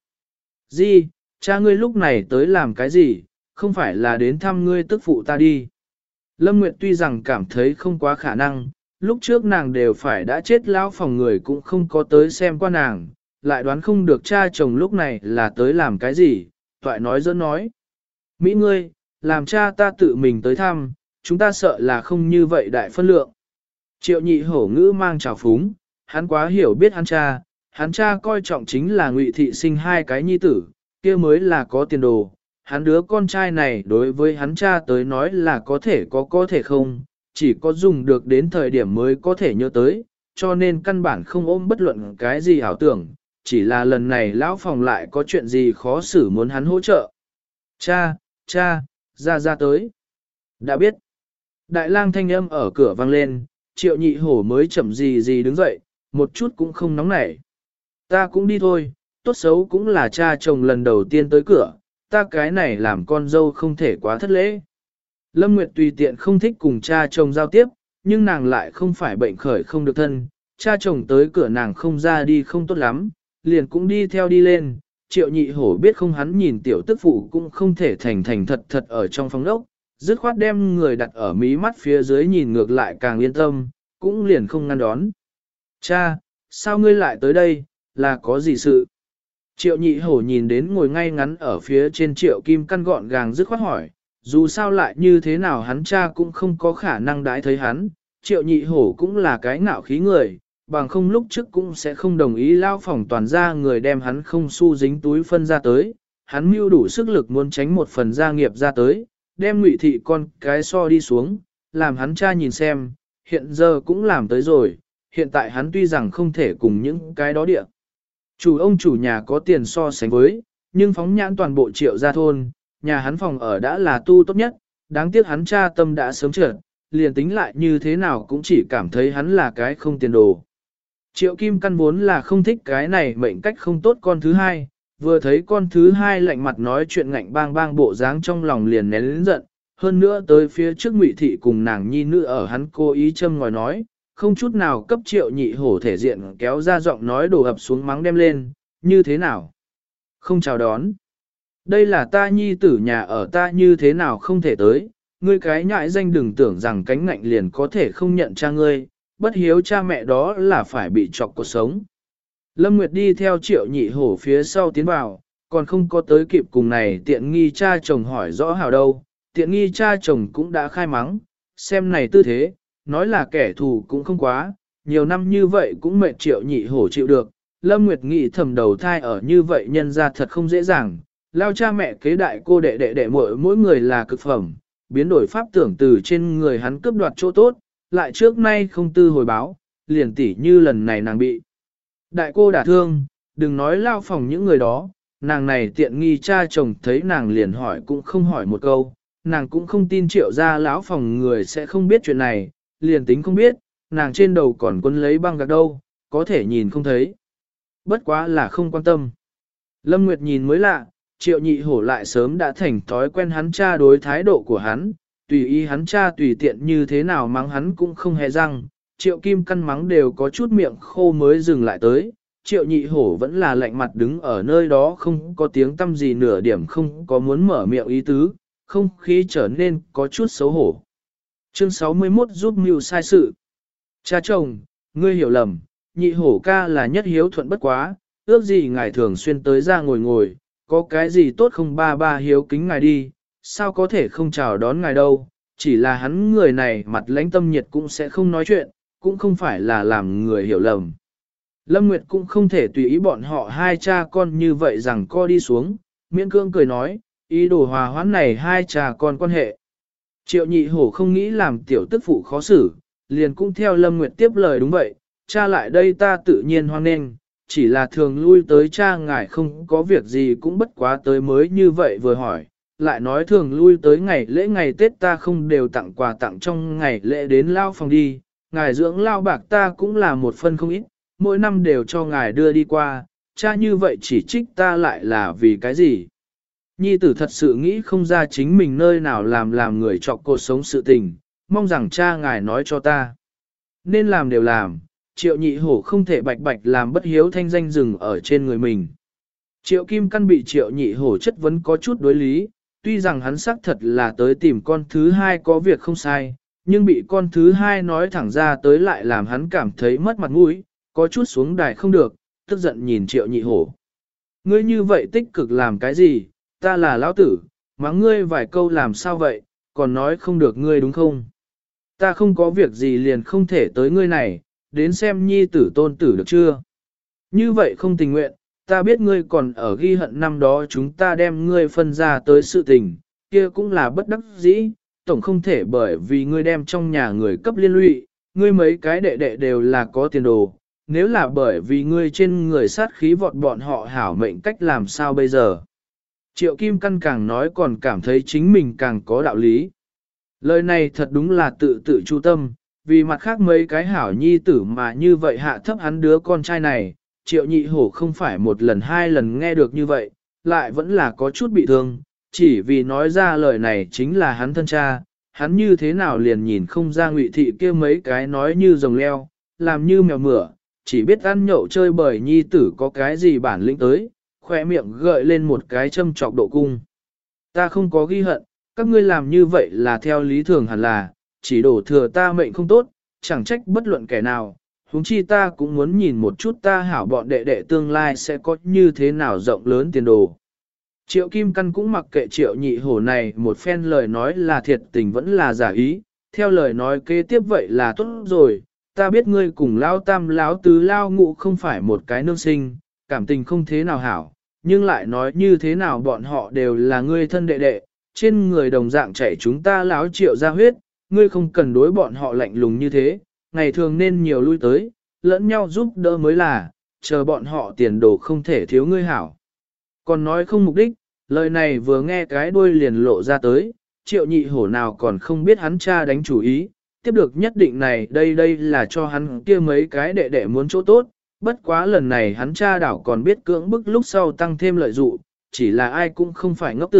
Di, cha ngươi lúc này tới làm cái gì, không phải là đến thăm ngươi tức phụ ta đi. Lâm Nguyệt tuy rằng cảm thấy không quá khả năng, lúc trước nàng đều phải đã chết lão phòng người cũng không có tới xem qua nàng, lại đoán không được cha chồng lúc này là tới làm cái gì, toại nói dẫn nói. Mỹ ngươi, làm cha ta tự mình tới thăm, chúng ta sợ là không như vậy đại phân lượng. Triệu nhị hổ ngữ mang trào phúng, hắn quá hiểu biết hắn cha coi trọng chính là Ngụy thị sinh 2 cái nhi tử, kia mới là có tiền đồ. Hắn đứa con trai này đối với hắn cha tới nói là có thể không, chỉ có dùng được đến thời điểm mới có thể nhớ tới, cho nên căn bản không ôm bất luận cái gì ảo tưởng, chỉ là lần này lão phòng lại có chuyện gì khó xử muốn hắn hỗ trợ. Cha, ra tới. Đã biết. Đại lang thanh âm ở cửa vang lên, triệu nhị hổ mới chậm gì đứng dậy, một chút cũng không nóng nảy. Ta cũng đi thôi, tốt xấu cũng là cha chồng lần đầu tiên tới cửa, ta cái này làm con dâu không thể quá thất lễ. Lâm Nguyệt tùy tiện không thích cùng cha chồng giao tiếp, nhưng nàng lại không phải bệnh khởi không được thân, cha chồng tới cửa nàng không ra đi không tốt lắm, liền cũng đi theo đi lên. Triệu nhị hổ biết không hắn nhìn tiểu tức phụ cũng không thể thành thật ở trong phòng đốc, dứt khoát đem người đặt ở mí mắt phía dưới nhìn ngược lại càng yên tâm, cũng liền không ngăn đón. Cha, sao ngươi lại tới đây, là có gì sự? Triệu nhị hổ nhìn đến ngồi ngay ngắn ở phía trên triệu kim căn gọn gàng dứt khoát hỏi, dù sao lại như thế nào hắn cha cũng không có khả năng đãi thấy hắn, triệu nhị hổ cũng là cái ngạo khí người, bằng không lúc trước cũng sẽ không đồng ý lao phòng toàn ra người đem hắn không xu dính túi phân ra tới, hắn mưu đủ sức lực muốn tránh một phần gia nghiệp ra tới, đem Ngụy thị con cái so đi xuống, làm hắn cha nhìn xem, hiện giờ cũng làm tới rồi, hiện tại hắn tuy rằng không thể cùng những cái đó địa. Chủ ông chủ nhà có tiền so sánh với, nhưng phóng nhãn toàn bộ triệu gia thôn, nhà hắn phòng ở đã là tu tốt nhất, đáng tiếc hắn cha tâm đã sớm trượt, liền tính lại như thế nào cũng chỉ cảm thấy hắn là cái không tiền đồ. Triệu Kim căn vốn là không thích cái này mệnh cách không tốt con thứ hai, vừa thấy con thứ hai lạnh mặt nói chuyện ngạnh bang bang bộ dáng trong lòng liền nén lớn giận, hơn nữa tới phía trước Ngụy thị cùng nàng nhi nữ ở hắn cố ý châm ngòi nói, không chút nào cấp Triệu Nhị Hổ thể diện kéo ra giọng nói đổ ập xuống mắng đem lên, như thế nào? Không chào đón. Đây là ta nhi tử nhà ở ta như thế nào không thể tới, ngươi cái nhãi danh đừng tưởng rằng cánh ngạnh liền có thể không nhận cha ngươi, bất hiếu cha mẹ đó là phải bị chọc cuộc sống. Lâm Nguyệt đi theo Triệu Nhị Hổ phía sau tiến vào, còn không có tới kịp cùng này tiện nghi cha chồng hỏi rõ hào đâu, tiện nghi cha chồng cũng đã khai mắng, xem này tư thế, nói là kẻ thù cũng không quá, nhiều năm như vậy cũng mệt Triệu Nhị Hổ chịu được. Lâm Nguyệt nghĩ thầm đầu thai ở như vậy nhân ra thật không dễ dàng, lao cha mẹ kế đại cô đệ đệ đệ mỗi người là cực phẩm, biến đổi pháp tưởng từ trên người hắn cướp đoạt chỗ tốt, lại trước nay không tư hồi báo, liền tỉ như lần này nàng bị. Đại cô đả thương, đừng nói lao phòng những người đó, nàng này tiện nghi cha chồng thấy nàng liền hỏi cũng không hỏi một câu, nàng cũng không tin Triệu gia lão phòng người sẽ không biết chuyện này, liền tính không biết, nàng trên đầu còn quấn lấy băng gạc đâu, có thể nhìn không thấy. Bất quá là không quan tâm. Lâm Nguyệt nhìn mới lạ, Triệu Nhị Hổ lại sớm đã thành thói quen hắn cha đối thái độ của hắn, tùy ý hắn cha tùy tiện như thế nào mắng hắn cũng không hề răng, Triệu Kim Căn mắng đều có chút miệng khô mới dừng lại tới, Triệu Nhị Hổ vẫn là lạnh mặt đứng ở nơi đó không có tiếng tâm gì nửa điểm không có muốn mở miệng ý tứ, không khí trở nên có chút xấu hổ. Chương 61 giúp mưu sai sự. Cha chồng, ngươi hiểu lầm, Nhị Hổ ca là nhất hiếu thuận bất quá, ước gì ngài thường xuyên tới ra ngồi, có cái gì tốt không ba hiếu kính ngài đi, sao có thể không chào đón ngài đâu, chỉ là hắn người này mặt lãnh tâm nhiệt cũng sẽ không nói chuyện, cũng không phải là làm người hiểu lầm. Lâm Nguyệt cũng không thể tùy ý bọn họ hai cha con như vậy rằng co đi xuống, miễn cương cười nói, ý đồ hòa hoãn này hai cha con quan hệ. Triệu Nhị Hổ không nghĩ làm tiểu tức phụ khó xử, liền cũng theo Lâm Nguyệt tiếp lời đúng vậy, cha lại đây ta tự nhiên hoan nghênh, chỉ là thường lui tới cha ngài không có việc gì cũng bất quá tới mới như vậy vừa hỏi, lại nói thường lui tới ngày lễ ngày Tết ta không đều tặng quà tặng trong ngày lễ đến lao phòng đi, ngài dưỡng lao bạc ta cũng là một phân không ít, mỗi năm đều cho ngài đưa đi qua, cha như vậy chỉ trích ta lại là vì cái gì? Nhi tử thật sự nghĩ không ra chính mình nơi nào làm người trọc cột sống sự tình, mong rằng cha ngài nói cho ta. Nên làm đều làm, Triệu Nhị Hổ không thể bạch bạch làm bất hiếu thanh danh dừng ở trên người mình. Triệu Kim Căn bị Triệu Nhị Hổ chất vấn có chút đối lý, tuy rằng hắn xác thật là tới tìm con thứ hai có việc không sai, nhưng bị con thứ hai nói thẳng ra tới lại làm hắn cảm thấy mất mặt mũi, có chút xuống đài không được, tức giận nhìn Triệu Nhị Hổ. Ngươi như vậy tích cực làm cái gì, ta là lão tử, mắng ngươi vài câu làm sao vậy, còn nói không được ngươi đúng không? Ta không có việc gì liền không thể tới ngươi này, đến xem nhi tử tôn tử được chưa? Như vậy không tình nguyện, ta biết ngươi còn ở ghi hận năm đó chúng ta đem ngươi phân ra tới sự tình, kia cũng là bất đắc dĩ, tổng không thể bởi vì ngươi đem trong nhà người cấp liên lụy, ngươi mấy cái đệ đệ đều là có tiền đồ, nếu là bởi vì ngươi trên người sát khí vọt bọn họ hảo mệnh cách làm sao bây giờ. Triệu Kim Căn càng nói còn cảm thấy chính mình càng có đạo lý. Lời này thật đúng là tự tự chu tâm, vì mặt khác mấy cái hảo nhi tử mà như vậy hạ thấp hắn đứa con trai này, Triệu Nhị Hổ không phải một lần hai lần nghe được như vậy, lại vẫn là có chút bị thương, chỉ vì nói ra lời này chính là hắn thân cha, hắn như thế nào liền nhìn không ra Ngụy thị kia mấy cái nói như rồng leo, làm như mèo mửa, chỉ biết ăn nhậu chơi bời nhi tử có cái gì bản lĩnh tới, khoe miệng gợi lên một cái châm trọc độ cung. Ta không có ghi hận, các ngươi làm như vậy là theo lý thường hẳn là, chỉ đổ thừa ta mệnh không tốt, chẳng trách bất luận kẻ nào, huống chi ta cũng muốn nhìn một chút ta hảo bọn đệ đệ tương lai sẽ có như thế nào rộng lớn tiền đồ. Triệu Kim Căn cũng mặc kệ Triệu Nhị Hổ này một phen lời nói là thiệt tình vẫn là giả ý, theo lời nói kế tiếp vậy là tốt rồi, ta biết ngươi cùng lao tam lão tứ lao ngụ không phải một cái nương sinh, cảm tình không thế nào hảo, nhưng lại nói như thế nào bọn họ đều là ngươi thân đệ đệ, trên người đồng dạng chảy chúng ta lão Triệu ra huyết, ngươi không cần đối bọn họ lạnh lùng như thế, ngày thường nên nhiều lui tới, lẫn nhau giúp đỡ mới là, chờ bọn họ tiền đồ không thể thiếu ngươi hảo. Còn nói không mục đích, lời này vừa nghe cái đuôi liền lộ ra tới, Triệu Nhị Hổ nào còn không biết hắn cha đánh chủ ý, tiếp được nhất định này đây là cho hắn kia mấy cái đệ đệ muốn chỗ tốt, bất quá lần này hắn cha đảo còn biết cưỡng bức lúc sau tăng thêm lợi dụ, chỉ là ai cũng không phải ngốc tử,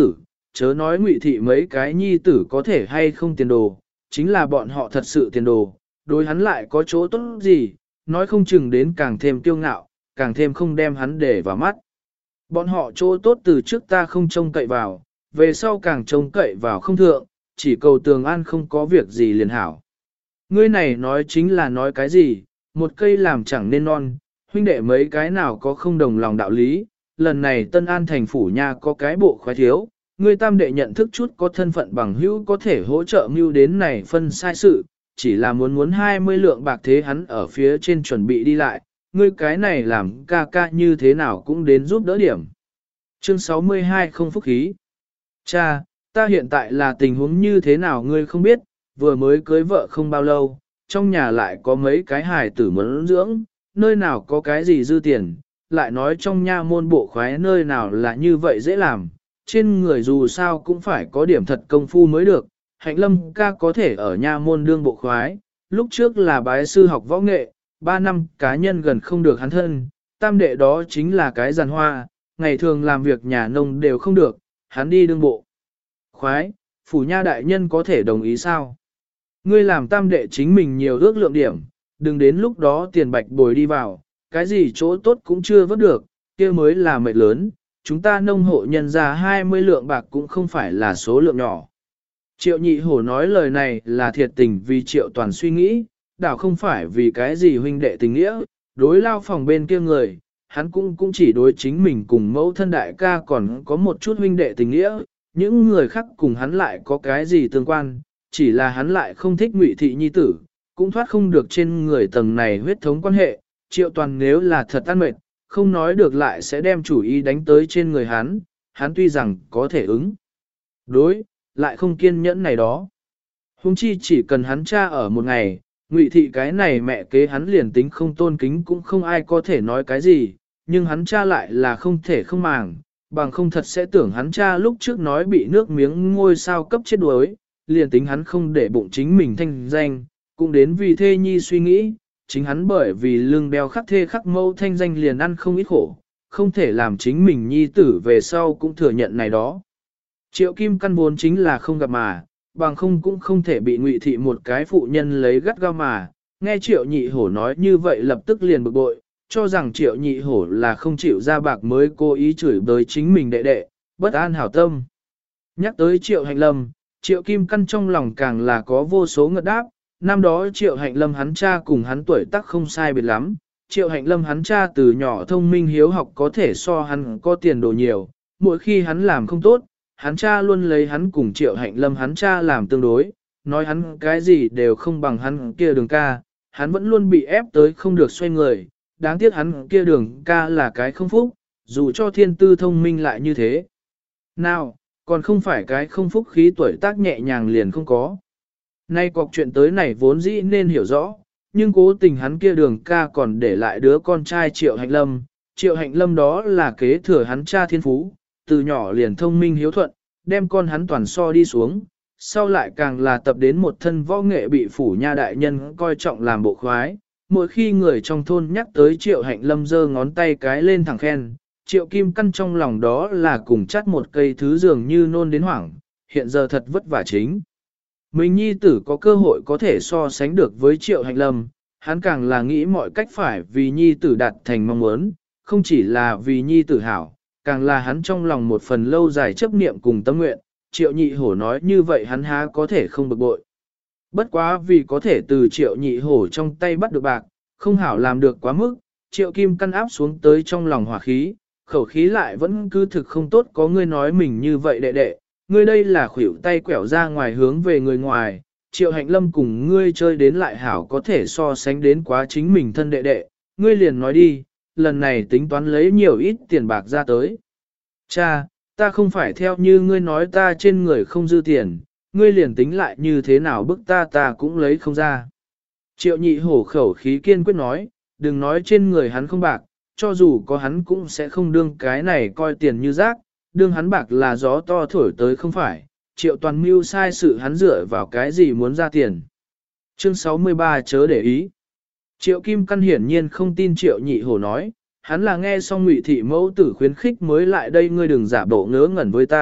chớ nói Ngụy thị mấy cái nhi tử có thể hay không tiền đồ, chính là bọn họ thật sự tiền đồ, đối hắn lại có chỗ tốt gì, nói không chừng đến càng thêm kiêu ngạo, càng thêm không đem hắn để vào mắt. Bọn họ chỗ tốt từ trước ta không trông cậy vào, về sau càng trông cậy vào không thượng, chỉ cầu Tường An không có việc gì liền hảo. Ngươi này nói chính là nói cái gì, một cây làm chẳng nên non, huynh đệ mấy cái nào có không đồng lòng đạo lý, lần này Tân An thành phủ nha có cái bộ khoái thiếu, ngươi tam đệ nhận thức chút có thân phận bằng hữu có thể hỗ trợ mưu đến này phân sai sự, chỉ là muốn 20 lượng bạc thế hắn ở phía trên chuẩn bị đi lại, ngươi cái này làm ca ca như thế nào cũng đến giúp đỡ điểm. Chương 62 không phúc khí. Cha, ta hiện tại là tình huống như thế nào ngươi không biết, vừa mới cưới vợ không bao lâu, trong nhà lại có mấy cái hài tử muốn dưỡng, nơi nào có cái gì dư tiền, lại nói trong nha môn bộ khoái nơi nào là như vậy dễ làm, trên người dù sao cũng phải có điểm thật công phu mới được, Hạnh Lâm ca có thể ở nha môn đương bộ khoái, lúc trước là bái sư học võ nghệ, 3 năm cá nhân gần không được hắn thân, tam đệ đó chính là cái giàn hoa, ngày thường làm việc nhà nông đều không được, hắn đi đương bộ. Khoái, phủ nha đại nhân có thể đồng ý sao? Ngươi làm tam đệ chính mình nhiều ước lượng điểm, đừng đến lúc đó tiền bạch bồi đi vào, cái gì chỗ tốt cũng chưa vớt được, kia mới là mệt lớn, chúng ta nông hộ nhân ra 20 lượng bạc cũng không phải là số lượng nhỏ. Triệu nhị hổ nói lời này là thiệt tình vì triệu toàn suy nghĩ, đảo không phải vì cái gì huynh đệ tình nghĩa, đối lao phòng bên kia người, hắn cũng chỉ đối chính mình cùng mẫu thân đại ca còn có một chút huynh đệ tình nghĩa, những người khác cùng hắn lại có cái gì tương quan, chỉ là hắn lại không thích Ngụy thị nhi tử, cũng thoát không được trên người tầng này huyết thống quan hệ, triệu toàn nếu là thật ăn mệt, không nói được lại sẽ đem chủ ý đánh tới trên người hắn tuy rằng có thể ứng đối, lại không kiên nhẫn này đó. Hùng chi chỉ cần hắn cha ở một ngày, Ngụy thị cái này mẹ kế hắn liền tính không tôn kính cũng không ai có thể nói cái gì, nhưng hắn cha lại là không thể không màng, bằng không thật sẽ tưởng hắn cha lúc trước nói bị nước miếng ngôi sao cấp chết đuối, liền tính hắn không để bụng chính mình thanh danh, cũng đến vì thê nhi suy nghĩ, chính hắn bởi vì lưng đeo khắc thê khắc mâu thanh danh liền ăn không ít khổ, không thể làm chính mình nhi tử về sau cũng thừa nhận này đó. Triệu Kim căn vốn chính là không gặp mà, bằng không cũng không thể bị Ngụy thị một cái phụ nhân lấy gắt gao mà, nghe Triệu Nhị Hổ nói như vậy lập tức liền bực bội, cho rằng Triệu Nhị Hổ là không chịu ra bạc mới cố ý chửi bới chính mình đệ đệ, bất an hảo tâm. Nhắc tới Triệu Hạnh Lâm, Triệu Kim căn trong lòng càng là có vô số ngật đáp, năm đó Triệu Hạnh Lâm hắn cha cùng hắn tuổi tác không sai biệt lắm, Triệu Hạnh Lâm hắn cha từ nhỏ thông minh hiếu học có thể so hắn có tiền đồ nhiều, mỗi khi hắn làm không tốt, hắn cha luôn lấy hắn cùng Triệu Hạnh Lâm hắn cha làm tương đối, nói hắn cái gì đều không bằng hắn kia đường ca, hắn vẫn luôn bị ép tới không được xoay người, đáng tiếc hắn kia đường ca là cái không phúc, dù cho thiên tư thông minh lại như thế. Nào, còn không phải cái không phúc khí tuổi tác nhẹ nhàng liền không có. Nay cọc chuyện tới này vốn dĩ nên hiểu rõ, nhưng cố tình hắn kia đường ca còn để lại đứa con trai Triệu Hạnh Lâm. Triệu Hạnh Lâm đó là kế thừa hắn cha thiên phú, từ nhỏ liền thông minh hiếu thuận, đem con hắn toàn so đi xuống, sau lại càng là tập đến một thân võ nghệ bị phủ nha đại nhân coi trọng làm bộ khoái. Mỗi khi người trong thôn nhắc tới Triệu Hạnh Lâm giơ ngón tay cái lên thẳng khen, Triệu Kim căn trong lòng đó là cùng chắt một cây thứ dường như nôn đến hoảng, hiện giờ thật vất vả chính. Mình nhi tử có cơ hội có thể so sánh được với Triệu Hạnh Lâm, hắn càng là nghĩ mọi cách phải vì nhi tử đạt thành mong muốn, không chỉ là vì nhi tử hảo, càng là hắn trong lòng một phần lâu dài chấp niệm cùng tâm nguyện, Triệu Nhị Hổ nói như vậy hắn há có thể không bực bội. Bất quá vì có thể từ Triệu Nhị Hổ trong tay bắt được bạc, không hảo làm được quá mức, Triệu Kim căn áp xuống tới trong lòng hỏa khí, khẩu khí lại vẫn cứ thực không tốt có ngươi nói mình như vậy đệ đệ, ngươi đây là khuỷu tay quẻo ra ngoài hướng về người ngoài, Triệu Hạnh Lâm cùng ngươi chơi đến lại hảo có thể so sánh đến quá chính mình thân đệ đệ, ngươi liền nói đi, lần này tính toán lấy nhiều ít tiền bạc ra tới. Cha, ta không phải theo như ngươi nói ta trên người không dư tiền, ngươi liền tính lại như thế nào bức ta cũng lấy không ra. Triệu Nhị Hổ khẩu khí kiên quyết nói, đừng nói trên người hắn không bạc, cho dù có hắn cũng sẽ không đương cái này coi tiền như rác, đương hắn bạc là gió to thổi tới không phải, Triệu Toàn mưu sai sự hắn dựa vào cái gì muốn ra tiền. Chương 63 chớ để ý. Triệu Kim căn hiển nhiên không tin Triệu Nhị Hổ nói, hắn là nghe xong Ngụy thị mẫu tử khuyến khích mới lại đây, ngươi đừng giả bộ ngớ ngẩn với ta,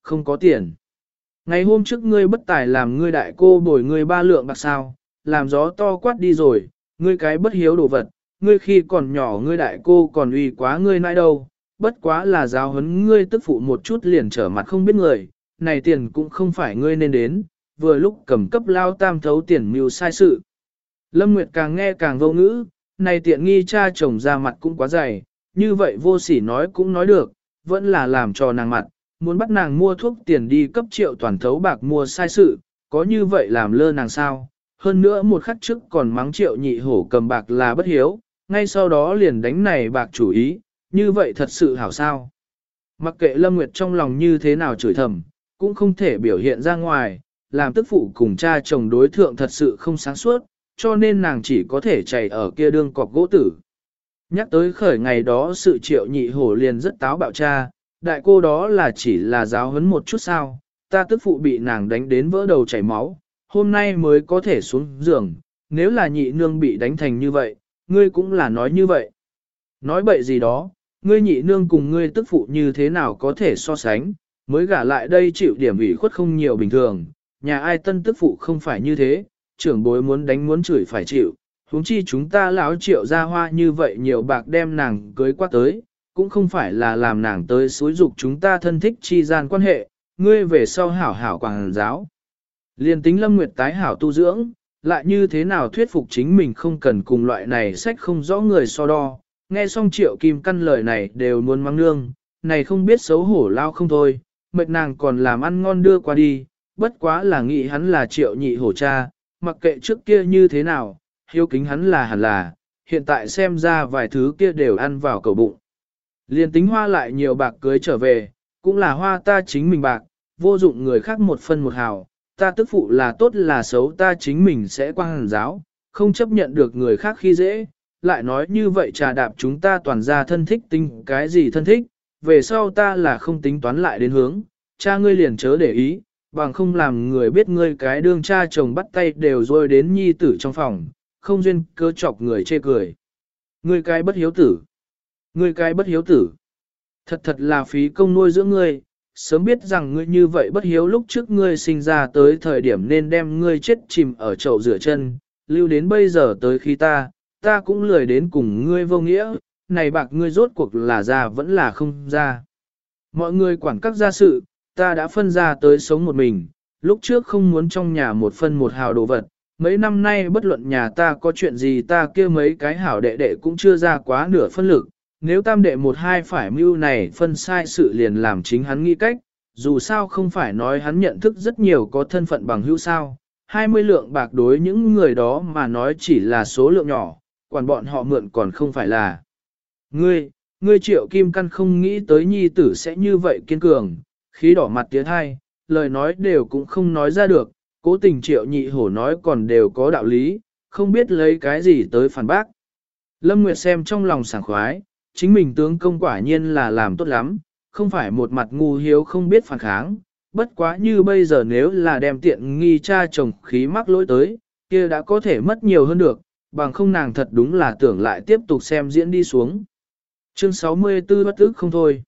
không có tiền. Ngày hôm trước ngươi bất tài làm ngươi đại cô bồi ngươi 3 lượng bạc sao, làm gió to quát đi rồi, ngươi cái bất hiếu đồ vật, ngươi khi còn nhỏ ngươi đại cô còn uy quá ngươi nãi đâu, bất quá là giáo huấn ngươi tức phụ một chút liền trở mặt không biết người, này tiền cũng không phải ngươi nên đến, vừa lúc cầm cấp lao tam thấu tiền mưu sai sự. Lâm Nguyệt càng nghe càng vô ngữ, này tiện nghi cha chồng ra mặt cũng quá dày, như vậy vô sỉ nói cũng nói được, vẫn là làm cho nàng mặt, muốn bắt nàng mua thuốc tiền đi cấp triệu toàn thấu bạc mua sai sự, có như vậy làm lơ nàng sao. Hơn nữa một khắc trước còn mắng triệu nhị hổ cầm bạc là bất hiếu, ngay sau đó liền đánh này bạc chủ ý, như vậy thật sự hảo sao. Mặc kệ Lâm Nguyệt trong lòng như thế nào chửi thầm, cũng không thể biểu hiện ra ngoài, làm tức phụ cùng cha chồng đối thượng thật sự không sáng suốt, cho nên nàng chỉ có thể chạy ở kia đương cọc gỗ tử. Nhắc tới khởi ngày đó sự triệu nhị hổ liền rất táo bạo cha, đại cô đó là chỉ là giáo huấn một chút sao, ta tức phụ bị nàng đánh đến vỡ đầu chảy máu, hôm nay mới có thể xuống giường, nếu là nhị nương bị đánh thành như vậy, ngươi cũng là nói như vậy. Nói bậy gì đó, ngươi nhị nương cùng ngươi tức phụ như thế nào có thể so sánh, mới gả lại đây chịu điểm ủy khuất không nhiều bình thường, nhà ai tân tức phụ không phải như thế, trưởng bối muốn đánh muốn chửi phải chịu, huống chi chúng ta lão triệu ra hoa như vậy nhiều bạc đem nàng cưới qua tới, cũng không phải là làm nàng tới xúi dục chúng ta thân thích chi gian quan hệ, ngươi về sau hảo hảo quảng giáo. Liên tính Lâm Nguyệt tái hảo tu dưỡng, lại như thế nào thuyết phục chính mình không cần cùng loại này sách không rõ người so đo, nghe xong triệu kim căn lời này đều muốn mắng nương, này không biết xấu hổ lao không thôi, mệt nàng còn làm ăn ngon đưa qua đi, bất quá là nghĩ hắn là triệu nhị hổ cha, mặc kệ trước kia như thế nào, hiếu kính hắn là hẳn là, hiện tại xem ra vài thứ kia đều ăn vào cầu bụng. Liên tính hoa lại nhiều bạc cưới trở về, cũng là hoa ta chính mình bạc, vô dụng người khác một phân một hào, ta tức phụ là tốt là xấu ta chính mình sẽ quang hàn giáo, không chấp nhận được người khác khi dễ, lại nói như vậy trà đạp chúng ta toàn ra thân thích tính cái gì thân thích, về sau ta là không tính toán lại đến hướng, cha ngươi liền chớ để ý, bằng không làm người biết ngươi cái đương cha chồng bắt tay đều rồi đến nhi tử trong phòng, không duyên cơ chọc người chê cười. Ngươi cái bất hiếu tử. Ngươi cái bất hiếu tử. Thật thật là phí công nuôi dưỡng ngươi, sớm biết rằng ngươi như vậy bất hiếu lúc trước ngươi sinh ra tới thời điểm nên đem ngươi chết chìm ở chậu rửa chân, lưu đến bây giờ tới khi ta cũng lười đến cùng ngươi vô nghĩa, này bạc ngươi rốt cuộc là ra vẫn là không ra. Mọi người quản các gia sự, ta đã phân ra tới sống một mình, lúc trước không muốn trong nhà một phân một hào đồ vật, mấy năm nay bất luận nhà ta có chuyện gì ta kia mấy cái hảo đệ đệ cũng chưa ra quá nửa phân lực, nếu tam đệ một hai phải mưu này phân sai sự liền làm chính hắn nghĩ cách, dù sao không phải nói hắn nhận thức rất nhiều có thân phận bằng hữu sao, 20 lượng bạc đối những người đó mà nói chỉ là số lượng nhỏ, quản bọn họ mượn còn không phải là. Ngươi triệu kim căn không nghĩ tới nhi tử sẽ như vậy kiên cường, khí đỏ mặt tiến hai, lời nói đều cũng không nói ra được, cố tình triệu nhị hổ nói còn đều có đạo lý, không biết lấy cái gì tới phản bác. Lâm Nguyệt xem trong lòng sảng khoái, chính mình tướng công quả nhiên là làm tốt lắm, không phải một mặt ngu hiếu không biết phản kháng, bất quá như bây giờ nếu là đem tiện nghi cha chồng khí mắc lỗi tới, kia đã có thể mất nhiều hơn được, bằng không nàng thật đúng là tưởng lại tiếp tục xem diễn đi xuống. Chương 64 bất ức không thôi.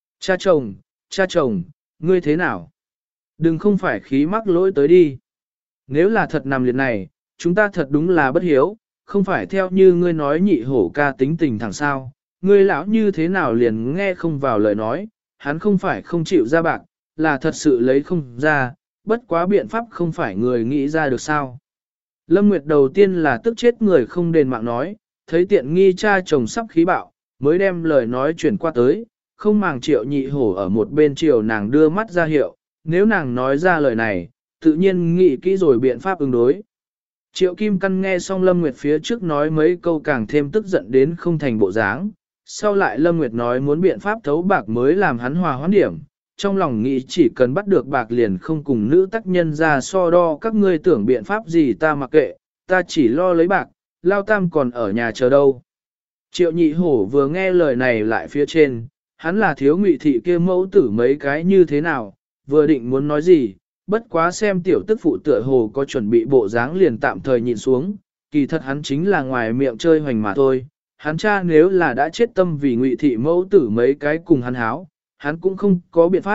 Cha chồng, ngươi thế nào? Đừng không phải khí mắc lỗi tới đi. Nếu là thật nằm liệt này, chúng ta thật đúng là bất hiếu, không phải theo như ngươi nói nhị hổ ca tính tình thẳng sao. Ngươi lão như thế nào liền nghe không vào lời nói, hắn không phải không chịu ra bạc, là thật sự lấy không ra, bất quá biện pháp không phải người nghĩ ra được sao. Lâm Nguyệt đầu tiên là tức chết người không đền mạng nói, thấy tiện nghi cha chồng sắp khí bạo, mới đem lời nói chuyển qua tới, không màng triệu nhị hổ ở một bên chiều nàng đưa mắt ra hiệu, nếu nàng nói ra lời này, tự nhiên nghĩ kỹ rồi biện pháp ứng đối. Triệu Kim Căn nghe xong Lâm Nguyệt phía trước nói mấy câu càng thêm tức giận đến không thành bộ dáng, sau lại Lâm Nguyệt nói muốn biện pháp thấu bạc mới làm hắn hòa hoãn điểm, trong lòng nghĩ chỉ cần bắt được bạc liền không cùng nữ tác nhân ra so đo các ngươi tưởng biện pháp gì ta mặc kệ, ta chỉ lo lấy bạc, Lao Tam còn ở nhà chờ đâu. Triệu Nhị Hổ vừa nghe lời này lại phía trên, hắn là thiếu ngụy thị kia mẫu tử mấy cái như thế nào, vừa định muốn nói gì, bất quá xem tiểu tức phụ tựa hồ có chuẩn bị bộ dáng liền tạm thời nhìn xuống, kỳ thật hắn chính là ngoài miệng chơi hoành mà thôi, hắn cha nếu là đã chết tâm vì ngụy thị mẫu tử mấy cái cùng hắn háo, hắn cũng không có biện pháp,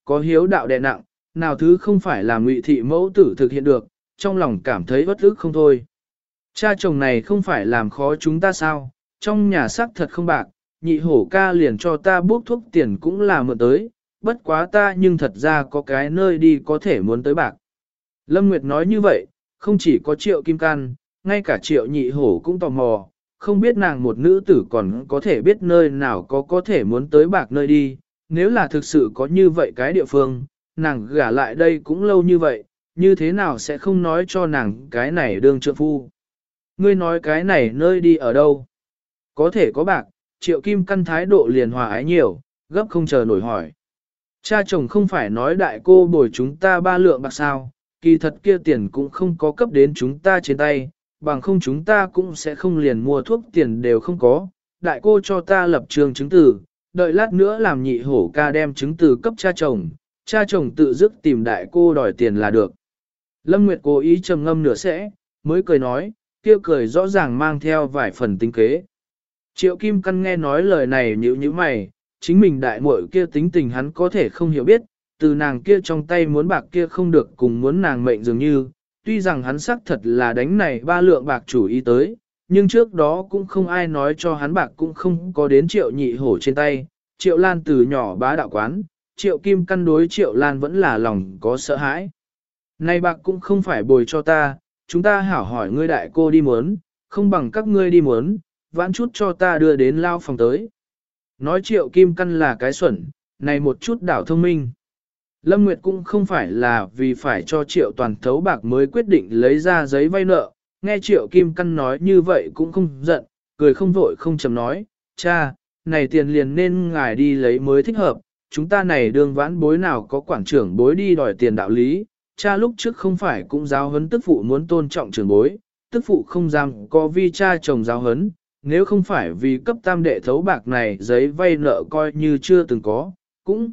có hiếu đạo đè nặng, nào thứ không phải là Ngụy thị mẫu tử thực hiện được, trong lòng cảm thấy bất ức không thôi. Cha chồng này không phải làm khó chúng ta sao, trong nhà xác thật không bạc, nhị hổ ca liền cho ta bốc thuốc tiền cũng là mượn tới, bất quá ta nhưng thật ra có cái nơi đi có thể muốn tới bạc. Lâm Nguyệt nói như vậy, không chỉ có Triệu Kim Can, ngay cả Triệu nhị hổ cũng tò mò, không biết nàng một nữ tử còn có thể biết nơi nào có thể muốn tới bạc nơi đi, nếu là thực sự có như vậy cái địa phương, nàng gả lại đây cũng lâu như vậy, như thế nào sẽ không nói cho nàng cái này đương trượng phu. Ngươi nói cái này nơi đi ở đâu? Có thể có bạc, Triệu Kim Căn thái độ liền hòa ái nhiều, gấp không chờ nổi hỏi. Cha chồng không phải nói đại cô bồi chúng ta 3 lượng bạc sao, kỳ thật kia tiền cũng không có cấp đến chúng ta trên tay, bằng không chúng ta cũng sẽ không liền mua thuốc tiền đều không có. Đại cô cho ta lập trường chứng từ, đợi lát nữa làm nhị hổ ca đem chứng từ cấp cha chồng tự dứt tìm đại cô đòi tiền là được. Lâm Nguyệt cố ý trầm ngâm nửa sẽ, mới cười nói, kia cười rõ ràng mang theo vài phần tinh kế. Triệu Kim Căn nghe nói lời này nhíu nhíu mày, chính mình đại muội kia tính tình hắn có thể không hiểu biết, từ nàng kia trong tay muốn bạc kia không được cùng muốn nàng mệnh dường như, tuy rằng hắn xác thật là đánh này 3 lượng bạc chủ ý tới, nhưng trước đó cũng không ai nói cho hắn bạc cũng không có đến Triệu nhị hổ trên tay, Triệu Lan từ nhỏ bá đạo quán, Triệu Kim Căn đối Triệu Lan vẫn là lòng có sợ hãi. Này bạc cũng không phải bồi cho ta, chúng ta hảo hỏi ngươi đại cô đi muốn, không bằng các ngươi đi muốn, vãn chút cho ta đưa đến lao phòng tới. Nói Triệu Kim Căn là cái xuẩn, này một chút đảo thông minh. Lâm Nguyệt cũng không phải là vì phải cho Triệu Toàn thấu bạc mới quyết định lấy ra giấy vay nợ, nghe Triệu Kim Căn nói như vậy cũng không giận, cười không vội không chầm nói, cha, này tiền liền nên ngài đi lấy mới thích hợp, chúng ta này đương vãn bối nào có quản trưởng bối đi đòi tiền đạo lý, cha lúc trước không phải cũng giáo huấn tức phụ muốn tôn trọng trưởng bối, tức phụ không dám có vi cha chồng giáo huấn, nếu không phải vì cấp tam đệ thấu bạc này giấy vay nợ coi như chưa từng có, cũng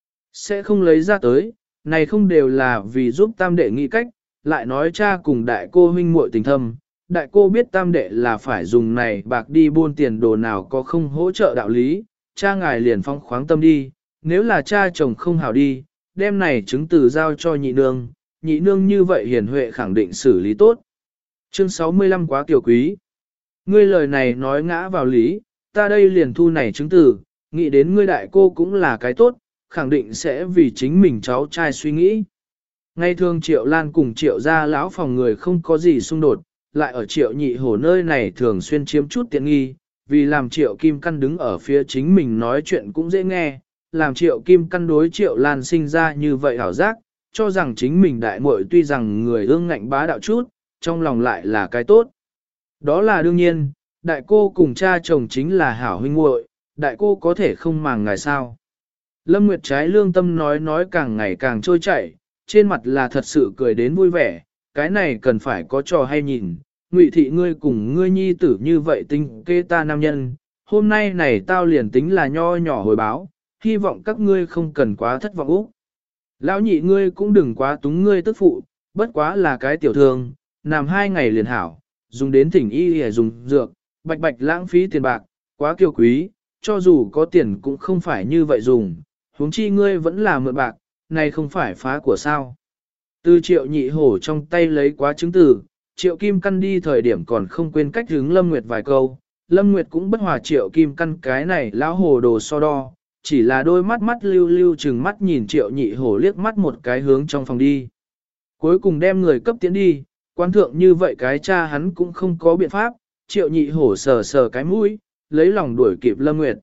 sẽ không lấy ra tới, này không đều là vì giúp tam đệ nghĩ cách, lại nói cha cùng đại cô huynh muội tình thâm, đại cô biết tam đệ là phải dùng này bạc đi buôn tiền đồ nào có không hỗ trợ đạo lý, cha ngài liền phong khoáng tâm đi, nếu là cha chồng không hảo đi, đem này chứng từ giao cho nhị nương như vậy hiền huệ khẳng định xử lý tốt. Chương 65 quá tiểu quý. Ngươi lời này nói ngã vào lý, ta đây liền thu này chứng từ, nghĩ đến ngươi đại cô cũng là cái tốt, khẳng định sẽ vì chính mình cháu trai suy nghĩ. Ngay thường Triệu Lan cùng Triệu gia lão phòng người không có gì xung đột, lại ở Triệu nhị hổ nơi này thường xuyên chiếm chút tiện nghi, vì làm Triệu Kim Căn đứng ở phía chính mình nói chuyện cũng dễ nghe, làm Triệu Kim Căn đối Triệu Lan sinh ra như vậy hảo giác, cho rằng chính mình đại muội tuy rằng người ương ngạnh bá đạo chút, trong lòng lại là cái tốt. Đó là đương nhiên, đại cô cùng cha chồng chính là hảo huynh muội, đại cô có thể không màng ngài sao. Lâm Nguyệt trái lương tâm nói càng ngày càng trôi chảy, trên mặt là thật sự cười đến vui vẻ, cái này cần phải có trò hay nhìn, Ngụy thị ngươi cùng ngươi nhi tử như vậy tinh kê ta nam nhân, hôm nay này tao liền tính là nho nhỏ hồi báo, hy vọng các ngươi không cần quá thất vọng úc. Lão nhị ngươi cũng đừng quá túng ngươi tức phụ, bất quá là cái tiểu thương, nằm 2 ngày liền hảo, dùng đến thỉnh y để dùng dược, bạch bạch lãng phí tiền bạc, quá kiêu quý, cho dù có tiền cũng không phải như vậy dùng, huống chi ngươi vẫn là mượn bạc, này không phải phá của sao. Từ Triệu nhị hổ trong tay lấy quá chứng từ, Triệu Kim Căn đi thời điểm còn không quên cách hướng Lâm Nguyệt vài câu, Lâm Nguyệt cũng bất hòa Triệu Kim Căn cái này lão hồ đồ so đo, chỉ là đôi mắt lưu lưu chừng mắt nhìn Triệu nhị hổ liếc mắt một cái hướng trong phòng đi. Cuối cùng đem người cấp tiến đi, quan thượng như vậy cái cha hắn cũng không có biện pháp, Triệu nhị hổ sờ cái mũi, lấy lòng đuổi kịp Lâm Nguyệt.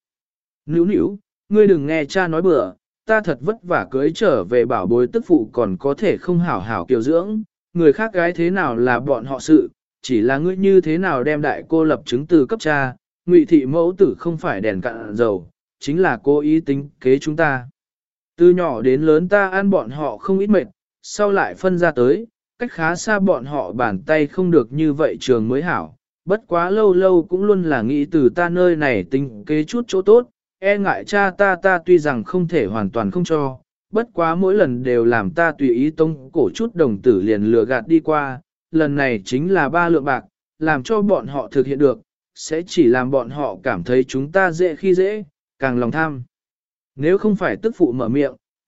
Nữu, ngươi đừng nghe cha nói bừa, ta thật vất vả cưới trở về bảo bối tức phụ còn có thể không hảo hảo kiều dưỡng, người khác gái thế nào là bọn họ sự, chỉ là ngươi như thế nào đem đại cô lập chứng từ cấp cha, Ngụy thị mẫu tử không phải đèn cạn dầu, chính là cố ý tính kế chúng ta. Từ nhỏ đến lớn ta ăn bọn họ không ít mệt, sau lại phân ra tới, cách khá xa bọn họ bàn tay không được như vậy trường mới hảo, bất quá lâu cũng luôn là nghĩ từ ta nơi này tính kế chút chỗ tốt, e ngại cha ta tuy rằng không thể hoàn toàn không cho, bất quá mỗi lần đều làm ta tùy ý tông cổ chút đồng tử liền lừa gạt đi qua, lần này chính là 3 lượng bạc, làm cho bọn họ thực hiện được, sẽ chỉ làm bọn họ cảm thấy chúng ta dễ khi dễ, càng lòng tham. Nếu không phải tức phụ mở miệng,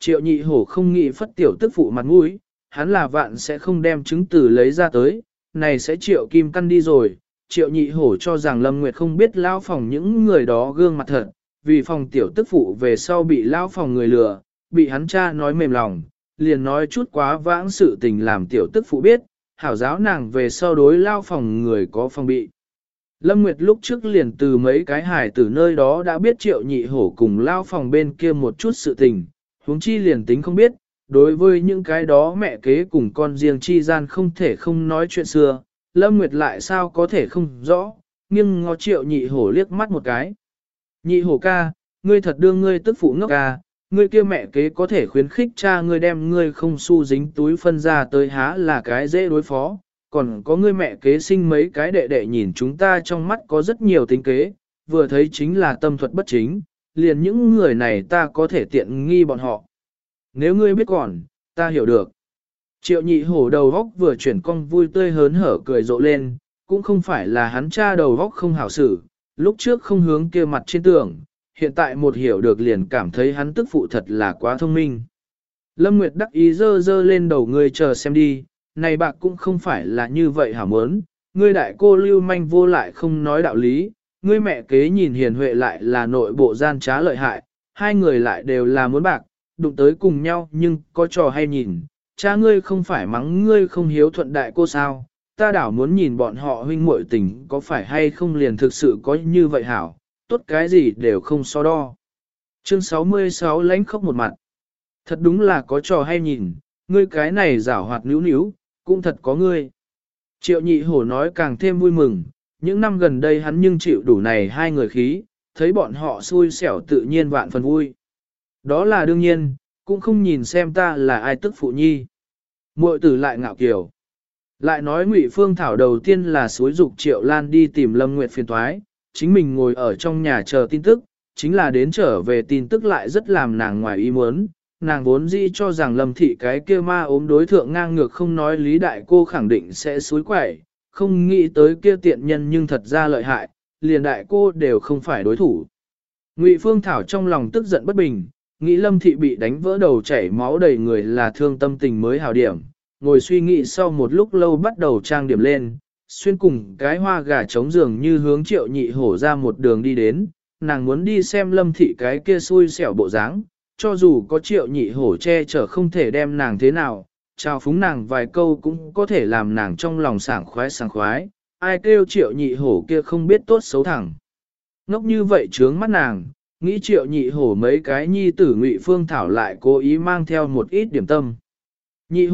Triệu nhị hổ không nghĩ phất tiểu tức phụ mặt mũi, hắn là vạn sẽ không đem chứng từ lấy ra tới, này sẽ triệu kim căn đi rồi. Triệu nhị hổ cho rằng Lâm Nguyệt không biết lao phòng những người đó gương mặt thật, vì phòng tiểu tức phụ về sau bị lao phòng người lừa, bị hắn cha nói mềm lòng, liền nói chút quá vãng sự tình làm tiểu tức phụ biết, hảo giáo nàng về sau đối lao phòng người có phòng bị. Lâm Nguyệt lúc trước liền từ mấy cái hài từ nơi đó đã biết triệu nhị hổ cùng lao phòng bên kia một chút sự tình, huống chi liền tính không biết, đối với những cái đó mẹ kế cùng con riêng chi gian không thể không nói chuyện xưa, Lâm Nguyệt lại sao có thể không rõ, nhưng ngó triệu nhị hổ liếc mắt một cái. Nhị hổ ca, ngươi thật đương ngươi tức phụ ngốc ca, ngươi kia mẹ kế có thể khuyến khích cha ngươi đem ngươi không xu dính túi phân ra tới há là cái dễ đối phó, còn có ngươi mẹ kế sinh mấy cái đệ đệ nhìn chúng ta trong mắt có rất nhiều tính kế, vừa thấy chính là tâm thuật bất chính, liền những người này ta có thể tiện nghi bọn họ. Nếu ngươi biết còn, ta hiểu được. Triệu nhị hổ đầu góc vừa chuyển cong vui tươi hớn hở cười rộ lên, cũng không phải là hắn cha đầu góc không hảo xử, lúc trước không hướng kia mặt trên tường, hiện tại một hiểu được liền cảm thấy hắn tức phụ thật là quá thông minh. Lâm Nguyệt đắc ý dơ dơ lên đầu ngươi chờ xem đi, này bạc cũng không phải là như vậy hả mớn, ngươi đại cô lưu manh vô lại không nói đạo lý, ngươi mẹ kế nhìn hiền huệ lại là nội bộ gian trá lợi hại, hai người lại đều là muốn bạc, đụng tới cùng nhau nhưng có trò hay nhìn, cha ngươi không phải mắng ngươi không hiếu thuận đại cô sao, ta đảo muốn nhìn bọn họ huynh muội tình có phải hay không liền thực sự có như vậy hảo, tốt cái gì đều không so đo. Chương 66 lãnh khóc một mặt. Thật đúng là có trò hay nhìn, ngươi cái này giảo hoạt níu níu, cũng thật có ngươi. Triệu nhị hổ nói càng thêm vui mừng, những năm gần đây hắn nhưng chịu đủ này hai người khí, thấy bọn họ xui xẻo tự nhiên vạn phần vui. Đó là đương nhiên, cũng không nhìn xem ta là ai tức phụ nhi. Muội tử lại ngạo kiều. Lại nói Ngụy Phương Thảo đầu tiên là xúi dục Triệu Lan đi tìm Lâm Nguyệt phiền toái, chính mình ngồi ở trong nhà chờ tin tức, chính là đến trở về tin tức lại rất làm nàng ngoài ý muốn. Nàng vốn dĩ cho rằng Lâm thị cái kia ma ốm đối thượng ngang ngược không nói lý đại cô khẳng định sẽ xúi quẩy, không nghĩ tới kia tiện nhân nhưng thật ra lợi hại, liền đại cô đều không phải đối thủ. Ngụy Phương Thảo trong lòng tức giận bất bình, nghĩ Lâm thị bị đánh vỡ đầu chảy máu đầy người là thương tâm tình mới hào điểm, ngồi suy nghĩ sau một lúc lâu bắt đầu trang điểm lên, xuyên cùng cái hoa gà trống giường như hướng Triệu nhị hổ ra một đường đi đến, nàng muốn đi xem Lâm thị cái kia xui xẻo bộ dáng, cho dù có Triệu nhị hổ che chở không thể đem nàng thế nào, chào phúng nàng vài câu cũng có thể làm nàng trong lòng sảng khoái, ai kêu Triệu nhị hổ kia không biết tốt xấu thẳng. Ngốc như vậy trướng mắt nàng, nghĩ Triệu nhị hổ mấy cái nhi tử Ngụy Phương Thảo lại cố ý mang theo một ít điểm tâm. Nhị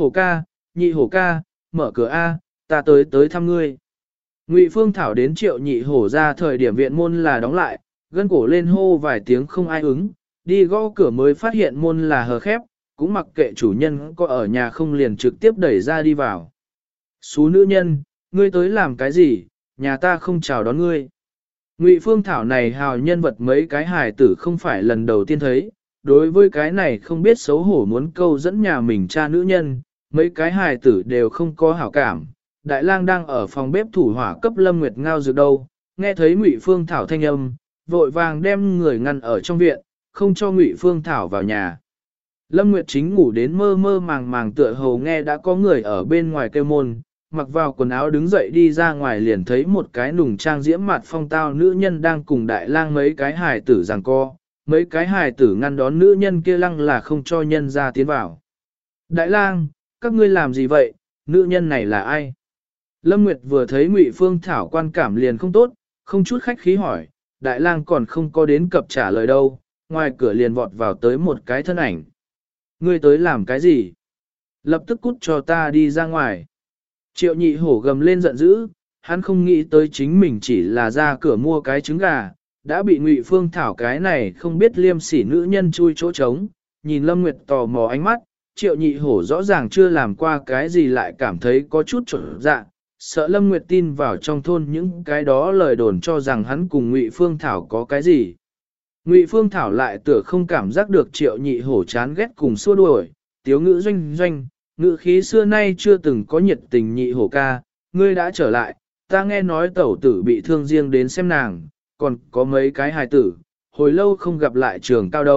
hổ ca, mở cửa A, ta tới thăm ngươi. Ngụy Phương Thảo đến Triệu nhị hổ ra thời điểm viện môn là đóng lại, gân cổ lên hô vài tiếng không ai ứng, đi gõ cửa mới phát hiện môn là hờ khép, cũng mặc kệ chủ nhân có ở nhà không liền trực tiếp đẩy ra đi vào. Xú nữ nhân, ngươi tới làm cái gì, nhà ta không chào đón ngươi. Ngụy Phương Thảo này hào nhân vật mấy cái hài tử không phải lần đầu tiên thấy, đối với cái này không biết xấu hổ muốn câu dẫn nhà mình cha nữ nhân, mấy cái hài tử đều không có hảo cảm. Đại lang đang ở phòng bếp thủ hỏa cấp Lâm Nguyệt ngao dược đâu, nghe thấy Ngụy Phương Thảo thanh âm, vội vàng đem người ngăn ở trong viện, không cho Ngụy Phương Thảo vào nhà. Lâm Nguyệt chính ngủ đến mơ mơ màng màng tựa hồ nghe đã có người ở bên ngoài kêu môn, mặc vào quần áo đứng dậy đi ra ngoài liền thấy một cái nùng trang diễm mặt phong tao nữ nhân đang cùng đại lang mấy cái hài tử giằng co, mấy cái hài tử ngăn đón nữ nhân kia lăng là không cho nhân ra tiến vào. Đại lang, các ngươi làm gì vậy, nữ nhân này là ai? Lâm Nguyệt vừa thấy Ngụy Phương Thảo quan cảm liền không tốt, không chút khách khí hỏi, đại lang còn không có đến cập trả lời đâu, ngoài cửa liền vọt vào tới một cái thân ảnh. Ngươi tới làm cái gì? Lập tức cút cho ta đi ra ngoài. Triệu nhị hổ gầm lên giận dữ, hắn không nghĩ tới chính mình chỉ là ra cửa mua cái trứng gà, đã bị Ngụy Phương Thảo cái này không biết liêm sỉ nữ nhân chui chỗ trống, nhìn Lâm Nguyệt tò mò ánh mắt, Triệu nhị hổ rõ ràng chưa làm qua cái gì lại cảm thấy có chút trở dạ, sợ Lâm Nguyệt tin vào trong thôn những cái đó lời đồn cho rằng hắn cùng Ngụy Phương Thảo có cái gì. Ngụy Phương Thảo lại tựa không cảm giác được Triệu nhị hổ chán ghét cùng xua đuổi, tiếu ngữ doanh doanh, ngữ khí xưa nay chưa từng có nhiệt tình nhị hổ ca, ngươi đã trở lại, ta nghe nói tẩu tử bị thương riêng đến xem nàng, còn có mấy cái hài tử, hồi lâu không gặp lại trường cao đâu,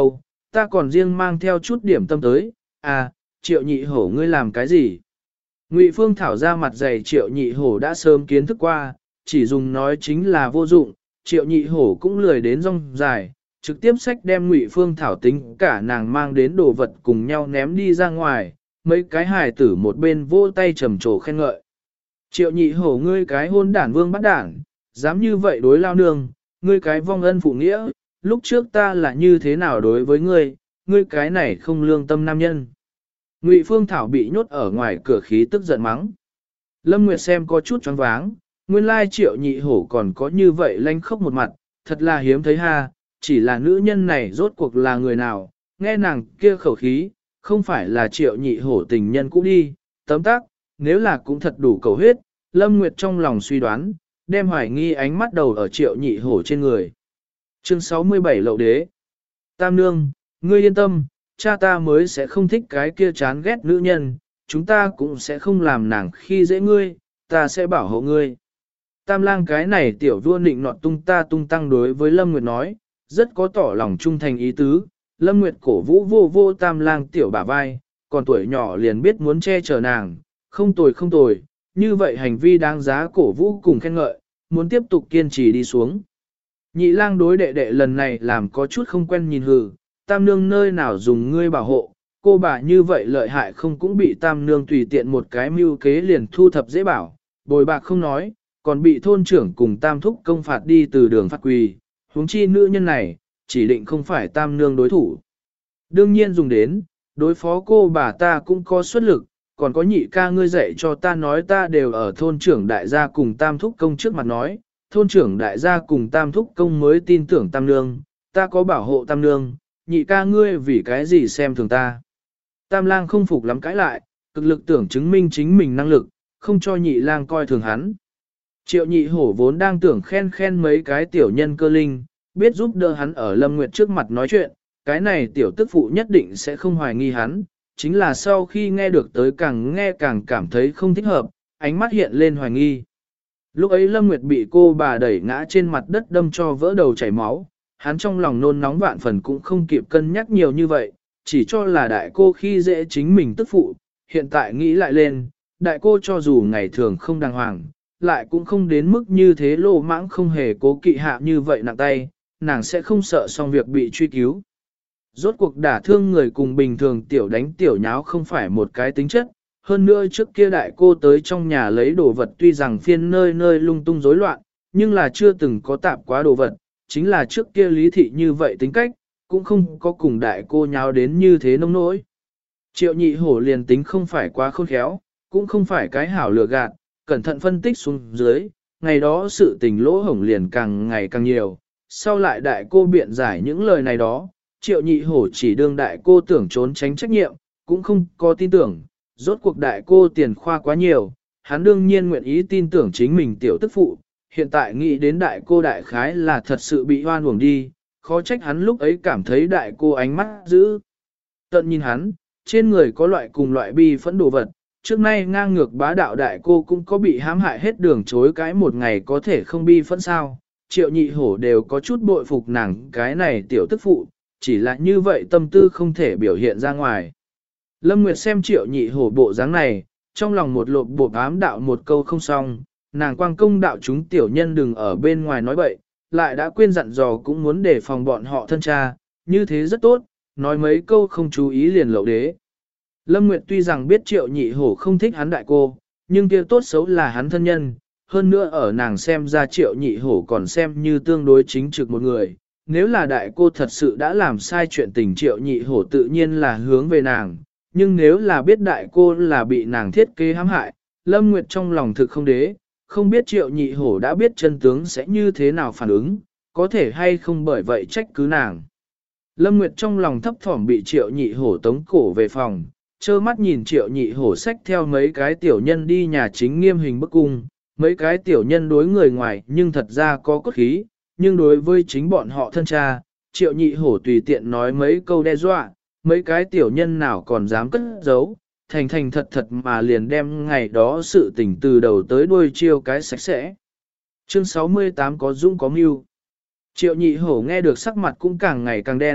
ta còn riêng mang theo chút điểm tâm tới, à, Triệu nhị hổ ngươi làm cái gì? Ngụy Phương Thảo ra mặt dày Triệu nhị hổ đã sớm kiến thức qua, chỉ dùng nói chính là vô dụng, Triệu nhị hổ cũng lười đến rong dài, trực tiếp xách đem Ngụy Phương Thảo tính cả nàng mang đến đồ vật cùng nhau ném đi ra ngoài, mấy cái hài tử một bên vỗ tay trầm trồ khen ngợi. Triệu nhị hổ ngươi cái hôn đản vương bắt đản, dám như vậy đối lao nương, ngươi cái vong ân phụ nghĩa, lúc trước ta là như thế nào đối với ngươi, ngươi cái này không lương tâm nam nhân. Ngụy Phương Thảo bị nhốt ở ngoài cửa khí tức giận mắng. Lâm Nguyệt xem có chút choáng váng, nguyên lai Triệu nhị hổ còn có như vậy lanh khóc một mặt, thật là hiếm thấy ha, chỉ là nữ nhân này rốt cuộc là người nào, nghe nàng kia khẩu khí, không phải là Triệu nhị hổ tình nhân cũ đi, tấm tắc, nếu là cũng thật đủ cầu huyết, Lâm Nguyệt trong lòng suy đoán, đem hoài nghi ánh mắt đầu ở Triệu nhị hổ trên người. Chương 67 Lậu Đế. Tam nương, ngươi yên tâm, cha ta mới sẽ không thích cái kia chán ghét nữ nhân, chúng ta cũng sẽ không làm nàng khi dễ ngươi, ta sẽ bảo hộ ngươi. Tam lang cái này tiểu vua nịnh nọt tung ta tung tăng đối với Lâm Nguyệt nói, rất có tỏ lòng trung thành ý tứ. Lâm Nguyệt cổ vũ vô vô tam lang tiểu bả vai, còn tuổi nhỏ liền biết muốn che chở nàng, không tồi không tồi, như vậy hành vi đáng giá cổ vũ cùng khen ngợi, muốn tiếp tục kiên trì đi xuống. Nhị lang đối đệ đệ lần này làm có chút không quen nhìn hừ, tam nương nơi nào dùng ngươi bảo hộ, cô bà như vậy lợi hại không cũng bị tam nương tùy tiện một cái mưu kế liền thu thập dễ bảo, bồi bạc không nói, còn bị thôn trưởng cùng tam thúc công phạt đi từ đường phát quỳ, huống chi nữ nhân này, chỉ định không phải tam nương đối thủ. Đương nhiên dùng đến, đối phó cô bà ta cũng có xuất lực, còn có nhị ca ngươi dạy cho ta nói ta đều ở thôn trưởng đại gia cùng tam thúc công trước mặt nói, thôn trưởng đại gia cùng tam thúc công mới tin tưởng tam nương, ta có bảo hộ tam nương, nhị ca ngươi vì cái gì xem thường ta. Tam lang không phục lắm cãi lại, cực lực tưởng chứng minh chính mình năng lực, không cho nhị lang coi thường hắn. Triệu nhị hổ vốn đang tưởng khen mấy cái tiểu nhân cơ linh, biết giúp đỡ hắn ở Lâm Nguyệt trước mặt nói chuyện, cái này tiểu tức phụ nhất định sẽ không hoài nghi hắn, chính là sau khi nghe được tới càng nghe càng cảm thấy không thích hợp, ánh mắt hiện lên hoài nghi. Lúc ấy Lâm Nguyệt bị cô bà đẩy ngã trên mặt đất đâm cho vỡ đầu chảy máu, hắn trong lòng nôn nóng vạn phần cũng không kịp cân nhắc nhiều như vậy, chỉ cho là đại cô khi dễ chính mình tức phụ, hiện tại nghĩ lại lên, đại cô cho dù ngày thường không đàng hoàng, lại cũng không đến mức như thế lô mãng không hề cố kỵ hạ như vậy nặng tay, nàng sẽ không sợ xong việc bị truy cứu. Rốt cuộc đả thương người cùng bình thường tiểu đánh tiểu nháo không phải một cái tính chất, hơn nữa trước kia đại cô tới trong nhà lấy đồ vật tuy rằng phiên nơi nơi lung tung rối loạn, nhưng là chưa từng có tạp quá đồ vật, chính là trước kia lý thị như vậy tính cách, cũng không có cùng đại cô nháo đến như thế nông nỗi. Triệu nhị hổ liền tính không phải quá khôn khéo, cũng không phải cái hảo lừa gạt, cẩn thận phân tích xuống dưới, ngày đó sự tình lỗ hổng liền càng ngày càng nhiều, sau lại đại cô biện giải những lời này đó, triệu nhị hổ chỉ đương đại cô tưởng trốn tránh trách nhiệm, cũng không có tin tưởng, rốt cuộc đại cô tiền khoa quá nhiều, hắn đương nhiên nguyện ý tin tưởng chính mình tiểu tức phụ, hiện tại nghĩ đến đại cô đại khái là thật sự bị hoan uổng đi, khó trách hắn lúc ấy cảm thấy đại cô ánh mắt dữ. Tận nhìn hắn, trên người có loại cùng loại bi phẫn đồ vật, trước nay ngang ngược bá đạo đại cô cũng có bị hãm hại hết đường chối cái một ngày có thể không bi phẫn sao, triệu nhị hổ đều có chút bội phục nàng cái này tiểu tức phụ, chỉ là như vậy tâm tư không thể biểu hiện ra ngoài. Lâm Nguyệt xem triệu nhị hổ bộ dáng này, trong lòng một lộp bộp ám đạo một câu không xong, nàng quang công đạo chúng tiểu nhân đừng ở bên ngoài nói bậy, lại đã quên dặn dò cũng muốn đề phòng bọn họ thân cha, như thế rất tốt, nói mấy câu không chú ý liền lậu đế. Lâm Nguyệt tuy rằng biết triệu nhị hổ không thích hắn đại cô, nhưng kia tốt xấu là hắn thân nhân, hơn nữa ở nàng xem ra triệu nhị hổ còn xem như tương đối chính trực một người. Nếu là đại cô thật sự đã làm sai chuyện tình triệu nhị hổ tự nhiên là hướng về nàng, nhưng nếu là biết đại cô là bị nàng thiết kế hãm hại, Lâm Nguyệt trong lòng thực không đế, không biết triệu nhị hổ đã biết chân tướng sẽ như thế nào phản ứng, có thể hay không bởi vậy trách cứ nàng. Lâm Nguyệt trong lòng thấp thỏm bị triệu nhị hổ tống cổ về phòng, trơ mắt nhìn triệu nhị hổ xách theo mấy cái tiểu nhân đi nhà chính nghiêm hình bức cung, mấy cái tiểu nhân đối người ngoài nhưng thật ra có cốt khí, nhưng đối với chính bọn họ thân cha, triệu nhị hổ tùy tiện nói mấy câu đe dọa, mấy cái tiểu nhân nào còn dám cất giấu, thành thành thật thật mà liền đem ngày đó sự tình từ đầu tới đuôi chiêu cái sạch sẽ. Chương 68 có dũng có mưu. Triệu nhị hổ nghe được sắc mặt cũng càng ngày càng đen,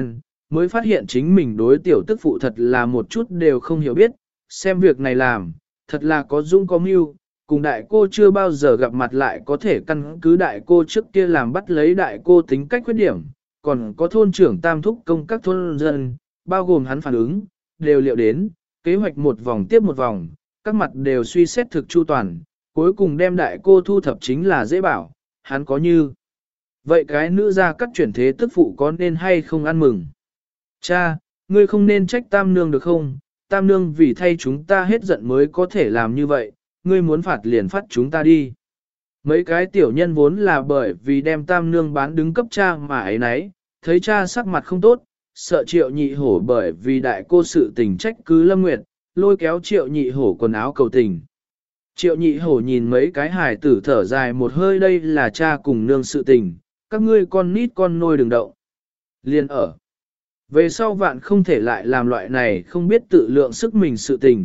mới phát hiện chính mình đối tiểu tức phụ thật là một chút đều không hiểu biết, xem việc này làm, thật là có dũng có mưu, cùng đại cô chưa bao giờ gặp mặt lại có thể căn cứ đại cô trước kia làm bắt lấy đại cô tính cách khuyết điểm, còn có thôn trưởng tam thúc công các thôn dân, bao gồm hắn phản ứng, đều liệu đến, kế hoạch một vòng tiếp một vòng, các mặt đều suy xét thực chu toàn, cuối cùng đem đại cô thu thập chính là dễ bảo, hắn có như. Vậy cái nữ gia cắt chuyển thế tức phụ có nên hay không ăn mừng? Cha, ngươi không nên trách tam nương được không? Tam nương vì thay chúng ta hết giận mới có thể làm như vậy, ngươi muốn phạt liền phạt chúng ta đi. Mấy cái tiểu nhân vốn là bởi vì đem tam nương bán đứng cấp cha mà ấy nấy, thấy cha sắc mặt không tốt, sợ triệu nhị hổ bởi vì đại cô sự tình trách cứ Lâm Nguyệt, lôi kéo triệu nhị hổ quần áo cầu tình. Triệu nhị hổ nhìn mấy cái hài tử thở dài một hơi, đây là cha cùng nương sự tình, các ngươi con nít con nôi đừng động. Liên ở. Về sau vạn không thể lại làm loại này không biết tự lượng sức mình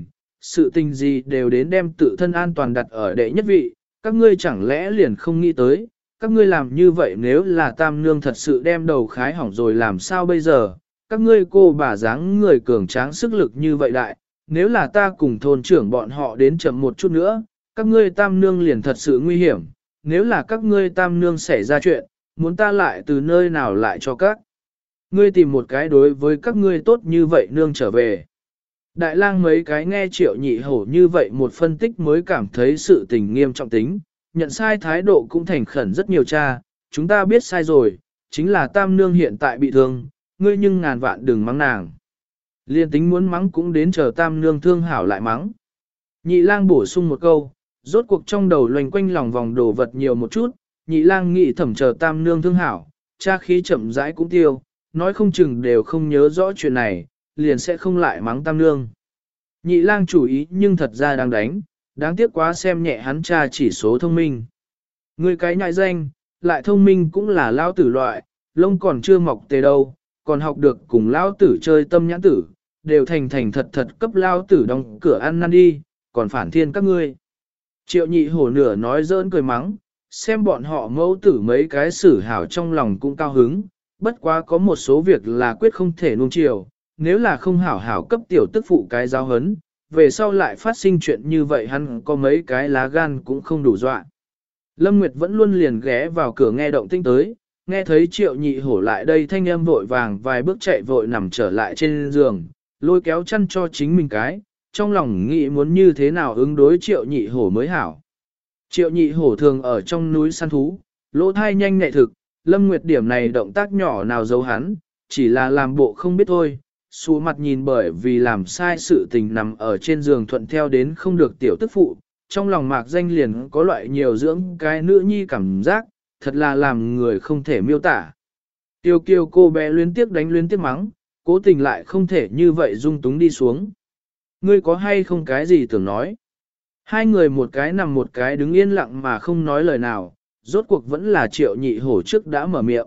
sự tình gì đều đến đem tự thân an toàn đặt ở đệ nhất vị, các ngươi chẳng lẽ liền không nghĩ tới, các ngươi làm như vậy nếu là tam nương thật sự đem đầu khái hỏng rồi làm sao bây giờ, các ngươi cô bà dáng người cường tráng sức lực như vậy đại, nếu là ta cùng thôn trưởng bọn họ đến chậm một chút nữa, các ngươi tam nương liền thật sự nguy hiểm, nếu là các ngươi tam nương xảy ra chuyện, muốn ta lại từ nơi nào lại cho các ngươi tìm một cái đối với các ngươi tốt như vậy nương trở về. Đại lang mấy cái nghe triệu nhị hổ như vậy một phân tích mới cảm thấy sự tình nghiêm trọng tính, nhận sai thái độ cũng thành khẩn rất nhiều cha, chúng ta biết sai rồi, chính là tam nương hiện tại bị thương, ngươi nhưng ngàn vạn đừng mắng nàng. Liên tính muốn mắng cũng đến chờ tam nương thương hảo lại mắng. Nhị lang bổ sung một câu, rốt cuộc trong đầu loanh quanh lòng vòng đồ vật nhiều một chút, nhị lang nghĩ thẩm chờ tam nương thương hảo, cha khí chậm rãi cũng tiêu, nói không chừng đều không nhớ rõ chuyện này, liền sẽ không lại mắng tam nương. Nhị lang chủ ý nhưng thật ra đang đánh, đáng tiếc quá xem nhẹ hắn cha chỉ số thông minh. Người cái nhại danh, lại thông minh cũng là lao tử loại, lông còn chưa mọc tề đâu, còn học được cùng lao tử chơi tâm nhãn tử, đều thành thành thật thật cấp lao tử đóng cửa ăn năn đi, còn phản thiên các ngươi. Triệu nhị hổ nửa nói giỡn cười mắng, xem bọn họ mẫu tử mấy cái xử hảo trong lòng cũng cao hứng, bất quá có một số việc là quyết không thể nuông chiều, nếu là không hảo hảo cấp tiểu tức phụ cái giáo hấn, về sau lại phát sinh chuyện như vậy hắn có mấy cái lá gan cũng không đủ dọa. Lâm Nguyệt vẫn luôn liền ghé vào cửa nghe động tĩnh tới, nghe thấy triệu nhị hổ lại đây thanh âm vội vàng vài bước chạy vội nằm trở lại trên giường, lôi kéo chăn cho chính mình cái, trong lòng nghĩ muốn như thế nào ứng đối triệu nhị hổ mới hảo. Triệu nhị hổ thường ở trong núi săn thú, lỗ thai nhanh nhạy thực, Lâm Nguyệt điểm này động tác nhỏ nào giấu hắn, chỉ là làm bộ không biết thôi, xù mặt nhìn bởi vì làm sai sự tình nằm ở trên giường thuận theo đến không được tiểu tức phụ, trong lòng mạc danh liền có loại nhiều dưỡng cái nữ nhi cảm giác, thật là làm người không thể miêu tả. Tiêu kiều cô bé luyến tiếc đánh luyến tiếc mắng, cố tình lại không thể như vậy dung túng đi xuống. Ngươi có hay không cái gì tưởng nói? Hai người một cái nằm một cái đứng yên lặng mà không nói lời nào, rốt cuộc vẫn là triệu nhị hổ trước đã mở miệng.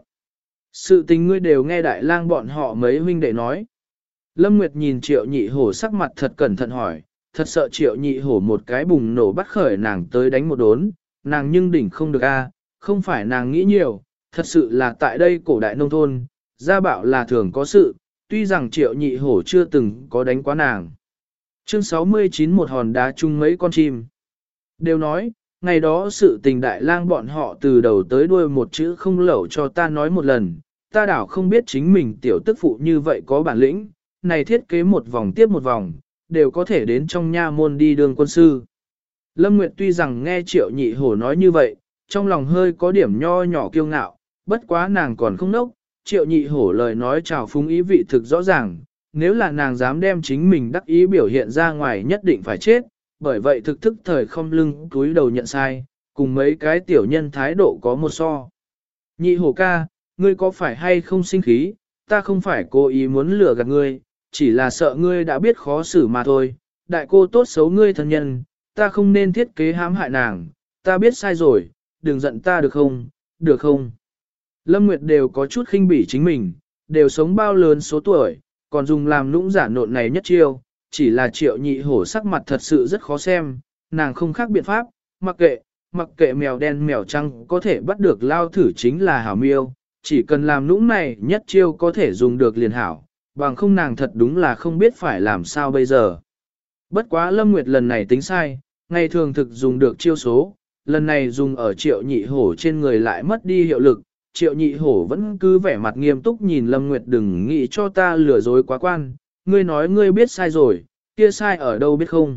Sự tình ngươi đều nghe đại lang bọn họ mấy huynh đệ nói. Lâm Nguyệt nhìn triệu nhị hổ sắc mặt thật cẩn thận hỏi, thật sợ triệu nhị hổ một cái bùng nổ bắt khởi nàng tới đánh một đốn, nàng nhưng đỉnh không được a, không phải nàng nghĩ nhiều, thật sự là tại đây cổ đại nông thôn, gia bạo là thường có sự, tuy rằng triệu nhị hổ chưa từng có đánh quá nàng. Chương 69 một hòn đá chung mấy con chim. Đều nói, ngày đó sự tình đại lang bọn họ từ đầu tới đuôi một chữ không lẩu cho ta nói một lần, ta đảo không biết chính mình tiểu tức phụ như vậy có bản lĩnh, này thiết kế một vòng tiếp một vòng, đều có thể đến trong nha môn đi đường quân sư. Lâm Nguyệt tuy rằng nghe triệu nhị hổ nói như vậy, trong lòng hơi có điểm nho nhỏ kiêu ngạo, bất quá nàng còn không nốc, triệu nhị hổ lời nói trào phúng ý vị thực rõ ràng, nếu là nàng dám đem chính mình đắc ý biểu hiện ra ngoài nhất định phải chết, bởi vậy thực thức thời không lưng túi đầu nhận sai, cùng mấy cái tiểu nhân thái độ có một so. Nhị hổ ca, ngươi có phải hay không sinh khí, ta không phải cố ý muốn lừa gạt ngươi, chỉ là sợ ngươi đã biết khó xử mà thôi, đại cô tốt xấu ngươi thân nhân, ta không nên thiết kế hãm hại nàng, ta biết sai rồi, đừng giận ta được không, được không? Lâm Nguyệt đều có chút khinh bỉ chính mình, đều sống bao lớn số tuổi, còn dùng làm nũng giả nộn này nhất chiêu, chỉ là triệu nhị hổ sắc mặt thật sự rất khó xem, nàng không khác biện pháp, mặc kệ mèo đen mèo trắng có thể bắt được lao thử chính là hảo miêu, chỉ cần làm nũng này nhất chiêu có thể dùng được liền hảo, bằng không nàng thật đúng là không biết phải làm sao bây giờ. Bất quá Lâm Nguyệt lần này tính sai, ngày thường thực dùng được chiêu số, lần này dùng ở Triệu Nhị Hổ trên người lại mất đi hiệu lực. Triệu Nhị Hổ vẫn cứ vẻ mặt nghiêm túc nhìn Lâm Nguyệt, đừng nghĩ cho ta lừa dối quá quan, ngươi nói ngươi biết sai rồi, kia sai ở đâu biết không?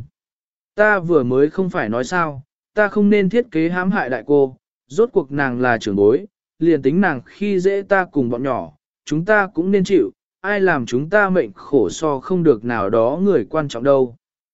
Ta vừa mới không phải nói sao, ta không nên thiết kế hãm hại đại cô, rốt cuộc nàng là trưởng bối, liền tính nàng khi dễ ta cùng bọn nhỏ, chúng ta cũng nên chịu, ai làm chúng ta mệnh khổ so không được nào đó người quan trọng đâu.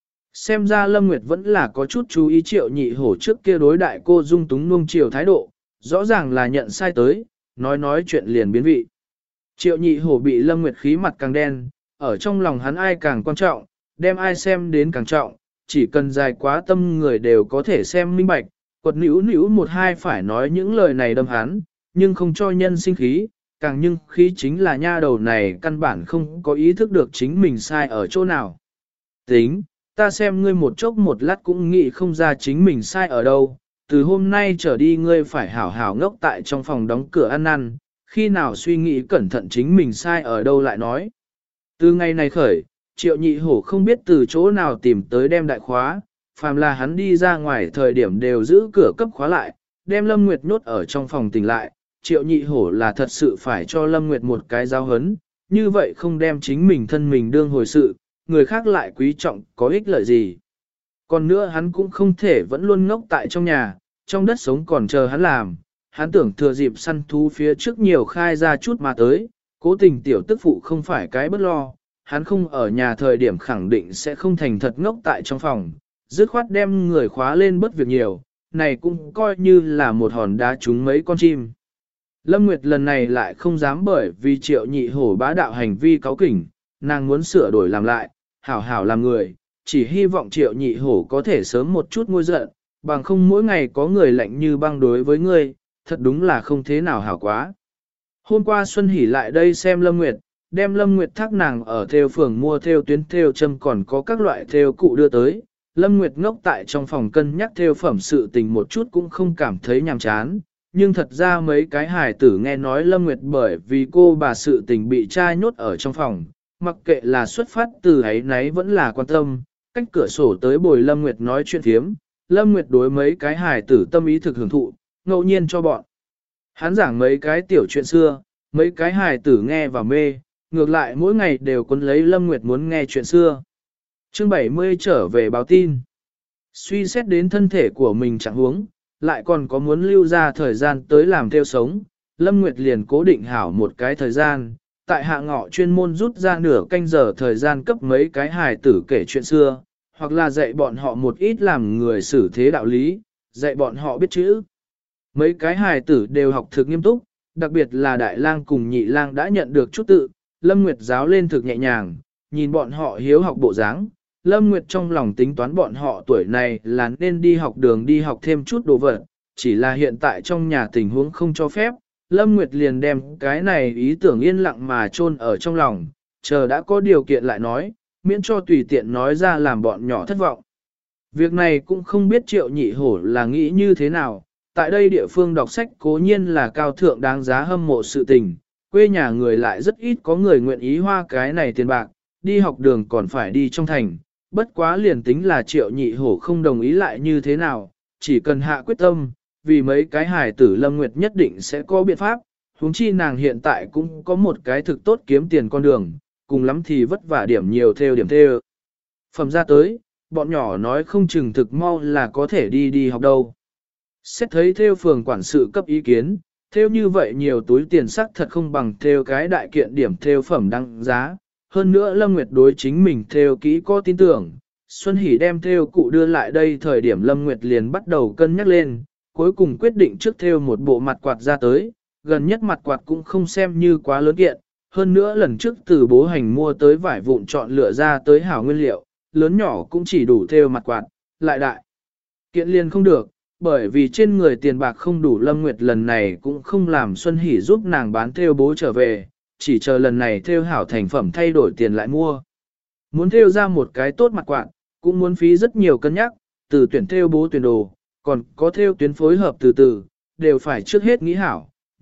Xem ra Lâm Nguyệt vẫn là có chút chú ý Triệu Nhị Hổ trước kia đối đại cô dung túng nuông chiều thái độ, rõ ràng là nhận sai tới, nói chuyện liền biến vị. Triệu Nhị Hổ bị Lâm Nguyệt khí mặt càng đen, ở trong lòng hắn ai càng quan trọng, đem ai xem đến càng trọng, chỉ cần dài quá tâm người đều có thể xem minh bạch, quật nữu một hai phải nói những lời này đâm hắn, nhưng không cho nhân sinh khí, càng nhưng khí chính là nha đầu này căn bản không có ý thức được chính mình sai ở chỗ nào. Tính, ta xem ngươi một chốc một lát cũng nghĩ không ra chính mình sai ở đâu, từ hôm nay trở đi ngươi phải hảo hảo ngốc tại trong phòng đóng cửa ăn năn, khi nào suy nghĩ cẩn thận chính mình sai ở đâu lại nói. Từ ngày này khởi, Triệu Nhị Hổ không biết từ chỗ nào tìm tới đem đại khóa, phàm là hắn đi ra ngoài thời điểm đều giữ cửa cấp khóa lại, đem Lâm Nguyệt nhốt ở trong phòng tỉnh lại. Triệu Nhị Hổ là thật sự phải cho Lâm Nguyệt một cái giáo hấn, như vậy không đem chính mình thân mình đương hồi sự, người khác lại quý trọng có ích lợi gì. Còn nữa hắn cũng không thể vẫn luôn ngốc tại trong nhà, trong đất sống còn chờ hắn làm, hắn tưởng thừa dịp săn thú phía trước nhiều khai ra chút mà tới, cố tình tiểu tức phụ không phải cái bất lo, hắn không ở nhà thời điểm khẳng định sẽ không thành thật ngốc tại trong phòng, dứt khoát đem người khóa lên bất việc nhiều, này cũng coi như là một hòn đá trúng mấy con chim. Lâm Nguyệt lần này lại không dám bởi vì Triệu Nhị Hổ bá đạo hành vi cáu kỉnh, nàng muốn sửa đổi làm lại, hảo hảo làm người, chỉ hy vọng Triệu Nhị Hổ có thể sớm một chút nguôi giận, bằng không mỗi ngày có người lạnh như băng đối với ngươi, thật đúng là không thế nào hảo quá. Hôm qua Xuân Hỷ lại đây xem Lâm Nguyệt, đem Lâm Nguyệt thác nàng ở theo phường mua theo tuyến theo châm còn có các loại theo cụ đưa tới. Lâm Nguyệt ngốc tại trong phòng cân nhắc theo phẩm sự tình một chút cũng không cảm thấy nhàm chán, nhưng thật ra mấy cái hài tử nghe nói Lâm Nguyệt bởi vì cô bà sự tình bị trai nhốt ở trong phòng, mặc kệ là xuất phát từ ấy nấy vẫn là quan tâm, cách cửa sổ tới bồi Lâm Nguyệt nói chuyện thiếm, Lâm Nguyệt đối mấy cái hài tử tâm ý thực hưởng thụ, ngẫu nhiên cho bọn. Hắn giảng mấy cái tiểu chuyện xưa, mấy cái hài tử nghe và mê, ngược lại mỗi ngày đều cuốn lấy Lâm Nguyệt muốn nghe chuyện xưa. Chương 70 trở về báo tin. Suy xét đến thân thể của mình chẳng huống, lại còn có muốn lưu ra thời gian tới làm theo sống, Lâm Nguyệt liền cố định hảo một cái thời gian, tại hạ ngọ chuyên môn rút ra nửa canh giờ thời gian cấp mấy cái hài tử kể chuyện xưa, hoặc là dạy bọn họ một ít làm người xử thế đạo lý, dạy bọn họ biết chữ. Mấy cái hài tử đều học thực nghiêm túc, đặc biệt là đại lang cùng nhị lang đã nhận được chút tự, Lâm Nguyệt giáo lên thực nhẹ nhàng, nhìn bọn họ hiếu học bộ dáng. Lâm Nguyệt trong lòng tính toán bọn họ tuổi này là nên đi học đường đi học thêm chút đồ vật, chỉ là hiện tại trong nhà tình huống không cho phép, Lâm Nguyệt liền đem cái này ý tưởng yên lặng mà chôn ở trong lòng, chờ đã có điều kiện lại nói, miễn cho tùy tiện nói ra làm bọn nhỏ thất vọng. Việc này cũng không biết Triệu Nhị Hổ là nghĩ như thế nào, tại đây địa phương đọc sách cố nhiên là cao thượng đáng giá hâm mộ sự tình, quê nhà người lại rất ít có người nguyện ý hoa cái này tiền bạc, đi học đường còn phải đi trong thành, bất quá liền tính là Triệu Nhị Hổ không đồng ý lại như thế nào, chỉ cần hạ quyết tâm, vì mấy cái hài tử Lâm Nguyệt nhất định sẽ có biện pháp, huống chi nàng hiện tại cũng có một cái thực tốt kiếm tiền con đường, cùng lắm thì vất vả điểm nhiều theo điểm theo. Phẩm ra tới, bọn nhỏ nói không chừng thực mau là có thể đi học đâu. Xét thấy theo phường quản sự cấp ý kiến, theo như vậy nhiều túi tiền sắc thật không bằng theo cái đại kiện điểm theo phẩm đăng giá. Hơn nữa Lâm Nguyệt đối chính mình theo kỹ có tin tưởng, Xuân Hỷ đem theo cụ đưa lại đây thời điểm Lâm Nguyệt liền bắt đầu cân nhắc lên, cuối cùng quyết định trước theo một bộ mặt quạt ra tới, gần nhất mặt quạt cũng không xem như quá lớn kiện, hơn nữa lần trước từ bố hành mua tới vải vụn chọn lựa ra tới hảo nguyên liệu, lớn nhỏ cũng chỉ đủ theo mặt quạt, lại đại. Kiện liền không được, bởi vì trên người tiền bạc không đủ Lâm Nguyệt lần này cũng không làm Xuân Hỷ giúp nàng bán theo bố trở về, chỉ chờ lần này theo hảo thành phẩm thay đổi tiền lại mua. Muốn theo ra một cái tốt mặt quạt, cũng muốn phí rất nhiều cân nhắc, từ tuyển theo bố tuyển đồ, còn có theo tuyến phối hợp từ từ, đều phải trước hết nghĩ hảo,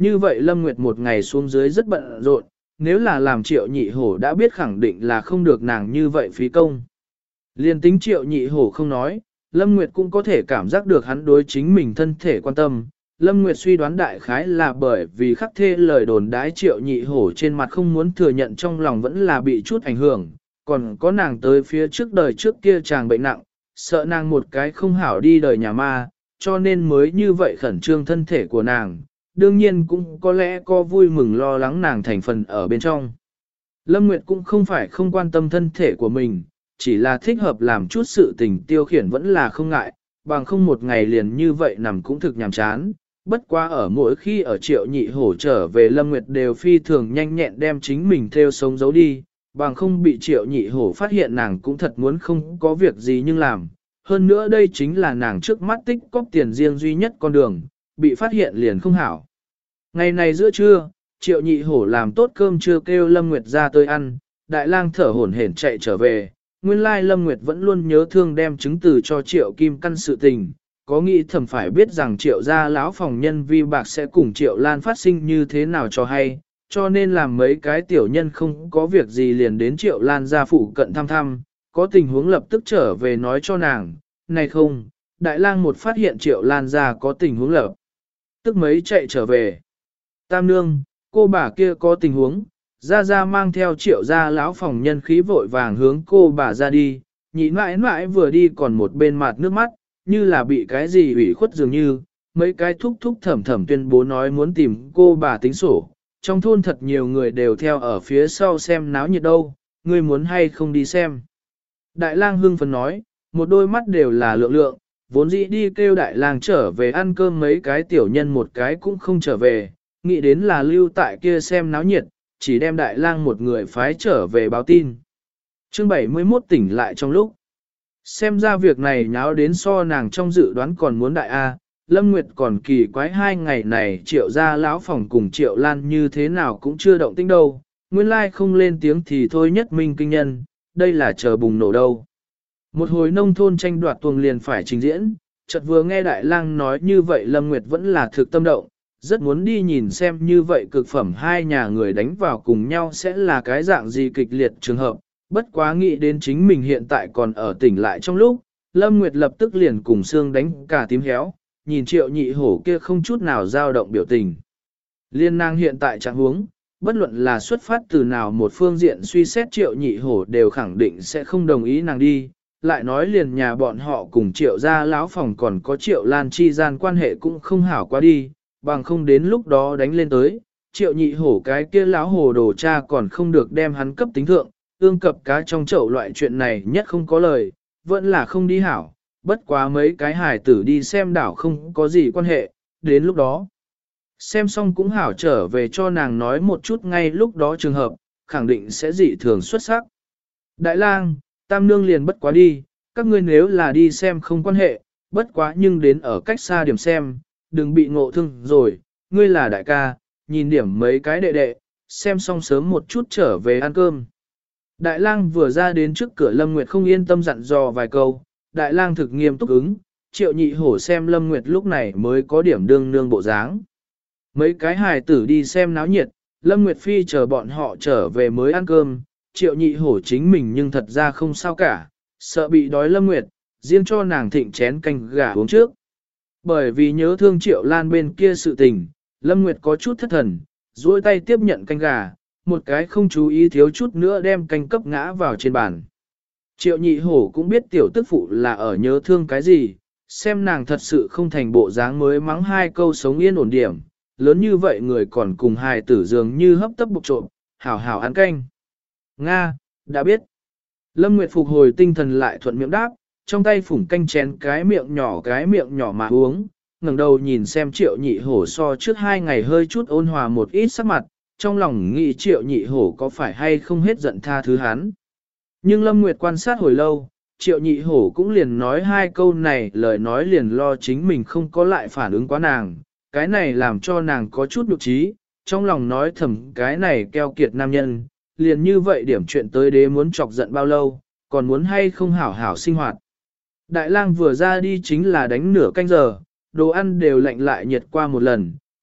Như vậy Lâm Nguyệt một ngày xuống dưới rất bận rộn, nếu là làm Triệu Nhị Hổ đã biết khẳng định là không được nàng như vậy phí công. Liên tính Triệu Nhị Hổ không nói, Lâm Nguyệt cũng có thể cảm giác được hắn đối chính mình thân thể quan tâm. Lâm Nguyệt suy đoán đại khái là bởi vì khắc thê lời đồn đái Triệu Nhị Hổ trên mặt không muốn thừa nhận, trong lòng vẫn là bị chút ảnh hưởng, còn có nàng tới phía trước đời trước kia chàng bệnh nặng, sợ nàng một cái không hảo đi đời nhà ma, cho nên mới như vậy khẩn trương thân thể của nàng, đương nhiên cũng có lẽ có vui mừng lo lắng nàng thành phần ở bên trong. Lâm Nguyệt cũng không phải không quan tâm thân thể của mình, chỉ là thích hợp làm chút sự tình tiêu khiển vẫn là không ngại, bằng không một ngày liền như vậy nằm cũng thực nhàm chán. Bất quá ở mỗi khi ở Triệu Nhị Hổ trở về, Lâm Nguyệt đều phi thường nhanh nhẹn đem chính mình theo sống giấu đi, bằng không bị Triệu Nhị Hổ phát hiện nàng cũng thật muốn không có việc gì nhưng làm. Hơn nữa đây chính là nàng trước mắt tích cóp tiền riêng duy nhất con đường, bị phát hiện liền không hảo. Ngày này giữa trưa, Triệu Nhị Hổ làm tốt cơm trưa kêu Lâm Nguyệt ra tới ăn, Đại Lang thở hổn hển chạy trở về. Nguyên lai Lâm Nguyệt vẫn luôn nhớ thương đem chứng từ cho Triệu Kim Căn sự tình, có nghĩ thầm phải biết rằng Triệu gia lão phòng nhân vi bạc sẽ cùng Triệu Lan phát sinh như thế nào cho hay, cho nên làm mấy cái tiểu nhân không có việc gì liền đến Triệu Lan gia phụ cận thăm thăm, có tình huống lập tức trở về nói cho nàng, này không, Đại Lang một phát hiện Triệu Lan gia có tình huống lập tức mấy chạy trở về. Tam nương, cô bà kia có tình huống, ra mang theo Triệu gia lão phòng nhân khí vội vàng hướng cô bà ra đi, nhị mãi mãi vừa đi còn một bên mặt nước mắt, như là bị cái gì ủy khuất dường như, mấy cái thúc thúc thẩm thẩm tuyên bố nói muốn tìm cô bà tính sổ, trong thôn thật nhiều người đều theo ở phía sau xem náo nhiệt đâu, ngươi muốn hay không đi xem. Đại lang hưng phấn nói, một đôi mắt đều là lượng lượng, vốn dĩ đi kêu đại lang trở về ăn cơm, mấy cái tiểu nhân một cái cũng không trở về, nghĩ đến là lưu tại kia xem náo nhiệt, chỉ đem đại lang một người phái trở về báo tin. Chương 71 tỉnh lại trong lúc. Xem ra việc này nháo đến so nàng trong dự đoán còn muốn đại A, Lâm Nguyệt còn kỳ quái 2 ngày này Triệu gia lão phòng cùng Triệu Lan như thế nào cũng chưa động tĩnh đâu, nguyên lai không lên tiếng thì thôi nhất minh kinh nhân, đây là chờ bùng nổ đâu. Một hồi nông thôn tranh đoạt tuồng liền phải trình diễn, chợt vừa nghe Đại Lang nói như vậy Lâm Nguyệt vẫn là thực tâm động, rất muốn đi nhìn xem như vậy cực phẩm hai nhà người đánh vào cùng nhau sẽ là cái dạng gì kịch liệt trường hợp. Bất quá nghĩ đến chính mình hiện tại còn ở tỉnh lại trong lúc, Lâm Nguyệt lập tức liền cùng xương đánh cả tím héo, nhìn Triệu Nhị Hổ kia không chút nào dao động biểu tình. Liên nàng hiện tại trạng huống, bất luận là xuất phát từ nào một phương diện suy xét Triệu Nhị Hổ đều khẳng định sẽ không đồng ý nàng đi, lại nói liền nhà bọn họ cùng Triệu gia lão phòng còn có Triệu Lan chi gian quan hệ cũng không hảo quá đi, bằng không đến lúc đó đánh lên tới, Triệu Nhị Hổ cái kia lão hồ đồ cha còn không được đem hắn cấp tính thượng. Ương cập cá trong chậu loại chuyện này nhất không có lời, vẫn là không đi hảo, bất quá mấy cái hài tử đi xem đảo không có gì quan hệ, đến lúc đó. Xem xong cũng hảo trở về cho nàng nói một chút ngay lúc đó trường hợp, khẳng định sẽ dị thường xuất sắc. Đại lang, tam nương liền bất quá đi, các ngươi nếu là đi xem không quan hệ, bất quá nhưng đến ở cách xa điểm xem, đừng bị ngộ thương rồi, ngươi là đại ca, nhìn điểm mấy cái đệ đệ, xem xong sớm một chút trở về ăn cơm. Đại lang vừa ra đến trước cửa Lâm Nguyệt không yên tâm dặn dò vài câu, đại lang thực nghiêm túc ứng, Triệu Nhị Hổ xem Lâm Nguyệt lúc này mới có điểm đương nương bộ dáng. Mấy cái hài tử đi xem náo nhiệt, Lâm Nguyệt Phi chờ bọn họ trở về mới ăn cơm, Triệu Nhị Hổ chính mình nhưng thật ra không sao cả, sợ bị đói Lâm Nguyệt, riêng cho nàng thịnh chén canh gà uống trước. Bởi vì nhớ thương Triệu Lan bên kia sự tình, Lâm Nguyệt có chút thất thần, duỗi tay tiếp nhận canh gà, một cái không chú ý thiếu chút nữa đem canh cấp ngã vào trên bàn. Triệu Nhị Hổ cũng biết tiểu tức phụ là ở nhớ thương cái gì, xem nàng thật sự không thành bộ dáng mới mắng hai câu sống yên ổn điểm, lớn như vậy người còn cùng hài tử dường như hấp tấp bục trộm, hảo hảo ăn canh. Nga, đã biết. Lâm Nguyệt phục hồi tinh thần lại thuận miệng đáp, trong tay phủng canh chén cái miệng nhỏ mà uống, ngẩng đầu nhìn xem Triệu Nhị Hổ so trước 2 ngày hơi chút ôn hòa một ít sắc mặt, trong lòng nghĩ Triệu Nhị Hổ có phải hay không hết giận tha thứ hắn. Nhưng Lâm Nguyệt quan sát hồi lâu, Triệu Nhị Hổ cũng liền nói 2 câu này, lời nói liền lo chính mình không có lại phản ứng quá nàng, cái này làm cho nàng có chút nhục trí, trong lòng nói thầm cái này keo kiệt nam nhân, liền như vậy điểm chuyện tới đế muốn chọc giận bao lâu, còn muốn hay không hảo hảo sinh hoạt. Đại lang vừa ra đi chính là đánh nửa canh giờ, đồ ăn đều lạnh lại nhiệt qua một lần,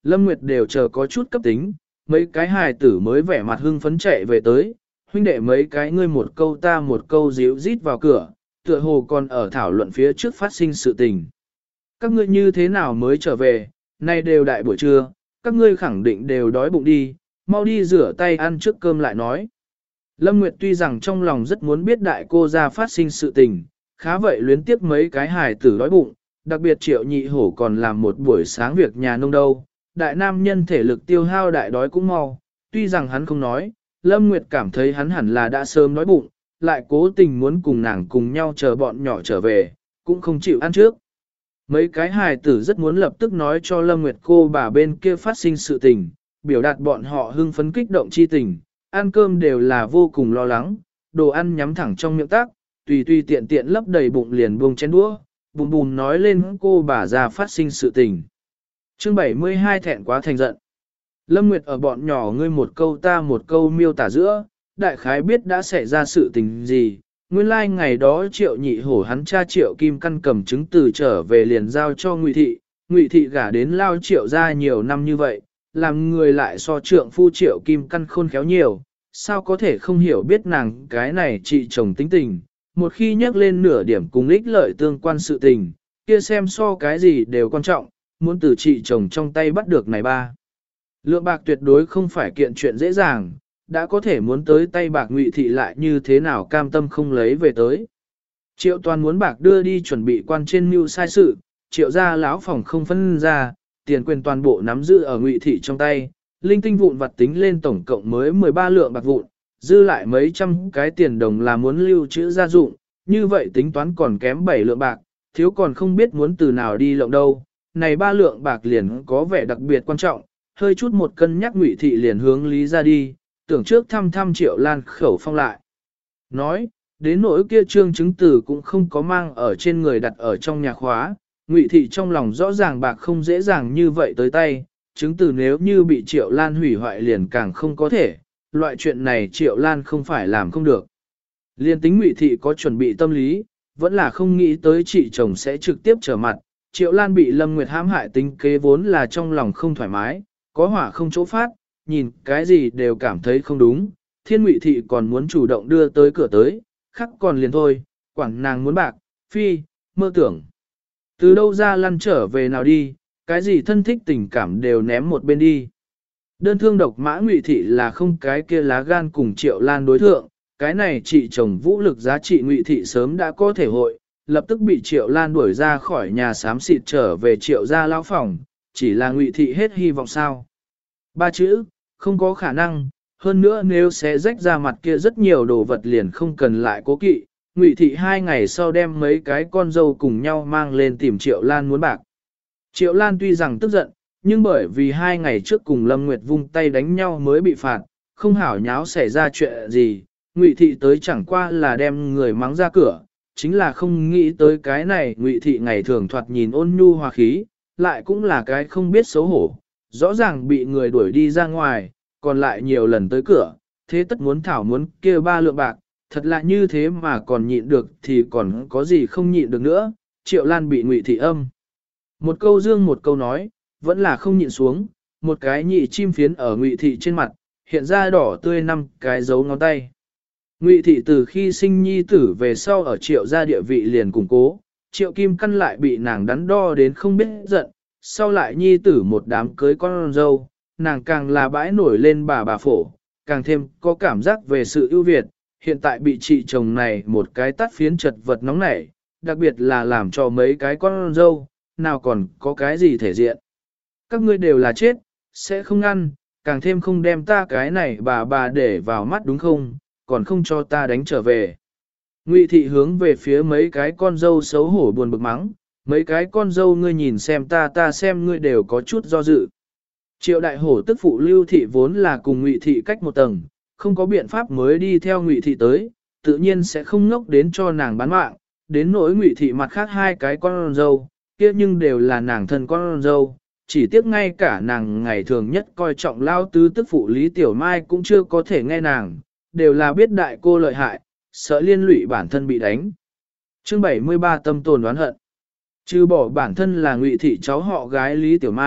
Lâm Nguyệt đều chờ có chút cấp tính, mấy cái hài tử mới vẻ mặt hưng phấn chạy về tới, huynh đệ mấy cái ngươi một câu ta một câu díu rít vào cửa, tựa hồ còn ở thảo luận phía trước phát sinh sự tình. Các ngươi như thế nào mới trở về, nay đều đại buổi trưa, các ngươi khẳng định đều đói bụng đi, mau đi rửa tay ăn trước cơm lại nói. Lâm Nguyệt tuy rằng trong lòng rất muốn biết đại cô ra phát sinh sự tình, khá vậy luyến tiếc mấy cái hài tử đói bụng, đặc biệt Triệu Nhị Hổ còn làm một buổi sáng việc nhà nông đâu, đại nam nhân thể lực tiêu hao đại đói cũng mau, tuy rằng hắn không nói, Lâm Nguyệt cảm thấy hắn hẳn là đã sớm đói bụng, lại cố tình muốn cùng nàng cùng nhau chờ bọn nhỏ trở về, cũng không chịu ăn trước. Mấy cái hài tử rất muốn lập tức nói cho Lâm Nguyệt cô bà bên kia phát sinh sự tình, biểu đạt bọn họ hưng phấn kích động chi tình, ăn cơm đều là vô cùng lo lắng, đồ ăn nhắm thẳng trong miệng tác, tùy tùy tiện tiện lấp đầy bụng liền buông chén đũa, bùm bùm nói lên cô bà già phát sinh sự tình. Chương 72 thẹn quá thành giận. Lâm Nguyệt ở bọn nhỏ ngươi một câu ta một câu miêu tả giữa, đại khái biết đã xảy ra sự tình gì. Nguyên lai like ngày đó Triệu Nhị Hổ hắn cha Triệu Kim Căn cầm chứng từ trở về liền giao cho Ngụy Thị, Ngụy Thị gả đến lao Triệu ra nhiều năm như vậy, làm người lại so trượng phu Triệu Kim Căn khôn khéo nhiều, sao có thể không hiểu biết nàng cái này chị chồng tính tình, một khi nhắc lên nửa điểm cùng ích lợi tương quan sự tình, kia xem so cái gì đều quan trọng, muốn từ chị chồng trong tay bắt được này ba. Lượng bạc tuyệt đối không phải kiện chuyện dễ dàng, đã có thể muốn tới tay bạc Ngụy Thị lại như thế nào cam tâm không lấy về tới. Triệu Toàn muốn bạc đưa đi chuẩn bị quan trên mưu sai sự, Triệu gia lão phòng không phân ra, tiền quyền toàn bộ nắm giữ ở Ngụy Thị trong tay, linh tinh vụn vặt tính lên tổng cộng mới 13 lượng bạc vụn, dư lại mấy trăm cái tiền đồng là muốn lưu trữ gia dụng, như vậy tính toán còn kém 7 lượng bạc, thiếu còn không biết muốn từ nào đi lộng đâu, này 3 lượng bạc liền có vẻ đặc biệt quan trọng, hơi chút một cân nhắc Ngụy Thị liền hướng Lý ra đi, tưởng trước thăm thăm Triệu Lan khẩu phong lại. Nói, đến nỗi kia trương chứng từ cũng không có mang ở trên người đặt ở trong nhà khóa, Ngụy Thị trong lòng rõ ràng bạc không dễ dàng như vậy tới tay, chứng từ nếu như bị Triệu Lan hủy hoại liền càng không có thể, loại chuyện này Triệu Lan không phải làm không được. Liên tính Ngụy Thị có chuẩn bị tâm lý, vẫn là không nghĩ tới chị chồng sẽ trực tiếp trở mặt, Triệu Lan bị Lâm Nguyệt hãm hại tính kế vốn là trong lòng không thoải mái, có hỏa không chỗ phát, nhìn cái gì đều cảm thấy không đúng, Thiên Ngụy Thị còn muốn chủ động đưa tới cửa tới, khắc còn liền thôi, quản nàng muốn bạc, phi, mơ tưởng. Từ đâu ra lăn trở về nào đi, cái gì thân thích tình cảm đều ném một bên đi. Đơn thương độc mã Ngụy Thị là không cái kia lá gan cùng Triệu Lan đối thượng, cái này chị chồng vũ lực giá trị Ngụy Thị sớm đã có thể hội, lập tức bị Triệu Lan đuổi ra khỏi nhà xám xịt trở về Triệu gia lão phòng, chỉ là Ngụy Thị hết hy vọng sao. Ba chữ, không có khả năng, hơn nữa nếu sẽ rách ra mặt kia rất nhiều đồ vật liền không cần lại cố kỵ. Ngụy Thị 2 ngày sau đem mấy cái con dâu cùng nhau mang lên tìm Triệu Lan muốn bạc. Triệu Lan tuy rằng tức giận, nhưng bởi vì 2 ngày trước cùng Lâm Nguyệt vung tay đánh nhau mới bị phạt, không hảo nháo xảy ra chuyện gì, Ngụy Thị tới chẳng qua là đem người mắng ra cửa, chính là không nghĩ tới cái này Ngụy Thị ngày thường thoạt nhìn ôn nhu hòa khí, lại cũng là cái không biết xấu hổ, rõ ràng bị người đuổi đi ra ngoài, còn lại nhiều lần tới cửa, thế tất muốn thảo muốn kia 3 lượng bạc, thật là như thế mà còn nhịn được thì còn có gì không nhịn được nữa, Triệu Lan bị Ngụy Thị âm. Một câu dương một câu nói, vẫn là không nhịn xuống, một cái nhị chim phiến ở Ngụy Thị trên mặt, hiện ra đỏ tươi 5 cái dấu ngón tay. Ngụy Thị từ khi sinh nhi tử về sau ở Triệu gia địa vị liền củng cố, Triệu Kim Căn lại bị nàng đắn đo đến không biết giận, sau lại nhi tử một đám cưới con dâu, nàng càng là bãi nổi lên bà phổ, càng thêm có cảm giác về sự ưu việt, hiện tại bị chị chồng này một cái tát phiến chật vật nóng nảy, đặc biệt là làm cho mấy cái con dâu, nào còn có cái gì thể diện. Các ngươi đều là chết, sẽ không ăn, càng thêm không đem ta cái này bà để vào mắt đúng không, còn không cho ta đánh trở về. Ngụy Thị hướng về phía mấy cái con dâu xấu hổ buồn bực mắng, mấy cái con dâu ngươi nhìn xem ta xem ngươi đều có chút do dự. Triệu đại hổ tức phụ Lưu Thị vốn là cùng Ngụy Thị cách một tầng, không có biện pháp mới đi theo Ngụy Thị tới, tự nhiên sẽ không ngốc đến cho nàng bán mạng, đến nỗi Ngụy Thị mặt khác 2 cái con dâu, kia nhưng đều là nàng thân con dâu, chỉ tiếc ngay cả nàng ngày thường nhất coi trọng lao tứ tức phụ Lý Tiểu Mai cũng chưa có thể nghe nàng, đều là biết đại cô lợi hại, sợ liên lụy bản thân bị đánh. Chương 73 tâm tồn đoán hận. Trừ bỏ bản thân là Ngụy Thị cháu họ gái Lý Tiểu Mai,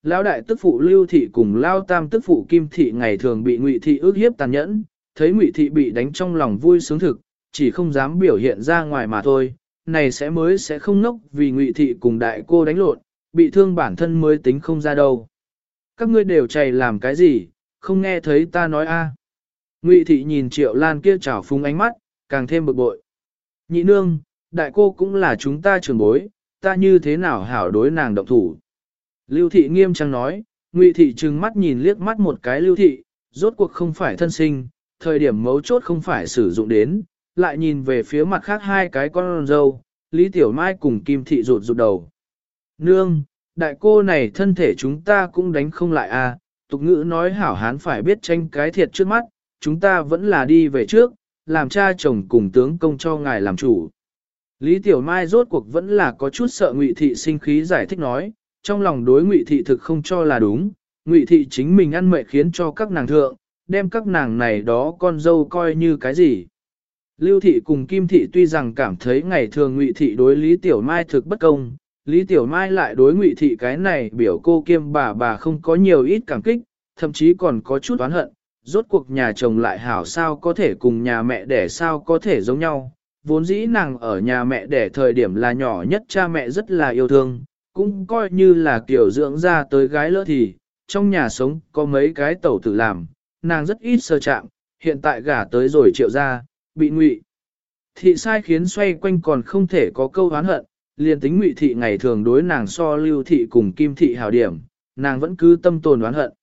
Lão đại tức phụ Lưu thị cùng Lao tam tức phụ Kim thị ngày thường bị Ngụy thị ước hiếp tàn nhẫn, thấy Ngụy thị bị đánh trong lòng vui sướng thực, chỉ không dám biểu hiện ra ngoài mà thôi, này sẽ không ngốc vì Ngụy thị cùng đại cô đánh lộn, bị thương bản thân mới tính không ra đâu. Các ngươi đều chạy làm cái gì, không nghe thấy ta nói a? Ngụy thị nhìn Triệu Lan kia trào phúng ánh mắt, càng thêm bực bội. Nhị nương, đại cô cũng là chúng ta trưởng bối, ta như thế nào hảo đối nàng động thủ. Lưu thị nghiêm trang nói, Ngụy thị trừng mắt nhìn liếc mắt một cái Lưu thị, rốt cuộc không phải thân sinh, thời điểm mấu chốt không phải sử dụng đến, lại nhìn về phía mặt khác hai cái con dâu, Lý Tiểu Mai cùng Kim thị rụt rụt đầu. Nương, đại cô này thân thể chúng ta cũng đánh không lại à, tục ngữ nói hảo hán phải biết tranh cái thiệt trước mắt, chúng ta vẫn là đi về trước, làm cha chồng cùng tướng công cho ngài làm chủ. Lý Tiểu Mai rốt cuộc vẫn là có chút sợ Ngụy thị sinh khí giải thích nói, trong lòng đối Ngụy thị thực không cho là đúng, Ngụy thị chính mình ăn mệt khiến cho các nàng thượng, đem các nàng này đó con dâu coi như cái gì. Lưu thị cùng Kim thị tuy rằng cảm thấy ngày thường Ngụy thị đối Lý Tiểu Mai thực bất công, Lý Tiểu Mai lại đối Ngụy thị cái này biểu cô kiêm bà không có nhiều ít cảm kích, thậm chí còn có chút oán hận, rốt cuộc nhà chồng lại hảo sao có thể cùng nhà mẹ đẻ sao có thể giống nhau. Vốn dĩ nàng ở nhà mẹ đẻ thời điểm là nhỏ nhất cha mẹ rất là yêu thương, cũng coi như là kiểu dưỡng ra tới gái lỡ thì, trong nhà sống có mấy cái tẩu tử làm, nàng rất ít sơ chạm, hiện tại gả tới rồi Triệu ra, bị Ngụy thị sai khiến xoay quanh còn không thể có câu oán hận, liền tính Ngụy thị ngày thường đối nàng so Lưu thị cùng Kim thị hảo điểm, nàng vẫn cứ tâm tồn oán hận.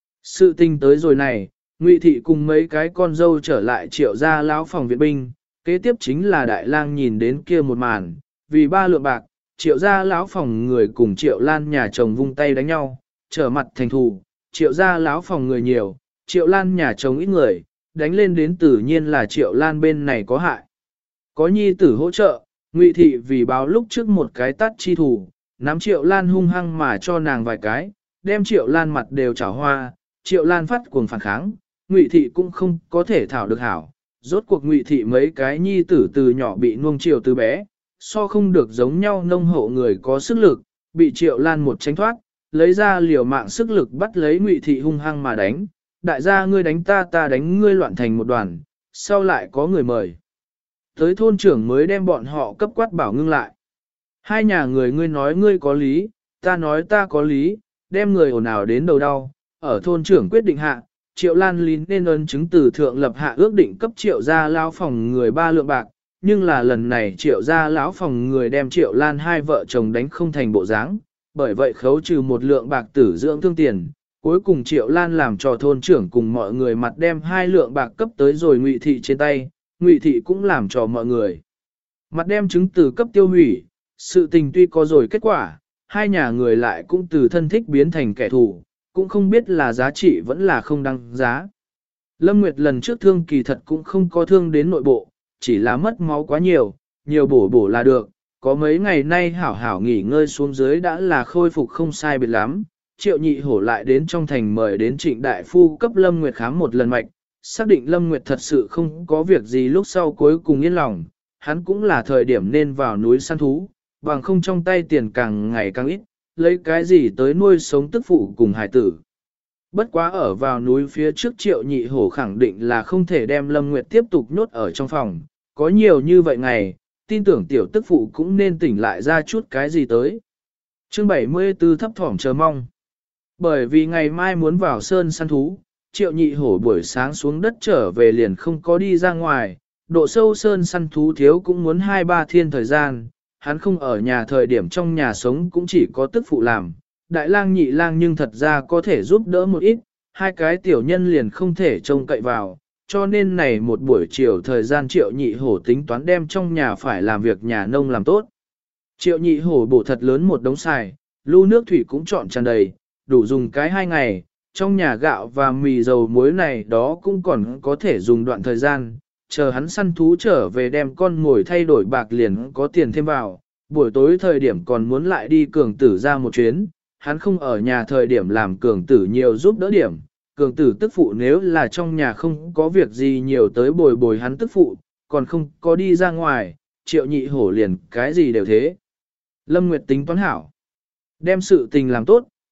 Sự tình tới rồi này, Ngụy thị cùng mấy cái con dâu trở lại Triệu gia lão phòng viện binh, kế tiếp chính là Đại Lang nhìn đến kia một màn, vì 3 lượng bạc, Triệu gia lão phòng người cùng Triệu Lan nhà chồng vung tay đánh nhau, trở mặt thành thù, Triệu gia lão phòng người nhiều, Triệu Lan nhà chồng ít người, đánh lên đến tự nhiên là Triệu Lan bên này có hại. Có nhi tử hỗ trợ, Ngụy thị vì báo lúc trước một cái tát chi thủ, nắm Triệu Lan hung hăng mà cho nàng vài cái, đem Triệu Lan mặt đều chảo hoa, Triệu Lan phát cuồng phản kháng, Ngụy thị cũng không có thể thảo được hảo. Rốt cuộc Ngụy thị mấy cái nhi tử từ nhỏ bị nuông chiều từ bé, so không được giống nhau nông hộ người có sức lực, bị Triệu Lan một tránh thoát, lấy ra liều mạng sức lực bắt lấy Ngụy thị hung hăng mà đánh, đại gia ngươi đánh ta ta đánh ngươi loạn thành một đoàn, sau lại có người mời. Tới thôn trưởng mới đem bọn họ cấp quát bảo ngưng lại. Hai nhà người ngươi nói ngươi có lý, ta nói ta có lý, đem người ồn ào đến đầu đau, ở thôn trưởng quyết định hạ, Triệu Lan Lín nên ấn chứng từ thượng lập hạ ước định cấp Triệu gia lão phòng người 3 lượng bạc, nhưng là lần này Triệu gia lão phòng người đem Triệu Lan hai vợ chồng đánh không thành bộ dáng, bởi vậy khấu trừ 1 lượng bạc tử dưỡng thương tiền, cuối cùng Triệu Lan làm cho thôn trưởng cùng mọi người mặt đem 2 lượng bạc cấp tới rồi Ngụy thị trên tay, Ngụy thị cũng làm cho mọi người mặt đem chứng từ cấp tiêu hủy, sự tình tuy có rồi kết quả, hai nhà người lại cũng từ thân thích biến thành kẻ thù, cũng không biết là giá trị vẫn là không đăng giá. Lâm Nguyệt lần trước thương kỳ thật cũng không có thương đến nội bộ, chỉ là mất máu quá nhiều, nhiều bổ là được, có mấy ngày nay hảo hảo nghỉ ngơi xuống dưới đã là khôi phục không sai biệt lắm. Triệu Nhị Hổ lại đến trong thành mời đến Trịnh Đại Phu cấp Lâm Nguyệt khám một lần mạch, xác định Lâm Nguyệt thật sự không có việc gì lúc sau cuối cùng yên lòng, hắn cũng là thời điểm nên vào núi săn thú, bằng không trong tay tiền càng ngày càng ít, lấy cái gì tới nuôi sống tức phụ cùng hải tử. Bất quá ở vào núi phía trước Triệu Nhị Hổ khẳng định là không thể đem Lâm Nguyệt tiếp tục nhốt ở trong phòng, có nhiều như vậy ngày, tin tưởng tiểu tức phụ cũng nên tỉnh lại ra chút cái gì tới. Chương 74 thấp thỏm chờ mong. Bởi vì ngày mai muốn vào sơn săn thú, Triệu Nhị Hổ buổi sáng xuống đất trở về liền không có đi ra ngoài, độ sâu sơn săn thú thiếu cũng muốn 2-3 thiên thời gian, hắn không ở nhà thời điểm trong nhà sống cũng chỉ có tức phụ làm, đại lang nhị lang nhưng thật ra có thể giúp đỡ một ít, hai cái tiểu nhân liền không thể trông cậy vào, cho nên này một buổi chiều thời gian Triệu Nhị Hổ tính toán đem trong nhà phải làm việc nhà nông làm tốt. Triệu Nhị Hổ bổ thật lớn một đống xài, lu nước thủy cũng trọn tràn đầy, đủ dùng cái 2 ngày, trong nhà gạo và mì dầu muối này đó cũng còn có thể dùng đoạn thời gian, chờ hắn săn thú trở về đem con ngồi thay đổi bạc liền có tiền thêm vào, buổi tối thời điểm còn muốn lại đi cường tử ra một chuyến, hắn không ở nhà thời điểm làm cường tử nhiều giúp đỡ điểm, cường tử tức phụ nếu là trong nhà không có việc gì nhiều tới bồi bồi hắn tức phụ, còn không có đi ra ngoài, Triệu Nhị Hổ liền cái gì đều thế. Lâm Nguyệt tính toán hảo, đem sự tình làm tốt,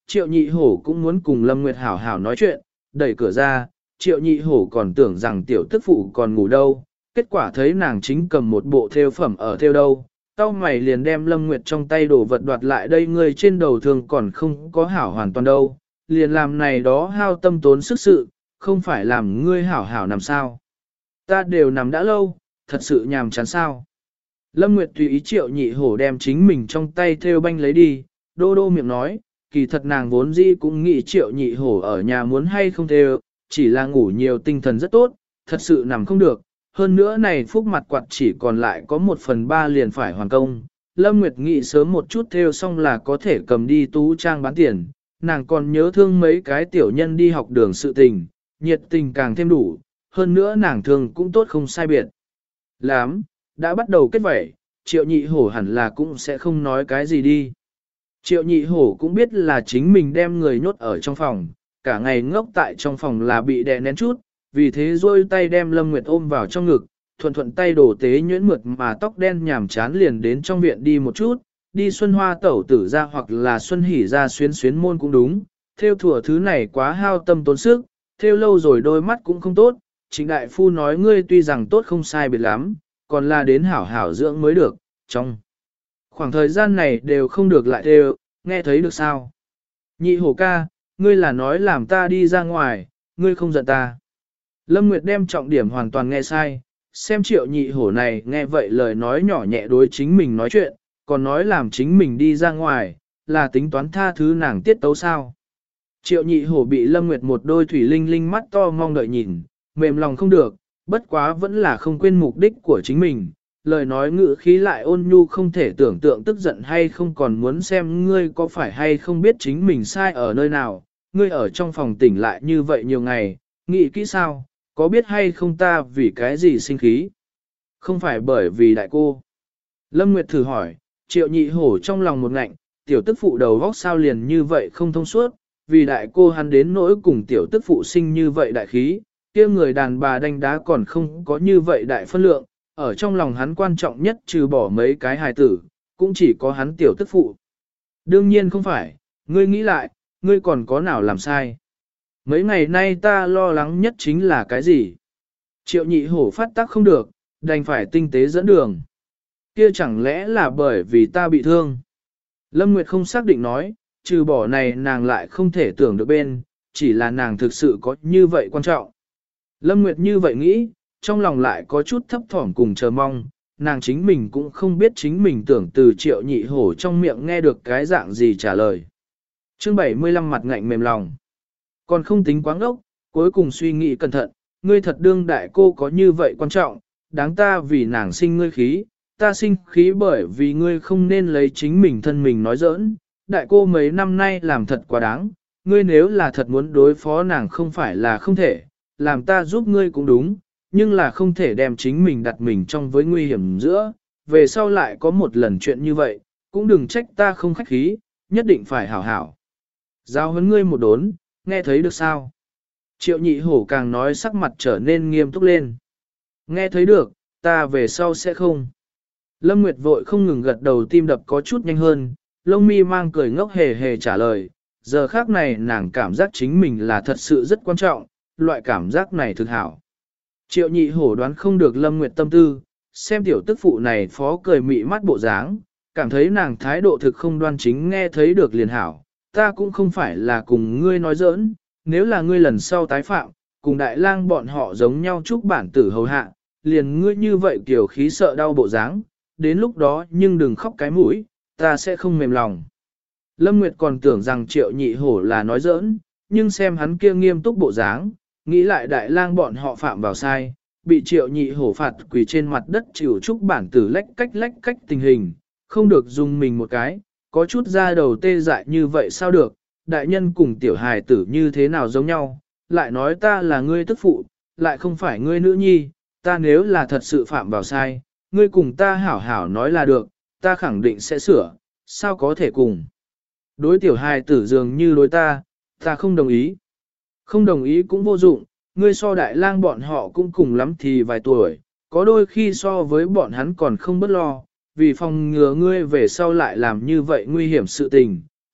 Triệu Nhị Hổ cũng muốn cùng Lâm Nguyệt hảo hảo nói chuyện, đẩy cửa ra, Triệu Nhị Hổ còn tưởng rằng tiểu tức phụ còn ngủ đâu, kết quả thấy nàng chính cầm một bộ thêu phẩm ở thêu đâu. Tao mày liền đem Lâm Nguyệt trong tay đổ vật đoạt lại đây, người trên đầu thường còn không có hảo hoàn toàn đâu, liền làm này đó hao tâm tốn sức sự, không phải làm ngươi hảo hảo nằm sao. Ta đều nằm đã lâu, thật sự nhàm chán sao. Lâm Nguyệt tùy ý Triệu Nhị Hổ đem chính mình trong tay thêu banh lấy đi, đô đô miệng nói, kỳ thật nàng vốn dĩ cũng nghĩ Triệu Nhị Hổ ở nhà muốn hay không thêu, chỉ là ngủ nhiều tinh thần rất tốt, thật sự nằm không được. Hơn nữa này phúc mặt quạt chỉ còn lại có 1/3 liền phải hoàn công. Lâm Nguyệt nghĩ sớm một chút thêu xong là có thể cầm đi tú trang bán tiền, nàng còn nhớ thương mấy cái tiểu nhân đi học đường sự tình, nhiệt tình càng thêm đủ, hơn nữa nàng thương cũng tốt không sai biệt. Lắm, đã bắt đầu kết vẩy, Triệu Nhị Hổ hẳn là cũng sẽ không nói cái gì đi. Triệu Nhị Hổ cũng biết là chính mình đem người nhốt ở trong phòng, cả ngày ngốc tại trong phòng là bị đè nén chút, vì thế rôi tay đem Lâm Nguyệt ôm vào trong ngực, thuận thuận tay đổ tế nhuyễn mượt mà tóc đen nhàm chán liền đến trong viện đi một chút, đi Xuân Hoa tẩu tử ra hoặc là Xuân Hỉ ra xuyến xuyến môn cũng đúng, theo thủa thứ này quá hao tâm tốn sức, theo lâu rồi đôi mắt cũng không tốt, Trịnh đại phu nói ngươi tuy rằng tốt không sai biệt lắm, còn là đến hảo hảo dưỡng mới được, trong khoảng thời gian này đều không được lại theo, nghe thấy được sao? Nhị Hổ ca, ngươi là nói làm ta đi ra ngoài, ngươi không giận ta. Lâm Nguyệt đem trọng điểm hoàn toàn nghe sai, xem Triệu Nhị Hổ này nghe vậy lời nói nhỏ nhẹ đối chính mình nói chuyện, còn nói làm chính mình đi ra ngoài, là tính toán tha thứ nàng tiết tấu sao. Triệu Nhị Hổ bị Lâm Nguyệt một đôi thủy linh linh mắt to mong đợi nhìn, mềm lòng không được, bất quá vẫn là không quên mục đích của chính mình, lời nói ngữ khí lại ôn nhu không thể tưởng tượng tức giận hay không, còn muốn xem ngươi có phải hay không biết chính mình sai ở nơi nào, ngươi ở trong phòng tỉnh lại như vậy nhiều ngày, nghĩ kỹ sao, có biết hay không ta vì cái gì sinh khí? Không phải bởi vì đại cô. Lâm Nguyệt thử hỏi, Triệu Nhị Hổ trong lòng một ngạnh, tiểu tức phụ đầu vóc sao liền như vậy không thông suốt, vì đại cô hắn đến nỗi cùng tiểu tức phụ sinh như vậy đại khí, kia người đàn bà đánh đá còn không có như vậy đại phân lượng, ở trong lòng hắn quan trọng nhất trừ bỏ mấy cái hài tử, cũng chỉ có hắn tiểu tức phụ. Đương nhiên không phải, ngươi nghĩ lại, ngươi còn có nào làm sai. Mấy ngày nay ta lo lắng nhất chính là cái gì? Triệu Nhị Hổ phát tác không được, đành phải tinh tế dẫn đường. Kia chẳng lẽ là bởi vì ta bị thương? Lâm Nguyệt không xác định nói, trừ bỏ này nàng lại không thể tưởng được bên, chỉ là nàng thực sự có như vậy quan trọng. Lâm Nguyệt như vậy nghĩ, trong lòng lại có chút thấp thỏm cùng chờ mong, nàng chính mình cũng không biết chính mình tưởng từ Triệu Nhị Hổ trong miệng nghe được cái dạng gì trả lời. Chương 75 mặt ngạnh mềm lòng. Còn không tính quáng ốc, cuối cùng suy nghĩ cẩn thận, ngươi thật đương đại cô có như vậy quan trọng, đáng ta vì nàng sinh ngươi khí, ta sinh khí bởi vì ngươi không nên lấy chính mình thân mình nói giỡn, đại cô mấy năm nay làm thật quá đáng, ngươi nếu là thật muốn đối phó nàng không phải là không thể, làm ta giúp ngươi cũng đúng, nhưng là không thể đem chính mình đặt mình trong với nguy hiểm giữa, về sau lại có một lần chuyện như vậy, cũng đừng trách ta không khách khí, nhất định phải hảo hảo. Giao huấn ngươi một đốn, nghe thấy được sao? Triệu Nhị Hổ càng nói sắc mặt trở nên nghiêm túc lên. Nghe thấy được, ta về sau sẽ không. Lâm Nguyệt vội không ngừng gật đầu, tim đập có chút nhanh hơn, lông mi mang cười ngốc hề hề trả lời. Giờ khác này nàng cảm giác chính mình là thật sự rất quan trọng, loại cảm giác này thực hảo. Triệu Nhị Hổ đoán không được Lâm Nguyệt tâm tư, xem tiểu tức phụ này phó cười mị mắt bộ dáng, cảm thấy nàng thái độ thực không đoan chính, nghe thấy được liền hảo. Ta cũng không phải là cùng ngươi nói giỡn, nếu là ngươi lần sau tái phạm, cùng đại lang bọn họ giống nhau chúc bản tử hầu hạ, liền ngươi như vậy kiểu khí sợ đau bộ dáng, đến lúc đó nhưng đừng khóc cái mũi, ta sẽ không mềm lòng. Lâm Nguyệt còn tưởng rằng Triệu Nhị Hổ là nói giỡn, nhưng xem hắn kia nghiêm túc bộ dáng, nghĩ lại đại lang bọn họ phạm vào sai, bị Triệu Nhị Hổ phạt quỳ trên mặt đất chịu chúc bản tử lách cách tình hình, không được dùng mình một cái, có chút da đầu tê dại như vậy sao được, đại nhân cùng tiểu hài tử như thế nào giống nhau, lại nói ta là ngươi tức phụ, lại không phải ngươi nữ nhi, ta nếu là thật sự phạm vào sai, ngươi cùng ta hảo hảo nói là được, ta khẳng định sẽ sửa, sao có thể cùng. Đối tiểu hài tử dường như đối ta không đồng ý. Không đồng ý cũng vô dụng, ngươi so đại lang bọn họ cũng cùng lắm thì vài tuổi, có đôi khi so với bọn hắn còn không bất lo, vì phòng ngừa ngươi về sau lại làm như vậy nguy hiểm sự tình,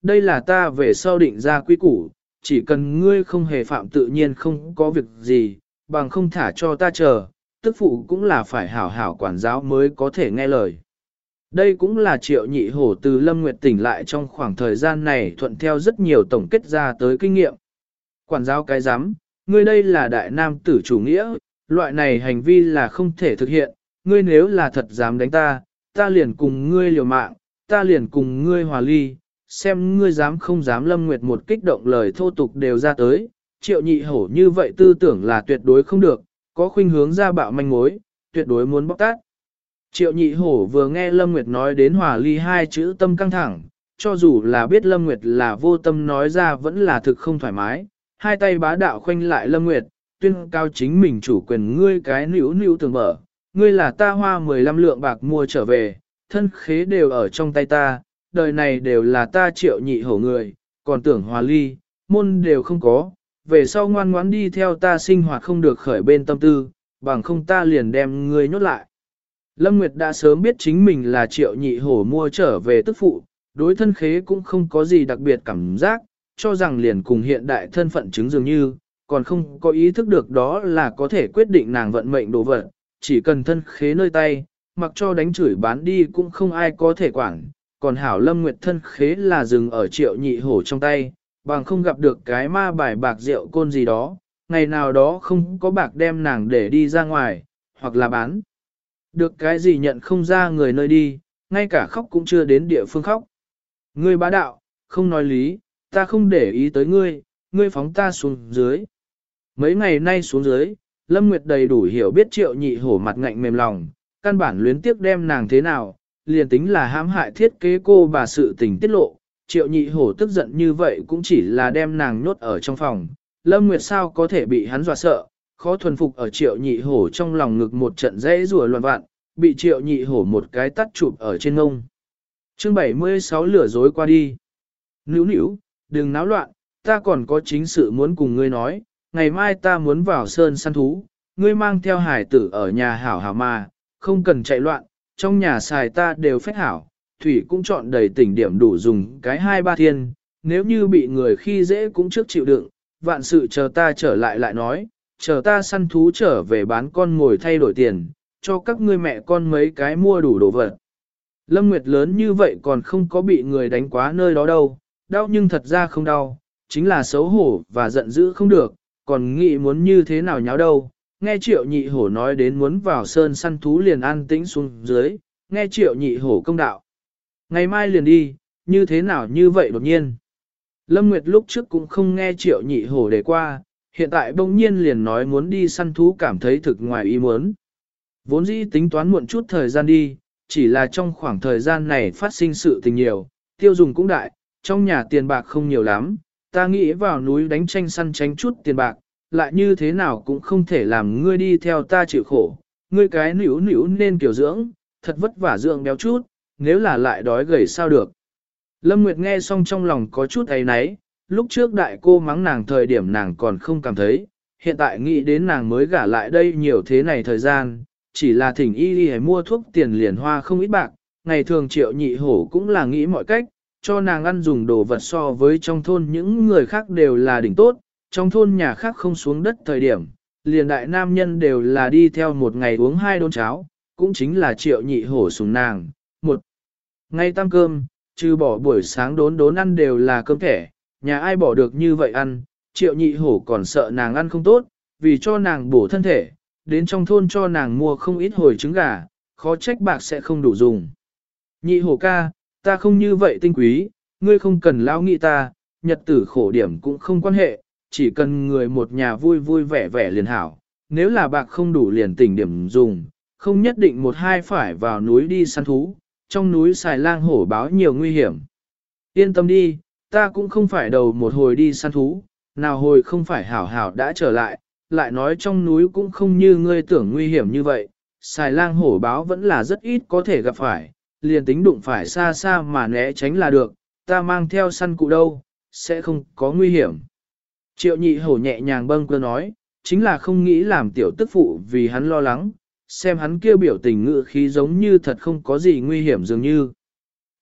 đây là ta về sau định ra quy củ, chỉ cần ngươi không hề phạm tự nhiên không có việc gì, bằng không thả cho ta chờ, tức phụ cũng là phải hảo hảo quản giáo mới có thể nghe lời. Đây cũng là Triệu Nhị Hổ từ Lâm Nguyệt tỉnh lại trong khoảng thời gian này thuận theo rất nhiều tổng kết ra tới kinh nghiệm. Quản giáo cái rắm, ngươi đây là đại nam tử chủ nghĩa, loại này hành vi là không thể thực hiện, ngươi nếu là thật dám đánh ta, ta liền cùng ngươi liều mạng, ta liền cùng ngươi hòa ly, xem ngươi dám không dám. Lâm Nguyệt một kích động lời thô tục đều ra tới, Triệu Nhị Hổ như vậy tư tưởng là tuyệt đối không được, có khuynh hướng ra bạo manh mối, tuyệt đối muốn bóc tát. Triệu Nhị Hổ vừa nghe Lâm Nguyệt nói đến hòa ly hai chữ tâm căng thẳng, cho dù là biết Lâm Nguyệt là vô tâm nói ra vẫn là thực không thoải mái, hai tay bá đạo khoanh lại Lâm Nguyệt, tuyên cao chính mình chủ quyền. Ngươi cái níu tưởng mở, ngươi là ta hoa 15 lượng bạc mua trở về, thân khế đều ở trong tay ta, đời này đều là ta Triệu Nhị Hổ người, còn tưởng hòa ly, môn đều không có, về sau ngoan ngoãn đi theo ta sinh hoạt không được khởi bên tâm tư, bằng không ta liền đem ngươi nhốt lại. Lâm Nguyệt đã sớm biết chính mình là Triệu Nhị Hổ mua trở về tức phụ, đối thân khế cũng không có gì đặc biệt cảm giác, cho rằng liền cùng hiện đại thân phận chứng dường như, còn không có ý thức được đó là có thể quyết định nàng vận mệnh đồ vật, chỉ cần thân khế nơi tay, mặc cho đánh chửi bán đi cũng không ai có thể quản, còn hảo Lâm Nguyệt thân khế là dừng ở Triệu Nhị Hổ trong tay, bằng không gặp được cái ma bài bạc rượu côn gì đó, ngày nào đó không có bạc đem nàng để đi ra ngoài, hoặc là bán. Được cái gì nhận không ra người nơi đi, ngay cả khóc cũng chưa đến địa phương khóc. Ngươi bá đạo, không nói lý, ta không để ý tới ngươi, ngươi phóng ta xuống dưới. Mấy ngày nay xuống dưới, Lâm Nguyệt đầy đủ hiểu biết Triệu Nhị Hổ mặt ngạnh mềm lòng, căn bản luyến tiếc đem nàng thế nào, liền tính là hãm hại thiết kế cô bà sự tình tiết lộ. Triệu Nhị Hổ tức giận như vậy cũng chỉ là đem nàng nhốt ở trong phòng, Lâm Nguyệt sao có thể bị hắn dọa sợ, khó thuần phục ở Triệu Nhị Hổ trong lòng ngực một trận dãy rùa loạn vạn, bị Triệu Nhị Hổ một cái tắt chụp ở trên ngông. Chương 76 lửa dối qua đi. Nữu nữu, đừng náo loạn, ta còn có chính sự muốn cùng ngươi nói, ngày mai ta muốn vào sơn săn thú, ngươi mang theo hải tử ở nhà hảo hảo mà, không cần chạy loạn, trong nhà xài ta đều phép hảo, thủy cũng chọn đầy tỉnh điểm đủ dùng cái 2-3 thiên, nếu như bị người khi dễ cũng trước chịu đựng, vạn sự chờ ta trở lại lại nói, chờ ta săn thú trở về bán con ngồi thay đổi tiền, cho các ngươi mẹ con mấy cái mua đủ đồ vật. Lâm Nguyệt lớn như vậy còn không có bị người đánh quá nơi đó đâu, đau nhưng thật ra không đau, chính là xấu hổ và giận dữ không được, còn nghĩ muốn như thế nào nháo đâu. Nghe Triệu Nhị Hổ nói đến muốn vào sơn săn thú liền an tĩnh xuống dưới, nghe Triệu Nhị Hổ công đạo. Ngày mai liền đi, như thế nào như vậy đột nhiên. Lâm Nguyệt lúc trước cũng không nghe Triệu Nhị Hổ đề qua, hiện tại bỗng nhiên liền nói muốn đi săn thú cảm thấy thực ngoài ý muốn. Vốn dĩ tính toán muộn chút thời gian đi, chỉ là trong khoảng thời gian này phát sinh sự tình nhiều, tiêu dùng cũng đại, trong nhà tiền bạc không nhiều lắm, ta nghĩ vào núi đánh tranh săn tránh chút tiền bạc, lại như thế nào cũng không thể làm ngươi đi theo ta chịu khổ, ngươi cái nữu nên kiểu dưỡng, thật vất vả dưỡng béo chút, nếu là lại đói gầy sao được. Lâm Nguyệt nghe xong trong lòng có chút ấy náy, lúc trước đại cô mắng nàng thời điểm nàng còn không cảm thấy, hiện tại nghĩ đến nàng mới gả lại đây nhiều thế này thời gian, chỉ là thỉnh y đi mua thuốc tiền liền hoa không ít bạc, ngày thường Triệu Nhị Hổ cũng là nghĩ mọi cách, cho nàng ăn dùng đồ vật so với trong thôn những người khác đều là đỉnh tốt, trong thôn nhà khác không xuống đất thời điểm, liền đại nam nhân đều là đi theo một ngày uống 2 đốn cháo, cũng chính là Triệu Nhị Hổ sủng nàng, một ngày tam cơm, trừ bỏ buổi sáng đốn ăn đều là cơm thẻ, nhà ai bỏ được như vậy ăn, Triệu Nhị Hổ còn sợ nàng ăn không tốt, vì cho nàng bổ thân thể, đến trong thôn cho nàng mua không ít hồi trứng gà, khó trách bạc sẽ không đủ dùng. Nhị Hổ ca, ta không như vậy tinh quý, ngươi không cần lao nghĩ ta, nhật tử khổ điểm cũng không quan hệ, chỉ cần người một nhà vui vui vẻ vẻ liền hảo, nếu là bạc không đủ liền tỉnh điểm dùng, không nhất định một hai phải vào núi đi săn thú, trong núi xài lang hổ báo nhiều nguy hiểm. Yên tâm đi, ta cũng không phải đầu một hồi đi săn thú, nào hồi không phải hảo hảo đã trở lại, lại nói trong núi cũng không như ngươi tưởng nguy hiểm như vậy, xài lang hổ báo vẫn là rất ít có thể gặp phải, liền tính đụng phải xa xa mà né tránh là được, ta mang theo săn cụ đâu, sẽ không có nguy hiểm. Triệu Nhị Hổ nhẹ nhàng bâng cơ nói, chính là không nghĩ làm tiểu tức phụ vì hắn lo lắng, xem hắn kia biểu tình ngự khí giống như thật không có gì nguy hiểm dường như.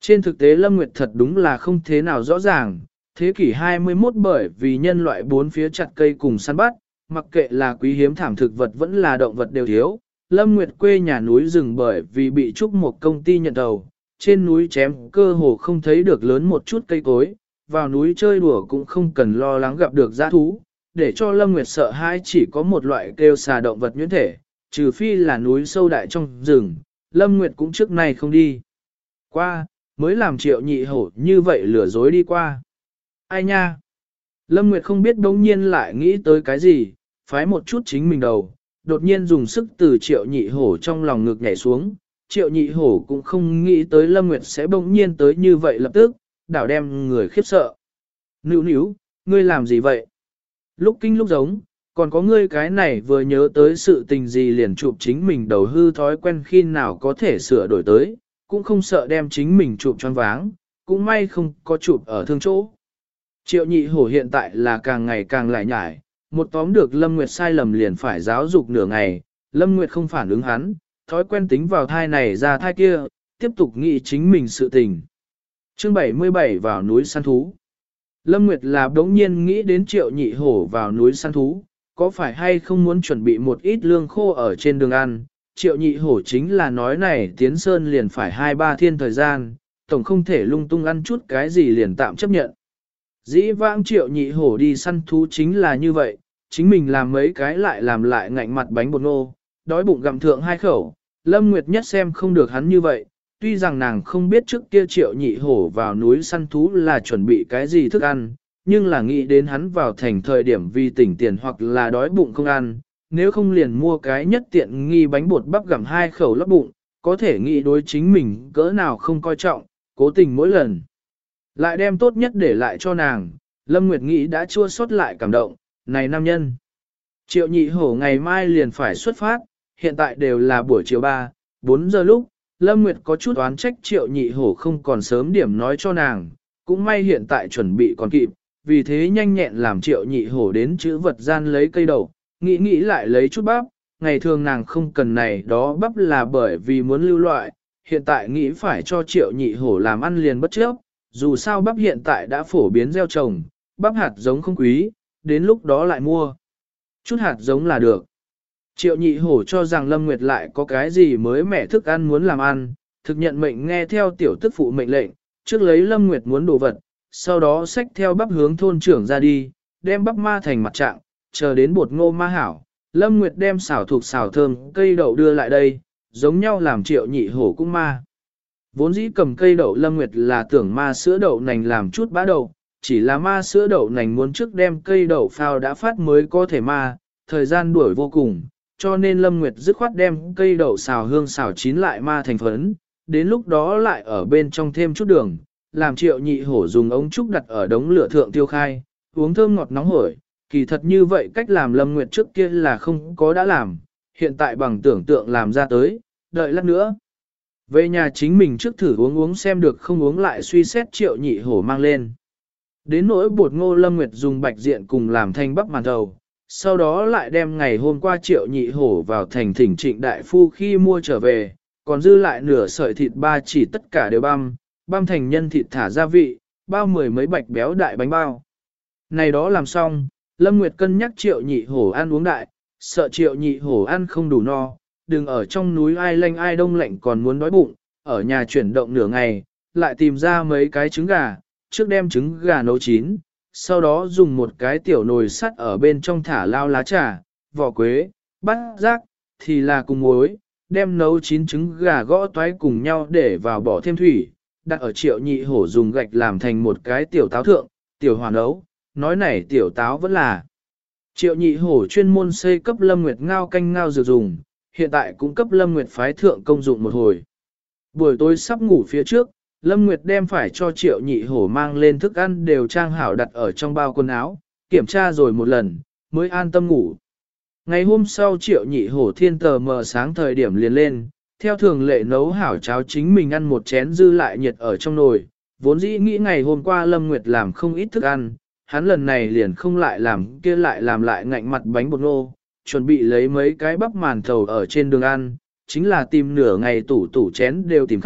Trên thực tế Lâm Nguyệt thật đúng là không thế nào rõ ràng, thế kỷ 21 bởi vì nhân loại bốn phía chặt cây cùng săn bắt, mặc kệ là quý hiếm thảm thực vật vẫn là động vật đều thiếu. Lâm Nguyệt quê nhà núi rừng bởi vì bị trúc một công ty nhận đầu, trên núi chém cơ hồ không thấy được lớn một chút cây cối, vào núi chơi đùa cũng không cần lo lắng gặp được dã thú, để cho Lâm Nguyệt sợ hãi chỉ có một loại kêu xà động vật nhuyễn thể, trừ phi là núi sâu đại trong rừng, Lâm Nguyệt cũng trước nay không đi qua, mới làm Triệu Nhị Hổ như vậy lừa dối đi qua. Ai nha? Lâm Nguyệt không biết đống nhiên lại nghĩ tới cái gì, phái một chút chính mình đầu, đột nhiên dùng sức từ Triệu Nhị Hổ trong lòng ngực nhảy xuống. Triệu Nhị Hổ cũng không nghĩ tới Lâm Nguyệt sẽ bỗng nhiên tới như vậy lập tức, đảo đem người khiếp sợ. Nữu níu, ngươi làm gì vậy? Lúc kinh lúc giống, còn có ngươi cái này vừa nhớ tới sự tình gì liền chụp chính mình đầu hư thói quen khi nào có thể sửa đổi tới, cũng không sợ đem chính mình chụp choáng váng, cũng may không có chụp ở thương chỗ. Triệu Nhị Hổ hiện tại là càng ngày càng lại nhải, một tóm được Lâm Nguyệt sai lầm liền phải giáo dục nửa ngày, Lâm Nguyệt không phản ứng hắn, thói quen tính vào thai này ra thai kia, tiếp tục nghĩ chính mình sự tình. Chương 77 vào núi săn thú. Lâm Nguyệt là đống nhiên nghĩ đến Triệu Nhị Hổ vào núi săn thú, có phải hay không muốn chuẩn bị một ít lương khô ở trên đường ăn. Triệu Nhị Hổ chính là nói này tiến sơn liền phải 2-3 thiên thời gian, tổng không thể lung tung ăn chút cái gì liền tạm chấp nhận. Dĩ vãng Triệu Nhị Hổ đi săn thú chính là như vậy, chính mình làm mấy cái làm lại ngạnh mặt bánh bột ngô, đói bụng gặm thượng 2 khẩu. Lâm Nguyệt nhất xem không được hắn như vậy, tuy rằng nàng không biết trước kia Triệu Nhị Hổ vào núi săn thú là chuẩn bị cái gì thức ăn, nhưng là nghĩ đến hắn vào thành thời điểm vì tỉnh tiền hoặc là đói bụng không ăn, nếu không liền mua cái nhất tiện nghi bánh bột bắp gặm 2 khẩu lấp bụng, có thể nghĩ đối chính mình cỡ nào không coi trọng, cố tình mỗi lần. Lại đem tốt nhất để lại cho nàng, Lâm Nguyệt nghĩ đã chua xót lại cảm động, này nam nhân. Triệu Nhị Hổ ngày mai liền phải xuất phát, hiện tại đều là buổi chiều 3-4 giờ lúc, Lâm Nguyệt có chút oán trách Triệu Nhị Hổ không còn sớm điểm nói cho nàng, cũng may hiện tại chuẩn bị còn kịp, vì thế nhanh nhẹn làm Triệu Nhị Hổ đến chữ vật gian lấy cây đậu, nghĩ lại lấy chút bắp, ngày thường nàng không cần này đó bắp là bởi vì muốn lưu loại, hiện tại nghĩ phải cho Triệu Nhị Hổ làm ăn liền bất chấp, dù sao bắp hiện tại đã phổ biến gieo trồng, bắp hạt giống không quý, đến lúc đó lại mua chút hạt giống là được. Triệu Nhị Hổ cho rằng Lâm Nguyệt lại có cái gì mới mẻ thức ăn muốn làm ăn, thực nhận mệnh nghe theo tiểu tức phụ mệnh lệnh, trước lấy Lâm Nguyệt muốn đồ vật, sau đó xách theo bắp hướng thôn trưởng ra đi, đem bắp ma thành mặt trạng, chờ đến bột ngô ma hảo, Lâm Nguyệt đem xảo thuộc xảo thơm cây đậu đưa lại đây, giống nhau làm Triệu Nhị Hổ cũng ma. Vốn dĩ cầm cây đậu Lâm Nguyệt là tưởng ma sữa đậu nành làm chút bã đậu, chỉ là ma sữa đậu nành muốn trước đem cây đậu phao đã phát mới có thể ma, thời gian đuổi vô cùng, cho nên Lâm Nguyệt dứt khoát đem cây đậu xào hương xào chín lại ma thành phấn, đến lúc đó lại ở bên trong thêm chút đường, làm Triệu Nhị Hổ dùng ống trúc đặt ở đống lửa thượng tiêu khai, uống thơm ngọt nóng hổi, kỳ thật như vậy cách làm Lâm Nguyệt trước kia là không có đã làm, hiện tại bằng tưởng tượng làm ra tới, đợi lát nữa. Về nhà chính mình trước thử uống xem được không uống lại suy xét Triệu Nhị Hổ mang lên. Đến nỗi bột ngô Lâm Nguyệt dùng bạch diện cùng làm thanh bắp màn thầu, sau đó lại đem ngày hôm qua Triệu Nhị Hổ vào thành thỉnh Trịnh Đại Phu khi mua trở về, còn dư lại nửa sợi thịt ba chỉ tất cả đều băm thành nhân thịt thả gia vị, bao 10 mấy bạch béo đại bánh bao. Này đó làm xong, Lâm Nguyệt cân nhắc Triệu Nhị Hổ ăn uống đại, sợ Triệu Nhị Hổ ăn không đủ no, đừng ở trong núi ai lanh ai đông lạnh còn muốn đói bụng, ở nhà chuyển động nửa ngày, lại tìm ra mấy cái trứng gà, trước đem trứng gà nấu chín, sau đó dùng một cái tiểu nồi sắt ở bên trong thả lao lá trà, vỏ quế, bát giác, thì là cùng muối, đem nấu chín trứng gà gõ toái cùng nhau để vào bỏ thêm thủy, đặt ở Triệu Nhị Hổ dùng gạch làm thành một cái tiểu táo thượng, tiểu hòa nấu, nói này tiểu táo vẫn là Triệu Nhị Hổ chuyên môn xây cấp Lâm Nguyệt ngao canh ngao dược dùng, hiện tại cũng cấp Lâm Nguyệt phái thượng công dụng một hồi. Buổi tối sắp ngủ phía trước, Lâm Nguyệt đem phải cho Triệu Nhị Hổ mang lên thức ăn đều trang hảo đặt ở trong bao quần áo, kiểm tra rồi một lần, mới an tâm ngủ. Ngày hôm sau Triệu Nhị Hổ thiên tờ mờ sáng thời điểm liền lên, theo thường lệ nấu hảo cháo chính mình ăn một chén dư lại nhiệt ở trong nồi, vốn dĩ nghĩ ngày hôm qua Lâm Nguyệt làm không ít thức ăn, hắn lần này liền không lại làm kia lại làm lại ngạnh mặt bánh bột ngô, chuẩn bị lấy mấy cái bắp màn thầu ở trên đường ăn, chính là tìm nửa ngày tủ chén đều tìm khắp,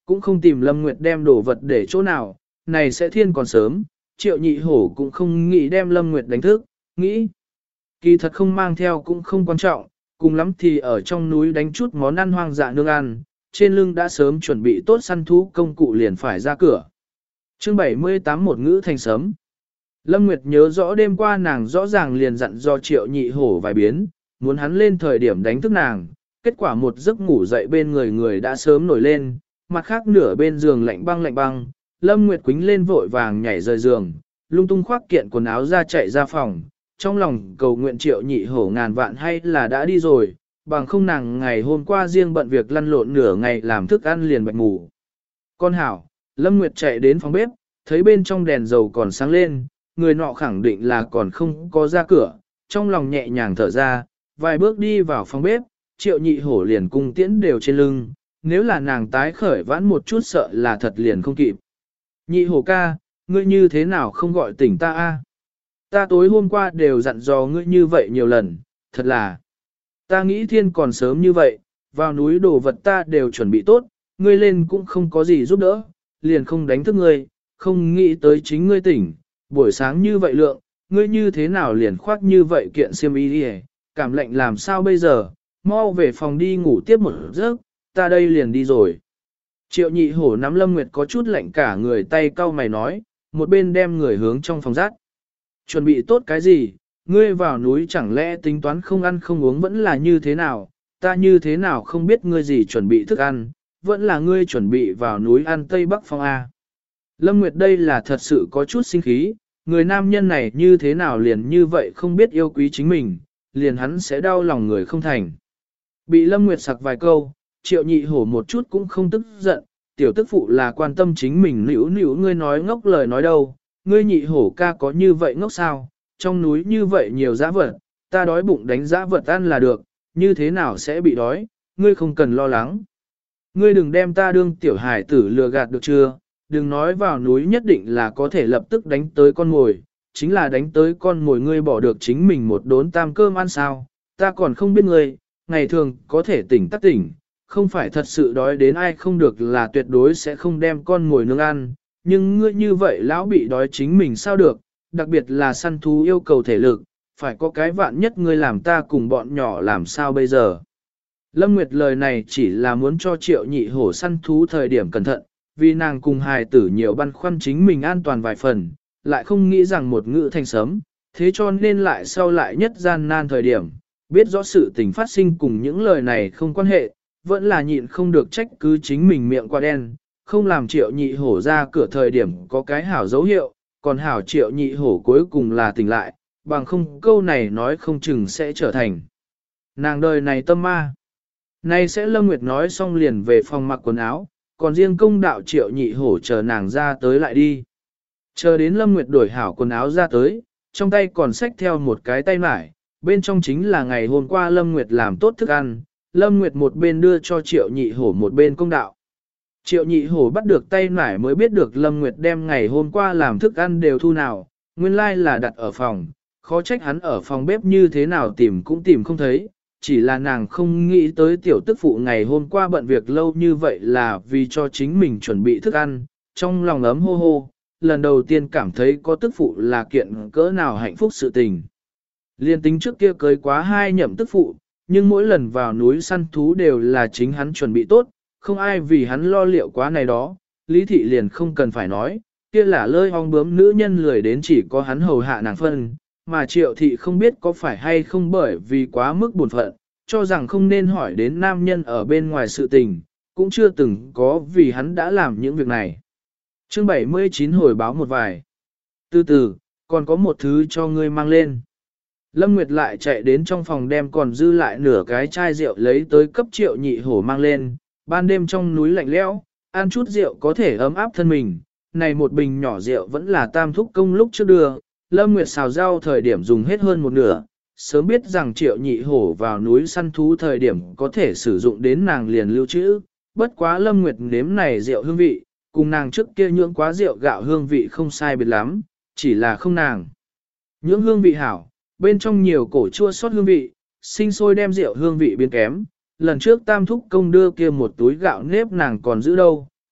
cũng không tìm Lâm Nguyệt đem đồ vật để chỗ nào, này sẽ thiên còn sớm, Triệu Nhị Hổ cũng không nghĩ đem Lâm Nguyệt đánh thức, nghĩ. Kỳ thật không mang theo cũng không quan trọng, cùng lắm thì ở trong núi đánh chút món ăn hoang dã nương ăn, trên lưng đã sớm chuẩn bị tốt săn thú công cụ liền phải ra cửa. Chương 78 một ngữ thành sấm. Lâm Nguyệt nhớ rõ đêm qua nàng rõ ràng liền dặn do Triệu Nhị Hổ vài biến, muốn hắn lên thời điểm đánh thức nàng, kết quả một giấc ngủ dậy bên người đã sớm nổi lên, mặt khác nửa bên giường lạnh băng, Lâm Nguyệt quính lên vội vàng nhảy rời giường, lung tung khoác kiện quần áo ra chạy ra phòng, trong lòng cầu nguyện Triệu Nhị Hổ ngàn vạn hay là đã đi rồi, bằng không nàng ngày hôm qua riêng bận việc lăn lộn nửa ngày làm thức ăn liền bạch ngủ. Con hảo, Lâm Nguyệt chạy đến phòng bếp, thấy bên trong đèn dầu còn sáng lên, người nọ khẳng định là còn không có ra cửa, trong lòng nhẹ nhàng thở ra, vài bước đi vào phòng bếp, Triệu Nhị Hổ liền cung tiễn đều trên lưng, nếu là nàng tái khởi vãn một chút sợ là thật liền không kịp. Nhị Hổ ca, ngươi như thế nào không gọi tỉnh ta a? Ta tối hôm qua đều dặn dò ngươi như vậy nhiều lần, thật là. Ta nghĩ thiên còn sớm như vậy, vào núi đồ vật ta đều chuẩn bị tốt, ngươi lên cũng không có gì giúp đỡ, liền không đánh thức ngươi, không nghĩ tới chính ngươi tỉnh, buổi sáng như vậy lượng, ngươi như thế nào liền khoác như vậy kiện xiêm y đi, cảm lạnh làm sao bây giờ, mau về phòng đi ngủ tiếp một giấc, ta đây liền đi rồi. Triệu Nhị Hổ nắm Lâm Nguyệt có chút lạnh cả người tay cau mày nói, một bên đem người hướng trong phòng rát. Chuẩn bị tốt cái gì, ngươi vào núi chẳng lẽ tính toán không ăn không uống vẫn là như thế nào, ta như thế nào không biết ngươi gì chuẩn bị thức ăn, vẫn là ngươi chuẩn bị vào núi ăn Tây Bắc Phong A. Lâm Nguyệt đây là thật sự có chút sinh khí, người nam nhân này như thế nào liền như vậy không biết yêu quý chính mình, liền hắn sẽ đau lòng người không thành. Bị Lâm Nguyệt sặc vài câu, Triệu Nhị Hổ một chút cũng không tức giận, tiểu tức phụ là quan tâm chính mình nữu ngươi nói ngốc lời nói đâu, ngươi Nhị Hổ ca có như vậy ngốc sao, trong núi như vậy nhiều dã vật, ta đói bụng đánh dã vật ăn là được, như thế nào sẽ bị đói, ngươi không cần lo lắng. Ngươi đừng đem ta đương tiểu hải tử lừa gạt được chưa, đừng nói vào núi nhất định là có thể lập tức đánh tới con mồi, chính là đánh tới con mồi ngươi bỏ được chính mình một đốn tam cơm ăn sao, ta còn không biết ngươi, ngày thường có thể tỉnh tắc tỉnh, không phải thật sự đói đến ai không được là tuyệt đối sẽ không đem con mồi nướng ăn, nhưng ngươi như vậy lão bị đói chính mình sao được, đặc biệt là săn thú yêu cầu thể lực, phải có cái vạn nhất ngươi làm ta cùng bọn nhỏ làm sao bây giờ. Lâm Nguyệt lời này chỉ là muốn cho Triệu Nhị Hổ săn thú thời điểm cẩn thận, vì nàng cùng hài tử nhiều băn khoăn chính mình an toàn vài phần, lại không nghĩ rằng một ngữ thành sấm, thế cho nên lại sau lại nhất gian nan thời điểm, biết rõ sự tình phát sinh cùng những lời này không quan hệ, vẫn là nhịn không được trách cứ chính mình miệng qua đen, không làm Triệu Nhị Hổ ra cửa thời điểm có cái hảo dấu hiệu, còn hảo Triệu Nhị Hổ cuối cùng là tỉnh lại, bằng không câu này nói không chừng sẽ trở thành nàng đời này tâm ma. Nay sẽ Lâm Nguyệt nói xong liền về phòng mặc quần áo, còn riêng công đạo Triệu Nhị Hổ chờ nàng ra tới lại đi. Chờ đến Lâm Nguyệt đổi hảo quần áo ra tới, trong tay còn xách theo một cái tay mải, bên trong chính là ngày hôm qua Lâm Nguyệt làm tốt thức ăn, Lâm Nguyệt một bên đưa cho Triệu Nhị Hổ một bên công đạo. Triệu Nhị Hổ bắt được tay mải mới biết được Lâm Nguyệt đem ngày hôm qua làm thức ăn đều thu nào, nguyên lai là đặt ở phòng, khó trách hắn ở phòng bếp như thế nào tìm cũng tìm không thấy, chỉ là nàng không nghĩ tới tiểu tức phụ ngày hôm qua bận việc lâu như vậy là vì cho chính mình chuẩn bị thức ăn, trong lòng ấm hô hô, lần đầu tiên cảm thấy có tức phụ là kiện cỡ nào hạnh phúc sự tình. Liên tính trước kia cưới quá 2 nhậm tức phụ, nhưng mỗi lần vào núi săn thú đều là chính hắn chuẩn bị tốt, không ai vì hắn lo liệu quá này đó, Lý Thị liền không cần phải nói, kia là lơi ong bướm nữ nhân lười đến chỉ có hắn hầu hạ nàng phân, mà Triệu Thị không biết có phải hay không bởi vì quá mức buồn phận, cho rằng không nên hỏi đến nam nhân ở bên ngoài sự tình, cũng chưa từng có vì hắn đã làm những việc này. Chương 79 hồi báo một vài. Từ từ, còn có một thứ cho ngươi mang lên. Lâm Nguyệt lại chạy đến trong phòng đem còn dư lại nửa cái chai rượu lấy tới cấp Triệu Nhị Hổ mang lên, ban đêm trong núi lạnh lẽo, ăn chút rượu có thể ấm áp thân mình, này một bình nhỏ rượu vẫn là tam thúc công lúc trước đưa, Lâm Nguyệt xào rau thời điểm dùng hết hơn một nửa, sớm biết rằng Triệu Nhị Hổ vào núi săn thú thời điểm có thể sử dụng đến nàng liền lưu trữ, bất quá Lâm Nguyệt nếm này rượu hương vị, cùng nàng trước kia nhưỡng quá rượu gạo hương vị không sai biệt lắm, chỉ là không nàng. Nhưỡng hương vị hảo, bên trong nhiều cổ chua sót hương vị, sinh sôi đem rượu hương vị biến kém, lần trước tam thúc công đưa kia một túi gạo nếp nàng còn giữ đâu,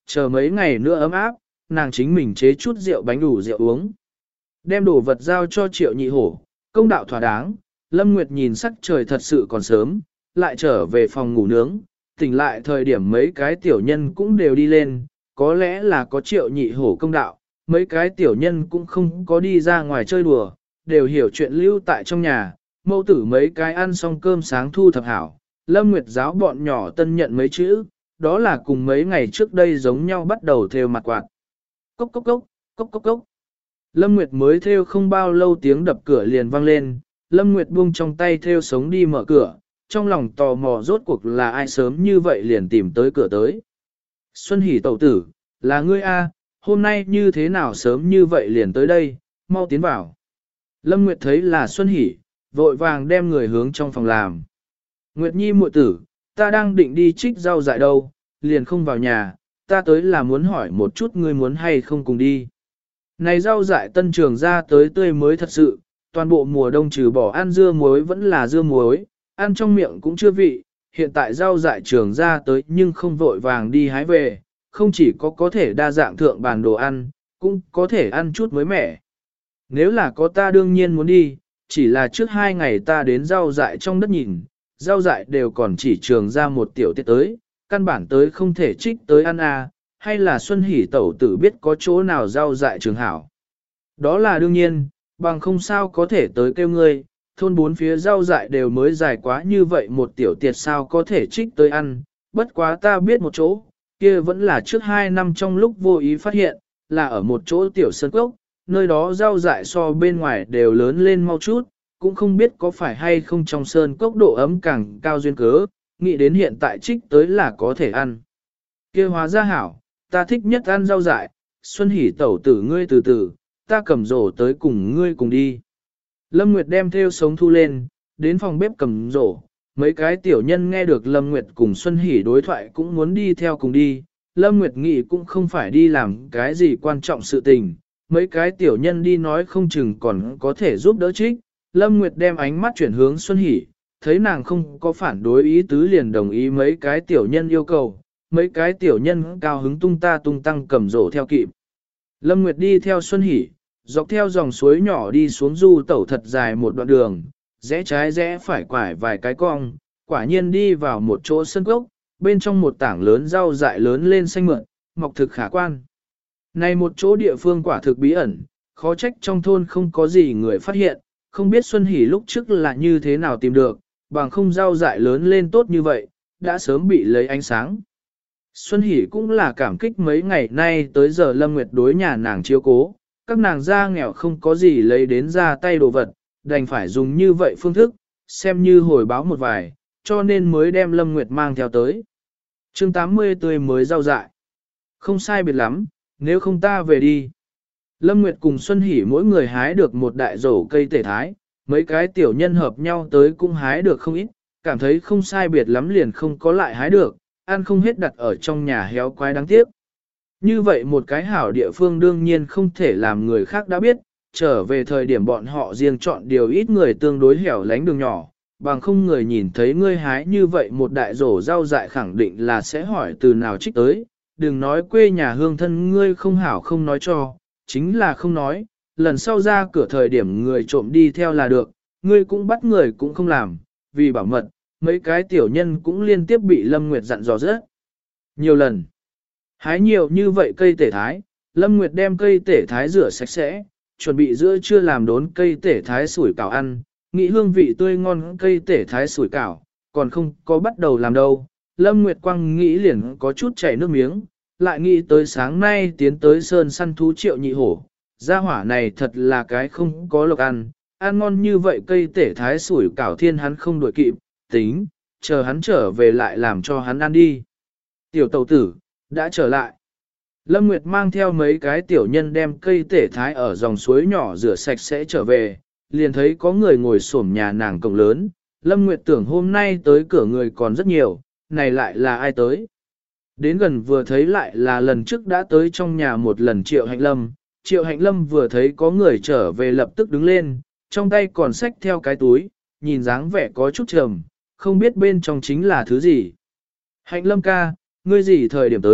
chờ mấy ngày nữa ấm áp, nàng chính mình chế chút rượu bánh đủ rượu uống. Đem đồ vật giao cho Triệu Nhị Hổ, công đạo thỏa đáng, Lâm Nguyệt nhìn sắc trời thật sự còn sớm, lại trở về phòng ngủ nướng, tỉnh lại thời điểm mấy cái tiểu nhân cũng đều đi lên, có lẽ là có Triệu Nhị Hổ công đạo, mấy cái tiểu nhân cũng không có đi ra ngoài chơi đùa, đều hiểu chuyện lưu tại trong nhà, mẫu tử mấy cái ăn xong cơm sáng thu thập hảo, Lâm Nguyệt giáo bọn nhỏ tân nhận mấy chữ, đó là cùng mấy ngày trước đây giống nhau bắt đầu thêu mặt quạt. Cốc cốc cốc, cốc cốc cốc. Lâm Nguyệt mới thêu không bao lâu tiếng đập cửa liền vang lên, Lâm Nguyệt buông trong tay thêu sống đi mở cửa, trong lòng tò mò rốt cuộc là ai sớm như vậy liền tìm tới cửa tới. Xuân Hỷ tẩu tử, là ngươi a, hôm nay như thế nào sớm như vậy liền tới đây, mau tiến vào. Lâm Nguyệt thấy là Xuân Hỷ, vội vàng đem người hướng trong phòng làm. Nguyệt Nhi muội tử, ta đang định đi trích rau dại đâu, liền không vào nhà, ta tới là muốn hỏi một chút ngươi muốn hay không cùng đi. Này rau dại tân trường ra tới tươi mới thật sự, toàn bộ mùa đông trừ bỏ ăn dưa muối vẫn là dưa muối, ăn trong miệng cũng chưa vị, hiện tại rau dại trường ra tới nhưng không vội vàng đi hái về, không chỉ có thể đa dạng thượng bàn đồ ăn, cũng có thể ăn chút mới mẻ. Nếu là có ta đương nhiên muốn đi, chỉ là trước 2 ngày ta đến rau dại trong đất nhìn, rau dại đều còn chỉ trường ra một tiểu tiết tới, căn bản tới không thể trích tới ăn à, hay là Xuân Hỷ tẩu tử biết có chỗ nào rau dại trường hảo. Đó là đương nhiên, bằng không sao có thể tới kêu ngươi, thôn 4 phía rau dại đều mới dài quá như vậy một tiểu tiệt sao có thể trích tới ăn, bất quá ta biết một chỗ, kia vẫn là trước 2 năm trong lúc vô ý phát hiện, là ở một chỗ tiểu sơn cốc, nơi đó rau dại so bên ngoài đều lớn lên mau chút, cũng không biết có phải hay không trong sơn cốc độ ấm càng cao duyên cớ, nghĩ đến hiện tại trích tới là có thể ăn. Kia hóa ra hảo, ta thích nhất ăn rau dại, Xuân Hỷ tẩu tử ngươi từ từ, ta cầm rổ tới cùng ngươi cùng đi. Lâm Nguyệt đem theo sống thu lên, đến phòng bếp cầm rổ, mấy cái tiểu nhân nghe được Lâm Nguyệt cùng Xuân Hỷ đối thoại cũng muốn đi theo cùng đi, Lâm Nguyệt nghĩ cũng không phải đi làm cái gì quan trọng sự tình, mấy cái tiểu nhân đi nói không chừng còn có thể giúp đỡ trích, Lâm Nguyệt đem ánh mắt chuyển hướng Xuân Hỷ, thấy nàng không có phản đối ý tứ liền đồng ý mấy cái tiểu nhân yêu cầu, mấy cái tiểu nhân cao hứng tung ta tung tăng cầm rổ theo kịp. Lâm Nguyệt đi theo Xuân Hỷ, dọc theo dòng suối nhỏ đi xuống du tẩu thật dài một đoạn đường, rẽ trái rẽ phải quải vài cái cong, quả nhiên đi vào một chỗ sân cốc, bên trong một tảng lớn rau dại lớn lên xanh mượn, mọc thực khả quan. Này một chỗ địa phương quả thực bí ẩn, khó trách trong thôn không có gì người phát hiện, không biết Xuân Hỷ lúc trước là như thế nào tìm được, bằng không rau dại lớn lên tốt như vậy, đã sớm bị lấy ánh sáng. Xuân Hỷ cũng là cảm kích mấy ngày nay tới giờ Lâm Nguyệt đối nhà nàng chiếu cố, các nàng gia nghèo không có gì lấy đến ra tay đồ vật, đành phải dùng như vậy phương thức, xem như hồi báo một vài, cho nên mới đem Lâm Nguyệt mang theo tới. Chương 80 tươi mới rau dại. Không sai biệt lắm, nếu không ta về đi. Lâm Nguyệt cùng Xuân Hỷ mỗi người hái được một đại rổ cây tể thái, mấy cái tiểu nhân hợp nhau tới cũng hái được không ít, cảm thấy không sai biệt lắm liền không có lại hái được, ăn không hết đặt ở trong nhà héo quái đáng tiếc. Như vậy một cái hảo địa phương đương nhiên không thể làm người khác đã biết, trở về thời điểm bọn họ riêng chọn điều ít người tương đối hẻo lánh đường nhỏ, bằng không người nhìn thấy ngươi hái như vậy một đại rổ rau dại khẳng định là sẽ hỏi từ nào trích tới, đừng nói quê nhà hương thân ngươi không hảo không nói cho, chính là không nói, lần sau ra cửa thời điểm người trộm đi theo là được, ngươi cũng bắt người cũng không làm, vì bảo mật, mấy cái tiểu nhân cũng liên tiếp bị Lâm Nguyệt dặn dò rất nhiều lần. Hái nhiều như vậy cây tể thái, Lâm Nguyệt đem cây tể thái rửa sạch sẽ, chuẩn bị giữa trưa làm đốn cây tể thái sủi cảo ăn, nghĩ hương vị tươi ngon cây tể thái sủi cảo, còn không có bắt đầu làm đâu. Lâm Nguyệt Quang nghĩ liền có chút chảy nước miếng, lại nghĩ tới sáng nay tiến tới sơn săn thú Triệu Nhị Hổ, gia hỏa này thật là cái không có lộc ăn ngon như vậy cây tể thái sủi cảo thiên hắn không đuổi kịp, tính, chờ hắn trở về lại làm cho hắn ăn đi. Tiểu tẩu tử, đã trở lại. Lâm Nguyệt mang theo mấy cái tiểu nhân đem cây tể thái ở dòng suối nhỏ rửa sạch sẽ trở về, liền thấy có người ngồi xổm nhà nàng cổng lớn. Lâm Nguyệt tưởng hôm nay tới cửa người còn rất nhiều, này lại là ai tới? Đến gần vừa thấy lại là lần trước đã tới trong nhà một lần Triệu Hạnh Lâm. Triệu Hạnh Lâm vừa thấy có người trở về lập tức đứng lên, trong tay còn xách theo cái túi, nhìn dáng vẻ có chút trầm, không biết bên trong chính là thứ gì. Hạnh Lâm ca, ngươi gì thời điểm tới,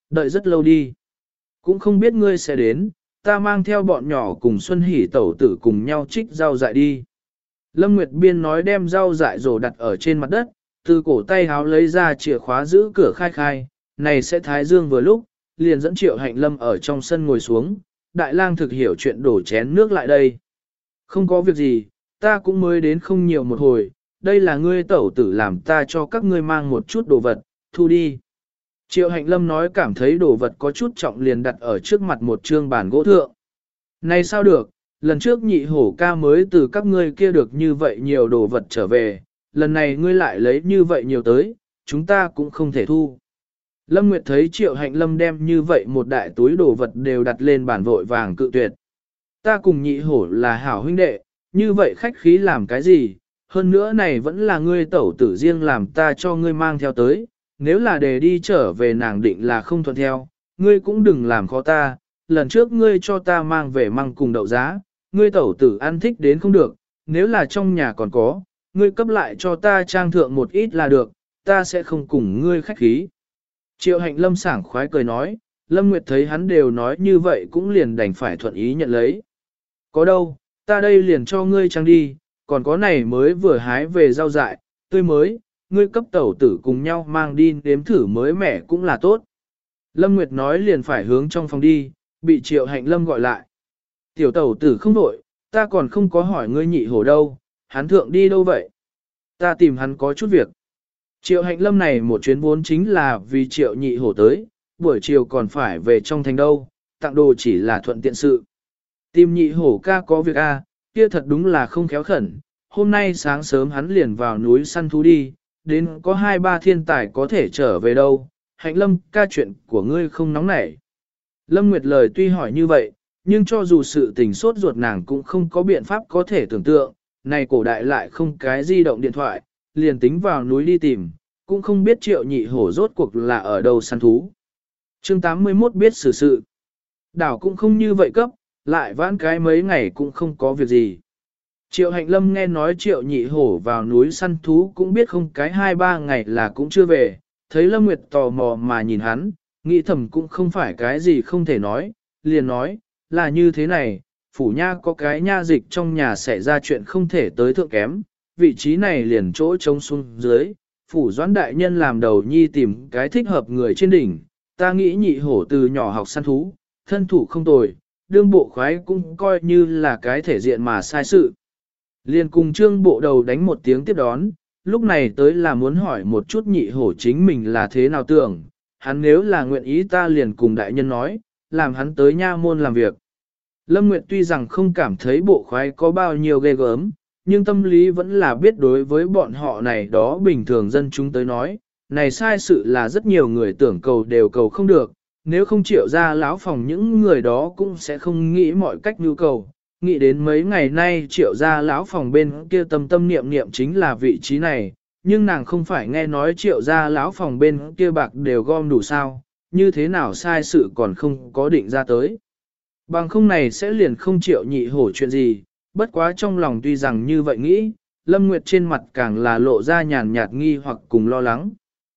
đợi rất lâu đi. Cũng không biết ngươi sẽ đến, ta mang theo bọn nhỏ cùng Xuân Hỷ tẩu tử cùng nhau trích rau dại đi. Lâm Nguyệt Biên nói đem rau dại rổ đặt ở trên mặt đất, từ cổ tay háo lấy ra chìa khóa giữ cửa khai khai, này sẽ thái dương vừa lúc, liền dẫn Triệu Hạnh Lâm ở trong sân ngồi xuống, đại lang thực hiểu chuyện đổ chén nước lại đây. Không có việc gì, ta cũng mới đến không nhiều một hồi, đây là ngươi tẩu tử làm ta cho các ngươi mang một chút đồ vật, thu đi. Triệu Hạnh Lâm nói cảm thấy đồ vật có chút trọng liền đặt ở trước mặt một trương bàn gỗ thượng. Này sao được, lần trước nhị hổ ca mới từ các ngươi kia được như vậy nhiều đồ vật trở về, lần này ngươi lại lấy như vậy nhiều tới, chúng ta cũng không thể thu. Lâm Nguyệt thấy Triệu Hạnh Lâm đem như vậy một đại túi đồ vật đều đặt lên bàn vội vàng cự tuyệt. Ta cùng nhị hổ là hảo huynh đệ, như vậy khách khí làm cái gì, hơn nữa này vẫn là ngươi tẩu tử riêng làm ta cho ngươi mang theo tới, nếu là để đi trở về nàng định là không thuận theo, ngươi cũng đừng làm khó ta, lần trước ngươi cho ta mang về măng cùng đậu giá, ngươi tẩu tử ăn thích đến không được, nếu là trong nhà còn có, ngươi cấp lại cho ta trang thượng một ít là được, ta sẽ không cùng ngươi khách khí. Triệu Hạnh Lâm sảng khoái cười nói, Lâm Nguyệt thấy hắn đều nói như vậy cũng liền đành phải thuận ý nhận lấy. Có đâu, ta đây liền cho ngươi trang đi, còn có này mới vừa hái về rau dại, tươi mới, ngươi cấp tẩu tử cùng nhau mang đi nếm thử mới mẻ cũng là tốt. Lâm Nguyệt nói liền phải hướng trong phòng đi, bị Triệu Hạnh Lâm gọi lại. Tiểu tẩu tử không đổi, ta còn không có hỏi ngươi nhị hổ đâu, hắn thượng đi đâu vậy? Ta tìm hắn có chút việc. Triệu Hạnh Lâm này một chuyến vốn chính là vì Triệu nhị hổ tới, buổi chiều còn phải về trong thành đâu, tặng đồ chỉ là thuận tiện sự. Tìm nhị hổ ca có việc a, kia thật đúng là không khéo khẩn, hôm nay sáng sớm hắn liền vào núi săn thú đi, đến có 2-3 thiên tài có thể trở về đâu, Hạnh Lâm ca chuyện của ngươi không nóng nảy. Lâm Nguyệt lời tuy hỏi như vậy, nhưng cho dù sự tình sốt ruột nàng cũng không có biện pháp có thể tưởng tượng, này cổ đại lại không cái di động điện thoại, liền tính vào núi đi tìm, cũng không biết Triệu nhị hổ rốt cuộc là ở đâu săn thú. Chương 81 biết xử sự. Đảo cũng không như vậy cấp, lại vãn cái mấy ngày cũng không có việc gì. Triệu Hạnh Lâm nghe nói Triệu nhị hổ vào núi săn thú cũng biết không cái 2-3 ngày là cũng chưa về, thấy Lâm Nguyệt tò mò mà nhìn hắn, nghĩ thầm cũng không phải cái gì không thể nói, liền nói, là như thế này, phủ nha có cái nha dịch trong nhà xảy ra chuyện không thể tới thượng kém, vị trí này liền chỗ trống xuống dưới, phủ doãn đại nhân làm đầu nhi tìm cái thích hợp người trên đỉnh, ta nghĩ nhị hổ từ nhỏ học săn thú, thân thủ không tồi, đương bộ khoái cũng coi như là cái thể diện mà sai sự. Liền cùng trương bộ đầu đánh một tiếng tiếp đón, lúc này tới là muốn hỏi một chút nhị hổ chính mình là thế nào tưởng, hắn nếu là nguyện ý ta liền cùng đại nhân nói, làm hắn tới nha môn làm việc. Lâm Nguyệt tuy rằng không cảm thấy bộ khoái có bao nhiêu ghê gớm, nhưng tâm lý vẫn là biết đối với bọn họ này đó bình thường dân chúng tới nói, này sai sự là rất nhiều người tưởng cầu đều cầu không được, nếu không chịu ra lão phòng những người đó cũng sẽ không nghĩ mọi cách nhu cầu. Nghĩ đến mấy ngày nay triệu ra lão phòng bên kia tâm tâm niệm niệm chính là vị trí này, nhưng nàng không phải nghe nói triệu ra lão phòng bên kia bạc đều gom đủ sao, như thế nào sai sự còn không có định ra tới. Bằng không này sẽ liền không chịu nhị hổ chuyện gì, bất quá trong lòng tuy rằng như vậy nghĩ, Lâm Nguyệt trên mặt càng là lộ ra nhàn nhạt nghi hoặc cùng lo lắng.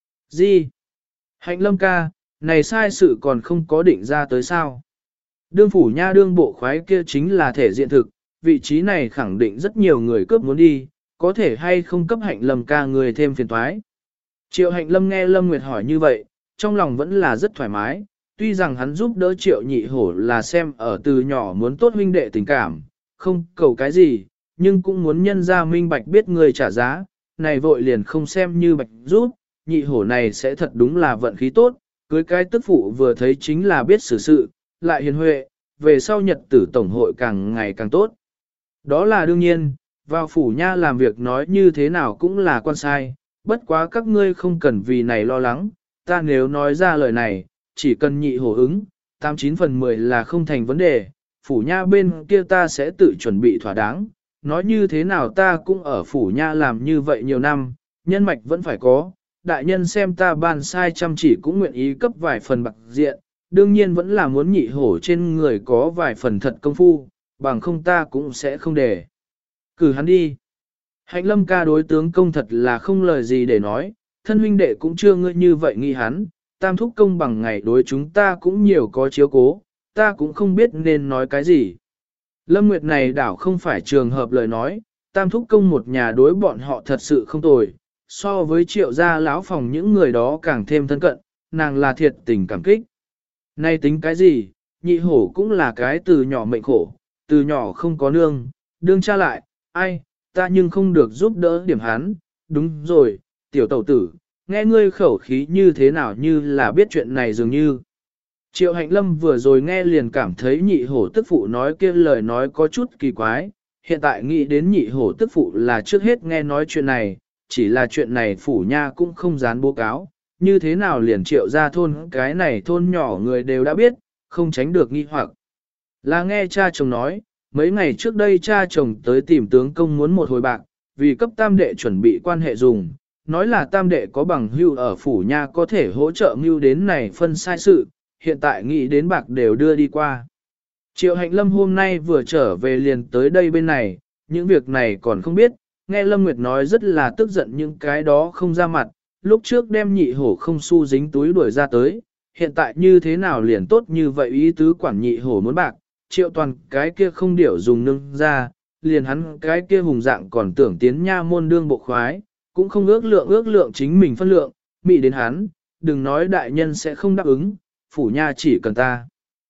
Gì? Hạnh Lâm ca, này sai sự còn không có định ra tới sao? Đương phủ nha đương bộ khoái kia chính là thể diện thực, vị trí này khẳng định rất nhiều người cướp muốn đi, có thể hay không cấp Hạnh Lâm ca người thêm phiền toái. Triệu Hạnh Lâm nghe Lâm Nguyệt hỏi như vậy, trong lòng vẫn là rất thoải mái, tuy rằng hắn giúp đỡ Triệu nhị hổ là xem ở từ nhỏ muốn tốt huynh đệ tình cảm, không cầu cái gì, nhưng cũng muốn nhân ra minh bạch biết người trả giá, này vội liền không xem như bạch giúp, nhị hổ này sẽ thật đúng là vận khí tốt, cưới cái tức phụ vừa thấy chính là biết xử sự, lại hiền huệ, về sau nhật tử tổng hội càng ngày càng tốt. Đó là đương nhiên, vào phủ nha làm việc nói như thế nào cũng là quan sai, bất quá các ngươi không cần vì này lo lắng, ta nếu nói ra lời này, chỉ cần nhị hổ ứng, 89 phần 10 là không thành vấn đề, phủ nha bên kia ta sẽ tự chuẩn bị thỏa đáng, nói như thế nào ta cũng ở phủ nha làm như vậy nhiều năm, nhân mạch vẫn phải có, đại nhân xem ta ban sai chăm chỉ cũng nguyện ý cấp vài phần bạc diện, đương nhiên vẫn là muốn nhị hổ trên người có vài phần thật công phu, bằng không ta cũng sẽ không để. Cử hắn đi. Hạnh Lâm ca đối tướng công thật là không lời gì để nói, thân huynh đệ cũng chưa ngươi như vậy nghĩ hắn, tam thúc công bằng ngày đối chúng ta cũng nhiều có chiếu cố, ta cũng không biết nên nói cái gì. Lâm Nguyệt này đảo không phải trường hợp lời nói, tam thúc công một nhà đối bọn họ thật sự không tồi, so với triệu gia lão phòng những người đó càng thêm thân cận, nàng là thiệt tình cảm kích. Nay tính cái gì, nhị hổ cũng là cái từ nhỏ mệnh khổ, từ nhỏ không có nương, đương cha lại, ai, ta nhưng không được giúp đỡ điểm hắn, đúng rồi, tiểu tẩu tử, nghe ngươi khẩu khí như thế nào như là biết chuyện này dường như. Triệu Hạnh Lâm vừa rồi nghe liền cảm thấy nhị hổ tức phụ nói kia lời nói có chút kỳ quái, hiện tại nghĩ đến nhị hổ tức phụ là trước hết nghe nói chuyện này, chỉ là chuyện này phủ nha cũng không dán bố cáo, như thế nào liền triệu ra thôn cái này thôn nhỏ người đều đã biết, không tránh được nghi hoặc. Là nghe cha chồng nói, mấy ngày trước đây cha chồng tới tìm tướng công muốn một hồi bạc, vì cấp tam đệ chuẩn bị quan hệ dùng, nói là tam đệ có bằng hưu ở phủ nha có thể hỗ trợ mưu đến này phân sai sự, hiện tại nghĩ đến bạc đều đưa đi qua. Triệu Hạnh Lâm hôm nay vừa trở về liền tới đây bên này, những việc này còn không biết, nghe Lâm Nguyệt nói rất là tức giận những cái đó không ra mặt, lúc trước đem nhị hổ không xu dính túi đuổi ra tới, hiện tại như thế nào liền tốt như vậy ý tứ quản nhị hổ muốn bạc, Triệu Toàn cái kia không điểu dùng nâng ra, liền hắn cái kia hùng dạng còn tưởng tiến nha môn đương bộ khoái, cũng không ước lượng chính mình phân lượng, mị đến hắn, đừng nói đại nhân sẽ không đáp ứng, phủ nha chỉ cần ta.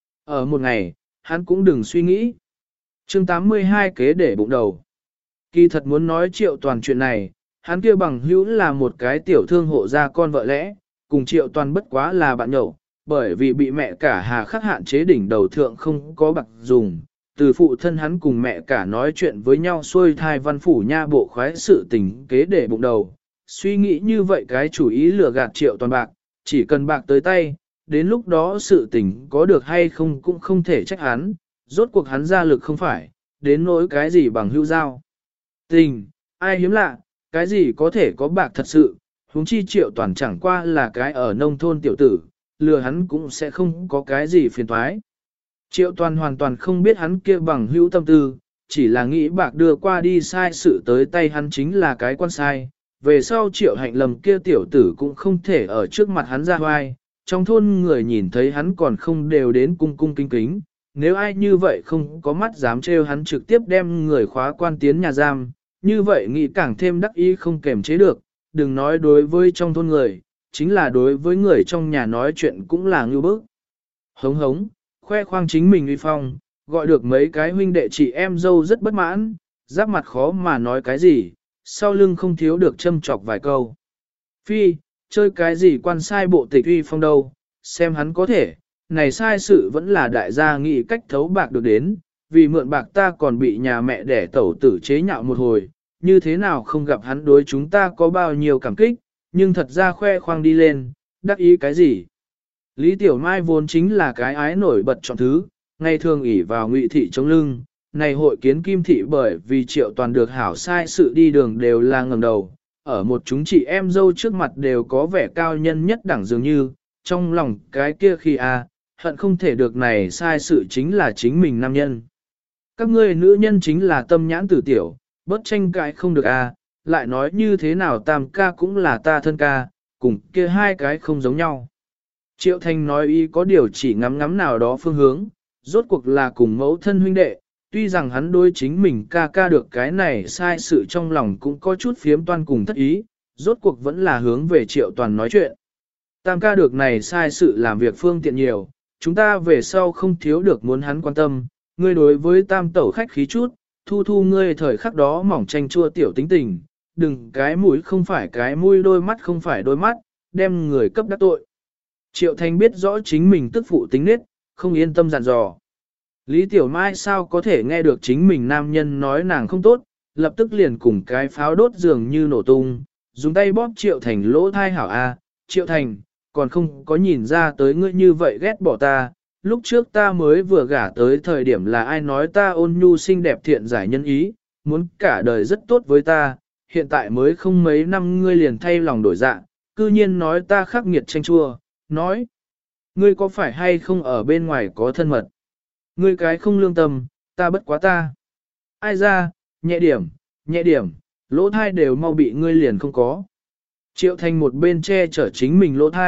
Ở một ngày, hắn cũng đừng suy nghĩ. Chương 82 kế để bụng đầu. Kỳ thật muốn nói Triệu Toàn chuyện này, hắn kia bằng hữu là một cái tiểu thương hộ gia con vợ lẽ, cùng Triệu Toàn bất quá là bạn nhậu, bởi vì bị mẹ cả hà khắc hạn chế đỉnh đầu thượng không có bạc dùng. Từ phụ thân hắn cùng mẹ cả nói chuyện với nhau xuôi thai văn phủ nha bộ khoái sự tình kế để bụng đầu. Suy nghĩ như vậy cái chủ ý lừa gạt Triệu Toàn bạc, chỉ cần bạc tới tay, đến lúc đó sự tình có được hay không cũng không thể trách hắn, rốt cuộc hắn ra lực không phải, đến nỗi cái gì bằng hữu giao. Tình, ai hiếm lạ, cái gì có thể có bạc thật sự, huống chi Triệu Toàn chẳng qua là cái ở nông thôn tiểu tử, lừa hắn cũng sẽ không có cái gì phiền toái. Triệu Toàn hoàn toàn không biết hắn kia bằng hữu tâm tư, chỉ là nghĩ bạc đưa qua đi sai sự tới tay hắn chính là cái quan sai. Về sau Triệu Hạnh Lâm kia tiểu tử cũng không thể ở trước mặt hắn ra hoai, trong thôn người nhìn thấy hắn còn không đều đến cung cung kính kính, nếu ai như vậy không có mắt dám trêu hắn trực tiếp đem người khóa quan tiến nhà giam, như vậy nghĩ càng thêm đắc ý không kềm chế được, đừng nói đối với trong thôn người, chính là đối với người trong nhà nói chuyện cũng là ngưu bức. Hống hống, khoe khoang chính mình uy phong, gọi được mấy cái huynh đệ chị em dâu rất bất mãn, giáp mặt khó mà nói cái gì, sau lưng không thiếu được châm chọc vài câu. Phi, chơi cái gì quan sai bộ tịch uy phong đâu, xem hắn có thể, này sai sự vẫn là đại gia nghĩ cách thấu bạc được đến, vì mượn bạc ta còn bị nhà mẹ đẻ tẩu tử chế nhạo một hồi, như thế nào không gặp hắn đối chúng ta có bao nhiêu cảm kích, nhưng thật ra khoe khoang đi lên, đắc ý cái gì. Lý Tiểu Mai vốn chính là cái ái nổi bật chọn thứ, ngày thường ỷ vào ngụy thị chống lưng, này hội kiến kim thị bởi vì Triệu Toàn được hảo sai sự đi đường đều là ngẩng đầu, ở một chúng chị em dâu trước mặt đều có vẻ cao nhân nhất đẳng dường như, trong lòng cái kia khi hận không thể được này sai sự chính là chính mình nam nhân. Các ngươi nữ nhân chính là tâm nhãn tử tiểu, bớt tranh cãi không được lại nói như thế nào tam ca cũng là ta thân ca, cùng kia hai cái không giống nhau. Triệu Thanh nói ý có điều chỉ ngắm ngắm nào đó phương hướng, rốt cuộc là cùng mẫu thân huynh đệ, tuy rằng hắn đối chính mình ca ca được cái này sai sự trong lòng cũng có chút phiếm toan cùng thất ý, rốt cuộc vẫn là hướng về Triệu Toàn nói chuyện. Tam ca được này sai sự làm việc phương tiện nhiều, chúng ta về sau không thiếu được muốn hắn quan tâm, ngươi đối với tam tẩu khách khí chút, thu thu ngươi thời khắc đó mỏng tranh chua tiểu tính tình, đừng cái mũi không phải cái mũi đôi mắt không phải đôi mắt, đem người cấp đắc tội. Triệu Thanh biết rõ chính mình tức phụ tính nết, không yên tâm dặn dò. Lý Tiểu Mai sao có thể nghe được chính mình nam nhân nói nàng không tốt, lập tức liền cùng cái pháo đốt dường như nổ tung, dùng tay bóp Triệu Thành lỗ thai hảo Triệu Thành, còn không có nhìn ra tới ngươi như vậy ghét bỏ ta, lúc trước ta mới vừa gả tới thời điểm là ai nói ta ôn nhu xinh đẹp thiện giải nhân ý, muốn cả đời rất tốt với ta, hiện tại mới không mấy năm ngươi liền thay lòng đổi dạ, cư nhiên nói ta khắc nghiệt tranh chua, nói, ngươi có phải hay không ở bên ngoài có thân mật, ngươi cái không lương tâm, ta bất quá ta, ai ra, nhẹ điểm, lỗ thai đều mau bị ngươi liền không có. Triệu Thành một bên che chở chính mình lỗ thai,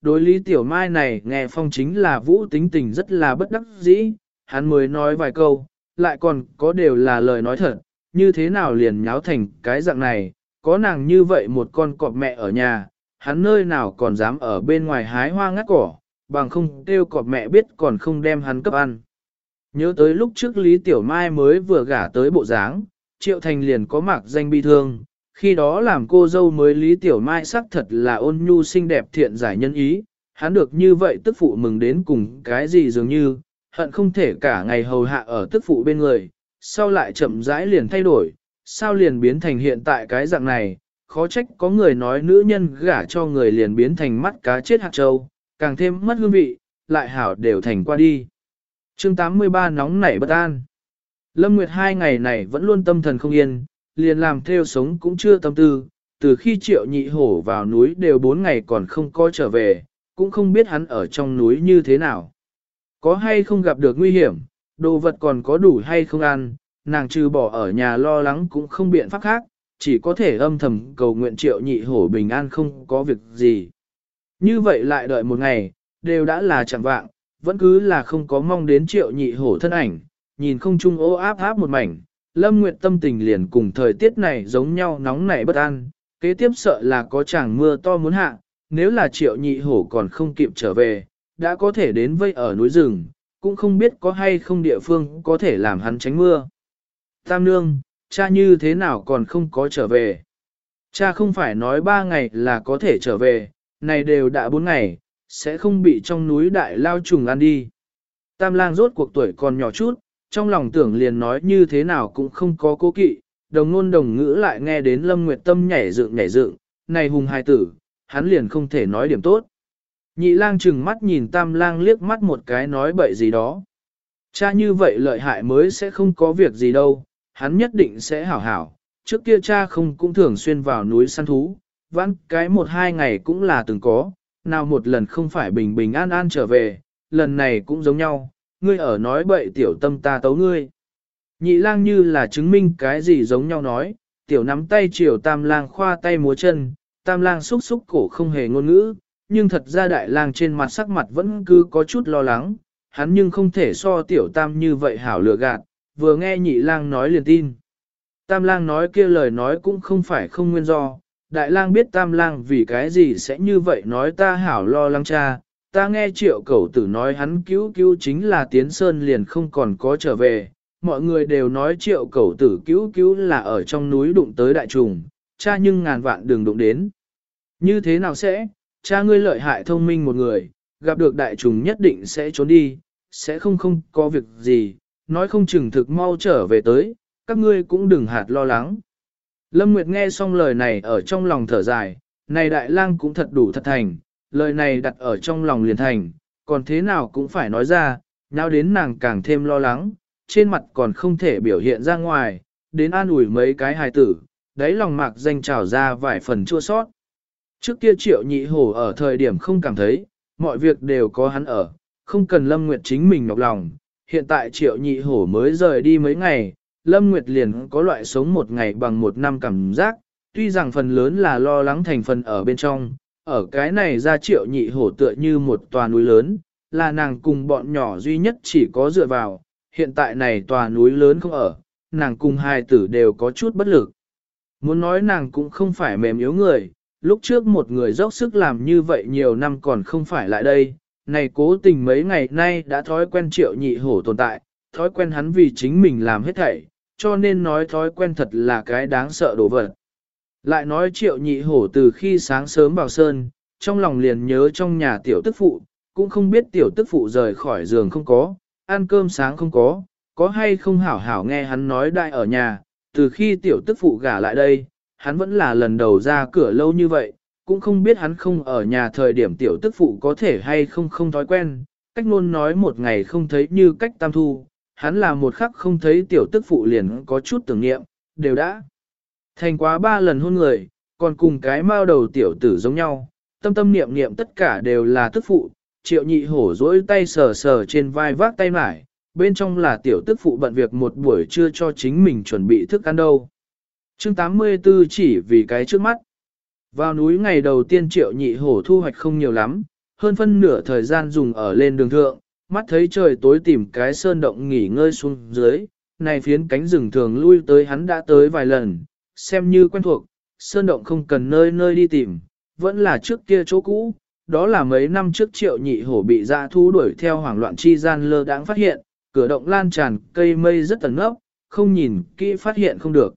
đối Lý Tiểu Mai này nghe phong chính là Vũ tính tình rất là bất đắc dĩ, hắn mới nói vài câu, lại còn có đều là lời nói thật, như thế nào liền nháo thành cái dạng này, có nàng như vậy một con cọp mẹ ở nhà, hắn nơi nào còn dám ở bên ngoài hái hoa ngắt cỏ, bằng không kêu cọp mẹ biết còn không đem hắn cấp ăn. Nhớ tới lúc trước Lý Tiểu Mai mới vừa gả tới bộ dáng, Triệu Thành liền có mạc danh bi thương, khi đó làm cô dâu mới Lý Tiểu Mai sắc thật là ôn nhu xinh đẹp thiện giải nhân ý, hắn được như vậy tức phụ mừng đến cùng cái gì dường như, hận không thể cả ngày hầu hạ ở tức phụ bên người, sau lại chậm rãi liền thay đổi, sao liền biến thành hiện tại cái dạng này, khó trách có người nói nữ nhân gả cho người liền biến thành mắt cá chết hạt trâu, càng thêm mất hương vị, lại hảo đều thành qua đi. Chương 83 nóng nảy bất an. Lâm Nguyệt 2 ngày này vẫn luôn tâm thần không yên, liền làm theo sống cũng chưa tâm tư, từ khi Triệu Nhị Hổ vào núi đều 4 ngày còn không có trở về, cũng không biết hắn ở trong núi như thế nào. Có hay không gặp được nguy hiểm, đồ vật còn có đủ hay không ăn, nàng trừ bỏ ở nhà lo lắng cũng không biện pháp khác, chỉ có thể âm thầm cầu nguyện Triệu Nhị Hổ bình an không có việc gì. Như vậy lại đợi một ngày, đều đã là chẳng vạng, vẫn cứ là không có mong đến Triệu Nhị Hổ thân ảnh, nhìn không trung ố áp áp một mảnh, Lâm Nguyệt tâm tình liền cùng thời tiết này giống nhau nóng nảy bất an, kế tiếp sợ là có chàng mưa to muốn hạ, nếu là Triệu Nhị Hổ còn không kịp trở về, đã có thể đến vây ở núi rừng, cũng không biết có hay không địa phương có thể làm hắn tránh mưa. Tam nương, cha như thế nào còn không có trở về? Cha không phải nói 3 ngày là có thể trở về, này đều đã 4 ngày, sẽ không bị trong núi đại lao trùng ăn đi. Tam lang rốt cuộc tuổi còn nhỏ chút, trong lòng tưởng liền nói như thế nào cũng không có cố kỵ, đồng ngôn đồng ngữ lại nghe đến Lâm Nguyệt tâm nhảy dựng, này hùng hài tử, hắn liền không thể nói điểm tốt. Nhị lang chừng mắt nhìn tam lang liếc mắt một cái nói bậy gì đó. Cha như vậy lợi hại mới sẽ không có việc gì đâu, hắn nhất định sẽ hảo hảo, trước kia cha không cũng thường xuyên vào núi săn thú, vãn cái 1-2 ngày cũng là từng có, nào một lần không phải bình bình an an trở về, lần này cũng giống nhau, ngươi ở nói bậy tiểu tâm ta tấu ngươi. Nhị lang như là chứng minh cái gì giống nhau nói, tiểu nắm tay chiều tam lang khoa tay múa chân, tam lang xúc xúc cổ không hề ngôn ngữ, nhưng thật ra đại lang trên mặt sắc mặt vẫn cứ có chút lo lắng, hắn nhưng không thể so tiểu tam như vậy hảo lừa gạt, vừa nghe nhị lang nói liền tin. Tam lang nói kia lời nói cũng không phải không nguyên do, đại lang biết tam lang vì cái gì sẽ như vậy nói ta hảo lo lắng cha, ta nghe triệu cẩu tử nói hắn cứu chính là tiến sơn liền không còn có trở về, mọi người đều nói triệu cẩu tử cứu là ở trong núi đụng tới đại trùng, cha nhưng ngàn vạn đừng đụng đến. Như thế nào sẽ, cha ngươi lợi hại thông minh một người, gặp được đại trùng nhất định sẽ trốn đi, sẽ không có việc gì, nói không chừng thực mau trở về tới, các ngươi cũng đừng hạt lo lắng. Lâm Nguyệt nghe xong lời này ở trong lòng thở dài, này đại lang cũng thật đủ thật thành, lời này đặt ở trong lòng liền thành, còn thế nào cũng phải nói ra, nào đến nàng càng thêm lo lắng, trên mặt còn không thể biểu hiện ra ngoài, đến an ủi mấy cái hài tử, đáy lòng mạc danh trào ra vài phần chua sót. Trước kia Triệu Nhị Hổ ở thời điểm không cảm thấy, mọi việc đều có hắn ở, không cần Lâm Nguyệt chính mình nhọc lòng, hiện tại Triệu Nhị Hổ mới rời đi mấy ngày, Lâm Nguyệt liền có loại sống một ngày bằng một năm cảm giác, tuy rằng phần lớn là lo lắng thành phần ở bên trong, ở cái này ra Triệu Nhị Hổ tựa như một tòa núi lớn, là nàng cùng bọn nhỏ duy nhất chỉ có dựa vào, hiện tại này tòa núi lớn không ở, nàng cùng hai tử đều có chút bất lực. Muốn nói nàng cũng không phải mềm yếu người, lúc trước một người dốc sức làm như vậy nhiều năm còn không phải lại đây, này cố tình mấy ngày nay đã thói quen Triệu Nhị Hổ tồn tại, thói quen hắn vì chính mình làm hết thảy, cho nên nói thói quen thật là cái đáng sợ đồ vật. Lại nói Triệu Nhị Hổ từ khi sáng sớm vào sơn, trong lòng liền nhớ trong nhà tiểu tức phụ, cũng không biết tiểu tức phụ rời khỏi giường không có, ăn cơm sáng không có hay không hảo hảo nghe hắn nói đại ở nhà, từ khi tiểu tức phụ gả lại đây, hắn vẫn là lần đầu ra cửa lâu như vậy, cũng không biết hắn không ở nhà thời điểm tiểu tức phụ có thể hay không thói quen, cách luôn nói một ngày không thấy như cách tam thu, hắn là một khắc không thấy tiểu tức phụ liền có chút tưởng niệm, đều đã thành quá 3 lần hôn người, còn cùng cái mao đầu tiểu tử giống nhau, tâm tâm niệm niệm tất cả đều là tức phụ, Triệu Nhị Hổ dỗi tay sờ sờ trên vai vác tay mải, bên trong là tiểu tức phụ bận việc một buổi trưa cho chính mình chuẩn bị thức ăn đâu. Chương 84 chỉ vì cái trước mắt. Vào núi ngày đầu tiên Triệu Nhị Hổ thu hoạch không nhiều lắm, hơn phân nửa thời gian dùng ở lên đường thượng, mắt thấy trời tối tìm cái sơn động nghỉ ngơi xuống dưới, này phiến cánh rừng thường lui tới hắn đã tới vài lần, xem như quen thuộc, sơn động không cần nơi nơi đi tìm, vẫn là trước kia chỗ cũ, đó là mấy năm trước Triệu Nhị Hổ bị dã thú đuổi theo hoảng loạn chi gian lơ đãng phát hiện, cửa động lan tràn cây mây rất tầng ngốc, không nhìn kỹ phát hiện không được.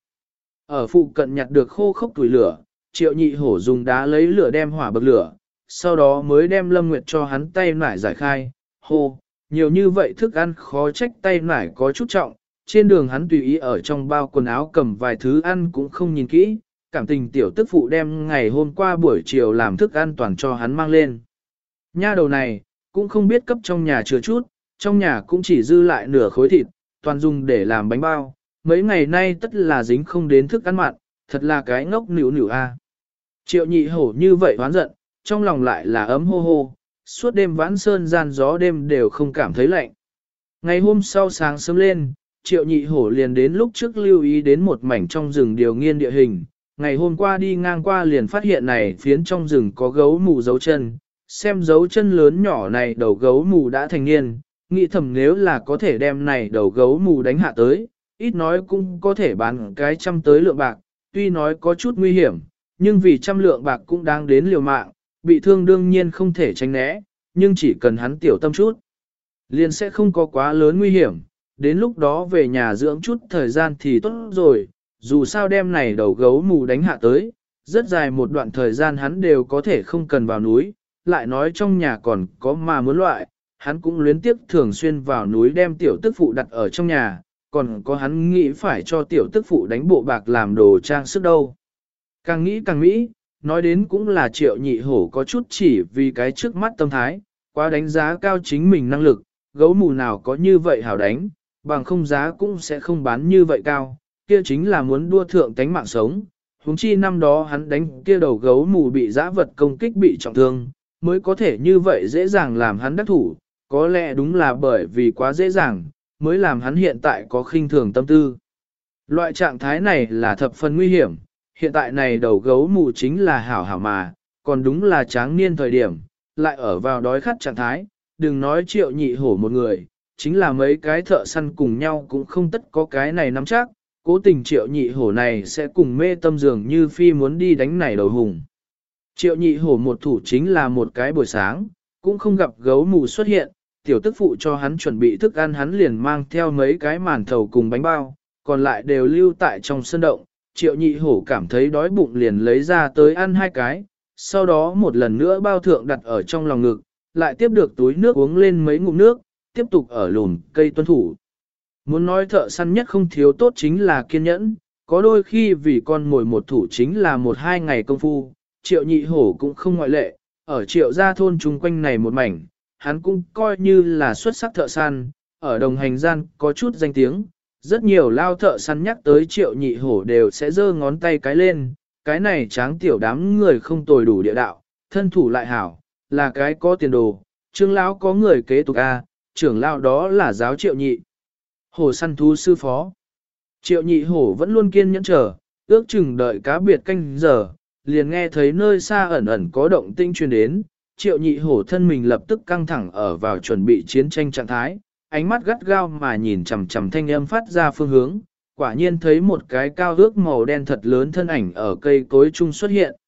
Ở phụ cận nhặt được khô khốc tuổi lửa, Triệu Nhị Hổ dùng đá lấy lửa đem hỏa bậc lửa, sau đó mới đem Lâm Nguyệt cho hắn tay nải giải khai, hô, nhiều như vậy thức ăn khó trách tay nải có chút trọng, trên đường hắn tùy ý ở trong bao quần áo cầm vài thứ ăn cũng không nhìn kỹ, cảm tình tiểu tức phụ đem ngày hôm qua buổi chiều làm thức ăn toàn cho hắn mang lên. Nha đầu này, cũng không biết cấp trong nhà chứa chút, trong nhà cũng chỉ dư lại nửa khối thịt, toàn dùng để làm bánh bao, mấy ngày nay tất là dính không đến thức ăn mặn, thật là cái ngốc nỉu nỉu a. Triệu Nhị Hổ như vậy hoán giận, trong lòng lại là ấm hô hô, suốt đêm vãn sơn gian gió đêm đều không cảm thấy lạnh. Ngày hôm sau sáng sớm lên, Triệu Nhị Hổ liền đến lúc trước lưu ý đến một mảnh trong rừng điều nghiên địa hình. Ngày hôm qua đi ngang qua liền phát hiện này phiến trong rừng có gấu mù dấu chân, xem dấu chân lớn nhỏ này đầu gấu mù đã thành niên, nghĩ thầm nếu là có thể đem này đầu gấu mù đánh hạ tới, ít nói cũng có thể bán cái 100 tới lượng bạc, tuy nói có chút nguy hiểm, nhưng vì 100 lượng bạc cũng đang đến liều mạng, bị thương đương nhiên không thể tránh né, nhưng chỉ cần hắn tiểu tâm chút, liền sẽ không có quá lớn nguy hiểm, đến lúc đó về nhà dưỡng chút thời gian thì tốt rồi, dù sao đem này đầu gấu mù đánh hạ tới, rất dài một đoạn thời gian hắn đều có thể không cần vào núi, lại nói trong nhà còn có mà muốn loại, hắn cũng luyến tiếc thường xuyên vào núi đem tiểu tức phụ đặt ở trong nhà, còn có hắn nghĩ phải cho tiểu tức phụ đánh bộ bạc làm đồ trang sức đâu. Càng nghĩ càng mỹ, nói đến cũng là Triệu Nhị Hổ có chút chỉ vì cái trước mắt tâm thái, quá đánh giá cao chính mình năng lực, gấu mù nào có như vậy hảo đánh, bằng không giá cũng sẽ không bán như vậy cao, kia chính là muốn đua thượng tánh mạng sống. Huống chi năm đó hắn đánh kia đầu gấu mù bị dã vật công kích bị trọng thương, mới có thể như vậy dễ dàng làm hắn đắc thủ, có lẽ đúng là bởi vì quá dễ dàng, mới làm hắn hiện tại có khinh thường tâm tư. Loại trạng thái này là thập phần nguy hiểm, hiện tại này đầu gấu mù chính là hảo hảo mà, còn đúng là tráng niên thời điểm, lại ở vào đói khát trạng thái, đừng nói Triệu Nhị Hổ một người, chính là mấy cái thợ săn cùng nhau cũng không tất có cái này nắm chắc, cố tình Triệu Nhị Hổ này sẽ cùng mê tâm dường như phi muốn đi đánh này đầu hùng. Triệu Nhị Hổ một thủ chính là một cái buổi sáng, cũng không gặp gấu mù xuất hiện, tiểu tức phụ cho hắn chuẩn bị thức ăn hắn liền mang theo mấy cái màn thầu cùng bánh bao, còn lại đều lưu tại trong sân động. Triệu Nhị Hổ cảm thấy đói bụng liền lấy ra tới ăn 2 cái, sau đó một lần nữa bao thượng đặt ở trong lòng ngực, lại tiếp được túi nước uống lên mấy ngụm nước, tiếp tục ở lùn cây tuân thủ. Muốn nói thợ săn nhất không thiếu tốt chính là kiên nhẫn, có đôi khi vì con mồi một thủ chính là 1-2 ngày công phu, Triệu Nhị Hổ cũng không ngoại lệ, ở Triệu gia thôn chung quanh này một mảnh, hắn cũng coi như là xuất sắc thợ săn, ở đồng hành gian có chút danh tiếng, rất nhiều lao thợ săn nhắc tới Triệu Nhị Hổ đều sẽ giơ ngón tay cái lên, cái này tráng tiểu đám người không tồi đủ địa đạo, thân thủ lại hảo, là cái có tiền đồ, Trương lão có người kế tục A, trưởng lão đó là giáo Triệu Nhị Hổ săn thú sư phó. Triệu Nhị Hổ vẫn luôn kiên nhẫn chờ, ước chừng đợi cá biệt canh giờ, liền nghe thấy nơi xa ẩn ẩn có động tinh truyền đến, Triệu Nhị Hổ thân mình lập tức căng thẳng ở vào chuẩn bị chiến tranh trạng thái, ánh mắt gắt gao mà nhìn chằm chằm thanh âm phát ra phương hướng, quả nhiên thấy một cái cao ước màu đen thật lớn thân ảnh ở cây cối chung xuất hiện,